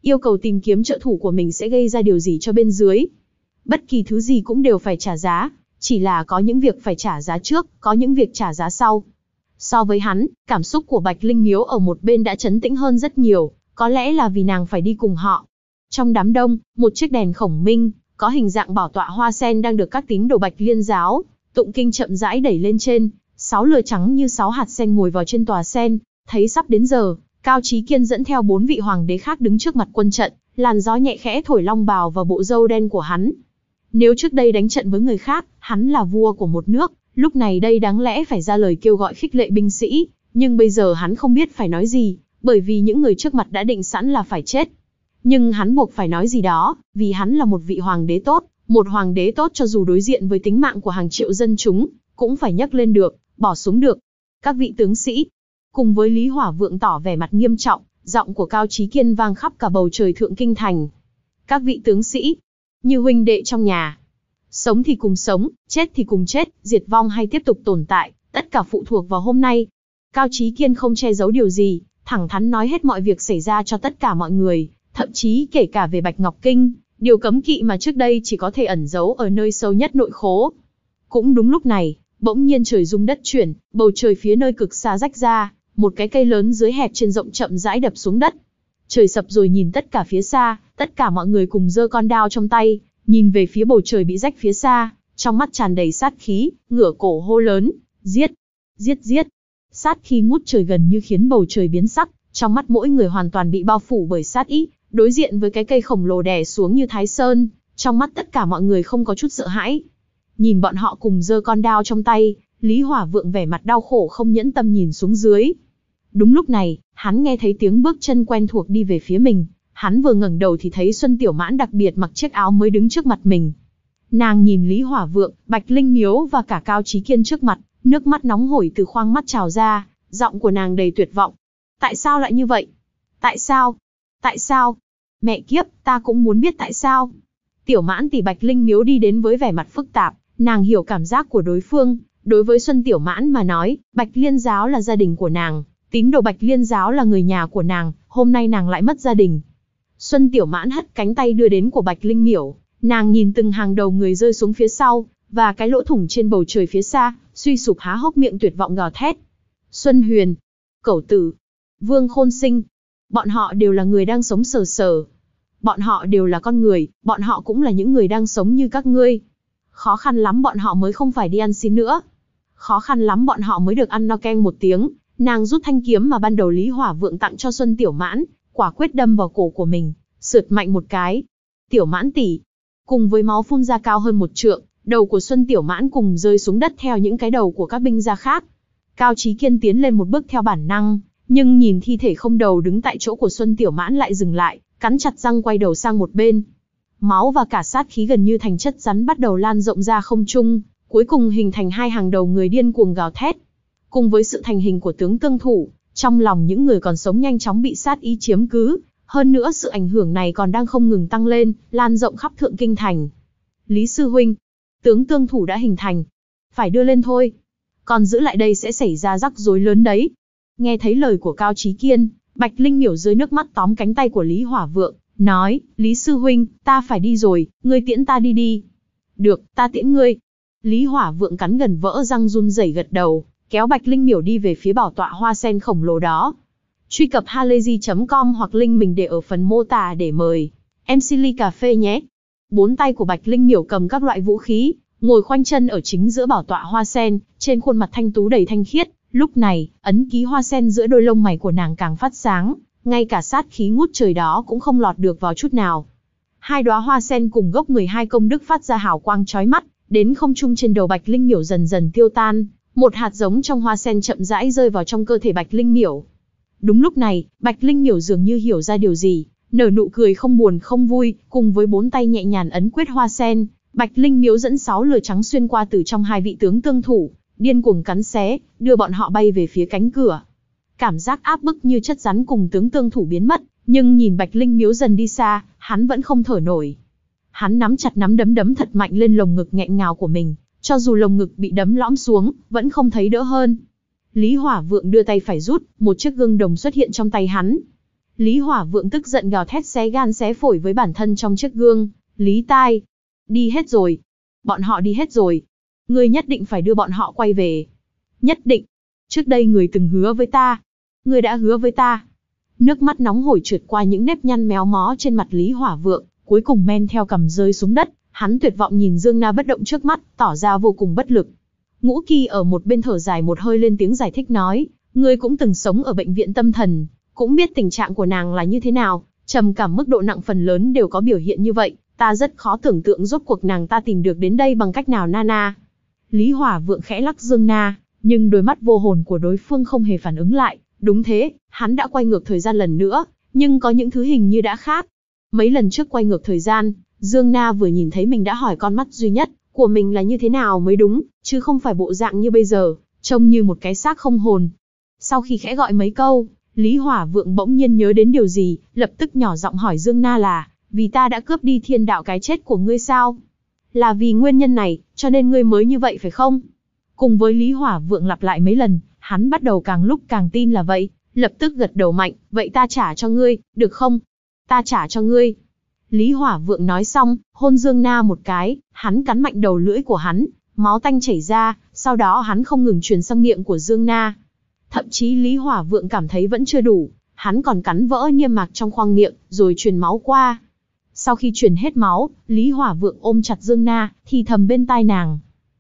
Yêu cầu tìm kiếm trợ thủ của mình sẽ gây ra điều gì cho bên dưới. Bất kỳ thứ gì cũng đều phải trả giá, chỉ là có những việc phải trả giá trước, có những việc trả giá sau. So với hắn, cảm xúc của Bạch Linh Miếu ở một bên đã trấn tĩnh hơn rất nhiều, có lẽ là vì nàng phải đi cùng họ. Trong đám đông, một chiếc đèn khổng minh, có hình dạng bảo tọa hoa sen đang được các tín đồ Bạch Liên giáo tụng kinh chậm rãi đẩy lên trên, sáu lửa trắng như sáu hạt sen ngồi vào trên tòa sen. Thấy sắp đến giờ, Cao Chí Kiên dẫn theo bốn vị hoàng đế khác đứng trước mặt quân trận, làn gió nhẹ khẽ thổi long bào vào bộ râu đen của hắn. Nếu trước đây đánh trận với người khác, hắn là vua của một nước, lúc này đây đáng lẽ phải ra lời kêu gọi khích lệ binh sĩ, nhưng bây giờ hắn không biết phải nói gì, bởi vì những người trước mặt đã định sẵn là phải chết. Nhưng hắn buộc phải nói gì đó, vì hắn là một vị hoàng đế tốt, một hoàng đế tốt cho dù đối diện với tính mạng của hàng triệu dân chúng, cũng phải nhấc lên được, bỏ xuống được. Các vị tướng sĩ, cùng với Lý Hỏa Vượng tỏ vẻ mặt nghiêm trọng, giọng của Cao Chí Kiên vang khắp cả bầu trời thượng kinh thành. Các vị tướng sĩ, như huynh đệ trong nhà, sống thì cùng sống, chết thì cùng chết, diệt vong hay tiếp tục tồn tại, tất cả phụ thuộc vào hôm nay. Cao Chí Kiên không che giấu điều gì, thẳng thắn nói hết mọi việc xảy ra cho tất cả mọi người, thậm chí kể cả về Bạch Ngọc Kinh, điều cấm kỵ mà trước đây chỉ có thể ẩn giấu ở nơi sâu nhất nội khố. Cũng đúng lúc này, bỗng nhiên trời rung đất chuyển, bầu trời phía nơi cực xa rách ra, một cái cây lớn dưới hẹp trên rộng chậm rãi đập xuống đất. Trời sập rồi nhìn tất cả phía xa, tất cả mọi người cùng giơ con đao trong tay, nhìn về phía bầu trời bị rách phía xa, trong mắt tràn đầy sát khí, ngửa cổ hô lớn, giết, giết giết. Sát khí ngút trời gần như khiến bầu trời biến sắc, trong mắt mỗi người hoàn toàn bị bao phủ bởi sát ý, đối diện với cái cây khổng lồ đè xuống như Thái Sơn, trong mắt tất cả mọi người không có chút sợ hãi. Nhìn bọn họ cùng giơ con đao trong tay, Lý Hỏa Vượng vẻ mặt đau khổ không nhẫn tâm nhìn xuống dưới. Đúng lúc này, hắn nghe thấy tiếng bước chân quen thuộc đi về phía mình, hắn vừa ngẩng đầu thì thấy Xuân Tiểu Mãn đặc biệt mặc chiếc áo mới đứng trước mặt mình. Nàng nhìn Lý Hỏa Vượng, Bạch Linh Miếu và cả Cao Chí Kiên trước mặt, nước mắt nóng hổi từ khoang mắt trào ra, giọng của nàng đầy tuyệt vọng. Tại sao lại như vậy? Tại sao? Tại sao? Mẹ kiếp, ta cũng muốn biết tại sao. Tiểu Mãn tỷ Bạch Linh Miếu đi đến với vẻ mặt phức tạp, nàng hiểu cảm giác của đối phương. Đối với Xuân Tiểu Mãn mà nói, Bạch Liên giáo là gia đình của nàng, tín đồ Bạch Liên giáo là người nhà của nàng, hôm nay nàng lại mất gia đình. Xuân Tiểu Mãn hất cánh tay đưa đến của Bạch Linh Miểu, nàng nhìn từng hàng đầu người rơi xuống phía sau, và cái lỗ thủng trên bầu trời phía xa, suy sụp há hốc miệng tuyệt vọng gào thét. Xuân Huyền, Cẩu Tử, Vương Khôn Sinh, bọn họ đều là người đang sống sờ sờ. Bọn họ đều là con người, bọn họ cũng là những người đang sống như các ngươi. Khó khăn lắm bọn họ mới không phải đi ăn xin nữa. Khó khăn lắm bọn họ mới được ăn no canh một tiếng. Nàng rút thanh kiếm mà ban đầu Lý Hỏa Vượng tặng cho Xuân Tiểu Mãn, quả quyết đâm vào cổ của mình, sượt mạnh một cái. Tiểu Mãn tỷ, cùng với máu phun ra cao hơn một trượng, đầu của Xuân Tiểu Mãn cùng rơi xuống đất theo những cái đầu của các binh gia khác. Cao Chí Kiên tiến lên một bước theo bản năng, nhưng nhìn thi thể không đầu đứng tại chỗ của Xuân Tiểu Mãn lại dừng lại, cắn chặt răng quay đầu sang một bên. Máu và cả sát khí gần như thành chất rắn bắt đầu lan rộng ra không trung, cuối cùng hình thành hai hàng đầu người điên cuồng gào thét. Cùng với sự thành hình của tướng tương thủ, trong lòng những người còn sống nhanh chóng bị sát ý chiếm cứ, hơn nữa sự ảnh hưởng này còn đang không ngừng tăng lên, lan rộng khắp thượng kinh thành. Lý sư huynh, tướng tương thủ đã hình thành, phải đưa lên thôi, còn giữ lại đây sẽ xảy ra rắc rối lớn đấy. Nghe thấy lời của Cao Chí Kiên, Bạch Linh Miểu dưới nước mắt tóm cánh tay của Lý Hỏa Vượng, nói, Lý sư huynh, ta phải đi rồi, ngươi tiễn ta đi đi. Được, ta tiễn ngươi. Lý Hỏa Vượng cắn gần vỡ răng run rẩy gật đầu, kéo Bạch Linh Miểu đi về phía bảo tọa hoa sen khổng lồ đó. Truy cập halayzi chấm com hoặc link mình để ở phần mô tả để mời em xê ly cà phê nhé. Bốn tay của Bạch Linh Miểu cầm các loại vũ khí, ngồi khoanh chân ở chính giữa bảo tọa hoa sen, trên khuôn mặt thanh tú đầy thanh khiết. Lúc này, ấn ký hoa sen giữa đôi lông mày của nàng càng phát sáng, ngay cả sát khí ngút trời đó cũng không lọt được vào chút nào. Hai đóa hoa sen cùng gốc mười hai công đức phát ra hào quang chói mắt, đến không trung trên đầu Bạch Linh Miểu dần dần tiêu tan, một hạt giống trong hoa sen chậm rãi rơi vào trong cơ thể Bạch Linh Miểu. Đúng lúc này, Bạch Linh Miểu dường như hiểu ra điều gì, nở nụ cười không buồn không vui, cùng với bốn tay nhẹ nhàng ấn quyết hoa sen, Bạch Linh Miểu dẫn sáu lửa trắng xuyên qua từ trong hai vị tướng tương thủ, điên cuồng cắn xé, đưa bọn họ bay về phía cánh cửa. Cảm giác áp bức như chất rắn cùng tướng tương thủ biến mất, nhưng nhìn Bạch Linh Miếu dần đi xa, hắn vẫn không thở nổi. Hắn nắm chặt nắm đấm đấm thật mạnh lên lồng ngực nghẹn ngào của mình, cho dù lồng ngực bị đấm lõm xuống, vẫn không thấy đỡ hơn. Lý Hỏa Vượng đưa tay phải rút, một chiếc gương đồng xuất hiện trong tay hắn. Lý Hỏa Vượng tức giận gào thét xé gan xé phổi với bản thân trong chiếc gương. Lý Tai, đi hết rồi. Bọn họ đi hết rồi. Ngươi nhất định phải đưa bọn họ quay về. Nhất định. Trước đây người từng hứa với ta. Ngươi đã hứa với ta. Nước mắt nóng hổi trượt qua những nếp nhăn méo mó trên mặt Lý Hỏa Vượng, cuối cùng men theo cằm rơi xuống đất. Hắn tuyệt vọng nhìn Dương Na bất động trước mắt, tỏ ra vô cùng bất lực. Ngũ Kỳ ở một bên thở dài một hơi lên tiếng giải thích nói, ngươi cũng từng sống ở bệnh viện tâm thần, cũng biết tình trạng của nàng là như thế nào, trầm cảm mức độ nặng phần lớn đều có biểu hiện như vậy, ta rất khó tưởng tượng rốt cuộc nàng ta tìm được đến đây bằng cách nào. Nana. Lý Hỏa Vượng khẽ lắc Dương Na, nhưng đôi mắt vô hồn của đối phương không hề phản ứng lại. Đúng thế, hắn đã quay ngược thời gian lần nữa, nhưng có những thứ hình như đã khác. Mấy lần trước quay ngược thời gian, Dương Na vừa nhìn thấy mình đã hỏi con mắt duy nhất của mình là như thế nào mới đúng, chứ không phải bộ dạng như bây giờ, trông như một cái xác không hồn. Sau khi khẽ gọi mấy câu, Lý Hỏa Vượng bỗng nhiên nhớ đến điều gì, lập tức nhỏ giọng hỏi Dương Na là, vì ta đã cướp đi thiên đạo cái chết của ngươi sao? Là vì nguyên nhân này, cho nên ngươi mới như vậy phải không? Cùng với Lý Hỏa Vượng lặp lại mấy lần, hắn bắt đầu càng lúc càng tin là vậy, lập tức gật đầu mạnh, vậy ta trả cho ngươi, được không? Ta trả cho ngươi. Lý Hỏa Vượng nói xong, hôn Dương Na một cái, hắn cắn mạnh đầu lưỡi của hắn, máu tanh chảy ra, sau đó hắn không ngừng truyền sang miệng của Dương Na. Thậm chí Lý Hỏa Vượng cảm thấy vẫn chưa đủ, hắn còn cắn vỡ niêm mạc trong khoang miệng, rồi truyền máu qua. Sau khi truyền hết máu, Lý Hỏa Vượng ôm chặt Dương Na, thì thầm bên tai nàng.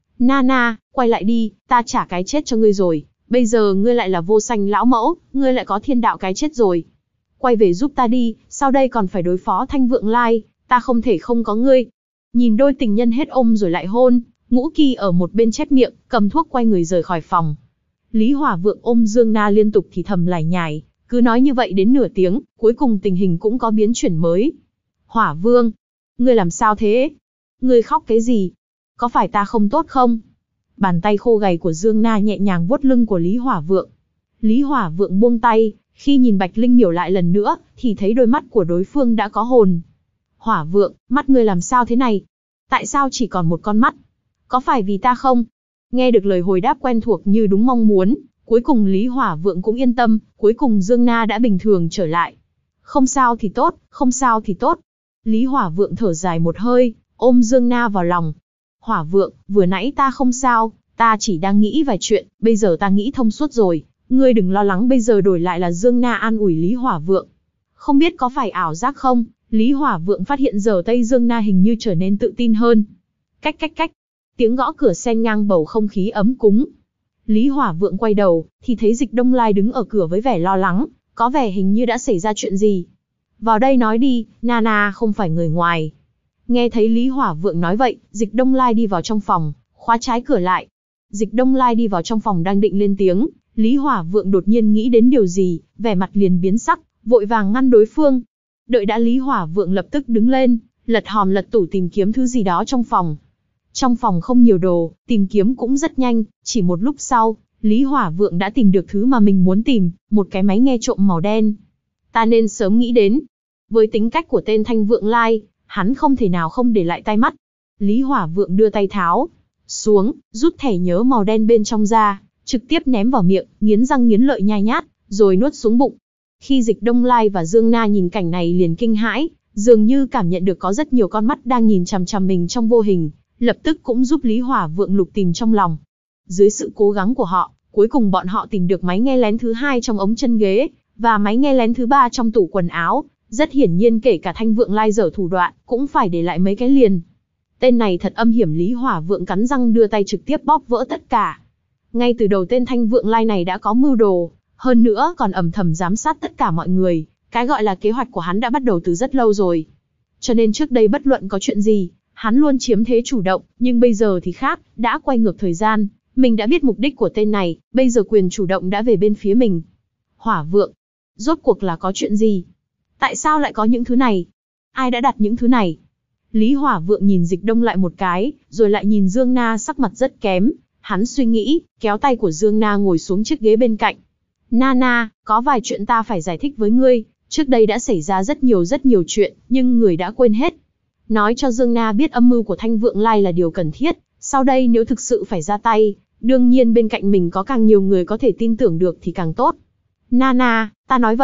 Nana, quay lại đi, ta trả cái chết cho ngươi rồi, bây giờ ngươi lại là vô sanh lão mẫu, ngươi lại có thiên đạo cái chết rồi. Quay về giúp ta đi, sau đây còn phải đối phó Thanh Vượng Lai, ta không thể không có ngươi. Nhìn đôi tình nhân hết ôm rồi lại hôn, Ngũ Kỳ ở một bên chép miệng, cầm thuốc quay người rời khỏi phòng. Lý Hỏa Vượng ôm Dương Na liên tục thì thầm lải nhải, cứ nói như vậy đến nửa tiếng, cuối cùng tình hình cũng có biến chuyển mới. Hỏa Vương, ngươi làm sao thế? Ngươi khóc cái gì? Có phải ta không tốt không? Bàn tay khô gầy của Dương Na nhẹ nhàng vuốt lưng của Lý Hỏa Vượng. Lý Hỏa Vượng buông tay, khi nhìn Bạch Linh Miểu lại lần nữa, thì thấy đôi mắt của đối phương đã có hồn. Hỏa Vượng, mắt ngươi làm sao thế này? Tại sao chỉ còn một con mắt? Có phải vì ta không? Nghe được lời hồi đáp quen thuộc như đúng mong muốn, cuối cùng Lý Hỏa Vượng cũng yên tâm, cuối cùng Dương Na đã bình thường trở lại. Không sao thì tốt, không sao thì tốt. Lý Hỏa Vượng thở dài một hơi, ôm Dương Na vào lòng. Hỏa Vượng, vừa nãy ta không sao, ta chỉ đang nghĩ vài chuyện, bây giờ ta nghĩ thông suốt rồi, ngươi đừng lo lắng. Bây giờ đổi lại là Dương Na an ủi Lý Hỏa Vượng. Không biết có phải ảo giác không, Lý Hỏa Vượng phát hiện giờ Tây Dương Na hình như trở nên tự tin hơn. Cách cách cách, tiếng gõ cửa xen ngang bầu không khí ấm cúng. Lý Hỏa Vượng quay đầu, thì thấy Dịch Đông Lai đứng ở cửa với vẻ lo lắng, có vẻ hình như đã xảy ra chuyện gì. Vào đây nói đi, Nana không phải người ngoài. Nghe thấy Lý Hỏa Vượng nói vậy, Dịch Đông Lai đi vào trong phòng, khóa trái cửa lại. Dịch Đông Lai đi vào trong phòng đang định lên tiếng, Lý Hỏa Vượng đột nhiên nghĩ đến điều gì, vẻ mặt liền biến sắc, vội vàng ngăn đối phương. Đợi đã Lý Hỏa Vượng lập tức đứng lên, lật hòm lật tủ tìm kiếm thứ gì đó trong phòng. Trong phòng không nhiều đồ, tìm kiếm cũng rất nhanh, chỉ một lúc sau, Lý Hỏa Vượng đã tìm được thứ mà mình muốn tìm, một cái máy nghe trộm màu đen. Ta nên sớm nghĩ đến. Với tính cách của tên Thanh Vượng Lai, hắn không thể nào không để lại tai mắt. Lý Hỏa Vượng đưa tay tháo xuống, rút thẻ nhớ màu đen bên trong ra, trực tiếp ném vào miệng, nghiến răng nghiến lợi nhai nhát, rồi nuốt xuống bụng. Khi Dịch Đông Lai và Dương Na nhìn cảnh này liền kinh hãi, dường như cảm nhận được có rất nhiều con mắt đang nhìn chằm chằm mình trong vô hình, lập tức cũng giúp Lý Hỏa Vượng lục tìm trong lòng. Dưới sự cố gắng của họ, cuối cùng bọn họ tìm được máy nghe lén thứ hai trong ống chân ghế, và máy nghe lén thứ ba trong tủ quần áo. Rất hiển nhiên kể cả Thanh Vượng Lai dở thủ đoạn, cũng phải để lại mấy cái liền. Tên này thật âm hiểm. Lý Hỏa Vượng cắn răng đưa tay trực tiếp bóp vỡ tất cả. Ngay từ đầu tên Thanh Vượng Lai này đã có mưu đồ, hơn nữa còn âm thầm giám sát tất cả mọi người. Cái gọi là kế hoạch của hắn đã bắt đầu từ rất lâu rồi. Cho nên trước đây bất luận có chuyện gì, hắn luôn chiếm thế chủ động, nhưng bây giờ thì khác, đã quay ngược thời gian. Mình đã biết mục đích của tên này, bây giờ quyền chủ động đã về bên phía mình. Hỏa Vượng, rốt cuộc là có chuyện gì? Tại sao lại có những thứ này? Ai đã đặt những thứ này? Lý Hỏa Vượng nhìn Dịch Đông lại một cái, rồi lại nhìn Dương Na sắc mặt rất kém. Hắn suy nghĩ, kéo tay của Dương Na ngồi xuống chiếc ghế bên cạnh. Nana, có vài chuyện ta phải giải thích với ngươi. Trước đây đã xảy ra rất nhiều rất nhiều chuyện, nhưng người đã quên hết. Nói cho Dương Na biết âm mưu của Thanh Vượng Lai là điều cần thiết. Sau đây nếu thực sự phải ra tay, đương nhiên bên cạnh mình có càng nhiều người có thể tin tưởng được thì càng tốt. Nana, ta nói vậy,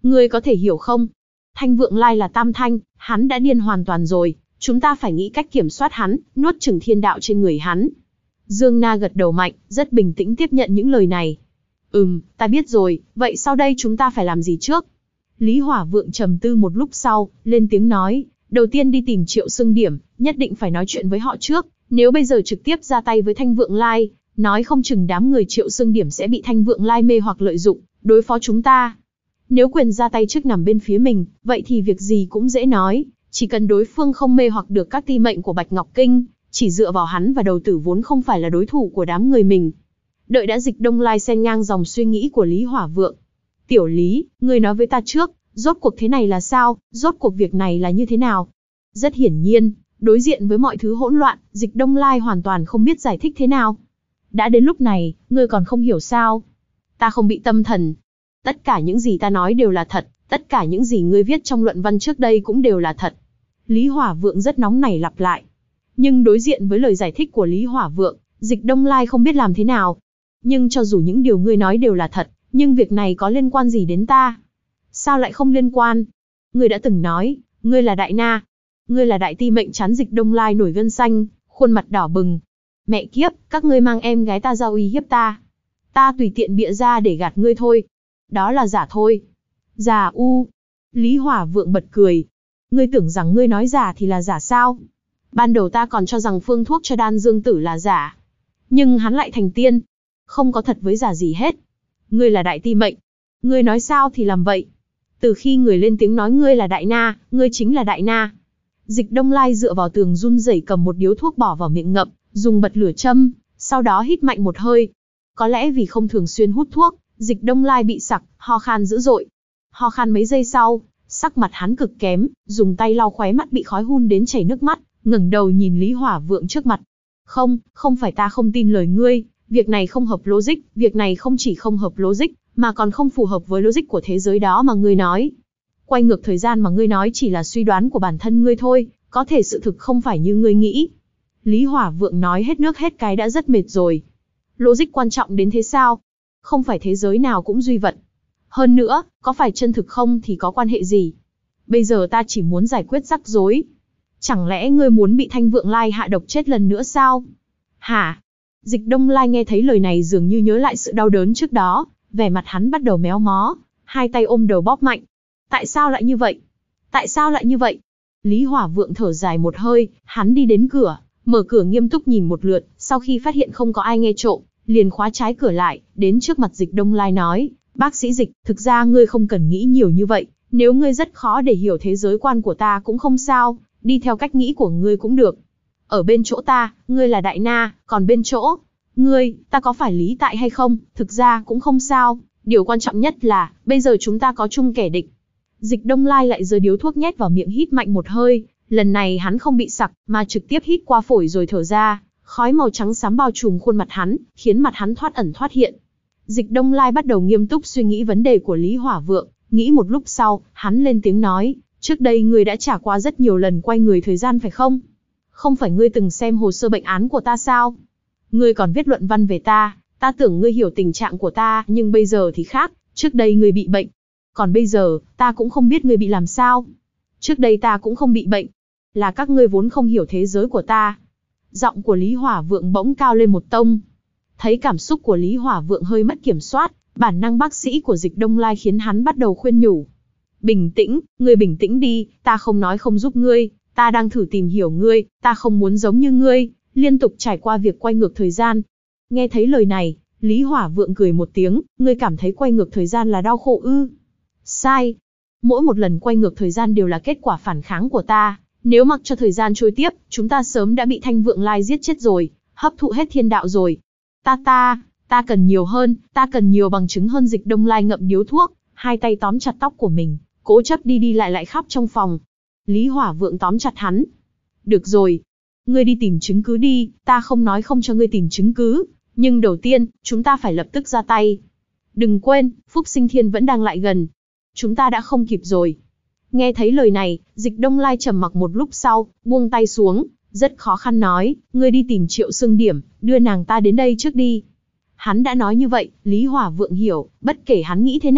Ngươi có thể hiểu không? Thanh Vượng Lai là tam thanh, hắn đã điên hoàn toàn rồi, chúng ta phải nghĩ cách kiểm soát hắn, nuốt chửng thiên đạo trên người hắn. Dương Na gật đầu mạnh, rất bình tĩnh tiếp nhận những lời này. Ừm, ta biết rồi, vậy sau đây chúng ta phải làm gì trước? Lý Hỏa Vượng trầm tư một lúc sau, lên tiếng nói, đầu tiên đi tìm Triệu Xương Điểm, nhất định phải nói chuyện với họ trước, nếu bây giờ trực tiếp ra tay với Thanh Vượng Lai, nói không chừng đám người Triệu Xương Điểm sẽ bị Thanh Vượng Lai mê hoặc lợi dụng, đối phó chúng ta. Nếu quyền ra tay trước nằm bên phía mình, vậy thì việc gì cũng dễ nói, chỉ cần đối phương không mê hoặc được các ti mệnh của Bạch Ngọc Kinh, chỉ dựa vào hắn và đầu tử vốn không phải là đối thủ của đám người mình. Đợi đã Dịch Đông Lai xen ngang dòng suy nghĩ của Lý Hỏa Vượng. Tiểu Lý, ngươi nói với ta trước, rốt cuộc thế này là sao, rốt cuộc việc này là như thế nào? Rất hiển nhiên, đối diện với mọi thứ hỗn loạn, Dịch Đông Lai hoàn toàn không biết giải thích thế nào. Đã đến lúc này, ngươi còn không hiểu sao? Ta không bị tâm thần. Tất cả những gì ta nói đều là thật, tất cả những gì ngươi viết trong luận văn trước đây cũng đều là thật. Lý Hỏa Vượng rất nóng nảy lặp lại. Nhưng đối diện với lời giải thích của Lý Hỏa Vượng, Dịch Đông Lai không biết làm thế nào. Nhưng cho dù những điều ngươi nói đều là thật, nhưng việc này có liên quan gì đến ta? Sao lại không liên quan? Ngươi đã từng nói, ngươi là đại na. Ngươi là đại ti mệnh chán. Dịch Đông Lai nổi gân xanh, khuôn mặt đỏ bừng. Mẹ kiếp, các ngươi mang em gái ta ra uy hiếp ta. Ta tùy tiện bịa ra để gạt ngươi thôi. Đó là giả thôi. Giả u. Lý Hỏa Vượng bật cười. Ngươi tưởng rằng ngươi nói giả thì là giả sao? Ban đầu ta còn cho rằng phương thuốc cho Đan Dương Tử là giả. Nhưng hắn lại thành tiên. Không có thật với giả gì hết. Ngươi là đại ti mệnh. Ngươi nói sao thì làm vậy. Từ khi người lên tiếng nói ngươi là đại na, ngươi chính là đại na. Dịch Đông Lai dựa vào tường run rẩy cầm một điếu thuốc bỏ vào miệng ngậm, dùng bật lửa châm, sau đó hít mạnh một hơi. Có lẽ vì không thường xuyên hút thuốc, Dịch Đông Lai bị sặc, ho khan dữ dội. Ho khan mấy giây sau, sắc mặt hắn cực kém, dùng tay lau khóe mắt bị khói hun đến chảy nước mắt, ngẩng đầu nhìn Lý Hỏa Vượng trước mặt. Không, không phải ta không tin lời ngươi, việc này không hợp logic, việc này không chỉ không hợp logic, mà còn không phù hợp với logic của thế giới đó mà ngươi nói. Quay ngược thời gian mà ngươi nói chỉ là suy đoán của bản thân ngươi thôi, có thể sự thực không phải như ngươi nghĩ. Lý Hỏa Vượng nói hết nước hết cái đã rất mệt rồi. Logic quan trọng đến thế sao? Không phải thế giới nào cũng duy vật. Hơn nữa, có phải chân thực không thì có quan hệ gì? Bây giờ ta chỉ muốn giải quyết rắc rối. Chẳng lẽ ngươi muốn bị Thanh Vượng Lai hạ độc chết lần nữa sao? Hả? Dịch Đông Lai nghe thấy lời này dường như nhớ lại sự đau đớn trước đó, vẻ mặt hắn bắt đầu méo mó, hai tay ôm đầu bóp mạnh. Tại sao lại như vậy? Tại sao lại như vậy? Lý Hỏa Vượng thở dài một hơi, hắn đi đến cửa, mở cửa nghiêm túc nhìn một lượt, sau khi phát hiện không có ai nghe trộm, liền khóa trái cửa lại, đến trước mặt Dịch Đông Lai nói, bác sĩ Dịch, thực ra ngươi không cần nghĩ nhiều như vậy, nếu ngươi rất khó để hiểu thế giới quan của ta cũng không sao, đi theo cách nghĩ của ngươi cũng được. Ở bên chỗ ta, ngươi là đại na, còn bên chỗ ngươi, ta có phải lý tại hay không, thực ra cũng không sao, điều quan trọng nhất là, bây giờ chúng ta có chung kẻ địch. Dịch Đông Lai lại giơ điếu thuốc nhét vào miệng hít mạnh một hơi, lần này hắn không bị sặc, mà trực tiếp hít qua phổi rồi thở ra, khói màu trắng xám bao trùm khuôn mặt hắn, khiến mặt hắn thoát ẩn thoát hiện. Dịch Đông Lai bắt đầu nghiêm túc suy nghĩ vấn đề của Lý Hỏa Vượng, nghĩ một lúc sau, hắn lên tiếng nói, trước đây ngươi đã trải qua rất nhiều lần quay người thời gian phải không? Không phải ngươi từng xem hồ sơ bệnh án của ta sao? Ngươi còn viết luận văn về ta, ta tưởng ngươi hiểu tình trạng của ta, nhưng bây giờ thì khác, trước đây ngươi bị bệnh. Còn bây giờ, ta cũng không biết ngươi bị làm sao. Trước đây ta cũng không bị bệnh. Là các ngươi vốn không hiểu thế giới của ta. Giọng của Lý Hỏa Vượng bỗng cao lên một tông. Thấy cảm xúc của Lý Hỏa Vượng hơi mất kiểm soát, bản năng bác sĩ của Dịch Đông Lai khiến hắn bắt đầu khuyên nhủ. Bình tĩnh, ngươi bình tĩnh đi, ta không nói không giúp ngươi, ta đang thử tìm hiểu ngươi, ta không muốn giống như ngươi, liên tục trải qua việc quay ngược thời gian. Nghe thấy lời này, Lý Hỏa Vượng cười một tiếng, ngươi cảm thấy quay ngược thời gian là đau khổ ư? Sai. Mỗi một lần quay ngược thời gian đều là kết quả phản kháng của ta, nếu mặc cho thời gian trôi tiếp, chúng ta sớm đã bị Thanh Vượng Lai giết chết rồi, hấp thụ hết thiên đạo rồi. Ta ta, ta cần nhiều hơn, ta cần nhiều bằng chứng hơn. Dịch Đông Lai ngậm điếu thuốc, hai tay tóm chặt tóc của mình, cố chấp đi đi lại lại khắp trong phòng. Lý Hỏa Vượng tóm chặt hắn. Được rồi, ngươi đi tìm chứng cứ đi, ta không nói không cho ngươi tìm chứng cứ, nhưng đầu tiên, chúng ta phải lập tức ra tay. Đừng quên, Phúc Sinh Thiên vẫn đang lại gần. Chúng ta đã không kịp rồi. Nghe thấy lời này, Dịch Đông Lai trầm mặc một lúc sau, buông tay xuống, rất khó khăn nói, ngươi đi tìm Triệu Xương Điểm, đưa nàng ta đến đây trước đi. Hắn đã nói như vậy, Lý Hỏa Vượng hiểu, bất kể hắn nghĩ thế nào,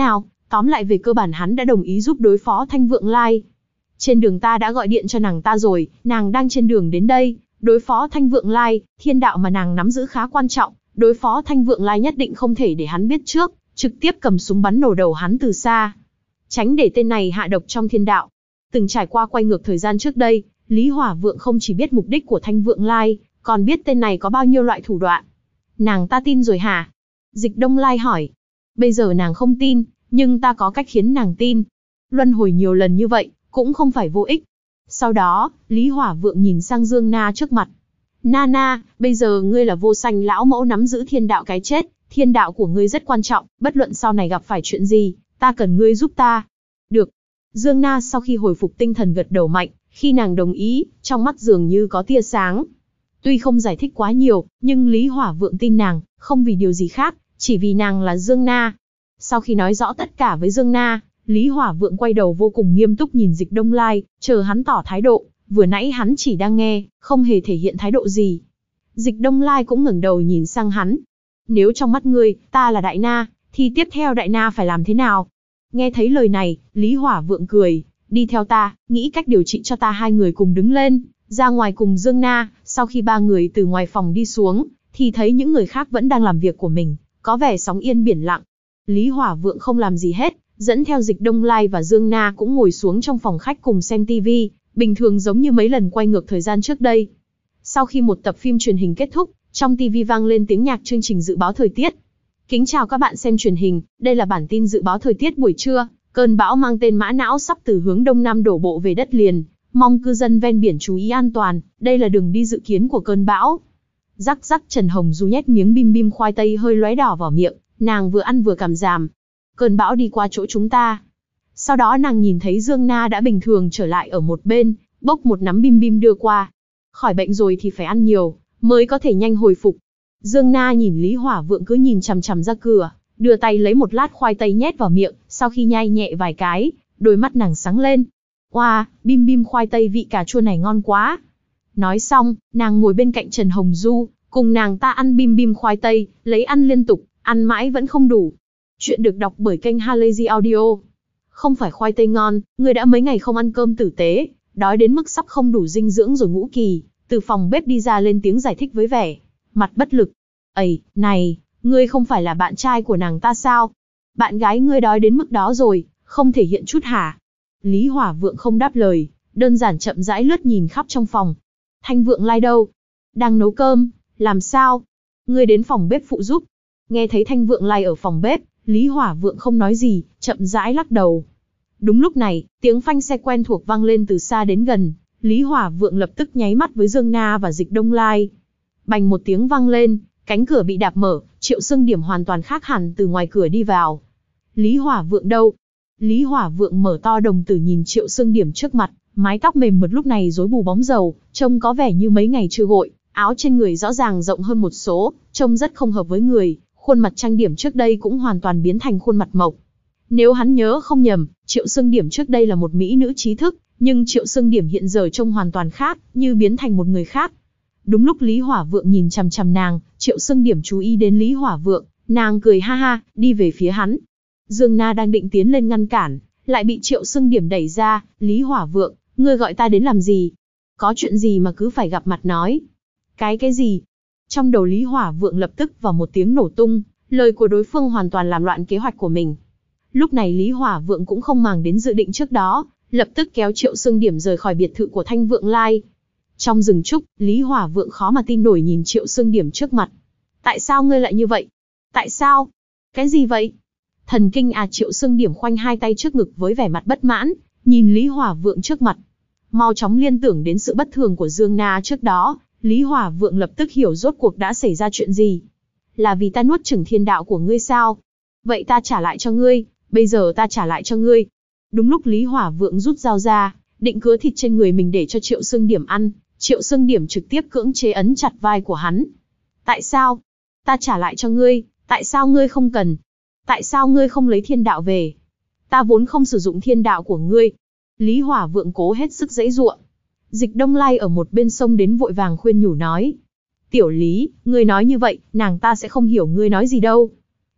Tóm lại về cơ bản hắn đã đồng ý giúp đối phó Thanh Vượng Lai. Trên đường ta đã gọi điện cho nàng ta rồi, nàng đang trên đường đến đây. Đối phó Thanh Vượng Lai, thiên đạo mà nàng nắm giữ khá quan trọng. Đối phó Thanh Vượng Lai nhất định không thể để hắn biết trước, trực tiếp cầm súng bắn nổ đầu hắn từ xa. Tránh để tên này hạ độc trong thiên đạo. Từng trải qua quay ngược thời gian trước đây, Lý Hỏa Vượng không chỉ biết mục đích của Thanh Vượng Lai, còn biết tên này có bao nhiêu loại thủ đoạn. Nàng ta tin rồi hả? Dịch Đông Lai hỏi. Bây giờ nàng không tin, nhưng ta có cách khiến nàng tin. Luân hồi nhiều lần như vậy, cũng không phải vô ích. Sau đó, Lý Hỏa Vượng nhìn sang Dương Na trước mặt. Nana, bây giờ ngươi là vô sanh lão mẫu nắm giữ thiên đạo cái chết, thiên đạo của ngươi rất quan trọng, bất luận sau này gặp phải chuyện gì, ta cần ngươi giúp ta. Được. Dương Na sau khi hồi phục tinh thần gật đầu mạnh, khi nàng đồng ý, trong mắt dường như có tia sáng. Tuy không giải thích quá nhiều, nhưng Lý Hỏa Vượng tin nàng, không vì điều gì khác, chỉ vì nàng là Dương Na. Sau khi nói rõ tất cả với Dương Na, Lý Hỏa Vượng quay đầu vô cùng nghiêm túc nhìn Dịch Đông Lai, chờ hắn tỏ thái độ, vừa nãy hắn chỉ đang nghe, không hề thể hiện thái độ gì. Dịch Đông Lai cũng ngẩng đầu nhìn sang hắn. Nếu trong mắt ngươi, ta là Đại Na, thì tiếp theo Đại Na phải làm thế nào? Nghe thấy lời này, Lý Hỏa Vượng cười, đi theo ta, nghĩ cách điều trị cho ta. Hai người cùng đứng lên, ra ngoài cùng Dương Na. Sau khi ba người từ ngoài phòng đi xuống, thì thấy những người khác vẫn đang làm việc của mình, có vẻ sóng yên biển lặng. Lý Hỏa Vượng không làm gì hết, dẫn theo Dịch Đông Lai và Dương Na cũng ngồi xuống trong phòng khách cùng xem tivi, bình thường giống như mấy lần quay ngược thời gian trước đây. Sau khi một tập phim truyền hình kết thúc, trong tivi vang lên tiếng nhạc chương trình dự báo thời tiết. Kính chào các bạn xem truyền hình, đây là bản tin dự báo thời tiết buổi trưa. Cơn bão mang tên Mã Não sắp từ hướng đông nam đổ bộ về đất liền, mong cư dân ven biển chú ý an toàn, đây là đường đi dự kiến của cơn bão. Rắc rắc, Trần Hồng Du nhét miếng bim bim khoai tây hơi lóe đỏ vào miệng, nàng vừa ăn vừa cảm giảm. Cơn bão đi qua chỗ chúng ta. Sau đó nàng nhìn thấy Dương Na đã bình thường trở lại ở một bên, bốc một nắm bim bim đưa qua. Khỏi bệnh rồi thì phải ăn nhiều, mới có thể nhanh hồi phục. Dương Na nhìn Lý Hỏa Vượng cứ nhìn chằm chằm ra cửa, đưa tay lấy một lát khoai tây nhét vào miệng, sau khi nhai nhẹ vài cái, đôi mắt nàng sáng lên. Oa, wow, bim bim khoai tây vị cà chua này ngon quá. Nói xong, nàng ngồi bên cạnh Trần Hồng Du, cùng nàng ta ăn bim bim khoai tây, lấy ăn liên tục, ăn mãi vẫn không đủ. Chuyện được đọc bởi kênh Halazy Audio. Không phải khoai tây ngon, người đã mấy ngày không ăn cơm tử tế, đói đến mức sắp không đủ dinh dưỡng rồi. Ngũ Kỳ từ phòng bếp đi ra lên tiếng giải thích với vẻ mặt bất lực. Ây, này, ngươi không phải là bạn trai của nàng ta sao? Bạn gái ngươi đói đến mức đó rồi, không thể hiện chút hả? Lý Hỏa Vượng không đáp lời, đơn giản chậm rãi lướt nhìn khắp trong phòng. Thanh Vượng Lai đâu? Đang nấu cơm, làm sao? Ngươi đến phòng bếp phụ giúp. Nghe thấy Thanh Vượng Lai ở phòng bếp, Lý Hỏa Vượng không nói gì, chậm rãi lắc đầu. Đúng lúc này, tiếng phanh xe quen thuộc vang lên từ xa đến gần. Lý Hỏa Vượng lập tức nháy mắt với Dương Na và Dịch Đông Lai. Bành một tiếng vang lên, cánh cửa bị đạp mở, Triệu Sương Điểm hoàn toàn khác hẳn từ ngoài cửa đi vào. Lý Hỏa Vượng đâu? Lý Hỏa Vượng mở to đồng tử nhìn Triệu Sương Điểm trước mặt, mái tóc mềm mượt lúc này rối bù bóng dầu, trông có vẻ như mấy ngày chưa gội, áo trên người rõ ràng rộng hơn một số, trông rất không hợp với người, khuôn mặt trang điểm trước đây cũng hoàn toàn biến thành khuôn mặt mộc. Nếu hắn nhớ không nhầm, Triệu Sương Điểm trước đây là một mỹ nữ trí thức, nhưng Triệu Sương Điểm hiện giờ trông hoàn toàn khác, như biến thành một người khác. Đúng lúc Lý Hỏa Vượng nhìn chằm chằm nàng, Triệu Sương Điểm chú ý đến Lý Hỏa Vượng, nàng cười ha ha, đi về phía hắn. Dương Na đang định tiến lên ngăn cản, lại bị Triệu Sương Điểm đẩy ra. Lý Hỏa Vượng, ngươi gọi ta đến làm gì? Có chuyện gì mà cứ phải gặp mặt nói? Cái cái gì? Trong đầu Lý Hỏa Vượng lập tức vào một tiếng nổ tung, lời của đối phương hoàn toàn làm loạn kế hoạch của mình. Lúc này Lý Hỏa Vượng cũng không màng đến dự định trước đó, lập tức kéo Triệu Sương Điểm rời khỏi biệt thự của Thanh Vượng Lai. Trong rừng trúc, Lý Hỏa Vượng khó mà tin nổi nhìn Triệu Sương Điểm trước mặt. Tại sao ngươi lại như vậy? Tại sao? Cái gì vậy? Thần kinh à? Triệu Sương Điểm khoanh hai tay trước ngực với vẻ mặt bất mãn, nhìn Lý Hỏa Vượng trước mặt. Mau chóng liên tưởng đến sự bất thường của Dương Na trước đó, Lý Hỏa Vượng lập tức hiểu rốt cuộc đã xảy ra chuyện gì. Là vì ta nuốt chửng thiên đạo của ngươi sao? Vậy ta trả lại cho ngươi, bây giờ ta trả lại cho ngươi. Đúng lúc Lý Hỏa Vượng rút dao ra, định cứa thịt trên người mình để cho Triệu Sương Điểm ăn, Triệu Sương Điểm trực tiếp cưỡng chế ấn chặt vai của hắn. Tại sao? Ta trả lại cho ngươi, tại sao ngươi không cần? Tại sao ngươi không lấy thiên đạo về? Ta vốn không sử dụng thiên đạo của ngươi. Lý Hỏa Vượng cố hết sức giãy giụa. Dịch Đông Lai ở một bên sông đến vội vàng khuyên nhủ nói. Tiểu Lý, ngươi nói như vậy, nàng ta sẽ không hiểu ngươi nói gì đâu.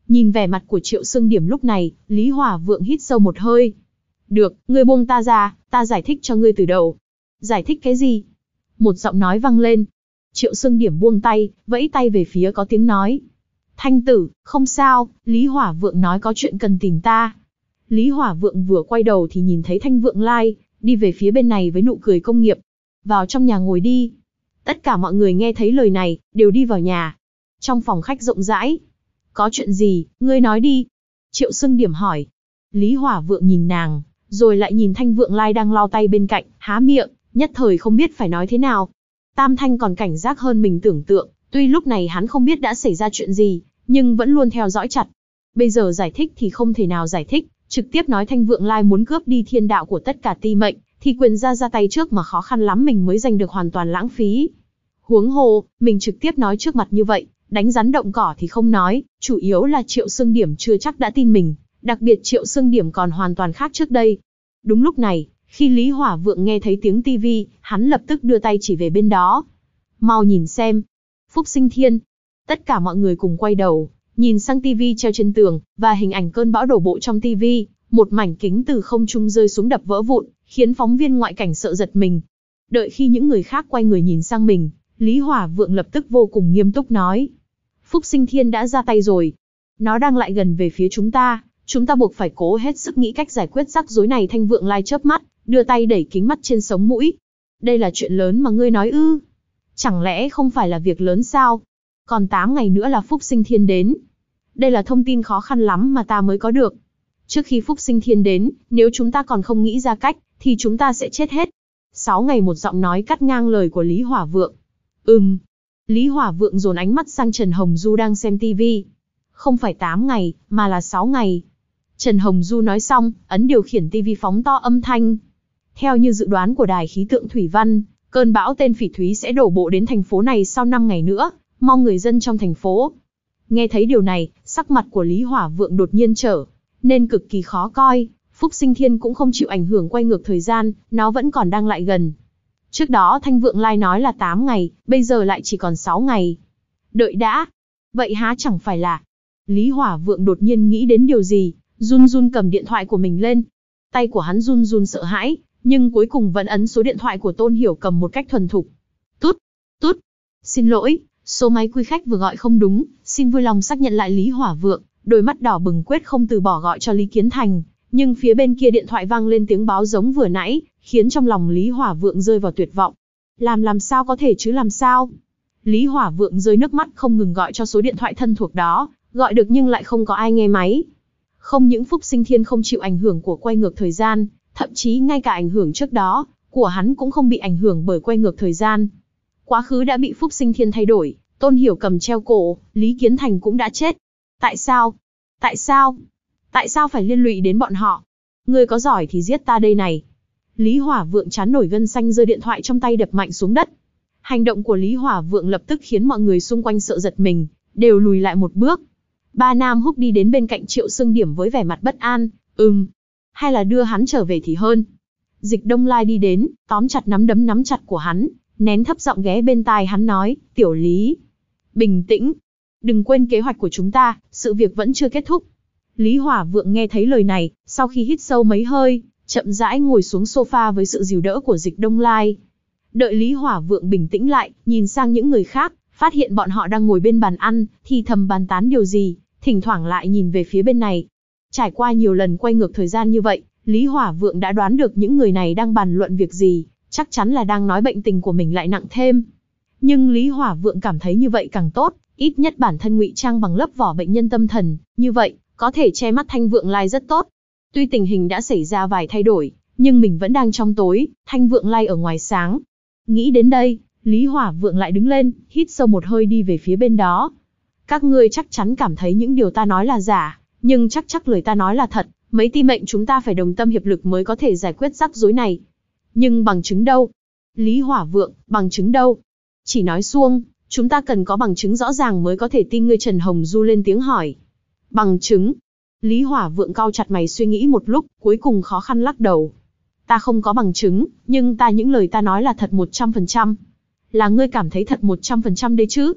Nhìn vẻ mặt của Triệu Sương Điểm lúc này, Lý Hỏa Vượng hít sâu một hơi. Được, ngươi buông ta ra, ta giải thích cho ngươi từ đầu. Giải thích cái gì? Một giọng nói vang lên. Triệu Sương Điểm buông tay, vẫy tay về phía có tiếng nói. Thanh tử, không sao, Lý Hỏa Vượng nói có chuyện cần tìm ta. Lý Hỏa Vượng vừa quay đầu thì nhìn thấy Thanh Vượng Lai, đi về phía bên này với nụ cười công nghiệp. Vào trong nhà ngồi đi. Tất cả mọi người nghe thấy lời này, đều đi vào nhà. Trong phòng khách rộng rãi. Có chuyện gì, ngươi nói đi. Triệu Sương Điểm hỏi. Lý Hỏa Vượng nhìn nàng, rồi lại nhìn Thanh Vượng Lai đang lau tay bên cạnh, há miệng, nhất thời không biết phải nói thế nào. Tam Thanh còn cảnh giác hơn mình tưởng tượng, tuy lúc này hắn không biết đã xảy ra chuyện gì, nhưng vẫn luôn theo dõi chặt. Bây giờ giải thích thì không thể nào giải thích, trực tiếp nói Thanh Vượng Lai muốn cướp đi thiên đạo của tất cả ti mệnh, thì quyền ra ra tay trước mà khó khăn lắm mình mới giành được hoàn toàn lãng phí. Huống hồ, mình trực tiếp nói trước mặt như vậy, đánh rắn động cỏ thì không nói, chủ yếu là Triệu Sương Điểm chưa chắc đã tin mình, đặc biệt Triệu Sương Điểm còn hoàn toàn khác trước đây. Đúng lúc này, khi Lý Hỏa Vượng nghe thấy tiếng tivi, hắn lập tức đưa tay chỉ về bên đó. Mau nhìn xem. Phúc Sinh Thiên. Tất cả mọi người cùng quay đầu, nhìn sang tivi treo trên tường, và hình ảnh cơn bão đổ bộ trong tivi, một mảnh kính từ không trung rơi xuống đập vỡ vụn, khiến phóng viên ngoại cảnh sợ giật mình. Đợi khi những người khác quay người nhìn sang mình, Lý Hỏa Vượng lập tức vô cùng nghiêm túc nói. Phúc Sinh Thiên đã ra tay rồi. Nó đang lại gần về phía chúng ta, chúng ta buộc phải cố hết sức nghĩ cách giải quyết rắc rối này. Thanh Vượng Lai chớp mắt, đưa tay đẩy kính mắt trên sống mũi. Đây là chuyện lớn mà ngươi nói ư? Chẳng lẽ không phải là việc lớn sao? Còn tám ngày nữa là Phúc Sinh Thiên đến. Đây là thông tin khó khăn lắm mà ta mới có được. Trước khi Phúc Sinh Thiên đến, nếu chúng ta còn không nghĩ ra cách, thì chúng ta sẽ chết hết. Sáu ngày một giọng nói cắt ngang lời của Lý Hỏa Vượng. Ừm. Lý Hỏa Vượng dồn ánh mắt sang Trần Hồng Du đang xem tivi. Không phải tám ngày, mà là sáu ngày. Trần Hồng Du nói xong, ấn điều khiển tivi phóng to âm thanh. Theo như dự đoán của Đài Khí tượng Thủy văn, cơn bão tên Phỉ Thúy sẽ đổ bộ đến thành phố này sau năm ngày nữa, mong người dân trong thành phố. Nghe thấy điều này, sắc mặt của Lý Hỏa Vượng đột nhiên trở nên cực kỳ khó coi. Phúc Sinh Thiên cũng không chịu ảnh hưởng quay ngược thời gian, nó vẫn còn đang lại gần. Trước đó Thanh Vượng Lai nói là tám ngày, bây giờ lại chỉ còn sáu ngày. Đợi đã. Vậy há chẳng phải là... Lý Hỏa Vượng đột nhiên nghĩ đến điều gì, run run cầm điện thoại của mình lên. Tay của hắn run run sợ hãi, nhưng cuối cùng vẫn ấn số điện thoại của Tôn Hiểu Cầm một cách thuần thục. Tút, tút. Xin lỗi, số máy quý khách vừa gọi không đúng, xin vui lòng xác nhận lại. Lý Hỏa Vượng, đôi mắt đỏ bừng quyết không từ bỏ gọi cho Lý Kiến Thành, nhưng phía bên kia điện thoại vang lên tiếng báo giống vừa nãy, khiến trong lòng Lý Hỏa Vượng rơi vào tuyệt vọng. Làm làm sao có thể chứ làm sao? Lý Hỏa Vượng rơi nước mắt không ngừng gọi cho số điện thoại thân thuộc đó, gọi được nhưng lại không có ai nghe máy. Không những Phúc Sinh Thiên không chịu ảnh hưởng của quay ngược thời gian, thậm chí ngay cả ảnh hưởng trước đó của hắn cũng không bị ảnh hưởng bởi quay ngược thời gian. Quá khứ đã bị Phúc Sinh Thiên thay đổi, Tôn Hiểu Cầm treo cổ, Lý Kiến Thành cũng đã chết. Tại sao? Tại sao? Tại sao phải liên lụy đến bọn họ? Ngươi có giỏi thì giết ta đây này. Lý Hỏa Vượng chán nổi gân xanh, giơ điện thoại trong tay đập mạnh xuống đất. Hành động của Lý Hỏa Vượng lập tức khiến mọi người xung quanh sợ giật mình, đều lùi lại một bước. Ba Nam Húc đi đến bên cạnh Triệu Sương Điểm với vẻ mặt bất an. Ừm, hay là đưa hắn trở về thì hơn. Dịch Đông Lai đi đến, tóm chặt nắm đấm nắm chặt của hắn, nén thấp giọng ghé bên tai hắn nói, Tiểu Lý, bình tĩnh. Đừng quên kế hoạch của chúng ta, sự việc vẫn chưa kết thúc. Lý Hỏa Vượng nghe thấy lời này, sau khi hít sâu mấy hơi, chậm rãi ngồi xuống sofa với sự dìu đỡ của Dịch Đông Lai. Đợi Lý Hỏa Vượng bình tĩnh lại, nhìn sang những người khác, phát hiện bọn họ đang ngồi bên bàn ăn, thì thầm bàn tán điều gì, thỉnh thoảng lại nhìn về phía bên này. Trải qua nhiều lần quay ngược thời gian như vậy, Lý Hỏa Vượng đã đoán được những người này đang bàn luận việc gì, chắc chắn là đang nói bệnh tình của mình lại nặng thêm. Nhưng Lý Hỏa Vượng cảm thấy như vậy càng tốt, ít nhất bản thân ngụy trang bằng lớp vỏ bệnh nhân tâm thần, như vậy, có thể che mắt Thanh Vượng Lai rất tốt. Tuy tình hình đã xảy ra vài thay đổi, nhưng mình vẫn đang trong tối, Thanh Vượng Lai ở ngoài sáng. Nghĩ đến đây, Lý Hỏa Vượng lại đứng lên, hít sâu một hơi đi về phía bên đó. Các ngươi chắc chắn cảm thấy những điều ta nói là giả, nhưng chắc chắc lời ta nói là thật, mấy ti mệnh chúng ta phải đồng tâm hiệp lực mới có thể giải quyết rắc rối này. Nhưng bằng chứng đâu? Lý Hỏa Vượng, bằng chứng đâu? Chỉ nói suông, chúng ta cần có bằng chứng rõ ràng mới có thể tin ngươi. Trần Hồng Du lên tiếng hỏi. Bằng chứng? Lý Hỏa Vượng cau chặt mày suy nghĩ một lúc, cuối cùng khó khăn lắc đầu. Ta không có bằng chứng, nhưng ta những lời ta nói là thật một trăm phần trăm. Là ngươi cảm thấy thật một trăm phần trăm đấy chứ?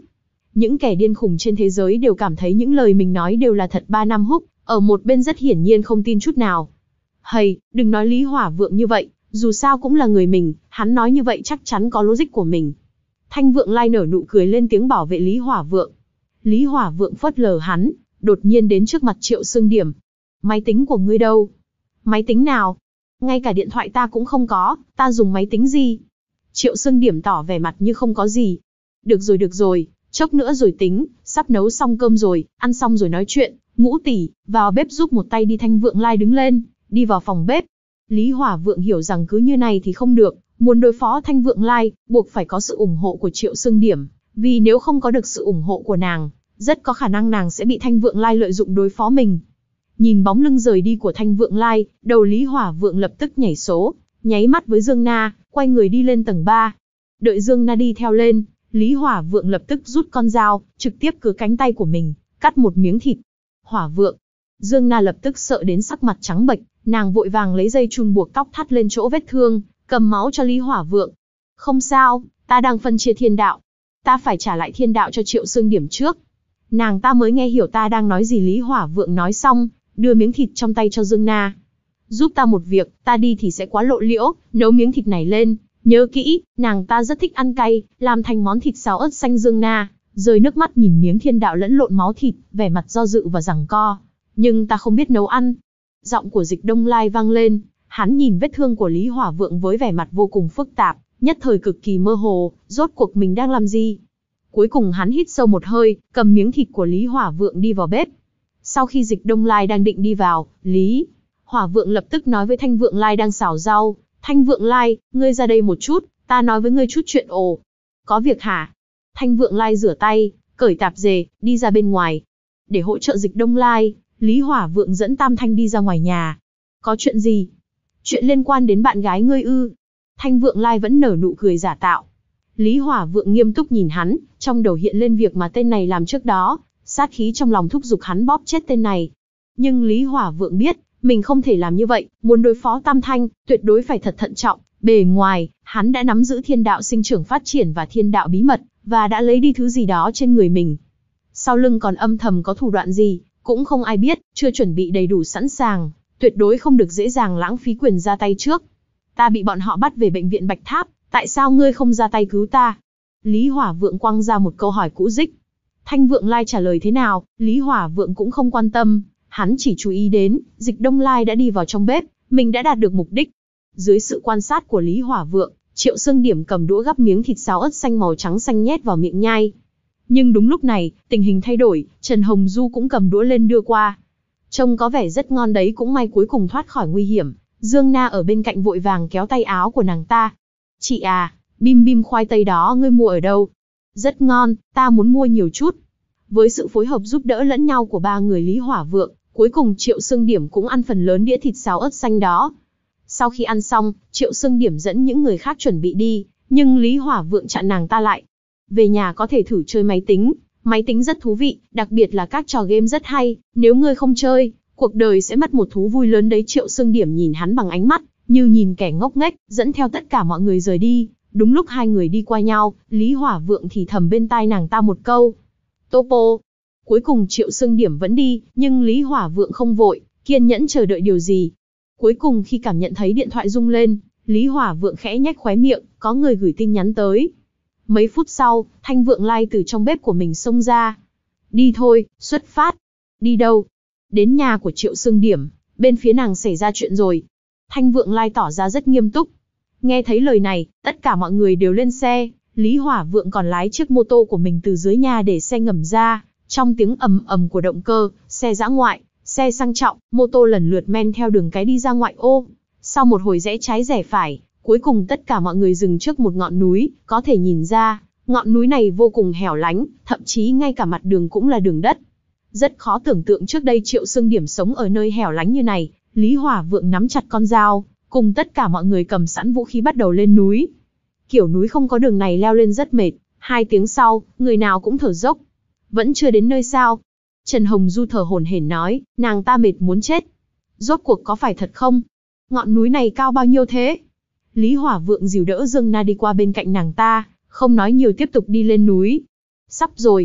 Những kẻ điên khùng trên thế giới đều cảm thấy những lời mình nói đều là thật. Ba Nam Húc, ở một bên rất hiển nhiên không tin chút nào. Hầy, đừng nói Lý Hỏa Vượng như vậy, dù sao cũng là người mình, hắn nói như vậy chắc chắn có logic của mình. Thanh Vượng Lai nở nụ cười lên tiếng bảo vệ Lý Hỏa Vượng. Lý Hỏa Vượng phớt lờ hắn, đột nhiên đến trước mặt Triệu Sương Điểm. Máy tính của ngươi đâu? Máy tính nào? Ngay cả điện thoại ta cũng không có, ta dùng máy tính gì? Triệu Sương Điểm tỏ vẻ mặt như không có gì. Được rồi được rồi, chốc nữa rồi tính, sắp nấu xong cơm rồi, ăn xong rồi nói chuyện. Ngũ tỷ, vào bếp giúp một tay đi. Thanh Vượng Lai đứng lên, đi vào phòng bếp. Lý Hỏa Vượng hiểu rằng cứ như này thì không được, muốn đối phó Thanh Vượng Lai, buộc phải có sự ủng hộ của Triệu Sương Điểm, vì nếu không có được sự ủng hộ của nàng, rất có khả năng nàng sẽ bị Thanh Vượng Lai lợi dụng đối phó mình. Nhìn bóng lưng rời đi của Thanh Vượng Lai, đầu Lý Hỏa Vượng lập tức nhảy số, nháy mắt với Dương Na, quay người đi lên tầng ba. Đợi Dương Na đi theo lên, Lý Hỏa Vượng lập tức rút con dao, trực tiếp cứa cánh tay của mình, cắt một miếng thịt. Hỏa Vượng. Dương Na lập tức sợ đến sắc mặt trắng bệch, nàng vội vàng lấy dây chun buộc tóc thắt lên chỗ vết thương, cầm máu cho Lý Hỏa Vượng. Không sao, ta đang phân chia thiên đạo. Ta phải trả lại thiên đạo cho Triệu Sương Điểm trước. Nàng ta mới nghe hiểu ta đang nói gì. Lý Hỏa Vượng nói xong, đưa miếng thịt trong tay cho Dương Na. Giúp ta một việc, ta đi thì sẽ quá lộ liễu, nấu miếng thịt này lên, nhớ kỹ, nàng ta rất thích ăn cay, làm thành món thịt xào ớt xanh. Dương Na rơi nước mắt nhìn miếng thiên đạo lẫn lộn máu thịt, vẻ mặt do dự và giằng co. Nhưng ta không biết nấu ăn. Giọng của Dịch Đông Lai vang lên, hắn nhìn vết thương của Lý Hỏa Vượng với vẻ mặt vô cùng phức tạp, nhất thời cực kỳ mơ hồ, rốt cuộc mình đang làm gì. Cuối cùng hắn hít sâu một hơi, cầm miếng thịt của Lý Hỏa Vượng đi vào bếp. Sau khi Dịch Đông Lai đang định đi vào, Lý Hỏa Vượng lập tức nói với Thanh Vượng Lai đang xào rau. Thanh Vượng Lai, ngươi ra đây một chút, ta nói với ngươi chút chuyện. Ồ, có việc hả? Thanh Vượng Lai rửa tay, cởi tạp dề, đi ra bên ngoài. Để hỗ trợ Dịch Đông Lai, Lý Hỏa Vượng dẫn Tam Thanh đi ra ngoài nhà. Có chuyện gì? Chuyện liên quan đến bạn gái ngươi ư? Thanh Vượng Lai vẫn nở nụ cười giả tạo. Lý Hỏa Vượng nghiêm túc nhìn hắn, trong đầu hiện lên việc mà tên này làm trước đó, sát khí trong lòng thúc giục hắn bóp chết tên này. Nhưng Lý Hỏa Vượng biết, mình không thể làm như vậy, muốn đối phó Tam Thanh, tuyệt đối phải thật thận trọng. Bề ngoài, hắn đã nắm giữ thiên đạo sinh trưởng phát triển và thiên đạo bí mật, và đã lấy đi thứ gì đó trên người mình. Sau lưng còn âm thầm có thủ đoạn gì, cũng không ai biết, chưa chuẩn bị đầy đủ sẵn sàng, tuyệt đối không được dễ dàng lãng phí quyền ra tay trước. Ta bị bọn họ bắt về bệnh viện Bạch Tháp, tại sao ngươi không ra tay cứu ta? Lý Hỏa Vượng quăng ra một câu hỏi cũ dích. Thanh Vượng Lai trả lời thế nào, Lý Hỏa Vượng cũng không quan tâm, hắn chỉ chú ý đến, Dịch Đông Lai đã đi vào trong bếp, mình đã đạt được mục đích. Dưới sự quan sát của Lý Hỏa Vượng, Triệu Sương Điểm cầm đũa gắp miếng thịt xào ớt xanh màu trắng xanh nhét vào miệng nhai. Nhưng đúng lúc này, tình hình thay đổi, Trần Hồng Du cũng cầm đũa lên đưa qua. Trông có vẻ rất ngon đấy, cũng may cuối cùng thoát khỏi nguy hiểm. Dương Na ở bên cạnh vội vàng kéo tay áo của nàng ta. Chị à, bim bim khoai tây đó ngươi mua ở đâu? Rất ngon, ta muốn mua nhiều chút. Với sự phối hợp giúp đỡ lẫn nhau của ba người Lý Hỏa Vượng, cuối cùng Triệu Sương Điểm cũng ăn phần lớn đĩa thịt xào ớt xanh đó. Sau khi ăn xong, Triệu Sương Điểm dẫn những người khác chuẩn bị đi, nhưng Lý Hỏa Vượng chặn nàng ta lại. Về nhà có thể thử chơi máy tính, máy tính rất thú vị, đặc biệt là các trò game rất hay, nếu ngươi không chơi, cuộc đời sẽ mất một thú vui lớn đấy. Triệu Sương Điểm nhìn hắn bằng ánh mắt, như nhìn kẻ ngốc nghếch, dẫn theo tất cả mọi người rời đi. Đúng lúc hai người đi qua nhau, Lý Hỏa Vượng thì thầm bên tai nàng ta một câu. Topo. Cuối cùng Triệu Sương Điểm vẫn đi, nhưng Lý Hỏa Vượng không vội, kiên nhẫn chờ đợi điều gì. Cuối cùng khi cảm nhận thấy điện thoại rung lên, Lý Hỏa Vượng khẽ nhếch khóe miệng, có người gửi tin nhắn tới. Mấy phút sau, Thanh Vượng Lai từ trong bếp của mình xông ra. Đi thôi, xuất phát. Đi đâu? Đến nhà của Triệu Sương Điểm, bên phía nàng xảy ra chuyện rồi. Thanh Vượng Lai tỏ ra rất nghiêm túc. Nghe thấy lời này, tất cả mọi người đều lên xe. Lý Hỏa Vượng còn lái chiếc mô tô của mình từ dưới nhà để xe ngầm ra. Trong tiếng ầm ầm của động cơ, xe dã ngoại, xe sang trọng, mô tô lần lượt men theo đường cái đi ra ngoại ô. Sau một hồi rẽ trái rẽ phải, cuối cùng tất cả mọi người dừng trước một ngọn núi, có thể nhìn ra, ngọn núi này vô cùng hẻo lánh, thậm chí ngay cả mặt đường cũng là đường đất. Rất khó tưởng tượng trước đây Triệu Sương Điểm sống ở nơi hẻo lánh như này. Lý Hỏa Vượng nắm chặt con dao, cùng tất cả mọi người cầm sẵn vũ khí bắt đầu lên núi. Kiểu núi không có đường này leo lên rất mệt, hai tiếng sau, người nào cũng thở dốc. Vẫn chưa đến nơi sao? Trần Hồng Du thở hổn hển nói, nàng ta mệt muốn chết. Rốt cuộc có phải thật không? Ngọn núi này cao bao nhiêu thế? Lý Hỏa Vượng dìu đỡ Dương Na đi qua bên cạnh nàng ta, không nói nhiều tiếp tục đi lên núi. Sắp rồi,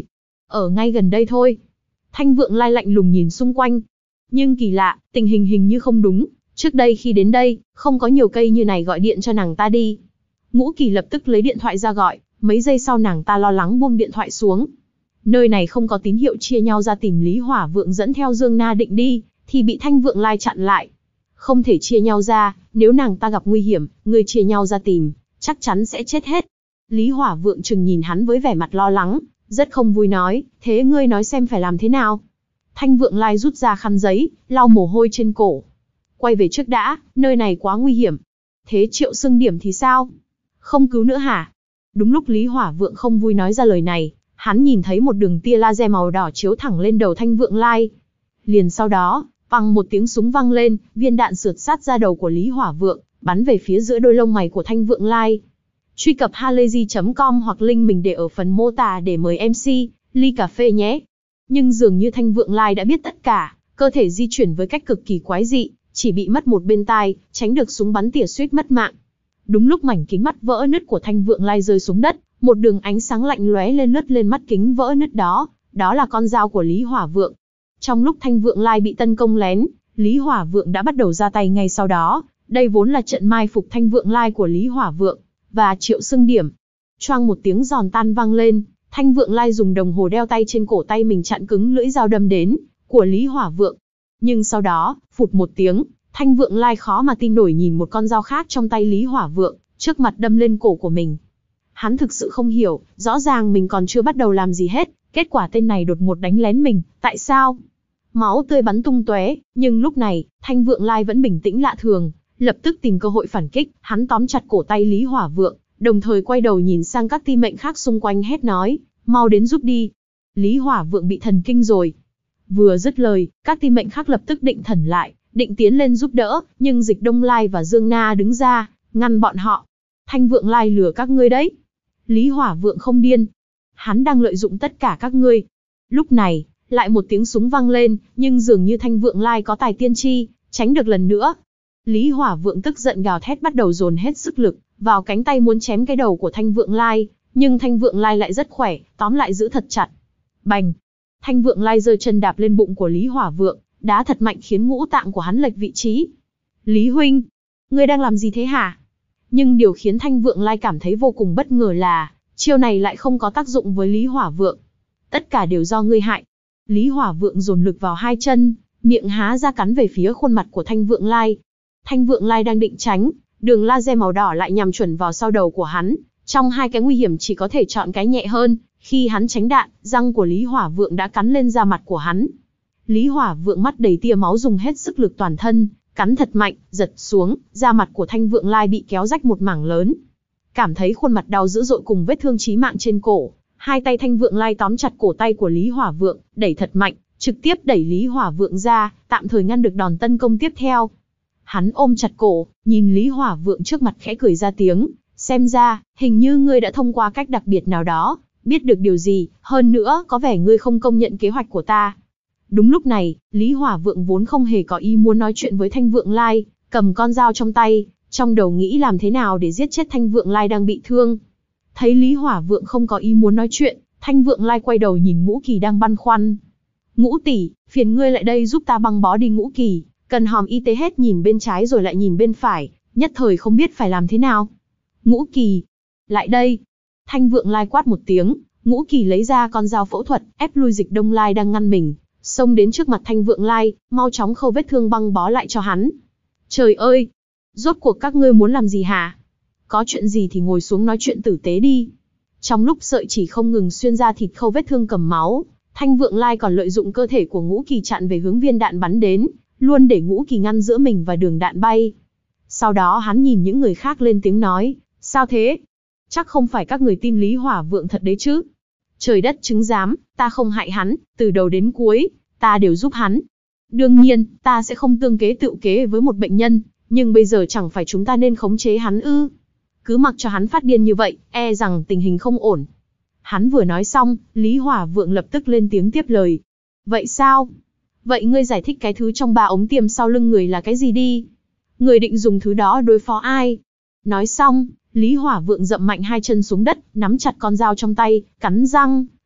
Ở ngay gần đây thôi. Thanh Vượng Lai lạnh lùng nhìn xung quanh. Nhưng kỳ lạ, tình hình hình như không đúng. Trước đây khi đến đây, không có nhiều cây như này gọi điện cho nàng ta đi. Ngũ Kỳ lập tức lấy điện thoại ra gọi, mấy giây sau nàng ta lo lắng buông điện thoại xuống. Nơi này không có tín hiệu chia nhau ra tìm Lý Hỏa Vượng dẫn theo Dương Na định đi, thì bị Thanh Vượng Lai chặn lại. Không thể chia nhau ra, nếu nàng ta gặp nguy hiểm, người chia nhau ra tìm, chắc chắn sẽ chết hết. Lý Hỏa Vượng chừng nhìn hắn với vẻ mặt lo lắng, rất không vui nói, thế ngươi nói xem phải làm thế nào? Thanh Vượng Lai rút ra khăn giấy, lau mồ hôi trên cổ. Quay về trước đã, nơi này quá nguy hiểm. Thế Triệu Sưng Điểm thì sao? Không cứu nữa hả? Đúng lúc Lý Hỏa Vượng không vui nói ra lời này, hắn nhìn thấy một đường tia laser màu đỏ chiếu thẳng lên đầu Thanh Vượng Lai. Liền sau đó, bằng một tiếng súng vang lên, viên đạn sượt sát ra đầu của Lý Hỏa Vượng, bắn về phía giữa đôi lông mày của Thanh Vượng Lai. Truy cập halayzi chấm com hoặc link mình để ở phần mô tả để mời em xê, ly cà phê nhé. Nhưng dường như Thanh Vượng Lai đã biết tất cả, cơ thể di chuyển với cách cực kỳ quái dị, chỉ bị mất một bên tai, tránh được súng bắn tỉa suýt mất mạng. Đúng lúc mảnh kính mắt vỡ nứt của Thanh Vượng Lai rơi xuống đất, một đường ánh sáng lạnh lóe lên lướt lên mắt kính vỡ nứt đó, đó là con dao của Lý Hỏa Vượng. Trong lúc Thanh Vượng Lai bị tấn công lén, Lý Hỏa Vượng đã bắt đầu ra tay ngay sau đó, đây vốn là trận mai phục Thanh Vượng Lai của Lý Hỏa Vượng và Triệu Sưng Điểm. Choang một tiếng giòn tan vang lên, Thanh Vượng Lai dùng đồng hồ đeo tay trên cổ tay mình chặn cứng lưỡi dao đâm đến của Lý Hỏa Vượng. Nhưng sau đó, phụt một tiếng, Thanh Vượng Lai khó mà tin nổi nhìn một con dao khác trong tay Lý Hỏa Vượng, trước mặt đâm lên cổ của mình. Hắn thực sự không hiểu, rõ ràng mình còn chưa bắt đầu làm gì hết, kết quả tên này đột ngột đánh lén mình, tại sao? Máu tươi bắn tung tóe, nhưng lúc này, Thanh Vượng Lai vẫn bình tĩnh lạ thường, lập tức tìm cơ hội phản kích, hắn tóm chặt cổ tay Lý Hỏa Vượng, đồng thời quay đầu nhìn sang các ti mệnh khác xung quanh hét nói, mau đến giúp đi. Lý Hỏa Vượng bị thần kinh rồi. Vừa dứt lời, các ti mệnh khác lập tức định thần lại, định tiến lên giúp đỡ, nhưng Dịch Đông Lai và Dương Na đứng ra, ngăn bọn họ. Thanh Vượng Lai lừa các ngươi đấy. Lý Hỏa Vượng không điên. Hắn đang lợi dụng tất cả các ngươi. Lúc này, lại một tiếng súng vang lên, nhưng dường như Thanh Vượng Lai có tài tiên tri, tránh được lần nữa. Lý Hỏa Vượng tức giận gào thét bắt đầu dồn hết sức lực vào cánh tay muốn chém cái đầu của Thanh Vượng Lai, nhưng Thanh Vượng Lai lại rất khỏe, tóm lại giữ thật chặt. Bành! Thanh Vượng Lai giơ chân đạp lên bụng của Lý Hỏa Vượng, đá thật mạnh khiến ngũ tạng của hắn lệch vị trí. Lý huynh, ngươi đang làm gì thế hả? Nhưng điều khiến Thanh Vượng Lai cảm thấy vô cùng bất ngờ là, chiêu này lại không có tác dụng với Lý Hỏa Vượng. Tất cả đều do ngươi hại. Lý Hỏa Vượng dồn lực vào hai chân, miệng há ra cắn về phía khuôn mặt của Thanh Vượng Lai. Thanh Vượng Lai đang định tránh, đường laser màu đỏ lại nhằm chuẩn vào sau đầu của hắn. Trong hai cái nguy hiểm chỉ có thể chọn cái nhẹ hơn, khi hắn tránh đạn, răng của Lý Hỏa Vượng đã cắn lên da mặt của hắn. Lý Hỏa Vượng mắt đầy tia máu dùng hết sức lực toàn thân, cắn thật mạnh, giật xuống, da mặt của Thanh Vượng Lai bị kéo rách một mảng lớn. Cảm thấy khuôn mặt đau dữ dội cùng vết thương chí mạng trên cổ, hai tay Thanh Vượng Lai tóm chặt cổ tay của Lý Hỏa Vượng, đẩy thật mạnh, trực tiếp đẩy Lý Hỏa Vượng ra, tạm thời ngăn được đòn tấn công tiếp theo. Hắn ôm chặt cổ, nhìn Lý Hỏa Vượng trước mặt khẽ cười ra tiếng, xem ra, hình như ngươi đã thông qua cách đặc biệt nào đó, biết được điều gì, hơn nữa, có vẻ ngươi không công nhận kế hoạch của ta. Đúng lúc này, Lý Hỏa Vượng vốn không hề có ý muốn nói chuyện với Thanh Vượng Lai, cầm con dao trong tay, trong đầu nghĩ làm thế nào để giết chết Thanh Vượng Lai đang bị thương. Thấy Lý Hỏa Vượng không có ý muốn nói chuyện, Thanh Vượng Lai quay đầu nhìn Ngũ Kỳ đang băn khoăn. Ngũ tỷ, phiền ngươi lại đây giúp ta băng bó đi. Ngũ Kỳ, cần hòm y tế hết nhìn bên trái rồi lại nhìn bên phải, nhất thời không biết phải làm thế nào. Ngũ Kỳ, lại đây. Thanh Vượng Lai quát một tiếng, Ngũ Kỳ lấy ra con dao phẫu thuật, ép lui Dịch Đông Lai đang ngăn mình, xông đến trước mặt Thanh Vượng Lai, mau chóng khâu vết thương băng bó lại cho hắn. Trời ơi! Rốt cuộc các ngươi muốn làm gì hả? Có chuyện gì thì ngồi xuống nói chuyện tử tế đi. Trong lúc sợi chỉ không ngừng xuyên ra thịt khâu vết thương cầm máu, Thanh Vượng Lai còn lợi dụng cơ thể của Ngũ Kỳ chặn về hướng viên đạn bắn đến, luôn để Ngũ Kỳ ngăn giữa mình và đường đạn bay. Sau đó hắn nhìn những người khác lên tiếng nói, sao thế? Chắc không phải các người tin Lý Hỏa Vượng thật đấy chứ? Trời đất chứng giám, ta không hại hắn, từ đầu đến cuối, ta đều giúp hắn. Đương nhiên, ta sẽ không tương kế tự kế với một bệnh nhân, nhưng bây giờ chẳng phải chúng ta nên khống chế hắn ư? Cứ mặc cho hắn phát điên như vậy, e rằng tình hình không ổn. Hắn vừa nói xong, Lý Hỏa Vượng lập tức lên tiếng tiếp lời. Vậy sao? Vậy ngươi giải thích cái thứ trong ba ống tiêm sau lưng người là cái gì đi? Người định dùng thứ đó đối phó ai? Nói xong, Lý Hỏa Vượng dậm mạnh hai chân xuống đất, nắm chặt con dao trong tay, cắn răng,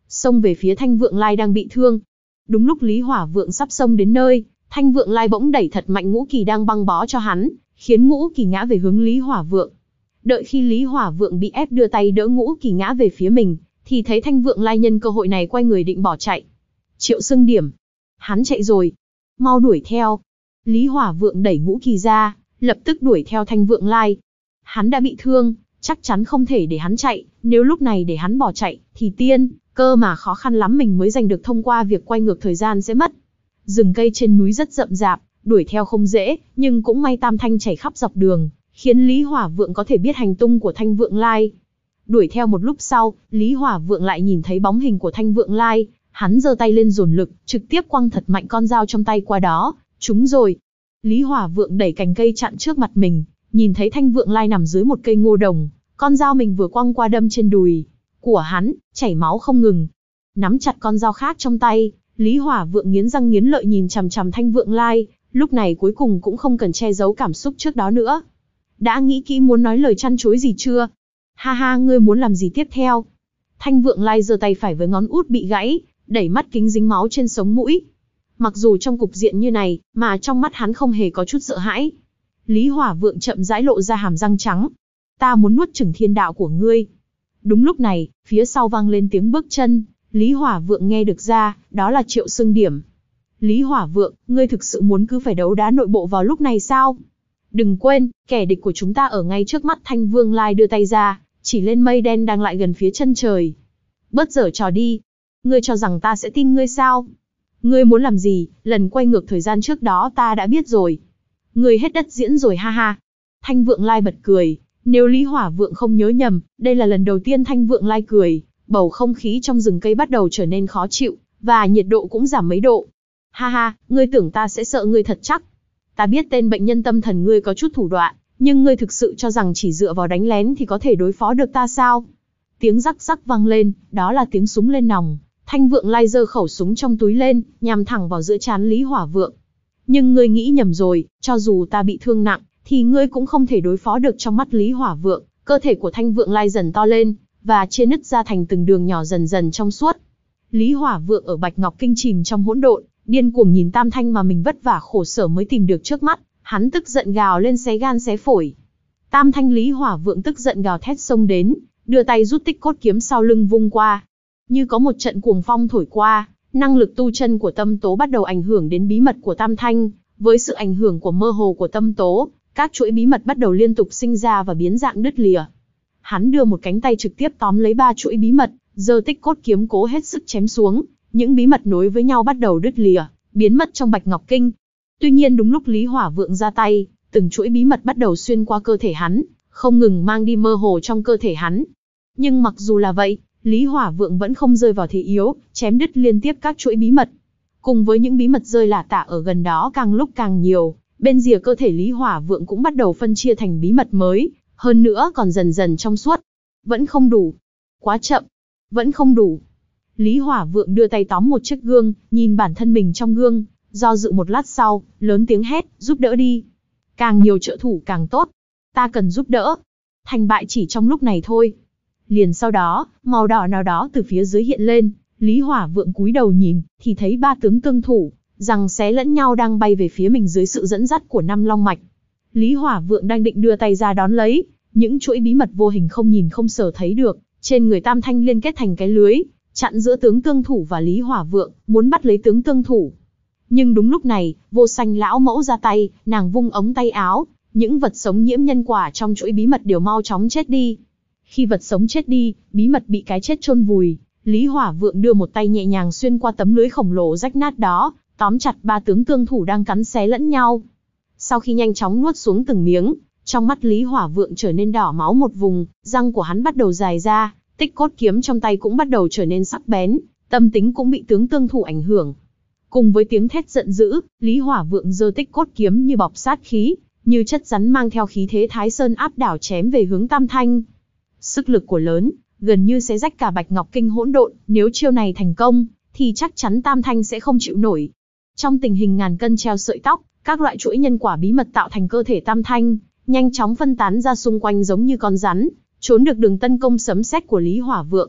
xông về phía Thanh Vượng Lai đang bị thương. Đúng lúc Lý Hỏa Vượng sắp xông đến nơi, Thanh Vượng Lai bỗng đẩy thật mạnh Ngũ Kỳ đang băng bó cho hắn, khiến Ngũ Kỳ ngã về hướng Lý Hỏa Vượng. Đợi khi Lý Hỏa Vượng bị ép đưa tay đỡ Ngũ Kỳ ngã về phía mình, thì thấy Thanh Vượng Lai nhân cơ hội này quay người định bỏ chạy. Triệu Xương Điểm, hắn chạy rồi, mau đuổi theo. Lý Hỏa Vượng đẩy Ngũ Kỳ ra, lập tức đuổi theo Thanh Vượng Lai. Hắn đã bị thương, chắc chắn không thể để hắn chạy, nếu lúc này để hắn bỏ chạy, thì tiên, cơ mà khó khăn lắm mình mới giành được thông qua việc quay ngược thời gian sẽ mất. Rừng cây trên núi rất rậm rạp, đuổi theo không dễ, nhưng cũng may Tam Thanh chảy khắp dọc đường, khiến Lý Hỏa Vượng có thể biết hành tung của Thanh Vượng Lai. Đuổi theo một lúc sau, Lý Hỏa Vượng lại nhìn thấy bóng hình của Thanh Vượng Lai, hắn giơ tay lên dồn lực, trực tiếp quăng thật mạnh con dao trong tay qua đó, trúng rồi. Lý Hỏa Vượng đẩy cành cây chặn trước mặt mình, nhìn thấy Thanh Vượng Lai nằm dưới một cây ngô đồng, con dao mình vừa quăng qua đâm trên đùi của hắn, chảy máu không ngừng. Nắm chặt con dao khác trong tay, Lý Hỏa Vượng nghiến răng nghiến lợi nhìn chằm chằm Thanh Vượng Lai, lúc này cuối cùng cũng không cần che giấu cảm xúc trước đó nữa. Đã nghĩ kỹ muốn nói lời chăn chối gì chưa? Ha ha, ngươi muốn làm gì tiếp theo? Thanh Vượng Lai giơ tay phải với ngón út bị gãy, đẩy mắt kính dính máu trên sống mũi. Mặc dù trong cục diện như này, mà trong mắt hắn không hề có chút sợ hãi. Lý Hỏa Vượng chậm rãi lộ ra hàm răng trắng. Ta muốn nuốt chửng thiên đạo của ngươi. Đúng lúc này, phía sau vang lên tiếng bước chân, Lý Hỏa Vượng nghe được ra, đó là Triệu Xương Điểm. Lý Hỏa Vượng, ngươi thực sự muốn cứ phải đấu đá nội bộ vào lúc này sao? Đừng quên, kẻ địch của chúng ta ở ngay trước mắt. Thanh Vương Lai đưa tay ra, chỉ lên mây đen đang lại gần phía chân trời. Bớt giở trò đi. Ngươi cho rằng ta sẽ tin ngươi sao? Ngươi muốn làm gì, lần quay ngược thời gian trước đó ta đã biết rồi. Ngươi hết đất diễn rồi ha ha. Thanh Vượng Lai bật cười, nếu Lý Hỏa Vượng không nhớ nhầm, đây là lần đầu tiên Thanh Vượng Lai cười, bầu không khí trong rừng cây bắt đầu trở nên khó chịu, và nhiệt độ cũng giảm mấy độ. Ha ha, ngươi tưởng ta sẽ sợ ngươi thật chắc. Ta biết tên bệnh nhân tâm thần ngươi có chút thủ đoạn, nhưng ngươi thực sự cho rằng chỉ dựa vào đánh lén thì có thể đối phó được ta sao? Tiếng rắc rắc vang lên, đó là tiếng súng lên nòng. Thanh Vượng Lai giơ khẩu súng trong túi lên, nhằm thẳng vào giữa trán Lý Hỏa Vượng. Nhưng ngươi nghĩ nhầm rồi, cho dù ta bị thương nặng, thì ngươi cũng không thể đối phó được. Trong mắt Lý Hỏa Vượng, cơ thể của Thanh Vượng Lai dần to lên, và chia nứt ra thành từng đường nhỏ dần dần trong suốt. Lý Hỏa Vượng ở Bạch Ngọc Kinh chìm trong hỗn độn, điên cuồng nhìn Tam Thanh mà mình vất vả khổ sở mới tìm được trước mắt, hắn tức giận gào lên xé gan xé phổi. Tam Thanh Lý Hỏa Vượng tức giận gào thét xông đến, đưa tay rút Tích Cốt Kiếm sau lưng vung qua. Như có một trận cuồng phong thổi qua, năng lực tu chân của Tâm Tố bắt đầu ảnh hưởng đến bí mật của Tam Thanh, với sự ảnh hưởng của mơ hồ của Tâm Tố, các chuỗi bí mật bắt đầu liên tục sinh ra và biến dạng đứt lìa. Hắn đưa một cánh tay trực tiếp tóm lấy ba chuỗi bí mật, giơ Tích Cốt Kiếm cố hết sức chém xuống, những bí mật nối với nhau bắt đầu đứt lìa, biến mất trong Bạch Ngọc Kinh. Tuy nhiên đúng lúc Lý Hỏa Vượng ra tay, từng chuỗi bí mật bắt đầu xuyên qua cơ thể hắn, không ngừng mang đi mơ hồ trong cơ thể hắn. Nhưng mặc dù là vậy, Lý Hỏa Vượng vẫn không rơi vào thế yếu, chém đứt liên tiếp các chuỗi bí mật. Cùng với những bí mật rơi lả tả ở gần đó càng lúc càng nhiều, bên rìa cơ thể Lý Hỏa Vượng cũng bắt đầu phân chia thành bí mật mới, hơn nữa còn dần dần trong suốt. Vẫn không đủ. Quá chậm. Vẫn không đủ. Lý Hỏa Vượng đưa tay tóm một chiếc gương, nhìn bản thân mình trong gương, do dự một lát sau, lớn tiếng hét, giúp đỡ đi. Càng nhiều trợ thủ càng tốt. Ta cần giúp đỡ. Thành bại chỉ trong lúc này thôi. Liền sau đó, màu đỏ nào đó từ phía dưới hiện lên, Lý Hỏa Vượng cúi đầu nhìn, thì thấy ba tướng tương thủ, giằng xé lẫn nhau đang bay về phía mình dưới sự dẫn dắt của năm long mạch. Lý Hỏa Vượng đang định đưa tay ra đón lấy, những chuỗi bí mật vô hình không nhìn không sờ thấy được, trên người Tam Thanh liên kết thành cái lưới, chặn giữa tướng tương thủ và Lý Hỏa Vượng, muốn bắt lấy tướng tương thủ. Nhưng đúng lúc này, Vô Sanh lão mẫu ra tay, nàng vung ống tay áo, những vật sống nhiễm nhân quả trong chuỗi bí mật đều mau chóng chết đi. Khi vật sống chết đi, bí mật bị cái chết chôn vùi, Lý Hỏa Vượng đưa một tay nhẹ nhàng xuyên qua tấm lưới khổng lồ rách nát đó, tóm chặt ba tướng tương thủ đang cắn xé lẫn nhau. Sau khi nhanh chóng nuốt xuống từng miếng, trong mắt Lý Hỏa Vượng trở nên đỏ máu một vùng, răng của hắn bắt đầu dài ra, Tích Cốt Kiếm trong tay cũng bắt đầu trở nên sắc bén, tâm tính cũng bị tướng tương thủ ảnh hưởng. Cùng với tiếng thét giận dữ, Lý Hỏa Vượng giơ Tích Cốt Kiếm như bọc sát khí, như chất rắn mang theo khí thế Thái Sơn áp đảo chém về hướng Tam Thanh. Sức lực của lớn, gần như sẽ rách cả Bạch Ngọc Kinh hỗn độn, nếu chiêu này thành công, thì chắc chắn Tam Thanh sẽ không chịu nổi. Trong tình hình ngàn cân treo sợi tóc, các loại chuỗi nhân quả bí mật tạo thành cơ thể Tam Thanh, nhanh chóng phân tán ra xung quanh giống như con rắn, trốn được đường tấn công sấm sét của Lý Hỏa Vượng.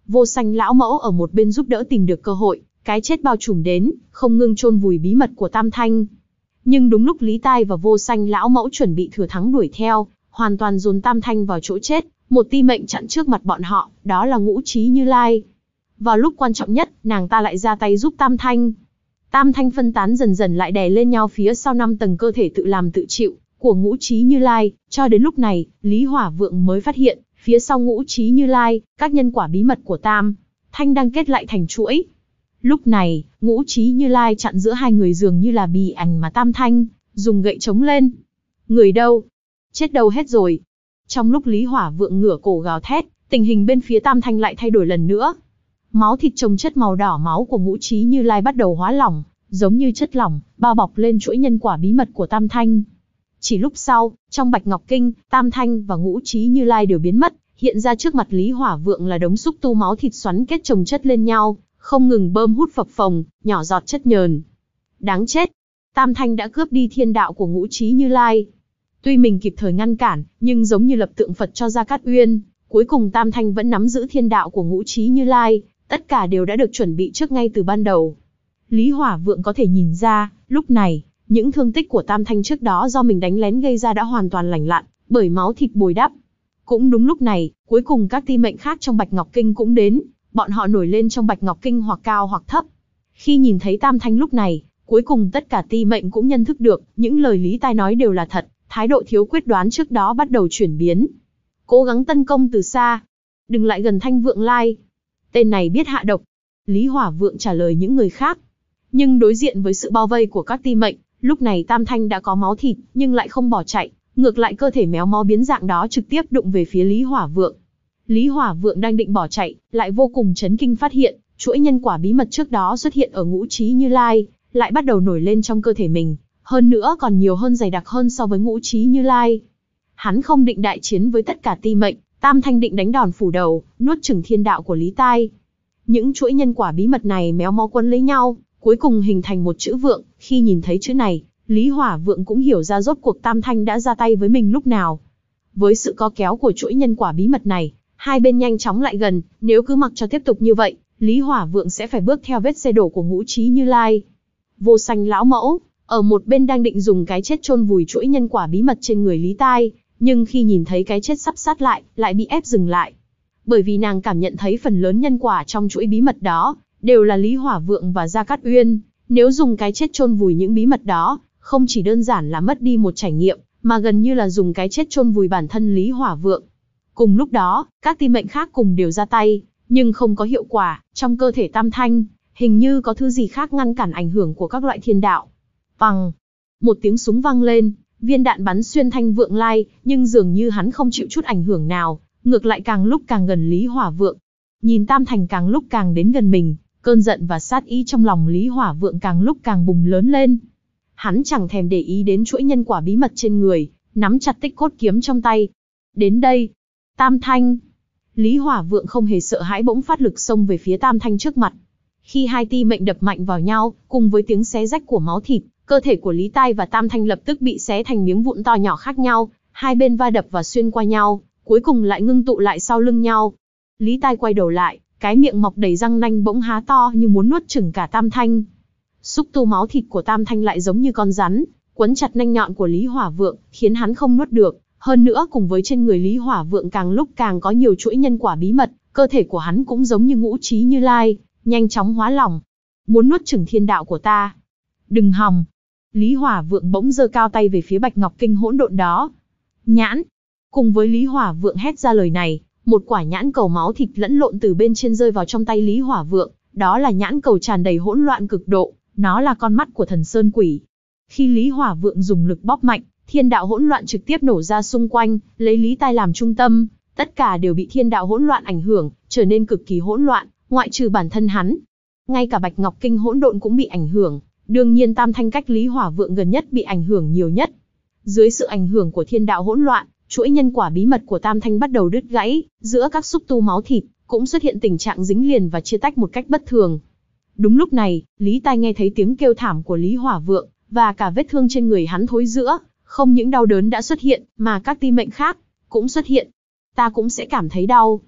Vô Sanh lão mẫu ở một bên giúp đỡ tìm được cơ hội, cái chết bao trùm đến, không ngưng chôn vùi bí mật của Tam Thanh. Nhưng đúng lúc Lý Tai và Vô Sanh lão mẫu chuẩn bị thừa thắng đuổi theo, hoàn toàn dồn Tam Thanh vào chỗ chết, một ti mệnh chặn trước mặt bọn họ, đó là Ngũ Trí Như Lai. Vào lúc quan trọng nhất, nàng ta lại ra tay giúp Tam Thanh. Tam Thanh phân tán dần dần lại đè lên nhau phía sau năm tầng cơ thể tự làm tự chịu của Ngũ Trí Như Lai, cho đến lúc này, Lý Hỏa Vượng mới phát hiện, phía sau Ngũ Trí Như Lai, các nhân quả bí mật của Tam Thanh đang kết lại thành chuỗi. Lúc này, Ngũ Trí Như Lai chặn giữa hai người dường như là bì ảnh mà Tam Thanh dùng gậy chống lên. Người đâu? Chết đâu hết rồi? Trong lúc Lý Hỏa Vượng ngửa cổ gào thét, tình hình bên phía Tam Thanh lại thay đổi lần nữa. Máu thịt chồng chất màu đỏ máu của Ngũ Trí Như Lai bắt đầu hóa lỏng, giống như chất lỏng, bao bọc lên chuỗi nhân quả bí mật của Tam Thanh. Chỉ lúc sau, trong Bạch Ngọc Kinh, Tam Thanh và Ngũ Trí Như Lai đều biến mất, hiện ra trước mặt Lý Hỏa Vượng là đống xúc tu máu thịt xoắn kết chồng chất lên nhau, không ngừng bơm hút phập phồng, nhỏ giọt chất nhờn. Đáng chết! Tam Thanh đã cướp đi thiên đạo của Ngũ Trí Như Lai. Tuy mình kịp thời ngăn cản, nhưng giống như lập tượng Phật cho Gia Cát Uyên, cuối cùng Tam Thanh vẫn nắm giữ thiên đạo của Ngũ Trí Như Lai, tất cả đều đã được chuẩn bị trước ngay từ ban đầu. Lý Hỏa Vượng có thể nhìn ra, lúc này, những thương tích của Tam Thanh trước đó do mình đánh lén gây ra đã hoàn toàn lành lặn, bởi máu thịt bồi đắp. Cũng đúng lúc này, cuối cùng các ti mệnh khác trong Bạch Ngọc Kinh cũng đến, bọn họ nổi lên trong Bạch Ngọc Kinh hoặc cao hoặc thấp. Khi nhìn thấy Tam Thanh lúc này, cuối cùng tất cả ti mệnh cũng nhận thức được, những lời Lý Tai nói đều là thật, thái độ thiếu quyết đoán trước đó bắt đầu chuyển biến. Cố gắng tấn công từ xa, đừng lại gần Thanh Vượng Lai. Tên này biết hạ độc. Lý Hỏa Vượng trả lời những người khác. Nhưng đối diện với sự bao vây của các ti mệnh, lúc này Tam Thanh đã có máu thịt, nhưng lại không bỏ chạy, ngược lại cơ thể méo mó biến dạng đó trực tiếp đụng về phía Lý Hỏa Vượng. Lý Hỏa Vượng đang định bỏ chạy, lại vô cùng chấn kinh phát hiện, chuỗi nhân quả bí mật trước đó xuất hiện ở Ngũ Trí Như Lai, lại bắt đầu nổi lên trong cơ thể mình, hơn nữa còn nhiều hơn dày đặc hơn so với Ngũ Trí Như Lai. Hắn không định đại chiến với tất cả ti mệnh, Tam Thanh định đánh đòn phủ đầu, nuốt chửng thiên đạo của Lý Tai. Những chuỗi nhân quả bí mật này méo mó quấn lấy nhau, cuối cùng hình thành một chữ Vượng. Khi nhìn thấy chữ này, Lý Hỏa Vượng cũng hiểu ra rốt cuộc Tam Thanh đã ra tay với mình lúc nào. Với sự co kéo của chuỗi nhân quả bí mật này, hai bên nhanh chóng lại gần, nếu cứ mặc cho tiếp tục như vậy, Lý Hỏa Vượng sẽ phải bước theo vết xe đổ của Ngũ Trí Như Lai. Vô Sanh lão mẫu, ở một bên đang định dùng cái chết chôn vùi chuỗi nhân quả bí mật trên người Lý Tai, nhưng khi nhìn thấy cái chết sắp sát lại, lại bị ép dừng lại. Bởi vì nàng cảm nhận thấy phần lớn nhân quả trong chuỗi bí mật đó, đều là Lý Hỏa Vượng và Gia Cát Uyên. Nếu dùng cái chết chôn vùi những bí mật đó, không chỉ đơn giản là mất đi một trải nghiệm, mà gần như là dùng cái chết chôn vùi bản thân Lý Hỏa Vượng. Cùng lúc đó, các ti mệnh khác cùng đều ra tay, nhưng không có hiệu quả. Trong cơ thể Tam Thanh, hình như có thứ gì khác ngăn cản ảnh hưởng của các loại thiên đạo. Vằng! Một tiếng súng vang lên, viên đạn bắn xuyên Thanh Vượng Lai, nhưng dường như hắn không chịu chút ảnh hưởng nào, ngược lại càng lúc càng gần Lý Hỏa Vượng. Nhìn Tam Thành càng lúc càng đến gần mình, cơn giận và sát ý trong lòng Lý Hỏa Vượng càng lúc càng bùng lớn lên. Hắn chẳng thèm để ý đến chuỗi nhân quả bí mật trên người, nắm chặt Tích Cốt kiếm trong tay. Đến đây, Tam Thanh. Lý Hỏa Vượng không hề sợ hãi bỗng phát lực xông về phía Tam Thanh trước mặt. Khi hai ti mệnh đập mạnh vào nhau, cùng với tiếng xé rách của máu thịt, cơ thể của Lý Tai và Tam Thanh lập tức bị xé thành miếng vụn to nhỏ khác nhau, hai bên va đập và xuyên qua nhau, cuối cùng lại ngưng tụ lại sau lưng nhau. Lý Tai quay đầu lại, cái miệng mọc đầy răng nanh bỗng há to như muốn nuốt chửng cả Tam Thanh. Xúc tu máu thịt của Tam Thanh lại giống như con rắn, quấn chặt nanh nhọn của Lý Hỏa Vượng, khiến hắn không nuốt được. Hơn nữa cùng với trên người Lý Hỏa Vượng càng lúc càng có nhiều chuỗi nhân quả bí mật, cơ thể của hắn cũng giống như Ngũ Trí Như Lai, nhanh chóng hóa lỏng. Muốn nuốt chửng thiên đạo của ta? Đừng hòng! Lý Hỏa Vượng bỗng giơ cao tay về phía Bạch Ngọc Kinh hỗn độn đó. Nhãn! Cùng với Lý Hỏa Vượng hét ra lời này, một quả nhãn cầu máu thịt lẫn lộn từ bên trên rơi vào trong tay Lý Hỏa Vượng. Đó là nhãn cầu tràn đầy hỗn loạn cực độ, nó là con mắt của thần Sơn Quỷ. Khi Lý Hỏa Vượng dùng lực bóp mạnh, thiên đạo hỗn loạn trực tiếp nổ ra xung quanh, lấy Lý Tai làm trung tâm, tất cả đều bị thiên đạo hỗn loạn ảnh hưởng, trở nên cực kỳ hỗn loạn, ngoại trừ bản thân hắn. Ngay cả Bạch Ngọc Kinh hỗn độn cũng bị ảnh hưởng, đương nhiên Tam Thanh cách Lý Hỏa Vượng gần nhất bị ảnh hưởng nhiều nhất. Dưới sự ảnh hưởng của thiên đạo hỗn loạn, chuỗi nhân quả bí mật của Tam Thanh bắt đầu đứt gãy, giữa các xúc tu máu thịt cũng xuất hiện tình trạng dính liền và chia tách một cách bất thường. Đúng lúc này, Lý Tai nghe thấy tiếng kêu thảm của Lý Hỏa Vượng, và cả vết thương trên người hắn thối rữa, không những đau đớn đã xuất hiện, mà các ti mệnh khác cũng xuất hiện. Ta cũng sẽ cảm thấy đau.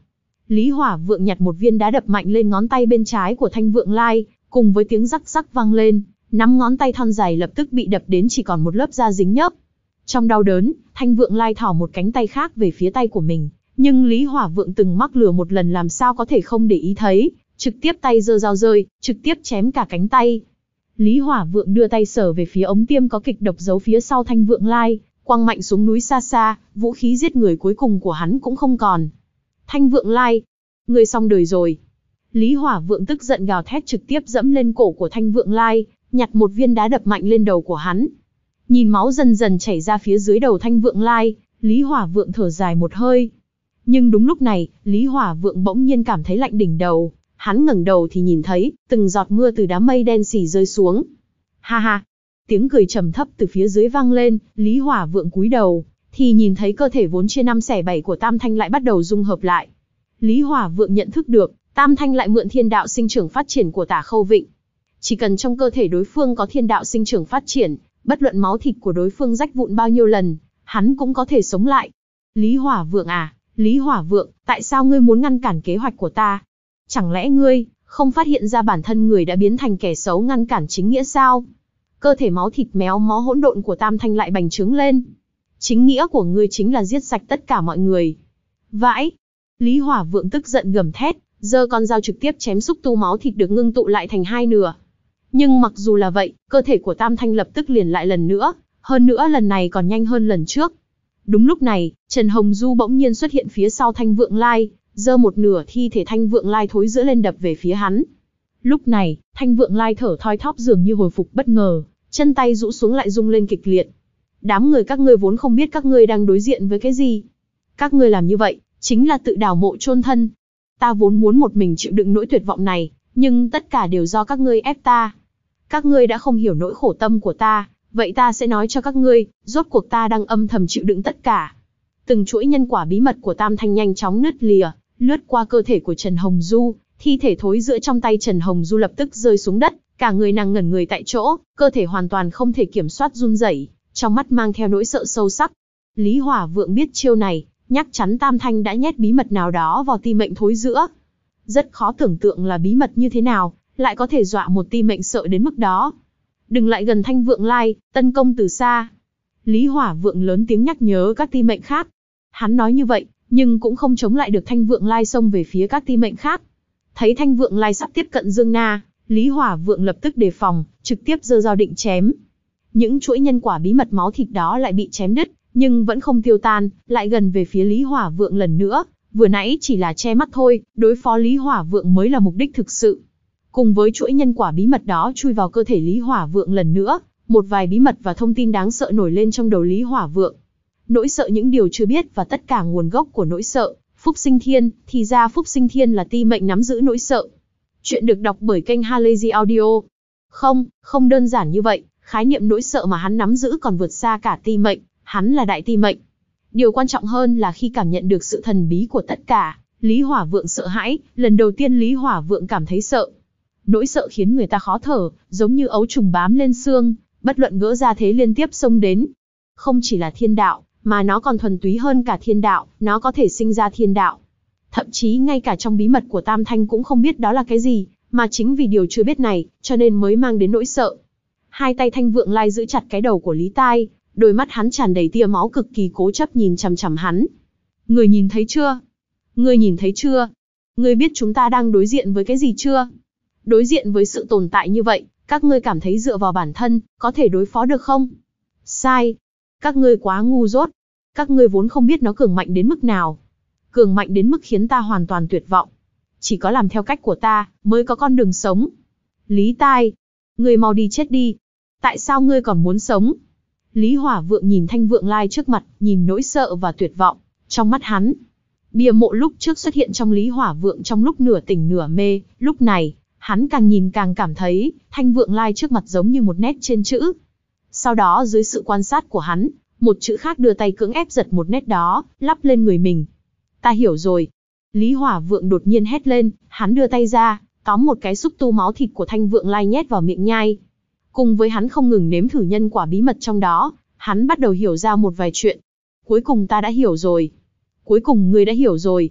Lý Hỏa Vượng nhặt một viên đá đập mạnh lên ngón tay bên trái của Thanh Vượng Lai, cùng với tiếng rắc rắc vang lên, nắm ngón tay thon dài lập tức bị đập đến chỉ còn một lớp da dính nhớp. Trong đau đớn, Thanh Vượng Lai thỏ một cánh tay khác về phía tay của mình, nhưng Lý Hỏa Vượng từng mắc lừa một lần làm sao có thể không để ý thấy, trực tiếp tay giơ dao rơi, trực tiếp chém cả cánh tay. Lý Hỏa Vượng đưa tay sờ về phía ống tiêm có kịch độc giấu phía sau Thanh Vượng Lai, quăng mạnh xuống núi xa xa, vũ khí giết người cuối cùng của hắn cũng không còn. Thanh Vượng Lai, ngươi xong đời rồi. Lý Hỏa Vượng tức giận gào thét trực tiếp dẫm lên cổ của Thanh Vượng Lai, nhặt một viên đá đập mạnh lên đầu của hắn. Nhìn máu dần dần chảy ra phía dưới đầu Thanh Vượng Lai, Lý Hỏa Vượng thở dài một hơi. Nhưng đúng lúc này, Lý Hỏa Vượng bỗng nhiên cảm thấy lạnh đỉnh đầu, hắn ngẩng đầu thì nhìn thấy, từng giọt mưa từ đám mây đen xì rơi xuống. Ha ha! Tiếng cười trầm thấp từ phía dưới vang lên, Lý Hỏa Vượng cúi đầu, thì nhìn thấy cơ thể vốn chia năm xẻ bảy của Tam Thanh lại bắt đầu dung hợp lại. Lý Hỏa Vượng nhận thức được, Tam Thanh lại mượn thiên đạo sinh trưởng phát triển của Tả Khâu Vịnh. Chỉ cần trong cơ thể đối phương có thiên đạo sinh trưởng phát triển, bất luận máu thịt của đối phương rách vụn bao nhiêu lần, hắn cũng có thể sống lại. Lý Hỏa Vượng à, Lý Hỏa Vượng, tại sao ngươi muốn ngăn cản kế hoạch của ta? Chẳng lẽ ngươi không phát hiện ra bản thân người đã biến thành kẻ xấu ngăn cản chính nghĩa sao? Cơ thể máu thịt méo mó hỗn độn của Tam Thanh lại bành trướng lên. Chính nghĩa của ngươi chính là giết sạch tất cả mọi người. Vãi! Lý Hỏa Vượng tức giận gầm thét, giơ con dao trực tiếp chém xúc tu máu thịt được ngưng tụ lại thành hai nửa. Nhưng mặc dù là vậy, cơ thể của Tam Thanh lập tức liền lại lần nữa, hơn nữa lần này còn nhanh hơn lần trước. Đúng lúc này, Trần Hồng Du bỗng nhiên xuất hiện phía sau Thanh Vượng Lai, giơ một nửa thi thể Thanh Vượng Lai thối rữa lên đập về phía hắn. Lúc này, Thanh Vượng Lai thở thoi thóp dường như hồi phục bất ngờ, chân tay rũ xuống lại rung lên kịch liệt. Đám người các ngươi vốn không biết các ngươi đang đối diện với cái gì. Các ngươi làm như vậy, chính là tự đào mộ chôn thân. Ta vốn muốn một mình chịu đựng nỗi tuyệt vọng này, nhưng tất cả đều do các ngươi ép ta. Các ngươi đã không hiểu nỗi khổ tâm của ta, vậy ta sẽ nói cho các ngươi, rốt cuộc ta đang âm thầm chịu đựng tất cả. Từng chuỗi nhân quả bí mật của Tam Thanh nhanh chóng nứt lìa, lướt qua cơ thể của Trần Hồng Du, thi thể thối rữa trong tay Trần Hồng Du lập tức rơi xuống đất, cả người nàng ngẩn người tại chỗ, cơ thể hoàn toàn không thể kiểm soát run rẩy, trong mắt mang theo nỗi sợ sâu sắc. Lý Hỏa Vượng biết chiêu này, nhắc chắn Tam Thanh đã nhét bí mật nào đó vào ti mệnh thối rữa. Rất khó tưởng tượng là bí mật như thế nào, lại có thể dọa một ti mệnh sợ đến mức đó. Đừng lại gần Thanh Vượng Lai, tấn công từ xa. Lý Hỏa Vượng lớn tiếng nhắc nhớ các ti mệnh khác. Hắn nói như vậy, nhưng cũng không chống lại được Thanh Vượng Lai xông về phía các ti mệnh khác. Thấy Thanh Vượng Lai sắp tiếp cận Dương Na, Lý Hỏa Vượng lập tức đề phòng, trực tiếp giơ dao định chém. Những chuỗi nhân quả bí mật máu thịt đó lại bị chém đứt, nhưng vẫn không tiêu tan, lại gần về phía Lý Hỏa Vượng lần nữa. Vừa nãy chỉ là che mắt thôi, đối phó Lý Hỏa Vượng mới là mục đích thực sự. Cùng với chuỗi nhân quả bí mật đó chui vào cơ thể Lý Hỏa Vượng lần nữa, một vài bí mật và thông tin đáng sợ nổi lên trong đầu Lý Hỏa Vượng. Nỗi sợ những điều chưa biết và tất cả nguồn gốc của nỗi sợ. Phúc Sinh Thiên, thì ra Phúc Sinh Thiên là ti mệnh nắm giữ nỗi sợ. Chuyện được đọc bởi kênh Halazy Audio. Không, không đơn giản như vậy, khái niệm nỗi sợ mà hắn nắm giữ còn vượt xa cả ti mệnh, hắn là đại ti mệnh. Điều quan trọng hơn là khi cảm nhận được sự thần bí của tất cả, Lý Hỏa Vượng sợ hãi, lần đầu tiên Lý Hỏa Vượng cảm thấy sợ. Nỗi sợ khiến người ta khó thở, giống như ấu trùng bám lên xương, bất luận gỡ ra thế liên tiếp xông đến. Không chỉ là thiên đạo, mà nó còn thuần túy hơn cả thiên đạo, nó có thể sinh ra thiên đạo. Thậm chí ngay cả trong bí mật của Tam Thanh cũng không biết đó là cái gì, mà chính vì điều chưa biết này, cho nên mới mang đến nỗi sợ. Hai tay Thanh Vượng Lai giữ chặt cái đầu của Lý Tai, đôi mắt hắn tràn đầy tia máu cực kỳ cố chấp nhìn chằm chằm hắn. Người nhìn thấy chưa? Người nhìn thấy chưa? Người biết chúng ta đang đối diện với cái gì chưa? Đối diện với sự tồn tại như vậy, các ngươi cảm thấy dựa vào bản thân, có thể đối phó được không? Sai. Các ngươi quá ngu dốt. Các ngươi vốn không biết nó cường mạnh đến mức nào. Cường mạnh đến mức khiến ta hoàn toàn tuyệt vọng. Chỉ có làm theo cách của ta, mới có con đường sống. Lý Tai. Ngươi mau đi chết đi. Tại sao ngươi còn muốn sống? Lý Hỏa Vượng nhìn Thanh Vượng Lai trước mặt, nhìn nỗi sợ và tuyệt vọng. Trong mắt hắn, bia mộ lúc trước xuất hiện trong Lý Hỏa Vượng trong lúc nửa tỉnh nửa mê. Lúc này, hắn càng nhìn càng cảm thấy, Thanh Vượng Lai trước mặt giống như một nét trên chữ. Sau đó dưới sự quan sát của hắn, một chữ khác đưa tay cưỡng ép giật một nét đó, lắp lên người mình. Ta hiểu rồi. Lý Hỏa Vượng đột nhiên hét lên, hắn đưa tay ra, tóm một cái xúc tu máu thịt của Thanh Vượng Lai nhét vào miệng nhai. Cùng với hắn không ngừng nếm thử nhân quả bí mật trong đó, hắn bắt đầu hiểu ra một vài chuyện. Cuối cùng ta đã hiểu rồi. Cuối cùng ngươi đã hiểu rồi.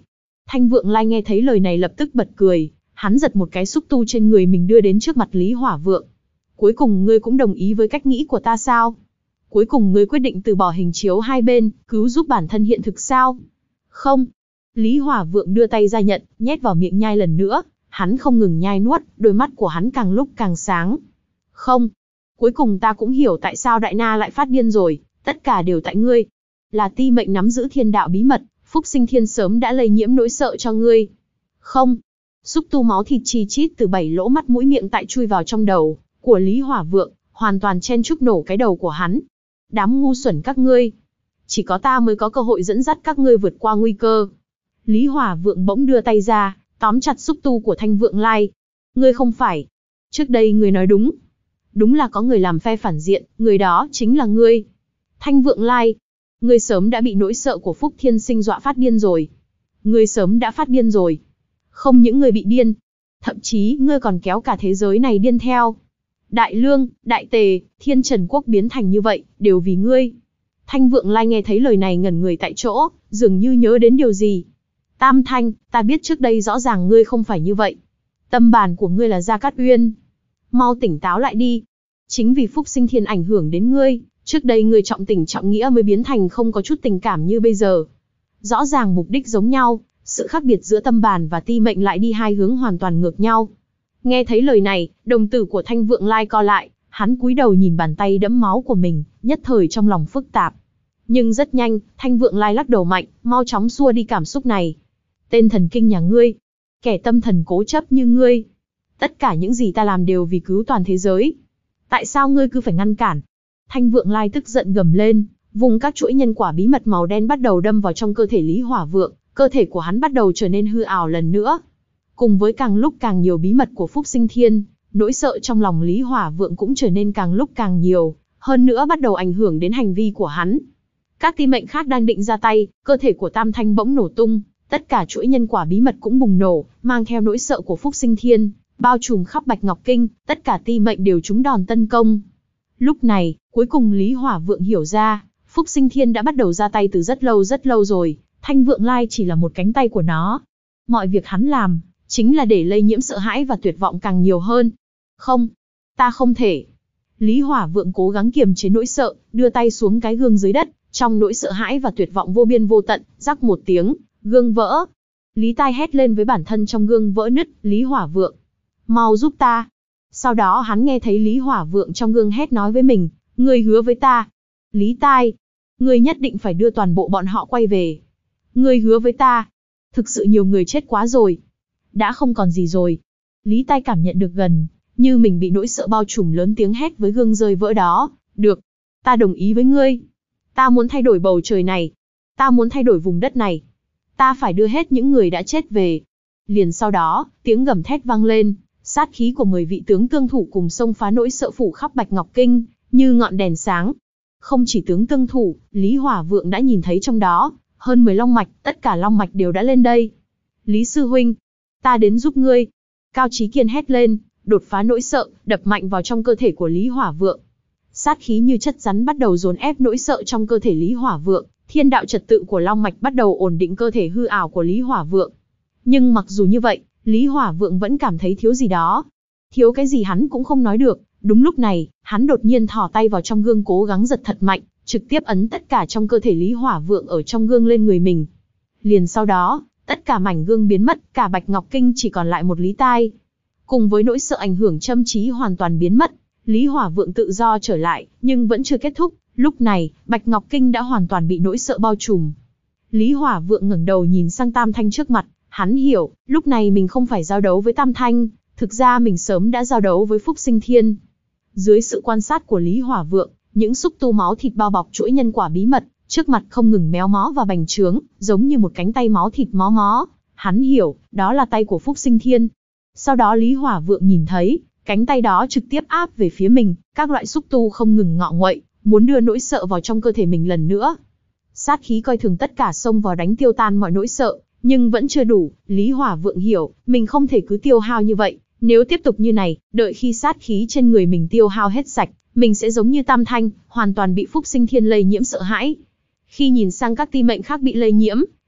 Thanh Vượng Lai nghe thấy lời này lập tức bật cười, hắn giật một cái xúc tu trên người mình đưa đến trước mặt Lý Hỏa Vượng. Cuối cùng ngươi cũng đồng ý với cách nghĩ của ta sao? Cuối cùng ngươi quyết định từ bỏ hình chiếu hai bên, cứu giúp bản thân hiện thực sao? Không. Lý Hỏa Vượng đưa tay ra nhận, nhét vào miệng nhai lần nữa, hắn không ngừng nhai nuốt, đôi mắt của hắn càng lúc càng sáng. Không. Cuối cùng ta cũng hiểu tại sao Đại Na lại phát điên rồi, tất cả đều tại ngươi. Là Ti Mệnh nắm giữ thiên đạo bí mật, Phúc Sinh Thiên sớm đã lây nhiễm nỗi sợ cho ngươi. Không. Xúc tu máu thịt chi chít từ bảy lỗ mắt mũi miệng tại chui vào trong đầu của Lý Hỏa Vượng, hoàn toàn chen chúc nổ cái đầu của hắn. Đám ngu xuẩn các ngươi. Chỉ có ta mới có cơ hội dẫn dắt các ngươi vượt qua nguy cơ. Lý Hỏa Vượng bỗng đưa tay ra, tóm chặt xúc tu của Thanh Vượng Lai. Ngươi không phải. Trước đây ngươi nói đúng. Đúng là có người làm phe phản diện, người đó chính là ngươi. Thanh Vượng Lai. Ngươi sớm đã bị nỗi sợ của Phúc Thiên Sinh dọa phát điên rồi. Ngươi sớm đã phát điên rồi. Không những ngươi bị điên. Thậm chí ngươi còn kéo cả thế giới này điên theo. Đại Lương, Đại Tề, Thiên Trần Quốc biến thành như vậy, đều vì ngươi. Thanh Vượng Lai nghe thấy lời này ngẩn người tại chỗ, dường như nhớ đến điều gì. Tam Thanh, ta biết trước đây rõ ràng ngươi không phải như vậy. Tâm bàn của ngươi là Gia Cát Uyên. Mau tỉnh táo lại đi. Chính vì Phúc Sinh Thiên ảnh hưởng đến ngươi, trước đây ngươi trọng tình trọng nghĩa mới biến thành không có chút tình cảm như bây giờ. Rõ ràng mục đích giống nhau, sự khác biệt giữa Tâm bàn và Ti Mệnh lại đi hai hướng hoàn toàn ngược nhau. Nghe thấy lời này, đồng tử của Thanh Vượng Lai co lại, hắn cúi đầu nhìn bàn tay đẫm máu của mình, nhất thời trong lòng phức tạp. Nhưng rất nhanh, Thanh Vượng Lai lắc đầu mạnh, mau chóng xua đi cảm xúc này. Tên thần kinh nhà ngươi, kẻ tâm thần cố chấp như ngươi. Tất cả những gì ta làm đều vì cứu toàn thế giới. Tại sao ngươi cứ phải ngăn cản? Thanh Vượng Lai tức giận gầm lên, vùng các chuỗi nhân quả bí mật màu đen bắt đầu đâm vào trong cơ thể Lý Hỏa Vượng, cơ thể của hắn bắt đầu trở nên hư ảo lần nữa. Cùng với càng lúc càng nhiều bí mật của Phúc Sinh Thiên, nỗi sợ trong lòng Lý Hỏa Vượng cũng trở nên càng lúc càng nhiều, hơn nữa bắt đầu ảnh hưởng đến hành vi của hắn. Các Ti Mệnh khác đang định ra tay, cơ thể của Tam Thanh bỗng nổ tung, tất cả chuỗi nhân quả bí mật cũng bùng nổ, mang theo nỗi sợ của Phúc Sinh Thiên, bao trùm khắp Bạch Ngọc Kinh, tất cả Ti Mệnh đều trúng đòn tấn công. Lúc này, cuối cùng Lý Hỏa Vượng hiểu ra, Phúc Sinh Thiên đã bắt đầu ra tay từ rất lâu rất lâu rồi, Thanh Vượng Lai chỉ là một cánh tay của nó. Mọi việc hắn làm, chính là để lây nhiễm sợ hãi và tuyệt vọng càng nhiều hơn. Không, ta không thể. Lý Hỏa Vượng cố gắng kiềm chế nỗi sợ, đưa tay xuống cái gương dưới đất, trong nỗi sợ hãi và tuyệt vọng vô biên vô tận, rắc một tiếng, gương vỡ. Lý Tai hét lên với bản thân trong gương vỡ nứt, Lý Hỏa Vượng, mau giúp ta. Sau đó hắn nghe thấy Lý Hỏa Vượng trong gương hét nói với mình, ngươi hứa với ta. Lý Tai, ngươi nhất định phải đưa toàn bộ bọn họ quay về. Ngươi hứa với ta. Thực sự nhiều người chết quá rồi. Đã không còn gì rồi. Lý Tai cảm nhận được gần, như mình bị nỗi sợ bao trùm, lớn tiếng hét với gương rơi vỡ đó. Được. Ta đồng ý với ngươi. Ta muốn thay đổi bầu trời này. Ta muốn thay đổi vùng đất này. Ta phải đưa hết những người đã chết về. Liền sau đó, tiếng gầm thét vang lên, sát khí của mười vị tướng tương thủ cùng xông phá nỗi sợ phủ khắp Bạch Ngọc Kinh, như ngọn đèn sáng. Không chỉ tướng tương thủ, Lý Hỏa Vượng đã nhìn thấy trong đó, hơn mười long mạch, tất cả long mạch đều đã lên đây. Lý sư huynh, ta đến giúp ngươi. Cao Chí Kiên hét lên, đột phá nỗi sợ, đập mạnh vào trong cơ thể của Lý Hỏa Vượng. Sát khí như chất rắn bắt đầu dồn ép nỗi sợ trong cơ thể Lý Hỏa Vượng, thiên đạo trật tự của long mạch bắt đầu ổn định cơ thể hư ảo của Lý Hỏa Vượng. Nhưng mặc dù như vậy, Lý Hỏa Vượng vẫn cảm thấy thiếu gì đó. Thiếu cái gì hắn cũng không nói được. Đúng lúc này, hắn đột nhiên thò tay vào trong gương cố gắng giật thật mạnh, trực tiếp ấn tất cả trong cơ thể Lý Hỏa Vượng ở trong gương lên người mình. Liền sau đó, tất cả mảnh gương biến mất, cả Bạch Ngọc Kinh chỉ còn lại một Lý Tai. Cùng với nỗi sợ ảnh hưởng châm trí hoàn toàn biến mất, Lý Hỏa Vượng tự do trở lại, nhưng vẫn chưa kết thúc. Lúc này, Bạch Ngọc Kinh đã hoàn toàn bị nỗi sợ bao trùm. Lý Hỏa Vượng ngẩng đầu nhìn sang Tam Thanh trước mặt, hắn hiểu, lúc này mình không phải giao đấu với Tam Thanh, thực ra mình sớm đã giao đấu với Phúc Sinh Thiên. Dưới sự quan sát của Lý Hỏa Vượng, những xúc tu máu thịt bao bọc chuỗi nhân quả bí mật, trước mặt không ngừng méo mó và bành trướng, giống như một cánh tay máu thịt mó mó. Hắn hiểu, đó là tay của Phúc Sinh Thiên. Sau đó Lý Hỏa Vượng nhìn thấy, cánh tay đó trực tiếp áp về phía mình, các loại xúc tu không ngừng ngọ nguậy, muốn đưa nỗi sợ vào trong cơ thể mình lần nữa. Sát khí coi thường tất cả xông vào đánh tiêu tan mọi nỗi sợ, nhưng vẫn chưa đủ. Lý Hỏa Vượng hiểu, mình không thể cứ tiêu hao như vậy. Nếu tiếp tục như này, đợi khi sát khí trên người mình tiêu hao hết sạch, mình sẽ giống như Tam Thanh, hoàn toàn bị Phúc Sinh Thiên lây nhiễm sợ hãi. Khi nhìn sang các Ti Mệnh khác bị lây nhiễm,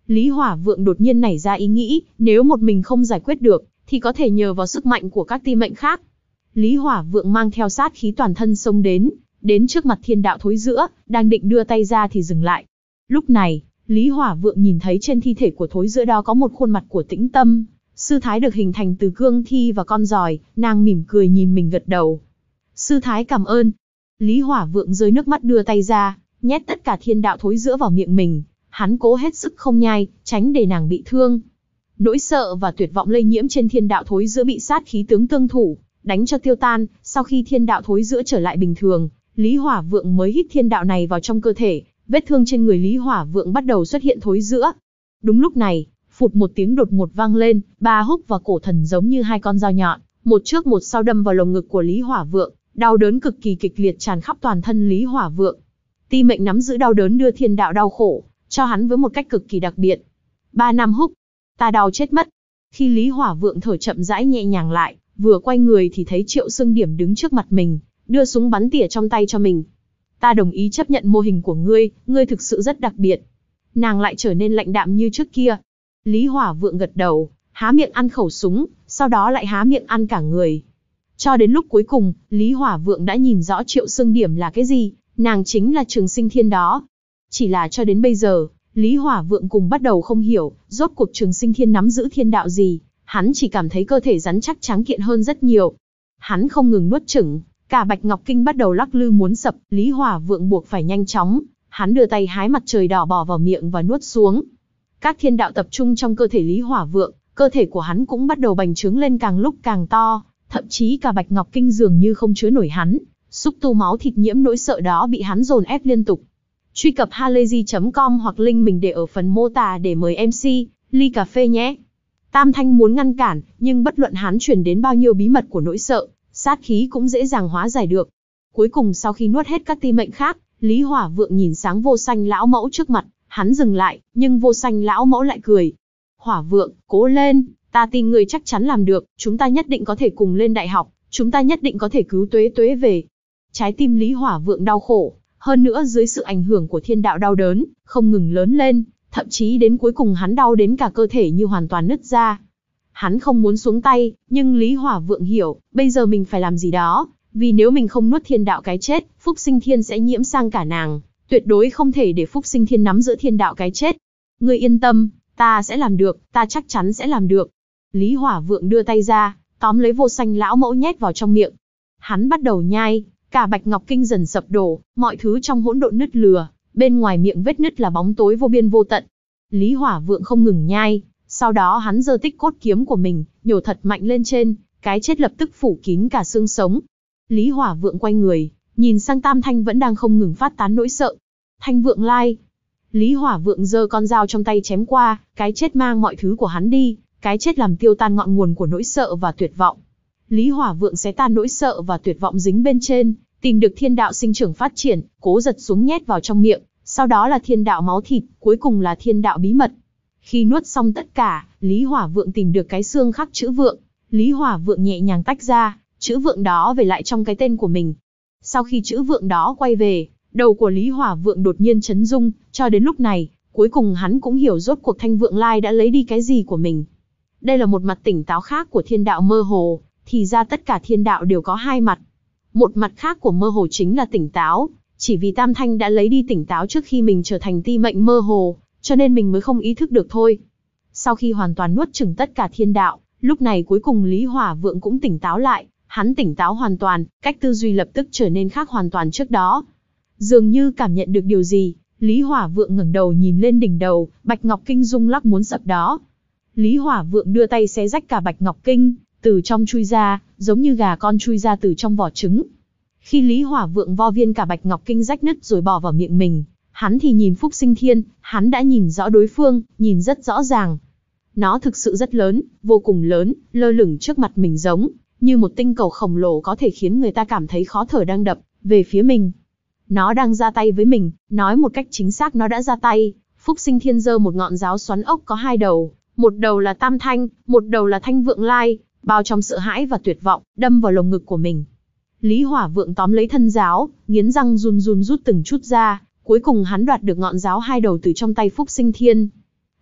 Lý Hỏa Vượng đột nhiên nảy ra ý nghĩ, nếu một mình không giải quyết được, thì có thể nhờ vào sức mạnh của các ti mệnh khác. Lý Hỏa Vượng mang theo sát khí toàn thân xông đến, đến trước mặt thiên đạo thối giữa, đang định đưa tay ra thì dừng lại. Lúc này, Lý Hỏa Vượng nhìn thấy trên thi thể của thối giữa đó có một khuôn mặt của Tĩnh Tâm, sư thái được hình thành từ cương thi và con giòi, nàng mỉm cười nhìn mình gật đầu. Sư thái cảm ơn. Lý Hỏa Vượng rơi nước mắt đưa tay ra, nhét tất cả thiên đạo thối giữa vào miệng mình, hắn cố hết sức không nhai, tránh để nàng bị thương. Nỗi sợ và tuyệt vọng lây nhiễm trên thiên đạo thối giữa bị sát khí tướng tương thủ, đánh cho tiêu tan. Sau khi thiên đạo thối giữa trở lại bình thường, Lý Hỏa Vượng mới hít thiên đạo này vào trong cơ thể, vết thương trên người Lý Hỏa Vượng bắt đầu xuất hiện thối giữa. Đúng lúc này, phụt một tiếng đột ngột vang lên, ba húc và cổ thần giống như hai con dao nhọn, một trước một sau đâm vào lồng ngực của Lý Hỏa Vượng, đau đớn cực kỳ kịch liệt tràn khắp toàn thân Lý Hỏa Vượng. Ti mệnh nắm giữ đau đớn đưa thiên đạo đau khổ cho hắn với một cách cực kỳ đặc biệt. Ba năm húc, ta đau chết mất. Khi Lý Hỏa Vượng thở chậm rãi nhẹ nhàng lại, vừa quay người thì thấy Triệu Sương Điểm đứng trước mặt mình, đưa súng bắn tỉa trong tay cho mình. Ta đồng ý chấp nhận mô hình của ngươi, ngươi thực sự rất đặc biệt. Nàng lại trở nên lạnh đạm như trước kia. Lý Hỏa Vượng gật đầu, há miệng ăn khẩu súng, sau đó lại há miệng ăn cả người. Cho đến lúc cuối cùng, Lý Hỏa Vượng đã nhìn rõ Triệu Sương Điểm là cái gì, nàng chính là Trường Sinh Thiên đó. Chỉ là cho đến bây giờ, Lý Hỏa Vượng cùng bắt đầu không hiểu, rốt cuộc Trường Sinh Thiên nắm giữ thiên đạo gì, hắn chỉ cảm thấy cơ thể rắn chắc tráng kiện hơn rất nhiều. Hắn không ngừng nuốt chửng, cả Bạch Ngọc Kinh bắt đầu lắc lư muốn sập, Lý Hỏa Vượng buộc phải nhanh chóng, hắn đưa tay hái mặt trời đỏ bỏ vào miệng và nuốt xuống. Các thiên đạo tập trung trong cơ thể Lý Hỏa Vượng, cơ thể của hắn cũng bắt đầu bành trướng lên càng lúc càng to, thậm chí cả Bạch Ngọc Kinh dường như không chứa nổi hắn, xúc tu máu thịt nhiễm nỗi sợ đó bị hắn dồn ép liên tục. Truy cập halayzi chấm com hoặc link mình để ở phần mô tả để mời em xê, ly cà phê nhé. Tam Thanh muốn ngăn cản, nhưng bất luận hắn truyền đến bao nhiêu bí mật của nỗi sợ, sát khí cũng dễ dàng hóa giải được. Cuối cùng sau khi nuốt hết các ti mệnh khác, Lý Hỏa Vượng nhìn sáng Vô Sanh lão mẫu trước mặt, hắn dừng lại, nhưng Vô Sanh lão mẫu lại cười. Hỏa Vượng, cố lên, ta tin ngươi chắc chắn làm được, chúng ta nhất định có thể cùng lên đại học, chúng ta nhất định có thể cứu Tuế Tuế về. Trái tim Lý Hỏa Vượng đau khổ, hơn nữa dưới sự ảnh hưởng của thiên đạo đau đớn, không ngừng lớn lên, thậm chí đến cuối cùng hắn đau đến cả cơ thể như hoàn toàn nứt ra. Hắn không muốn xuống tay, nhưng Lý Hỏa Vượng hiểu, bây giờ mình phải làm gì đó, vì nếu mình không nuốt thiên đạo cái chết, Phúc Sinh Thiên sẽ nhiễm sang cả nàng, tuyệt đối không thể để Phúc Sinh Thiên nắm giữ thiên đạo cái chết. Ngươi yên tâm, ta sẽ làm được, ta chắc chắn sẽ làm được. Lý Hỏa Vượng đưa tay ra, tóm lấy Vô Sanh lão mẫu nhét vào trong miệng. Hắn bắt đầu nhai, cả Bạch Ngọc Kinh dần sập đổ, mọi thứ trong hỗn độn nứt lừa, bên ngoài miệng vết nứt là bóng tối vô biên vô tận. Lý Hỏa Vượng không ngừng nhai, sau đó hắn giơ tích cốt kiếm của mình, nhổ thật mạnh lên trên, cái chết lập tức phủ kín cả xương sống. Lý Hỏa Vượng quay người, nhìn sang Tam Thanh vẫn đang không ngừng phát tán nỗi sợ. Thanh Vượng Lai. Lý Hỏa Vượng giơ con dao trong tay chém qua, cái chết mang mọi thứ của hắn đi, cái chết làm tiêu tan ngọn nguồn của nỗi sợ và tuyệt vọng. Lý Hỏa Vượng xé tan nỗi sợ và tuyệt vọng dính bên trên, tìm được thiên đạo sinh trưởng phát triển, cố giật xuống nhét vào trong miệng, sau đó là thiên đạo máu thịt, cuối cùng là thiên đạo bí mật. Khi nuốt xong tất cả, Lý Hỏa Vượng tìm được cái xương khắc chữ Vượng, Lý Hỏa Vượng nhẹ nhàng tách ra, chữ Vượng đó về lại trong cái tên của mình. Sau khi chữ Vượng đó quay về, đầu của Lý Hỏa Vượng đột nhiên chấn rung, cho đến lúc này, cuối cùng hắn cũng hiểu rốt cuộc Thanh Vượng Lai đã lấy đi cái gì của mình. Đây là một mặt tỉnh táo khác của thiên đạo mơ hồ, thì ra tất cả thiên đạo đều có hai mặt. Một mặt khác của mơ hồ chính là tỉnh táo, chỉ vì Tam Thanh đã lấy đi tỉnh táo trước khi mình trở thành ti mệnh mơ hồ, cho nên mình mới không ý thức được thôi. Sau khi hoàn toàn nuốt chửng tất cả thiên đạo, lúc này cuối cùng Lý Hỏa Vượng cũng tỉnh táo lại, hắn tỉnh táo hoàn toàn, cách tư duy lập tức trở nên khác hoàn toàn trước đó. Dường như cảm nhận được điều gì, Lý Hỏa Vượng ngẩng đầu nhìn lên đỉnh đầu, Bạch Ngọc Kinh rung lắc muốn sập đó. Lý Hỏa Vượng đưa tay xé rách cả Bạch Ngọc Kinh, từ trong chui ra, giống như gà con chui ra từ trong vỏ trứng. Khi Lý Hỏa Vượng vo viên cả Bạch Ngọc Kinh rách nứt rồi bỏ vào miệng mình, hắn thì nhìn Phúc Sinh Thiên, hắn đã nhìn rõ đối phương, nhìn rất rõ ràng. Nó thực sự rất lớn, vô cùng lớn, lơ lửng trước mặt mình giống như một tinh cầu khổng lồ có thể khiến người ta cảm thấy khó thở đang đập về phía mình. Nó đang ra tay với mình, nói một cách chính xác nó đã ra tay. Phúc Sinh Thiên giơ một ngọn giáo xoắn ốc có hai đầu, một đầu là Tam Thanh, một đầu là Thanh Vượng Lai, bao trong sợ hãi và tuyệt vọng, đâm vào lồng ngực của mình. Lý Hỏa Vượng tóm lấy thân giáo, nghiến răng run run rút từng chút ra, cuối cùng hắn đoạt được ngọn giáo hai đầu từ trong tay Phúc Sinh Thiên.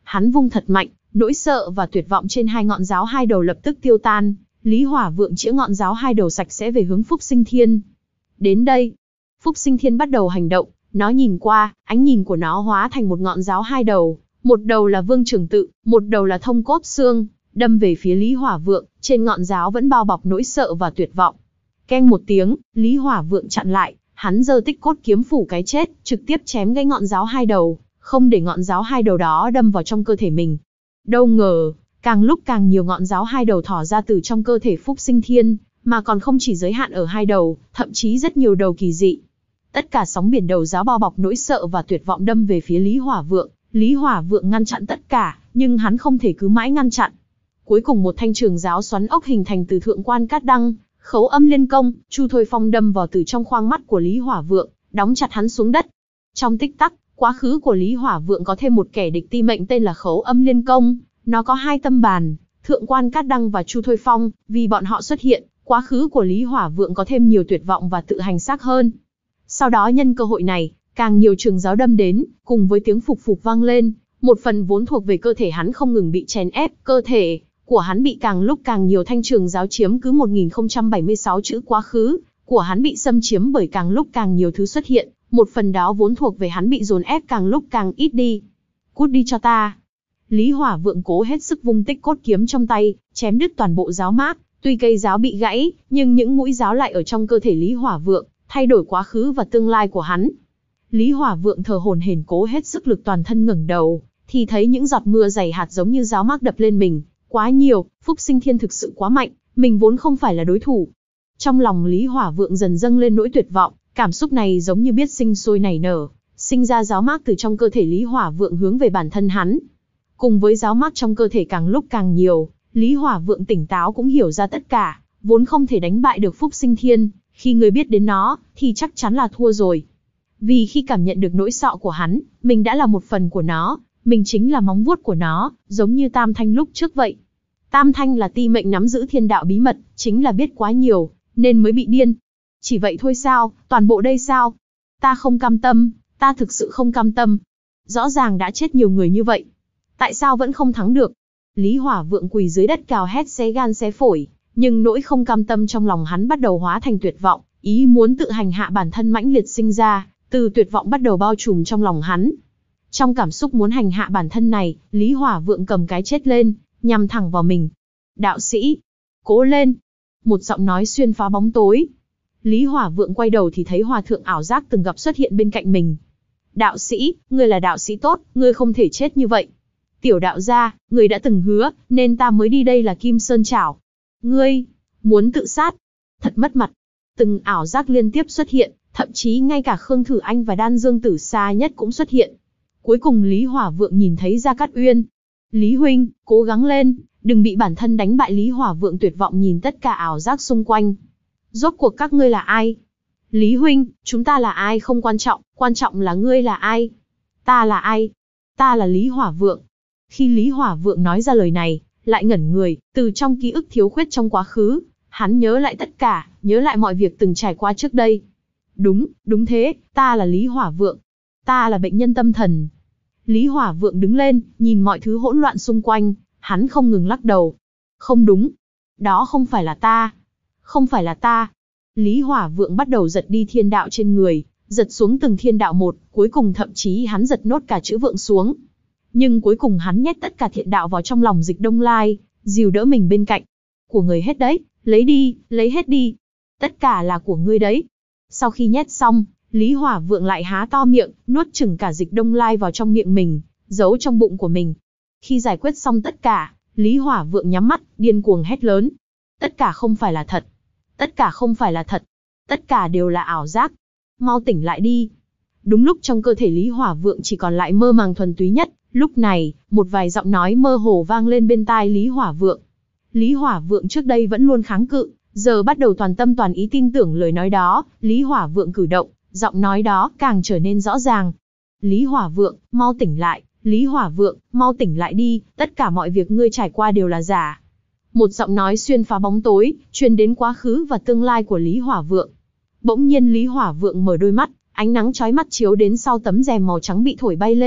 hắn vung thật mạnh, nỗi sợ và tuyệt vọng trên hai ngọn giáo hai đầu lập tức tiêu tan. Lý Hỏa Vượng chĩa ngọn giáo hai đầu sạch sẽ về hướng Phúc Sinh Thiên. Đến đây, Phúc Sinh Thiên bắt đầu hành động, nó nhìn qua, ánh nhìn của nó hóa thành một ngọn giáo hai đầu, một đầu là Vương Trường Tự, một đầu là Thông Cốt Xương, đâm về phía Lý Hỏa Vượng, trên ngọn giáo vẫn bao bọc nỗi sợ và tuyệt vọng. Keng một tiếng, Lý Hỏa Vượng chặn lại, hắn giơ Tích Cốt kiếm phủ cái chết, trực tiếp chém gãy ngọn giáo hai đầu, không để ngọn giáo hai đầu đó đâm vào trong cơ thể mình. Đâu ngờ, càng lúc càng nhiều ngọn giáo hai đầu thỏ ra từ trong cơ thể Phúc Sinh Thiên, mà còn không chỉ giới hạn ở hai đầu, thậm chí rất nhiều đầu kỳ dị. Tất cả sóng biển đầu giáo bao bọc nỗi sợ và tuyệt vọng đâm về phía Lý Hỏa Vượng. Lý Hỏa Vượng ngăn chặn tất cả, nhưng hắn không thể cứ mãi ngăn chặn. Cuối cùng một thanh trường giáo xoắn ốc hình thành từ Thượng Quan Cát Đăng, Khấu Âm Liên Công, Chu Thôi Phong đâm vào từ trong khoang mắt của Lý Hỏa Vượng, đóng chặt hắn xuống đất. Trong tích tắc, quá khứ của Lý Hỏa Vượng có thêm một kẻ địch ti mệnh tên là Khấu Âm Liên Công. Nó có hai tâm bàn, Thượng Quan Cát Đăng và Chu Thôi Phong, vì bọn họ xuất hiện, quá khứ của Lý Hỏa Vượng có thêm nhiều tuyệt vọng và tự hành xác hơn. Sau đó nhân cơ hội này, càng nhiều trường giáo đâm đến, cùng với tiếng phục phục vang lên, một phần vốn thuộc về cơ thể hắn không ngừng bị chèn ép, cơ thể của hắn bị càng lúc càng nhiều thanh trường giáo chiếm cứ một nghìn không trăm bảy mươi sáu chữ quá khứ, của hắn bị xâm chiếm bởi càng lúc càng nhiều thứ xuất hiện, một phần đó vốn thuộc về hắn bị dồn ép càng lúc càng ít đi. Cút đi cho ta. Lý Hỏa Vượng cố hết sức vung Tích Cốt kiếm trong tay, chém đứt toàn bộ giáo mác, tuy cây giáo bị gãy, nhưng những mũi giáo lại ở trong cơ thể Lý Hỏa Vượng, thay đổi quá khứ và tương lai của hắn. Lý Hỏa Vượng thở hổn hển cố hết sức lực toàn thân ngẩng đầu, thì thấy những giọt mưa dày hạt giống như giáo mác đập lên mình, quá nhiều, Phúc Sinh Thiên thực sự quá mạnh, mình vốn không phải là đối thủ. Trong lòng Lý Hỏa Vượng dần dâng lên nỗi tuyệt vọng, cảm xúc này giống như biết sinh sôi nảy nở, sinh ra giáo mác từ trong cơ thể Lý Hỏa Vượng hướng về bản thân hắn. Cùng với giáo mác trong cơ thể càng lúc càng nhiều, Lý Hỏa Vượng tỉnh táo cũng hiểu ra tất cả, vốn không thể đánh bại được Phúc Sinh Thiên, khi người biết đến nó, thì chắc chắn là thua rồi. Vì khi cảm nhận được nỗi sợ của hắn, mình đã là một phần của nó, mình chính là móng vuốt của nó, giống như Tam Thanh lúc trước vậy. Tam Thanh là ti mệnh nắm giữ thiên đạo bí mật, chính là biết quá nhiều, nên mới bị điên. Chỉ vậy thôi sao, toàn bộ đây sao? Ta không cam tâm, ta thực sự không cam tâm. Rõ ràng đã chết nhiều người như vậy. Tại sao vẫn không thắng được? Lý Hỏa Vượng quỳ dưới đất cào hét xé gan xé phổi, nhưng nỗi không cam tâm trong lòng hắn bắt đầu hóa thành tuyệt vọng, ý muốn tự hành hạ bản thân mãnh liệt sinh ra, từ tuyệt vọng bắt đầu bao trùm trong lòng hắn. Trong cảm xúc muốn hành hạ bản thân này, Lý Hỏa Vượng cầm cái chết lên, nhằm thẳng vào mình. Đạo sĩ, cố lên! Một giọng nói xuyên phá bóng tối. Lý Hỏa Vượng quay đầu thì thấy hòa thượng ảo giác từng gặp xuất hiện bên cạnh mình. Đạo sĩ, ngươi là đạo sĩ tốt, ngươi không thể chết như vậy. Tiểu đạo gia, ngươi đã từng hứa, nên ta mới đi đây là Kim Sơn Chảo. Ngươi, muốn tự sát? Thật mất mặt. Từng ảo giác liên tiếp xuất hiện, thậm chí ngay cả Khương Thử Anh và Đan Dương Tử xa nhất cũng xuất hiện. Cuối cùng Lý Hỏa Vượng nhìn thấy Gia Cát Uyên. Lý huynh, cố gắng lên, đừng bị bản thân đánh bại. Lý Hỏa Vượng tuyệt vọng nhìn tất cả ảo giác xung quanh. Rốt cuộc các ngươi là ai? Lý huynh, chúng ta là ai không quan trọng, quan trọng là ngươi là ai? Ta là ai? Ta là Lý Hỏa Vượng. Khi Lý Hỏa Vượng nói ra lời này, lại ngẩn người, từ trong ký ức thiếu khuyết trong quá khứ, hắn nhớ lại tất cả, nhớ lại mọi việc từng trải qua trước đây. Đúng, đúng thế, ta là Lý Hỏa Vượng. Ta là bệnh nhân tâm thần. Lý Hỏa Vượng đứng lên, nhìn mọi thứ hỗn loạn xung quanh, hắn không ngừng lắc đầu. Không đúng. Đó không phải là ta. Không phải là ta. Lý Hỏa Vượng bắt đầu giật đi thiên đạo trên người, giật xuống từng thiên đạo một, cuối cùng thậm chí hắn giật nốt cả chữ Vượng xuống. Nhưng cuối cùng hắn nhét tất cả thiện đạo vào trong lòng Dịch Đông Lai, dìu đỡ mình bên cạnh. Của người hết đấy, lấy đi, lấy hết đi. Tất cả là của ngươi đấy. Sau khi nhét xong, Lý Hỏa Vượng lại há to miệng, nuốt chửng cả Dịch Đông Lai vào trong miệng mình, giấu trong bụng của mình. Khi giải quyết xong tất cả, Lý Hỏa Vượng nhắm mắt, điên cuồng hét lớn. Tất cả không phải là thật. Tất cả không phải là thật. Tất cả đều là ảo giác. Mau tỉnh lại đi. Đúng lúc trong cơ thể Lý Hỏa Vượng chỉ còn lại mơ màng thuần túy nhất, lúc này, một vài giọng nói mơ hồ vang lên bên tai Lý Hỏa Vượng. Lý Hỏa Vượng trước đây vẫn luôn kháng cự, giờ bắt đầu toàn tâm toàn ý tin tưởng lời nói đó. Lý Hỏa Vượng cử động, giọng nói đó càng trở nên rõ ràng. Lý Hỏa Vượng, mau tỉnh lại. Lý Hỏa Vượng, mau tỉnh lại đi, tất cả mọi việc ngươi trải qua đều là giả. Một giọng nói xuyên phá bóng tối, truyền đến quá khứ và tương lai của Lý Hỏa Vượng. Bỗng nhiên Lý Hỏa Vượng mở đôi mắt, ánh nắng chói mắt chiếu đến sau tấm rèm màu trắng bị thổi bay lên,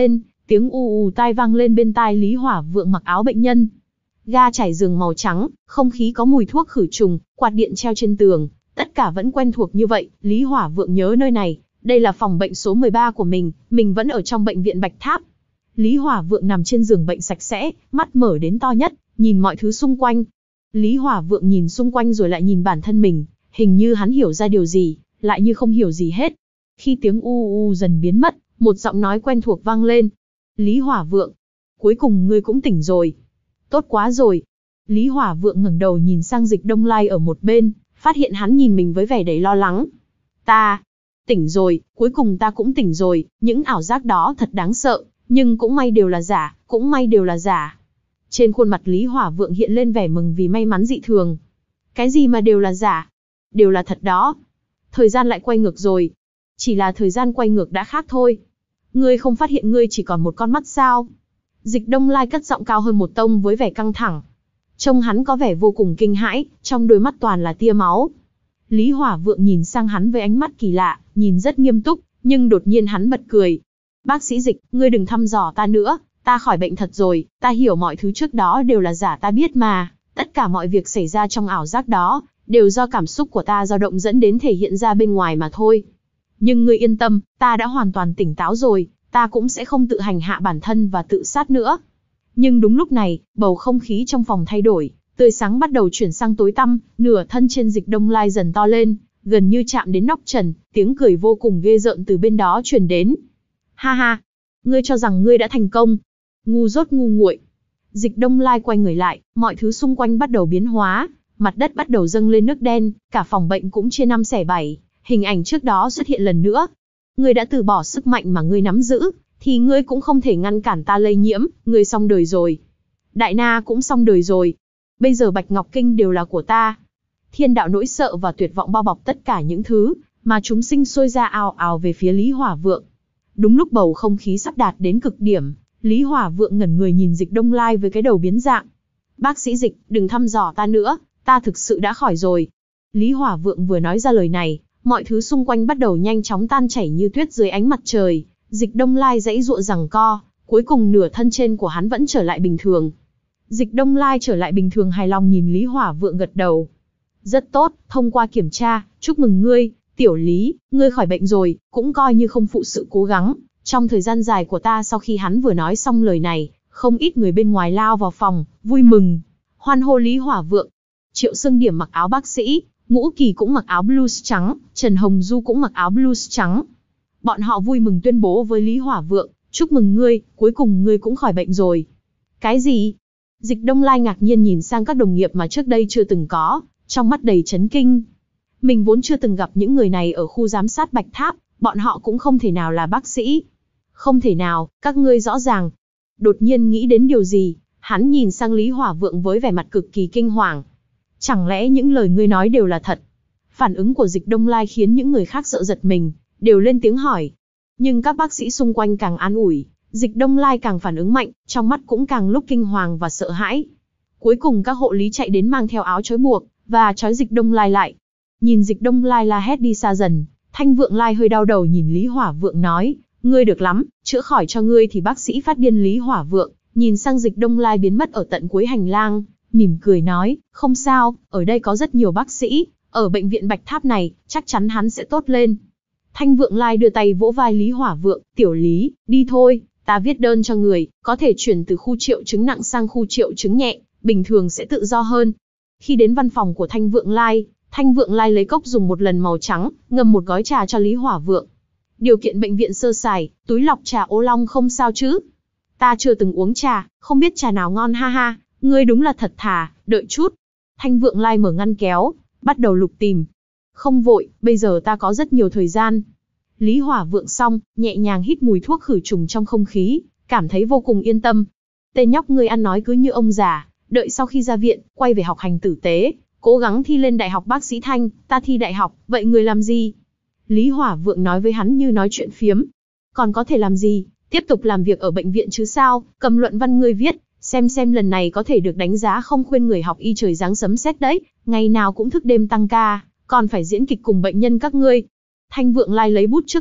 Tiếng ù ù tai vang lên bên tai Lý Hỏa Vượng mặc áo bệnh nhân. Ga trải giường màu trắng, không khí có mùi thuốc khử trùng, quạt điện treo trên tường, tất cả vẫn quen thuộc như vậy. Lý Hỏa Vượng nhớ nơi này, đây là phòng bệnh số mười ba của mình, mình vẫn ở trong bệnh viện Bạch Tháp. Lý Hỏa Vượng nằm trên giường bệnh sạch sẽ, mắt mở đến to nhất, nhìn mọi thứ xung quanh. Lý Hỏa Vượng nhìn xung quanh rồi lại nhìn bản thân mình, hình như hắn hiểu ra điều gì, lại như không hiểu gì hết. Khi tiếng u u dần biến mất, một giọng nói quen thuộc vang lên. Lý Hỏa Vượng, cuối cùng ngươi cũng tỉnh rồi. Tốt quá rồi. Lý Hỏa Vượng ngẩng đầu nhìn sang Dịch Đông Lai ở một bên, phát hiện hắn nhìn mình với vẻ đầy lo lắng. Ta, tỉnh rồi, cuối cùng ta cũng tỉnh rồi, những ảo giác đó thật đáng sợ, nhưng cũng may đều là giả, cũng may đều là giả. Trên khuôn mặt Lý Hỏa Vượng hiện lên vẻ mừng vì may mắn dị thường. Cái gì mà đều là giả? Đều là thật đó. Thời gian lại quay ngược rồi. Chỉ là thời gian quay ngược đã khác thôi. Ngươi không phát hiện ngươi chỉ còn một con mắt sao? Dịch Đông Lai cất giọng cao hơn một tông với vẻ căng thẳng. Trông hắn có vẻ vô cùng kinh hãi, trong đôi mắt toàn là tia máu. Lý Hỏa Vượng nhìn sang hắn với ánh mắt kỳ lạ, nhìn rất nghiêm túc, nhưng đột nhiên hắn bật cười. Bác sĩ Dịch, ngươi đừng thăm dò ta nữa, ta khỏi bệnh thật rồi, ta hiểu mọi thứ trước đó đều là giả, ta biết mà, tất cả mọi việc xảy ra trong ảo giác đó, đều do cảm xúc của ta dao động dẫn đến thể hiện ra bên ngoài mà thôi. Nhưng ngươi yên tâm, ta đã hoàn toàn tỉnh táo rồi, ta cũng sẽ không tự hành hạ bản thân và tự sát nữa. Nhưng đúng lúc này, bầu không khí trong phòng thay đổi, tươi sáng bắt đầu chuyển sang tối tăm, nửa thân trên Dịch Đông Lai dần to lên, gần như chạm đến nóc trần, tiếng cười vô cùng ghê rợn từ bên đó truyền đến. Ha ha, ngươi cho rằng ngươi đã thành công. Ngu dốt ngu nguội. Dịch Đông Lai quay người lại, mọi thứ xung quanh bắt đầu biến hóa, mặt đất bắt đầu dâng lên nước đen, cả phòng bệnh cũng chia năm xẻ bảy, hình ảnh trước đó xuất hiện lần nữa. Ngươi đã từ bỏ sức mạnh mà ngươi nắm giữ, thì ngươi cũng không thể ngăn cản ta lây nhiễm, ngươi xong đời rồi. Đại Na cũng xong đời rồi. Bây giờ Bạch Ngọc Kinh đều là của ta. Thiên đạo nỗi sợ và tuyệt vọng bao bọc tất cả những thứ mà chúng sinh sôi ra ào ào về phía Lý Hỏa Vượng. Đúng lúc bầu không khí sắp đạt đến cực điểm, Lý Hỏa Vượng ngẩn người nhìn Dịch Đông Lai với cái đầu biến dạng. Bác sĩ Dịch, đừng thăm dò ta nữa, ta thực sự đã khỏi rồi. Lý Hỏa Vượng vừa nói ra lời này, mọi thứ xung quanh bắt đầu nhanh chóng tan chảy như tuyết dưới ánh mặt trời. Dịch Đông Lai giãy giụa giằng co, cuối cùng nửa thân trên của hắn vẫn trở lại bình thường. Dịch Đông Lai trở lại bình thường hài lòng nhìn Lý Hỏa Vượng gật đầu. Rất tốt, thông qua kiểm tra, chúc mừng ngươi, Tiểu Lý, ngươi khỏi bệnh rồi, cũng coi như không phụ sự cố gắng. Trong thời gian dài của ta. Sau khi hắn vừa nói xong lời này, không ít người bên ngoài lao vào phòng, vui mừng, hoan hô Lý Hỏa Vượng. Triệu Sương Điểm mặc áo bác sĩ, Ngũ Kỳ cũng mặc áo blues trắng, Trần Hồng Du cũng mặc áo blues trắng. Bọn họ vui mừng tuyên bố với Lý Hỏa Vượng, chúc mừng ngươi, cuối cùng ngươi cũng khỏi bệnh rồi. Cái gì? Dịch Đông Lai ngạc nhiên nhìn sang các đồng nghiệp mà trước đây chưa từng có, trong mắt đầy chấn kinh. Mình vốn chưa từng gặp những người này ở khu giám sát Bạch Tháp, bọn họ cũng không thể nào là bác sĩ. Không thể nào, các ngươi rõ ràng. Đột nhiên nghĩ đến điều gì, hắn nhìn sang Lý Hỏa Vượng với vẻ mặt cực kỳ kinh hoàng. Chẳng lẽ những lời ngươi nói đều là thật? Phản ứng của Dịch Đông Lai khiến những người khác sợ giật mình, đều lên tiếng hỏi. Nhưng các bác sĩ xung quanh càng an ủi, Dịch Đông Lai càng phản ứng mạnh, trong mắt cũng càng lúc kinh hoàng và sợ hãi. Cuối cùng các hộ lý chạy đến mang theo áo trói buộc, và trói Dịch Đông Lai lại. Nhìn Dịch Đông Lai la hét đi xa dần, Thanh Vượng Lai hơi đau đầu nhìn Lý Hỏa Vượng nói, ngươi được lắm, chữa khỏi cho ngươi thì bác sĩ phát điên. Lý Hỏa Vượng nhìn sang Dịch Đông Lai biến mất ở tận cuối hành lang, mỉm cười nói, không sao, ở đây có rất nhiều bác sĩ, ở bệnh viện Bạch Tháp này, chắc chắn hắn sẽ tốt lên. Thanh Vượng Lai đưa tay vỗ vai Lý Hỏa Vượng, Tiểu Lý, đi thôi, ta viết đơn cho người, có thể chuyển từ khu triệu chứng nặng sang khu triệu chứng nhẹ, bình thường sẽ tự do hơn. Khi đến văn phòng của Thanh Vượng Lai, Thanh Vượng Lai lấy cốc dùng một lần màu trắng, ngâm một gói trà cho Lý Hỏa Vượng. Điều kiện bệnh viện sơ sài, túi lọc trà ô long không sao chứ? Ta chưa từng uống trà, không biết trà nào ngon ha ha, ngươi đúng là thật thà, đợi chút. Thanh Vượng Lai mở ngăn kéo, bắt đầu lục tìm. Không vội, bây giờ ta có rất nhiều thời gian. Lý Hỏa Vượng xong, nhẹ nhàng hít mùi thuốc khử trùng trong không khí, cảm thấy vô cùng yên tâm. Tên nhóc ngươi ăn nói cứ như ông già, đợi sau khi ra viện, quay về học hành tử tế, cố gắng thi lên đại học bác sĩ Thanh, ta thi đại học, vậy người làm gì? Lý Hỏa Vượng nói với hắn như nói chuyện phiếm. Còn có thể làm gì, tiếp tục làm việc ở bệnh viện chứ sao, cầm luận văn ngươi viết, xem xem lần này có thể được đánh giá không. Khuyên người học y trời giáng sấm sét đấy, ngày nào cũng thức đêm tăng ca, còn phải diễn kịch cùng bệnh nhân các ngươi. Thanh Vượng Lai lấy bút trước ngực,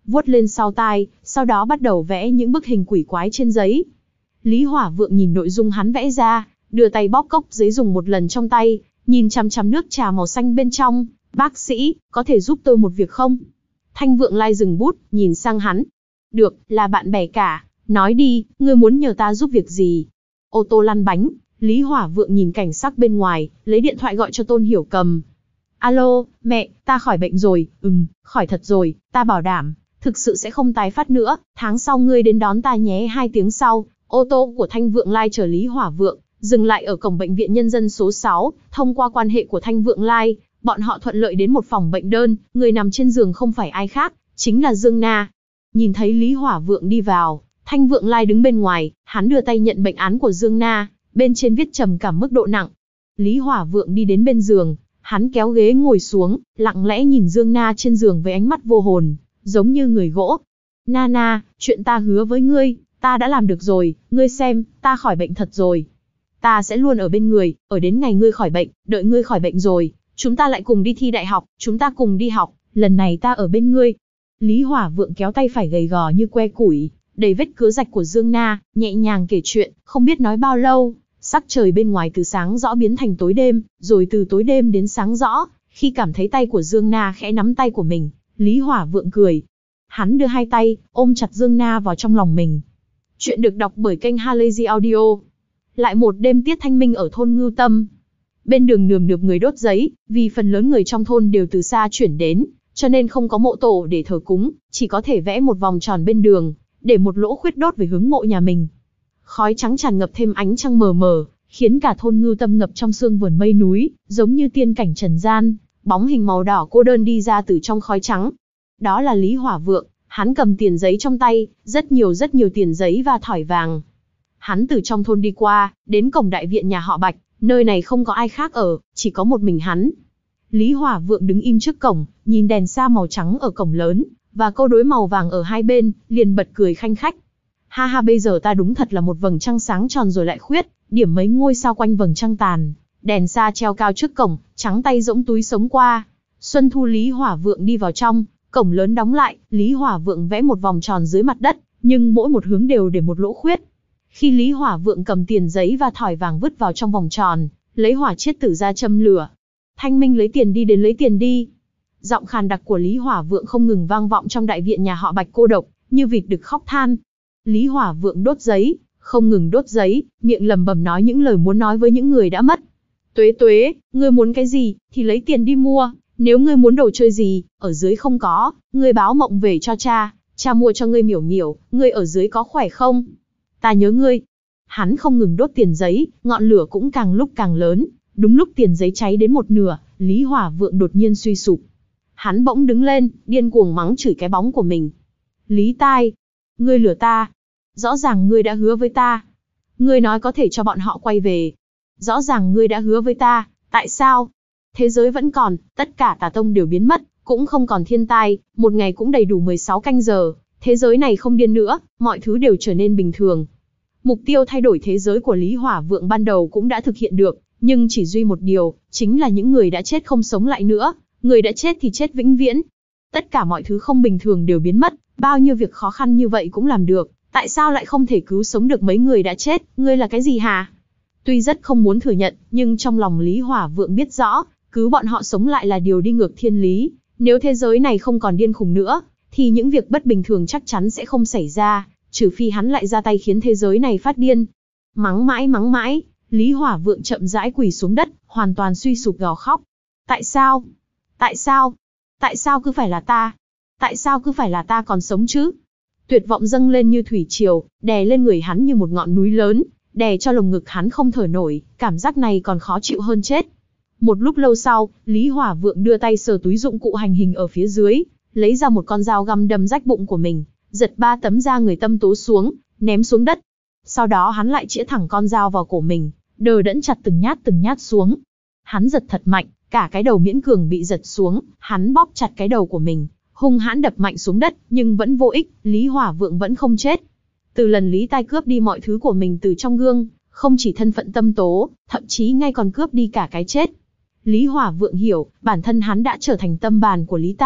vuốt lên sau tai, sau đó bắt đầu vẽ những bức hình quỷ quái trên giấy. Lý Hỏa Vượng nhìn nội dung hắn vẽ ra, đưa tay bóp cốc giấy dùng một lần trong tay, nhìn chằm chằm nước trà màu xanh bên trong. Bác sĩ, có thể giúp tôi một việc không? Thanh Vượng Lai dừng bút, nhìn sang hắn. Được, là bạn bè cả, nói đi, ngươi muốn nhờ ta giúp việc gì? Ô tô lăn bánh, Lý Hỏa Vượng nhìn cảnh sắc bên ngoài, lấy điện thoại gọi cho Tôn Hiểu Cầm. Alo, mẹ, ta khỏi bệnh rồi, ừm, khỏi thật rồi, ta bảo đảm, thực sự sẽ không tái phát nữa, tháng sau ngươi đến đón ta nhé. Hai tiếng sau, ô tô của Thanh Vượng Lai chở Lý Hỏa Vượng, dừng lại ở cổng bệnh viện nhân dân số sáu, thông qua quan hệ của Thanh Vượng Lai, bọn họ thuận lợi đến một phòng bệnh đơn, người nằm trên giường không phải ai khác, chính là Dương Na. Nhìn thấy Lý Hỏa Vượng đi vào, Thanh Vượng Lai đứng bên ngoài, hắn đưa tay nhận bệnh án của Dương Na, bên trên viết trầm cảm mức độ nặng. Lý Hỏa Vượng đi đến bên giường, hắn kéo ghế ngồi xuống, lặng lẽ nhìn Dương Na trên giường với ánh mắt vô hồn, giống như người gỗ. Nana, chuyện ta hứa với ngươi, ta đã làm được rồi, ngươi xem, ta khỏi bệnh thật rồi. Ta sẽ luôn ở bên người, ở đến ngày ngươi khỏi bệnh, đợi ngươi khỏi bệnh rồi, chúng ta lại cùng đi thi đại học, chúng ta cùng đi học, lần này ta ở bên ngươi. Lý Hỏa Vượng kéo tay phải gầy gò như que củi, đầy vết cứa rạch của Dương Na, nhẹ nhàng kể chuyện, không biết nói bao lâu, sắc trời bên ngoài từ sáng rõ biến thành tối đêm, rồi từ tối đêm đến sáng rõ, khi cảm thấy tay của Dương Na khẽ nắm tay của mình, Lý Hỏa Vượng cười. Hắn đưa hai tay, ôm chặt Dương Na vào trong lòng mình. Chuyện được đọc bởi kênh Halazy Audio. Lại một đêm tiết thanh minh ở thôn Ngưu Tâm. Bên đường nườm nượp người đốt giấy, vì phần lớn người trong thôn đều từ xa chuyển đến, cho nên không có mộ tổ để thờ cúng, chỉ có thể vẽ một vòng tròn bên đường, để một lỗ khuyết đốt về hướng mộ nhà mình. Khói trắng tràn ngập thêm ánh trăng mờ mờ, khiến cả thôn Ngưu Tâm ngập trong sương vườn mây núi, giống như tiên cảnh trần gian. Bóng hình màu đỏ cô đơn đi ra từ trong khói trắng. Đó là Lý Hỏa Vượng, hắn cầm tiền giấy trong tay, rất nhiều rất nhiều tiền giấy và thỏi vàng. Hắn từ trong thôn đi qua, đến cổng đại viện nhà họ Bạch, nơi này không có ai khác ở, chỉ có một mình hắn. Lý Hỏa Vượng đứng im trước cổng, nhìn đèn sa màu trắng ở cổng lớn, và câu đối màu vàng ở hai bên, liền bật cười khanh khách. Ha ha, bây giờ ta đúng thật là một vầng trăng sáng tròn rồi lại khuyết, điểm mấy ngôi sao quanh vầng trăng tàn. Đèn sa treo cao trước cổng, trắng tay giỗng túi sống qua. Xuân thu Lý Hỏa Vượng đi vào trong, cổng lớn đóng lại, Lý Hỏa Vượng vẽ một vòng tròn dưới mặt đất, nhưng mỗi một hướng đều để một lỗ khuyết. Khi Lý Hỏa Vượng cầm tiền giấy và thỏi vàng vứt vào trong vòng tròn, lấy hỏa chiết tử ra châm lửa. Thanh Minh lấy tiền đi, đến lấy tiền đi. Giọng khàn đặc của Lý Hỏa Vượng không ngừng vang vọng trong đại viện nhà họ Bạch cô độc, như vịt đực khóc than. Lý Hỏa Vượng đốt giấy, không ngừng đốt giấy, miệng lẩm bẩm nói những lời muốn nói với những người đã mất. Tuế Tuế, ngươi muốn cái gì, thì lấy tiền đi mua. Nếu ngươi muốn đồ chơi gì, ở dưới không có, ngươi báo mộng về cho cha, cha mua cho ngươi. Miểu Miểu, ngươi ở dưới có khỏe không? Ta nhớ ngươi. Hắn không ngừng đốt tiền giấy, ngọn lửa cũng càng lúc càng lớn. Đúng lúc tiền giấy cháy đến một nửa, Lý Hỏa Vượng đột nhiên suy sụp. Hắn bỗng đứng lên, điên cuồng mắng chửi cái bóng của mình. Lý Tai, ngươi lừa ta. Rõ ràng ngươi đã hứa với ta. Ngươi nói có thể cho bọn họ quay về. Rõ ràng ngươi đã hứa với ta, tại sao? Thế giới vẫn còn, tất cả tà tông đều biến mất, cũng không còn thiên tai, một ngày cũng đầy đủ mười sáu canh giờ, thế giới này không điên nữa, mọi thứ đều trở nên bình thường. Mục tiêu thay đổi thế giới của Lý Hỏa Vượng ban đầu cũng đã thực hiện được, nhưng chỉ duy một điều, chính là những người đã chết không sống lại nữa, người đã chết thì chết vĩnh viễn. Tất cả mọi thứ không bình thường đều biến mất, bao nhiêu việc khó khăn như vậy cũng làm được, tại sao lại không thể cứu sống được mấy người đã chết, ngươi là cái gì hả? Tuy rất không muốn thừa nhận, nhưng trong lòng Lý Hỏa Vượng biết rõ, cứu bọn họ sống lại là điều đi ngược thiên lý. Nếu thế giới này không còn điên khùng nữa, thì những việc bất bình thường chắc chắn sẽ không xảy ra, trừ phi hắn lại ra tay khiến thế giới này phát điên. Mắng mãi mắng mãi, Lý Hỏa Vượng chậm rãi quỳ xuống đất, hoàn toàn suy sụp gào khóc. Tại sao? Tại sao? Tại sao cứ phải là ta? Tại sao cứ phải là ta còn sống chứ? Tuyệt vọng dâng lên như thủy triều, đè lên người hắn như một ngọn núi lớn, đè cho lồng ngực hắn không thở nổi, cảm giác này còn khó chịu hơn chết. Một lúc lâu sau, Lý Hỏa Vượng đưa tay sờ túi dụng cụ hành hình ở phía dưới, lấy ra một con dao găm đâm rách bụng của mình, giật ba tấm da người tâm tố xuống, ném xuống đất. Sau đó hắn lại chĩa thẳng con dao vào cổ mình, đờ đẫn chặt từng nhát từng nhát xuống. Hắn giật thật mạnh, cả cái đầu miễn cường bị giật xuống, hắn bóp chặt cái đầu của mình, hung hãn đập mạnh xuống đất, nhưng vẫn vô ích, Lý Hỏa Vượng vẫn không chết. Từ lần Lý Tai cướp đi mọi thứ của mình từ trong gương, không chỉ thân phận tâm tố, thậm chí ngay còn cướp đi cả cái chết. Lý Hỏa Vượng hiểu, bản thân hắn đã trở thành tâm bàn của Lý Tai,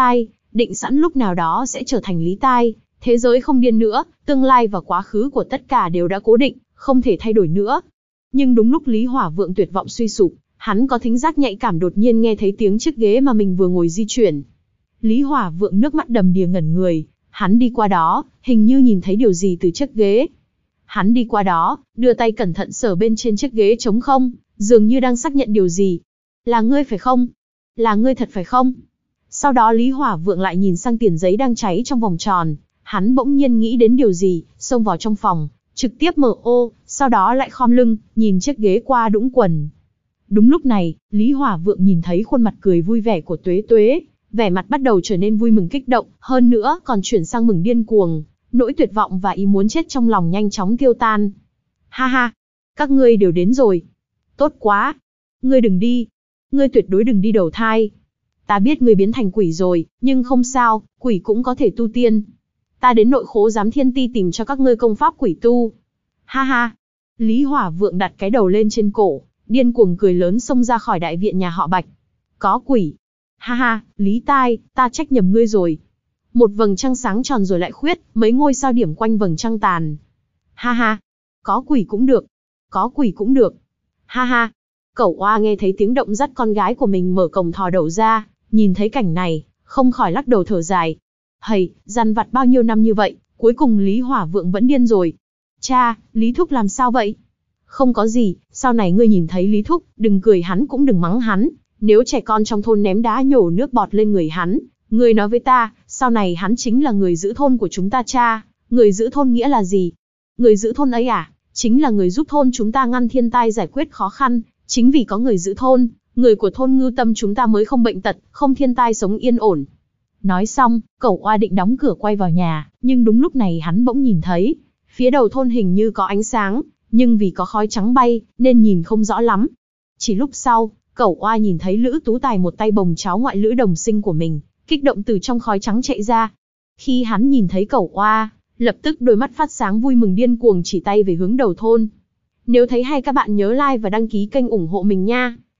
định sẵn lúc nào đó sẽ trở thành Lý Tai, thế giới không điên nữa, tương lai và quá khứ của tất cả đều đã cố định, không thể thay đổi nữa. Nhưng đúng lúc Lý Hỏa Vượng tuyệt vọng suy sụp, hắn có thính giác nhạy cảm đột nhiên nghe thấy tiếng chiếc ghế mà mình vừa ngồi di chuyển. Lý Hỏa Vượng nước mắt đầm đìa ngẩn người, hắn đi qua đó, hình như nhìn thấy điều gì từ chiếc ghế. Hắn đi qua đó, đưa tay cẩn thận sờ bên trên chiếc ghế trống không, dường như đang xác nhận điều gì. Là ngươi phải không? Là ngươi thật phải không? Sau đó Lý Hỏa Vượng lại nhìn sang tiền giấy đang cháy trong vòng tròn, hắn bỗng nhiên nghĩ đến điều gì, xông vào trong phòng, trực tiếp mở ô, sau đó lại khom lưng, nhìn chiếc ghế qua đũng quần. Đúng lúc này, Lý Hỏa Vượng nhìn thấy khuôn mặt cười vui vẻ của Tuế Tuế, vẻ mặt bắt đầu trở nên vui mừng kích động, hơn nữa còn chuyển sang mừng điên cuồng, nỗi tuyệt vọng và ý muốn chết trong lòng nhanh chóng tiêu tan. Ha ha, các ngươi đều đến rồi. Tốt quá. Ngươi đừng đi. Ngươi tuyệt đối đừng đi đầu thai. Ta biết ngươi biến thành quỷ rồi, nhưng không sao, quỷ cũng có thể tu tiên. Ta đến nội khố giám thiên ti tìm cho các ngươi công pháp quỷ tu. Ha ha. Lý Hỏa Vượng đặt cái đầu lên trên cổ, điên cuồng cười lớn xông ra khỏi đại viện nhà họ Bạch. Có quỷ. Ha ha, Lý Tai, ta trách nhầm ngươi rồi. Một vầng trăng sáng tròn rồi lại khuyết, mấy ngôi sao điểm quanh vầng trăng tàn. Ha ha, có quỷ cũng được. Có quỷ cũng được. Ha ha. Cẩu Oa nghe thấy tiếng động dắt con gái của mình mở cổng thò đầu ra, nhìn thấy cảnh này, không khỏi lắc đầu thở dài. Hầy, dằn vặt bao nhiêu năm như vậy, cuối cùng Lý Hỏa Vượng vẫn điên rồi. Cha, Lý Thúc làm sao vậy? Không có gì, sau này ngươi nhìn thấy Lý Thúc, đừng cười hắn cũng đừng mắng hắn. Nếu trẻ con trong thôn ném đá nhổ nước bọt lên người hắn, ngươi nói với ta, sau này hắn chính là người giữ thôn của chúng ta cha. Người giữ thôn nghĩa là gì? Người giữ thôn ấy à? Chính là người giúp thôn chúng ta ngăn thiên tai giải quyết khó khăn. Chính vì có người giữ thôn, người của thôn Ngưu Tâm chúng ta mới không bệnh tật, không thiên tai sống yên ổn. Nói xong, Cẩu Oa định đóng cửa quay vào nhà, nhưng đúng lúc này hắn bỗng nhìn thấy, phía đầu thôn hình như có ánh sáng, nhưng vì có khói trắng bay, nên nhìn không rõ lắm. Chỉ lúc sau, Cẩu Oa nhìn thấy Lữ Tú Tài một tay bồng cháu ngoại Lữ đồng sinh của mình, kích động từ trong khói trắng chạy ra. Khi hắn nhìn thấy Cẩu Oa, lập tức đôi mắt phát sáng vui mừng điên cuồng chỉ tay về hướng đầu thôn. Nếu thấy hay các bạn nhớ like và đăng ký kênh ủng hộ mình nha.